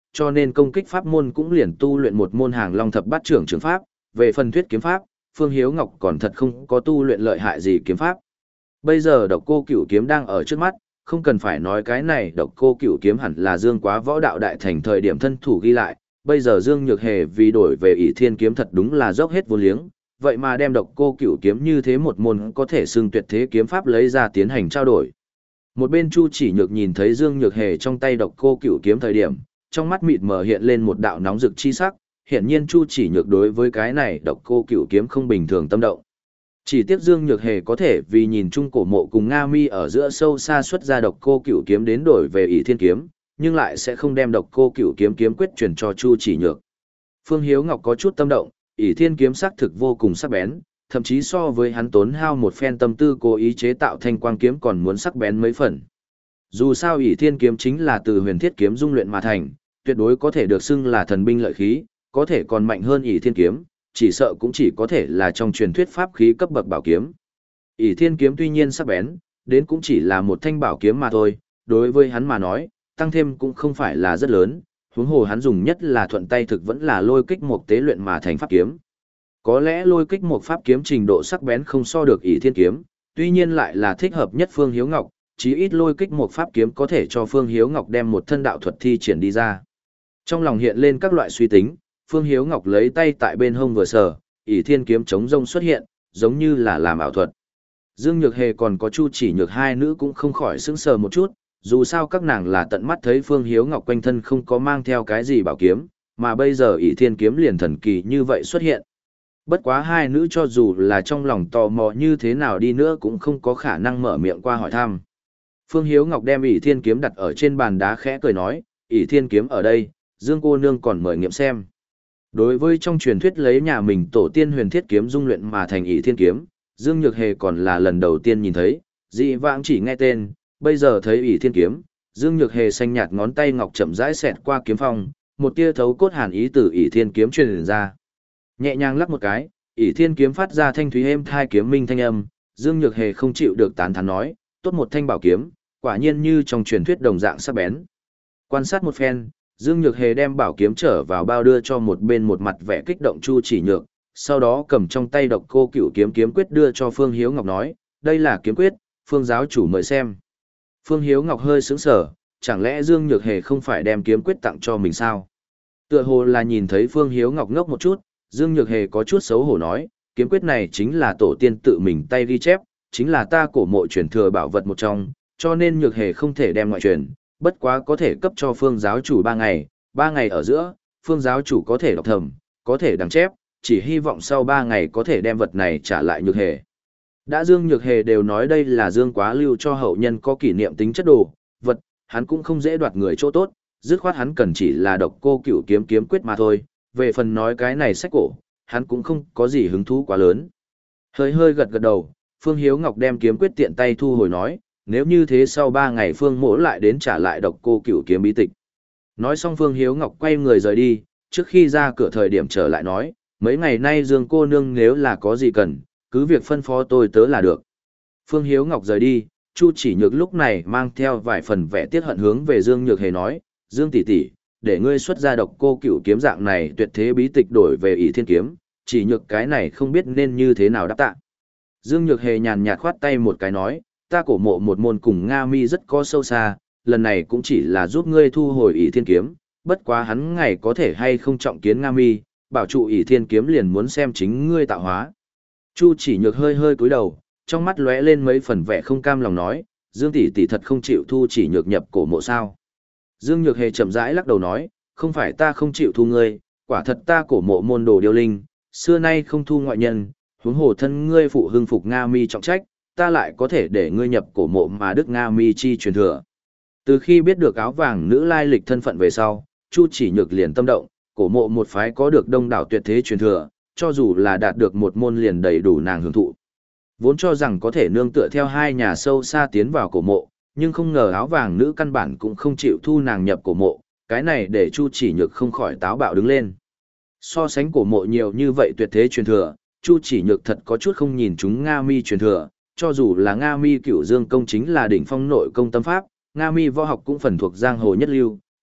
cho nên công kích pháp môn cũng liền tu luyện một môn hàng long thập bát trưởng trường pháp, về phần thuyết kiếm pháp, Phương Hiếu Ngọc còn thật không có tu luyện lợi hại gì kiếm pháp. Bây giờ độc cô cửu kiếm đang ở trước mắt, không cần phải nói cái này độc cô cửu kiếm hẳn là Dương Quá võ đạo đại thành thời điểm thân thủ ghi lại, bây giờ Dương Nhược Hề vì đổi về ỷ thiên kiếm thật đúng là dốc hết vô liếng, vậy mà đem độc cô cửu kiếm như thế một môn có thể xưng tuyệt thế kiếm pháp lấy ra tiến hành trao đổi. Một bên Chu Chỉ Nhược nhìn thấy Dương Nhược Hề trong tay độc cô cửu kiếm thời điểm, trong mắt mịt mờ hiện lên một đạo nóng rực chi sắc, hiển nhiên Chu Chỉ Nhược đối với cái này độc cô cửu kiếm không bình thường tâm động. Chỉ tiếc Dương Nhược Hề có thể vì nhìn chung cổ mộ cùng Nga Mi ở giữa sâu xa xuất ra độc cô cửu kiếm đến đổi về ỷ thiên kiếm, nhưng lại sẽ không đem độc cô cửu kiếm kiếm quyết truyền cho Chu Chỉ Nhược. Phương Hiếu Ngọc có chút tâm động, ỷ thiên kiếm sắc thực vô cùng sắc bén, thậm chí so với hắn tốn hao một phen tâm tư cố ý chế tạo thanh quang kiếm còn muốn sắc bén mấy phần. Dù sao ỷ thiên kiếm chính là từ huyền thiết kiếm dung luyện mà thành, tuyệt đối có thể được xưng là thần binh lợi khí, có thể còn mạnh hơn ỷ thiên kiếm, chỉ sợ cũng chỉ có thể là trong truyền thuyết pháp khí cấp bậc bảo kiếm. ỷ thiên kiếm tuy nhiên sắc bén, đến cũng chỉ là một thanh bảo kiếm mà thôi, đối với hắn mà nói, tăng thêm cũng không phải là rất lớn, huống hồ hắn dùng nhất là thuận tay thực vẫn là lôi kích một tế luyện mà thành pháp kiếm. Có lẽ lôi kích một pháp kiếm trình độ sắc bén không so được ỷ thiên kiếm, tuy nhiên lại là thích hợp nhất Phương Hiếu Ngọc, chí ít lôi kích một pháp kiếm có thể cho Phương Hiếu Ngọc đem một thân đạo thuật thi triển đi ra. Trong lòng hiện lên các loại suy tính, Phương Hiếu Ngọc lấy tay tại bên hông vừa sờ, ỷ thiên kiếm chống rông xuất hiện, giống như là làm ảo thuật. Dương Nhược Hề còn có Chu Chỉ Nhược hai nữ cũng không khỏi sững sờ một chút, dù sao các nàng là tận mắt thấy Phương Hiếu Ngọc quanh thân không có mang theo cái gì bảo kiếm, mà bây giờ ỷ thiên kiếm liền thần kỳ như vậy xuất hiện. Bất quá hai nữ cho dù là trong lòng tò mò như thế nào đi nữa cũng không có khả năng mở miệng qua hỏi thăm. Phương Hiếu Ngọc đem ỷ thiên kiếm đặt ở trên bàn đá khẽ cười nói, ỷ thiên kiếm ở đây, Dương cô nương còn mời nghiệm xem. Đối với trong truyền thuyết lấy nhà mình tổ tiên huyền thiết kiếm dung luyện mà thành ỷ thiên kiếm, Dương Nhược Hề còn là lần đầu tiên nhìn thấy, dị vãng chỉ nghe tên, bây giờ thấy ỷ thiên kiếm, Dương Nhược Hề xanh nhạt ngón tay ngọc chậm rãi xẹt qua kiếm phong, một tia thấu cốt hàn ý từ ỷ thiên kiếm truyền ra. Nhẹ nhàng lắc một cái, ỷ thiên kiếm phát ra thanh thúy êm thai kiếm minh thanh âm, Dương Nhược Hề không chịu được tán thán nói, tốt một thanh bảo kiếm, quả nhiên như trong truyền thuyết đồng dạng sắc bén. Quan sát một phen, Dương Nhược Hề đem bảo kiếm trở vào bao đưa cho một bên một mặt vẻ kích động Chu Chỉ Nhược, sau đó cầm trong tay độc cô cửu kiếm kiếm quyết đưa cho Phương Hiếu Ngọc nói, đây là kiếm quyết, Phương giáo chủ mời xem. Phương Hiếu Ngọc hơi sững sờ, chẳng lẽ Dương Nhược Hề không phải đem kiếm quyết tặng cho mình sao? Tựa hồ là nhìn thấy Phương Hiếu Ngọc ngốc một chút, Dương Nhược Hề có chút xấu hổ nói, kiếm quyết này chính là tổ tiên tự mình tay ghi chép, chính là ta cổ mộ truyền thừa bảo vật một trong, cho nên Nhược Hề không thể đem ngoại truyền, bất quá có thể cấp cho Phương giáo chủ ba ngày, ba ngày ở giữa, Phương giáo chủ có thể đọc thầm, có thể đăng chép, chỉ hy vọng sau ba ngày có thể đem vật này trả lại Nhược Hề. Đã Dương Nhược Hề đều nói đây là Dương Quá lưu cho hậu nhân có kỷ niệm tính chất đồ, vật, hắn cũng không dễ đoạt người chỗ tốt, dứt khoát hắn cần chỉ là độc cô cửu kiếm kiếm quyết mà thôi, về phần nói cái này sách cổ, hắn cũng không có gì hứng thú quá lớn. Hơi hơi gật gật đầu, Phương Hiếu Ngọc đem kiếm quyết tiện tay thu hồi nói, nếu như thế sau ba ngày Phương Mỗ lại đến trả lại độc cô cửu kiếm bí tịch. Nói xong Phương Hiếu Ngọc quay người rời đi, trước khi ra cửa thời điểm trở lại nói, mấy ngày nay Dương cô nương nếu là có gì cần, cứ việc phân phó tôi tớ là được. Phương Hiếu Ngọc rời đi, Chu Chỉ Nhược lúc này mang theo vài phần vẻ tiết hận hướng về Dương Nhược Hề nói, Dương tỷ tỷ, để ngươi xuất ra độc cô cửu kiếm dạng này tuyệt thế bí tịch đổi về ỷ thiên kiếm, Chỉ Nhược cái này không biết nên như thế nào đáp tạ. Dương Nhược Hề nhàn nhạt khoát tay một cái nói, ta cổ mộ một môn cùng Nga Mi rất có sâu xa, lần này cũng chỉ là giúp ngươi thu hồi ỷ thiên kiếm, bất quá hắn ngày có thể hay không trọng kiến Nga Mi, bảo trụ ỷ thiên kiếm liền muốn xem chính ngươi tạo hóa. Chu Chỉ Nhược hơi hơi cúi đầu, trong mắt lóe lên mấy phần vẻ không cam lòng nói, Dương tỷ tỷ thật không chịu thu Chỉ Nhược nhập cổ mộ sao? Dương Nhược Hề chậm rãi lắc đầu nói, không phải ta không chịu thu ngươi, quả thật ta cổ mộ môn đồ điêu linh, xưa nay không thu ngoại nhân, huống hồ thân ngươi phụ hưng phục Nga Mi trọng trách, ta lại có thể để ngươi nhập cổ mộ mà Đức Nga Mi chi truyền thừa. Từ khi biết được áo vàng nữ lai lịch thân phận về sau, Chu Chỉ Nhược liền tâm động, cổ mộ một phái có được đông đảo tuyệt thế truyền thừa, cho dù là đạt được một môn liền đầy đủ nàng hưởng thụ. Vốn cho rằng có thể nương tựa theo hai nhà sâu xa tiến vào cổ mộ, nhưng không ngờ áo vàng nữ căn bản cũng không chịu thu nàng nhập cổ mộ, cái này để Chu Chỉ Nhược không khỏi táo bạo đứng lên. So sánh cổ mộ nhiều như vậy tuyệt thế truyền thừa, Chu Chỉ Nhược thật có chút không nhìn chúng Nga Mi truyền thừa, cho dù là Nga Mi Cửu Dương công chính là đỉnh phong nội công tâm pháp, Nga Mi võ học cũng phần thuộc giang hồ nhất lưu,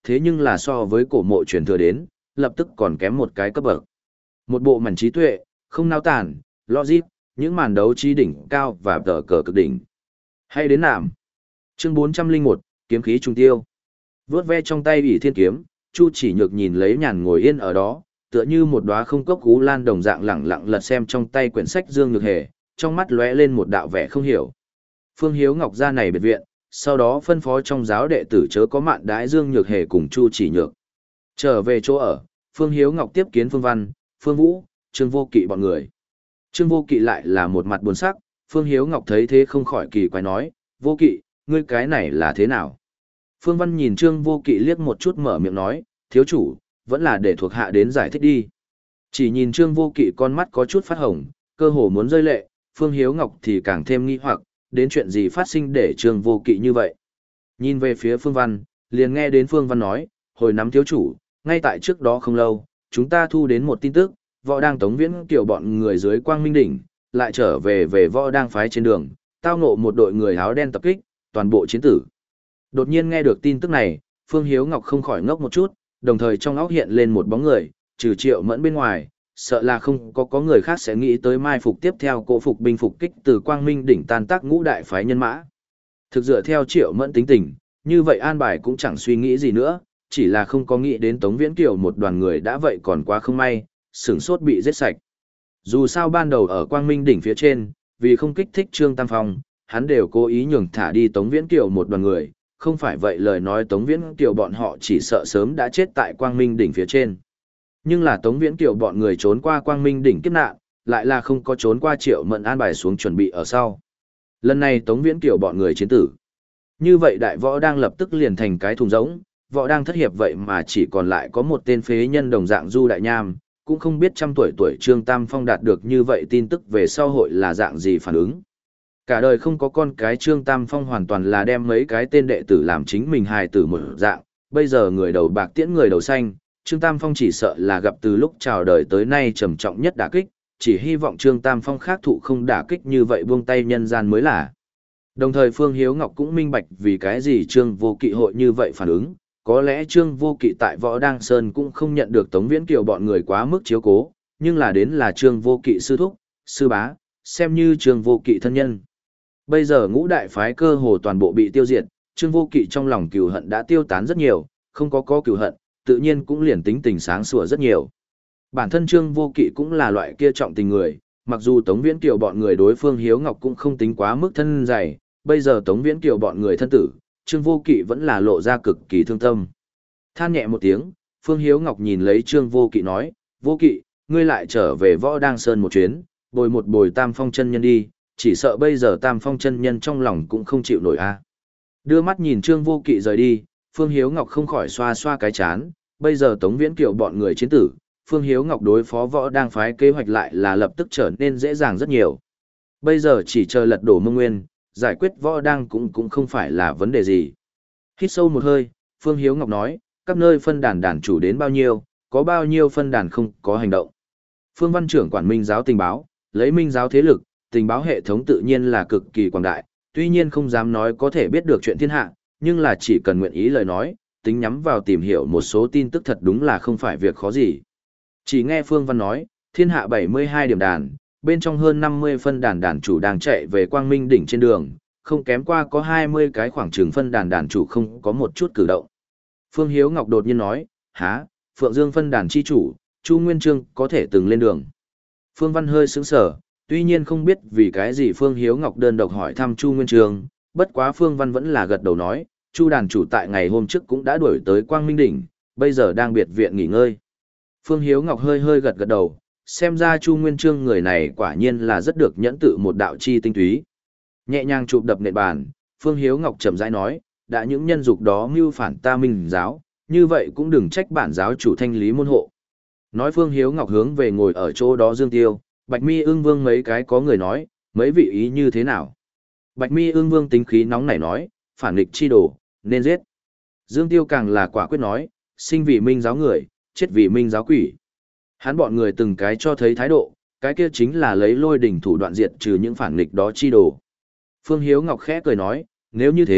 thế nhưng là so với cổ mộ truyền thừa đến, lập tức còn kém một cái cấp bậc. Một bộ mảnh trí tuệ, không nao tản, logic, những màn đấu trí đỉnh cao và tờ cờ cực đỉnh. Hay đến nạm. Chương bốn trăm lẻ một, kiếm khí trùng tiêu. Vướt ve trong tay ủy thiên kiếm, Chu Chỉ Nhược nhìn lấy nhàn ngồi yên ở đó, tựa như một đóa không cốc cú lan đồng dạng lẳng lặng lật xem trong tay quyển sách Dương Nhược Hề, trong mắt lóe lên một đạo vẻ không hiểu. Phương Hiếu Ngọc ra này biệt viện, sau đó phân phó trong giáo đệ tử chớ có mạn đái Dương Nhược Hề cùng Chu Chỉ Nhược. Trở về chỗ ở, Phương Hiếu Ngọc tiếp kiến Phương Văn, Phương Vũ, Trương Vô Kỵ bọn người. Trương Vô Kỵ lại là một mặt buồn sắc, Phương Hiếu Ngọc thấy thế không khỏi kỳ quái nói, Vô Kỵ, ngươi cái này là thế nào? Phương Văn nhìn Trương Vô Kỵ liếc một chút mở miệng nói, thiếu chủ, vẫn là để thuộc hạ đến giải thích đi. Chỉ nhìn Trương Vô Kỵ con mắt có chút phát hồng, cơ hồ muốn rơi lệ, Phương Hiếu Ngọc thì càng thêm nghi hoặc, đến chuyện gì phát sinh để Trương Vô Kỵ như vậy. Nhìn về phía Phương Văn, liền nghe đến Phương Văn nói, hồi nắm thiếu chủ, ngay tại trước đó không lâu, chúng ta thu đến một tin tức, võ đang tống viễn kiểu bọn người dưới Quang Minh Đỉnh, lại trở về về võ đang phái trên đường, tao ngộ một đội người áo đen tập kích, toàn bộ chiến tử. Đột nhiên nghe được tin tức này, Phương Hiếu Ngọc không khỏi ngốc một chút, đồng thời trong óc hiện lên một bóng người, trừ Triệu Mẫn bên ngoài, sợ là không có có người khác sẽ nghĩ tới mai phục tiếp theo cỗ phục binh phục kích từ Quang Minh Đỉnh tan tác ngũ đại phái nhân mã. Thực dựa theo Triệu Mẫn tính tình, như vậy an bài cũng chẳng suy nghĩ gì nữa, chỉ là không có nghĩ đến Tống Viễn Kiều một đoàn người đã vậy còn quá không may, sửng sốt bị giết sạch. Dù sao ban đầu ở Quang Minh Đỉnh phía trên, vì không kích thích Trương Tam Phong, hắn đều cố ý nhường thả đi Tống Viễn Kiều một đoàn người, không phải vậy lời nói Tống Viễn Kiều bọn họ chỉ sợ sớm đã chết tại Quang Minh Đỉnh phía trên. Nhưng là Tống Viễn Kiều bọn người trốn qua Quang Minh Đỉnh kiếp nạn, lại là không có trốn qua Triệu Mẫn an bài xuống chuẩn bị ở sau. Lần này Tống Viễn Kiều bọn người chiến tử. Như vậy đại võ đang lập tức liền thành cái thùng rỗng, võ đang thất hiệp vậy mà chỉ còn lại có một tên phế nhân đồng dạng Du Đại Nham, cũng không biết trăm tuổi tuổi Trương Tam Phong đạt được như vậy tin tức về sau hội là dạng gì phản ứng. Cả đời không có con cái Trương Tam Phong hoàn toàn là đem mấy cái tên đệ tử làm chính mình hài tử một dạng, bây giờ người đầu bạc tiễn người đầu xanh, Trương Tam Phong chỉ sợ là gặp từ lúc chào đời tới nay trầm trọng nhất đả kích, chỉ hy vọng Trương Tam Phong khác thụ không đả kích như vậy buông tay nhân gian mới là. Đồng thời Phương Hiếu Ngọc cũng minh bạch vì cái gì Trương Vô Kỵ hội như vậy phản ứng, có lẽ Trương Vô Kỵ tại Võ Đăng Sơn cũng không nhận được Tống Viễn Kiều bọn người quá mức chiếu cố, nhưng là đến là Trương Vô Kỵ sư thúc, sư bá, xem như Trương Vô Kỵ thân nhân. Bây giờ ngũ đại phái cơ hồ toàn bộ bị tiêu diệt, Trương Vô Kỵ trong lòng cừu hận đã tiêu tán rất nhiều, không có có cừu hận, tự nhiên cũng liền tính tình sáng sủa rất nhiều. Bản thân Trương Vô Kỵ cũng là loại kia trọng tình người, mặc dù Tống Viễn Kiều bọn người đối Phương Hiếu Ngọc cũng không tính quá mức thân dày, bây giờ Tống Viễn Kiều bọn người thân tử, Trương Vô Kỵ vẫn là lộ ra cực kỳ thương tâm. Than nhẹ một tiếng, Phương Hiếu Ngọc nhìn lấy Trương Vô Kỵ nói, Vô Kỵ, ngươi lại trở về Võ Đăng Sơn một chuyến, bồi một bồi Tam Phong chân nhân đi, chỉ sợ bây giờ Tam Phong chân nhân trong lòng cũng không chịu nổi a. Đưa mắt nhìn Trương Vô Kỵ rời đi, Phương Hiếu Ngọc không khỏi xoa xoa cái chán, bây giờ Tống Viễn Kiều bọn người chiến tử, Phương Hiếu Ngọc đối phó Võ Đang phái kế hoạch lại là lập tức trở nên dễ dàng rất nhiều. Bây giờ chỉ chờ lật đổ Mông Nguyên, giải quyết Võ Đang cũng cũng không phải là vấn đề gì. Hít sâu một hơi, Phương Hiếu Ngọc nói, các nơi phân đàn đàn chủ đến bao nhiêu, có bao nhiêu phân đàn không có hành động. Phương Văn trưởng quản Minh giáo tình báo, lấy Minh giáo thế lực, tình báo hệ thống tự nhiên là cực kỳ quảng đại, tuy nhiên không dám nói có thể biết được chuyện thiên hạ, nhưng là chỉ cần nguyện ý lời nói, tính nhắm vào tìm hiểu một số tin tức thật đúng là không phải việc khó gì. Chỉ nghe Phương Văn nói, thiên hạ bảy mươi hai điểm đàn, bên trong hơn năm mươi phân đàn đàn chủ đang chạy về Quang Minh đỉnh trên đường, không kém qua có hai mươi cái khoảng trường phân đàn đàn chủ không có một chút cử động. Phương Hiếu Ngọc đột nhiên nói, há, Phượng Dương phân đàn chi chủ, Chu Nguyên Chương có thể từng lên đường. Phương Văn hơi sững sờ, tuy nhiên không biết vì cái gì Phương Hiếu Ngọc đơn độc hỏi thăm Chu Nguyên Chương, bất quá Phương Văn vẫn là gật đầu nói, Chu đàn chủ tại ngày hôm trước cũng đã đuổi tới Quang Minh đỉnh, bây giờ đang biệt viện nghỉ ngơi. Phương Hiếu Ngọc hơi hơi gật gật đầu, xem ra Chu Nguyên Chương người này quả nhiên là rất được nhẫn tự một đạo chi tinh túy. Nhẹ nhàng chụp đập nền bàn, Phương Hiếu Ngọc chậm rãi nói, đã những nhân dục đó mưu phản ta Minh giáo, như vậy cũng đừng trách bản giáo chủ thanh lý môn hộ. Nói Phương Hiếu Ngọc hướng về ngồi ở chỗ đó Dương Tiêu, Bạch Mi Ưng Vương mấy cái có người nói, mấy vị ý như thế nào? Bạch Mi Ưng Vương tính khí nóng nảy nói, phản nghịch chi đồ, nên giết. Dương Tiêu càng là quả quyết nói, sinh vì Minh giáo người, chết vì Minh giáo quỷ. Hắn bọn người từng cái cho thấy thái độ, cái kia chính là lấy lôi đỉnh thủ đoạn diệt trừ những phản nghịch đó chi đồ. Phương Hiếu Ngọc khẽ cười nói, nếu như thế,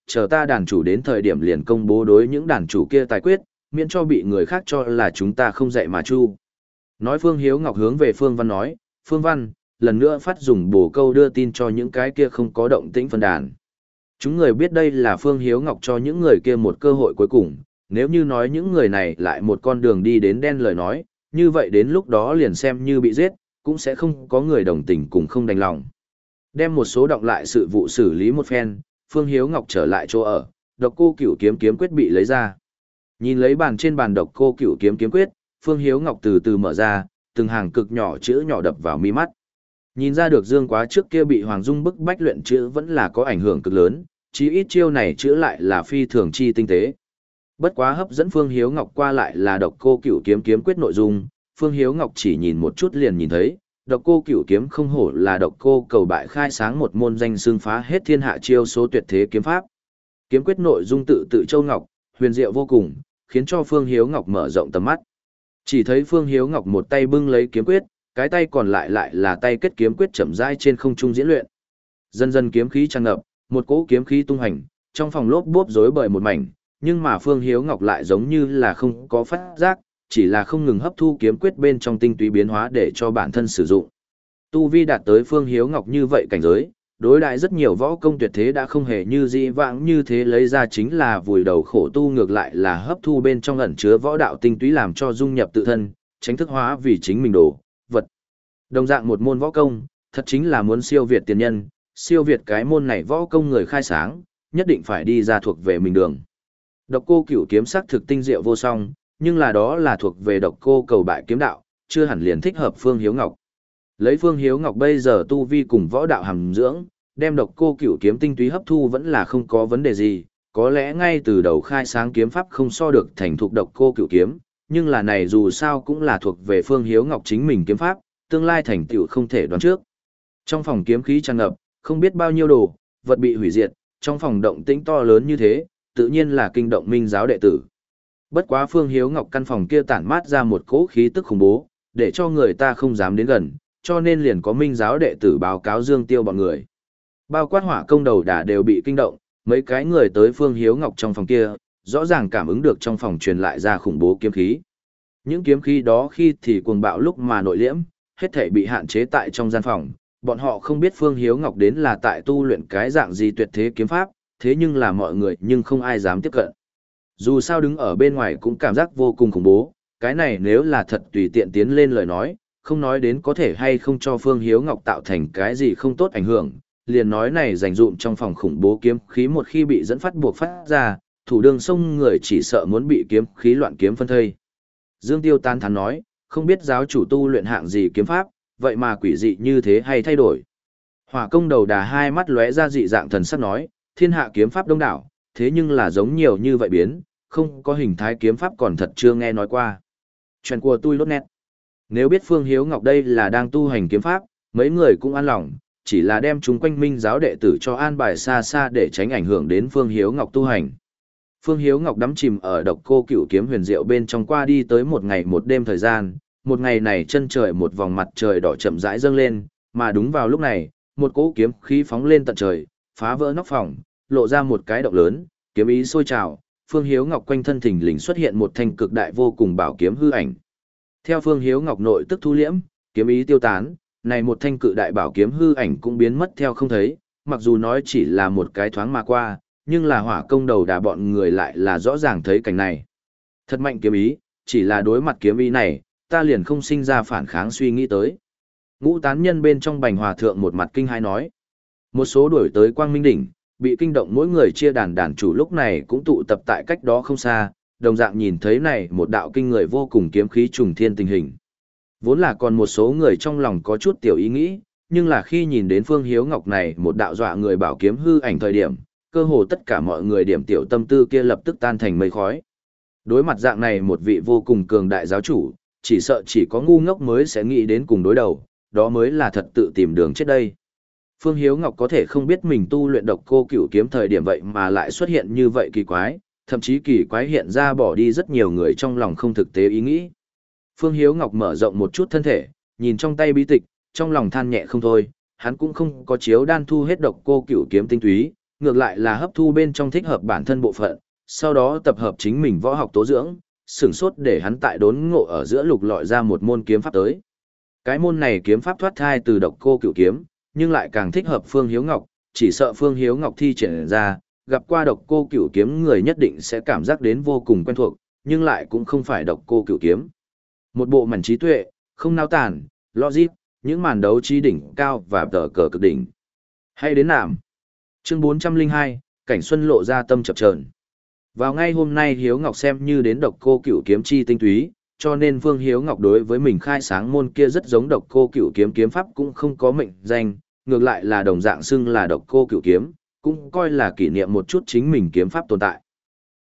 chờ ta đàn chủ đến thời điểm liền công bố đối những đàn chủ kia tài quyết, miễn cho bị người khác cho là chúng ta không dạy mà chu. Nói Phương Hiếu Ngọc hướng về Phương Văn nói, Phương Văn, lần nữa phát dùng bổ câu đưa tin cho những cái kia không có động tĩnh phân đàn. Chúng người biết đây là Phương Hiếu Ngọc cho những người kia một cơ hội cuối cùng, nếu như nói những người này lại một con đường đi đến đen lời nói, như vậy đến lúc đó liền xem như bị giết, cũng sẽ không có người đồng tình cùng không đành lòng. Đem một số động lại sự vụ xử lý một phen, Phương Hiếu Ngọc trở lại chỗ ở, Độc Cô Cửu kiếm kiếm quyết bị lấy ra. Nhìn lấy bàn trên bàn Độc Cô Cửu kiếm kiếm quyết, Phương Hiếu Ngọc từ từ mở ra, từng hàng cực nhỏ chữ nhỏ đập vào mi mắt. Nhìn ra được Dương Quá trước kia bị Hoàng Dung bức bách luyện chữ vẫn là có ảnh hưởng cực lớn, chí ít chiêu này chữ lại là phi thường chi tinh tế. Bất quá hấp dẫn Phương Hiếu Ngọc qua lại là Độc Cô Cửu kiếm kiếm quyết nội dung, Phương Hiếu Ngọc chỉ nhìn một chút liền nhìn thấy, Độc Cô Cửu kiếm không hổ là Độc Cô cầu bại khai sáng một môn danh xưng phá hết thiên hạ chiêu số tuyệt thế kiếm pháp. Kiếm quyết nội dung tự tự châu ngọc, huyền diệu vô cùng, khiến cho Phương Hiếu Ngọc mở rộng tầm mắt. Chỉ thấy Phương Hiếu Ngọc một tay bưng lấy kiếm quyết, cái tay còn lại lại là tay kết kiếm quyết chậm rãi trên không trung diễn luyện. Dần dần kiếm khí tràn ngập, một cỗ kiếm khí tung hành, trong phòng lốp bốp rối bời một mảnh, nhưng mà Phương Hiếu Ngọc lại giống như là không có phát giác, chỉ là không ngừng hấp thu kiếm quyết bên trong tinh túy biến hóa để cho bản thân sử dụng. Tu vi đạt tới Phương Hiếu Ngọc như vậy cảnh giới, đối đại rất nhiều võ công tuyệt thế đã không hề như dĩ vãng như thế lấy ra chính là vùi đầu khổ tu, ngược lại là hấp thu bên trong ẩn chứa võ đạo tinh túy làm cho dung nhập tự thân, tránh thức hóa vì chính mình đồ vật. Đồng dạng một môn võ công, thật chính là muốn siêu việt tiền nhân, siêu việt cái môn này võ công người khai sáng, nhất định phải đi ra thuộc về mình đường. Độc Cô Cửu kiếm sắc thực tinh diệu vô song, nhưng là đó là thuộc về Độc Cô cầu bại kiếm đạo, chưa hẳn liền thích hợp Phương Hiếu Ngọc. Lấy Phương Hiếu Ngọc bây giờ tu vi cùng võ đạo hàm dưỡng, đem Độc Cô Cửu kiếm tinh túy hấp thu vẫn là không có vấn đề gì, có lẽ ngay từ đầu khai sáng kiếm pháp không so được thành thục Độc Cô Cửu kiếm, nhưng là này dù sao cũng là thuộc về Phương Hiếu Ngọc chính mình kiếm pháp, tương lai thành tựu không thể đoán trước. Trong phòng kiếm khí tràn ngập, không biết bao nhiêu đồ vật bị hủy diệt, trong phòng động tĩnh to lớn như thế, tự nhiên là kinh động Minh giáo đệ tử. Bất quá Phương Hiếu Ngọc căn phòng kia tản mát ra một cỗ khí tức khủng bố, để cho người ta không dám đến gần, cho nên liền có Minh giáo đệ tử báo cáo Dương Tiêu bọn người. Bao quát Hỏa Công đầu đà đều bị kinh động, mấy cái người tới Phương Hiếu Ngọc trong phòng kia, rõ ràng cảm ứng được trong phòng truyền lại ra khủng bố kiếm khí. Những kiếm khí đó khi thì cuồng bạo lúc mà nội liễm, hết thảy bị hạn chế tại trong gian phòng, bọn họ không biết Phương Hiếu Ngọc đến là tại tu luyện cái dạng gì tuyệt thế kiếm pháp, thế nhưng là mọi người nhưng không ai dám tiếp cận. Dù sao đứng ở bên ngoài cũng cảm giác vô cùng khủng bố, cái này nếu là thật tùy tiện tiến lên lời nói, không nói đến có thể hay không cho Phương Hiếu Ngọc tạo thành cái gì không tốt ảnh hưởng, liền nói này dành dụm trong phòng khủng bố kiếm khí một khi bị dẫn phát buộc phát ra, thủ đường sông người chỉ sợ muốn bị kiếm khí loạn kiếm phân thây. Dương Tiêu tán thán nói, không biết giáo chủ tu luyện hạng gì kiếm pháp, vậy mà quỷ dị như thế hay thay đổi. Hỏa Công đầu đà hai mắt lóe ra dị dạng thần sắc nói, thiên hạ kiếm pháp đông đảo, thế nhưng là giống nhiều như vậy biến, không có hình thái kiếm pháp còn thật chưa nghe nói qua. Chuyện của tôi lốt nét. Nếu biết Phương Hiếu Ngọc đây là đang tu hành kiếm pháp, mấy người cũng an lòng, chỉ là đem chúng quanh Minh giáo đệ tử cho an bài xa xa để tránh ảnh hưởng đến Phương Hiếu Ngọc tu hành. Phương Hiếu Ngọc đắm chìm ở Độc Cô Cửu kiếm huyền diệu bên trong qua đi tới một ngày một đêm thời gian, một ngày này chân trời một vòng mặt trời đỏ chậm rãi dâng lên, mà đúng vào lúc này, một cỗ kiếm khí phóng lên tận trời, phá vỡ nóc phòng, lộ ra một cái động lớn, kiếm ý sôi trào, Phương Hiếu Ngọc quanh thân thình lình xuất hiện một thanh cực đại vô cùng bảo kiếm hư ảnh. Theo Phương Hiếu Ngọc nội tức thu liễm, kiếm ý tiêu tán, này một thanh cự đại bảo kiếm hư ảnh cũng biến mất theo không thấy, mặc dù nói chỉ là một cái thoáng mà qua, nhưng là Hỏa Công đầu đà bọn người lại là rõ ràng thấy cảnh này. Thật mạnh kiếm ý, chỉ là đối mặt kiếm ý này, ta liền không sinh ra phản kháng suy nghĩ tới. Ngũ tán nhân bên trong Bành Hòa Thượng một mặt kinh hai nói. Một số đuổi tới Quang Minh Đỉnh, bị kinh động mỗi người chia đàn đàn chủ lúc này cũng tụ tập tại cách đó không xa, đồng dạng nhìn thấy này một đạo kinh người vô cùng kiếm khí trùng thiên tình hình. Vốn là còn một số người trong lòng có chút tiểu ý nghĩ, nhưng là khi nhìn đến Phương Hiếu Ngọc này một đạo dọa người bảo kiếm hư ảnh thời điểm, cơ hồ tất cả mọi người điểm tiểu tâm tư kia lập tức tan thành mây khói. Đối mặt dạng này một vị vô cùng cường đại giáo chủ, chỉ sợ chỉ có ngu ngốc mới sẽ nghĩ đến cùng đối đầu, đó mới là thật tự tìm đường chết đây. Phương Hiếu Ngọc có thể không biết mình tu luyện Độc Cô Cửu kiếm thời điểm vậy mà lại xuất hiện như vậy kỳ quái, thậm chí kỳ quái hiện ra bỏ đi rất nhiều người trong lòng không thực tế ý nghĩ. Phương Hiếu Ngọc mở rộng một chút thân thể, nhìn trong tay bí tịch, trong lòng than nhẹ không thôi, hắn cũng không có chiếu đan thu hết Độc Cô Cửu kiếm tinh túy, ngược lại là hấp thu bên trong thích hợp bản thân bộ phận, sau đó tập hợp chính mình võ học tố dưỡng, sửng sốt để hắn tại đốn ngộ ở giữa lục lọi ra một môn kiếm pháp tới. Cái môn này kiếm pháp thoát thai từ độc cô cửu kiếm, nhưng lại càng thích hợp Phương Hiếu Ngọc, chỉ sợ Phương Hiếu Ngọc thi triển ra, gặp qua độc cô cửu kiếm người nhất định sẽ cảm giác đến vô cùng quen thuộc, nhưng lại cũng không phải độc cô cửu kiếm. Một bộ mảnh trí tuệ, không nao tản, logic, những màn đấu trí đỉnh cao và tờ cờ cực đỉnh. Hay đến nạm. Chương bốn trăm lẻ hai, Cảnh Xuân lộ ra tâm chập chờn. Vào ngay hôm nay Hiếu Ngọc xem như đến độc cô cửu kiếm chi tinh túy, cho nên Phương Hiếu Ngọc đối với mình khai sáng môn kia rất giống độc cô cửu kiếm kiếm pháp cũng không có mệnh danh, ngược lại là đồng dạng xưng là độc cô cửu kiếm, cũng coi là kỷ niệm một chút chính mình kiếm pháp tồn tại.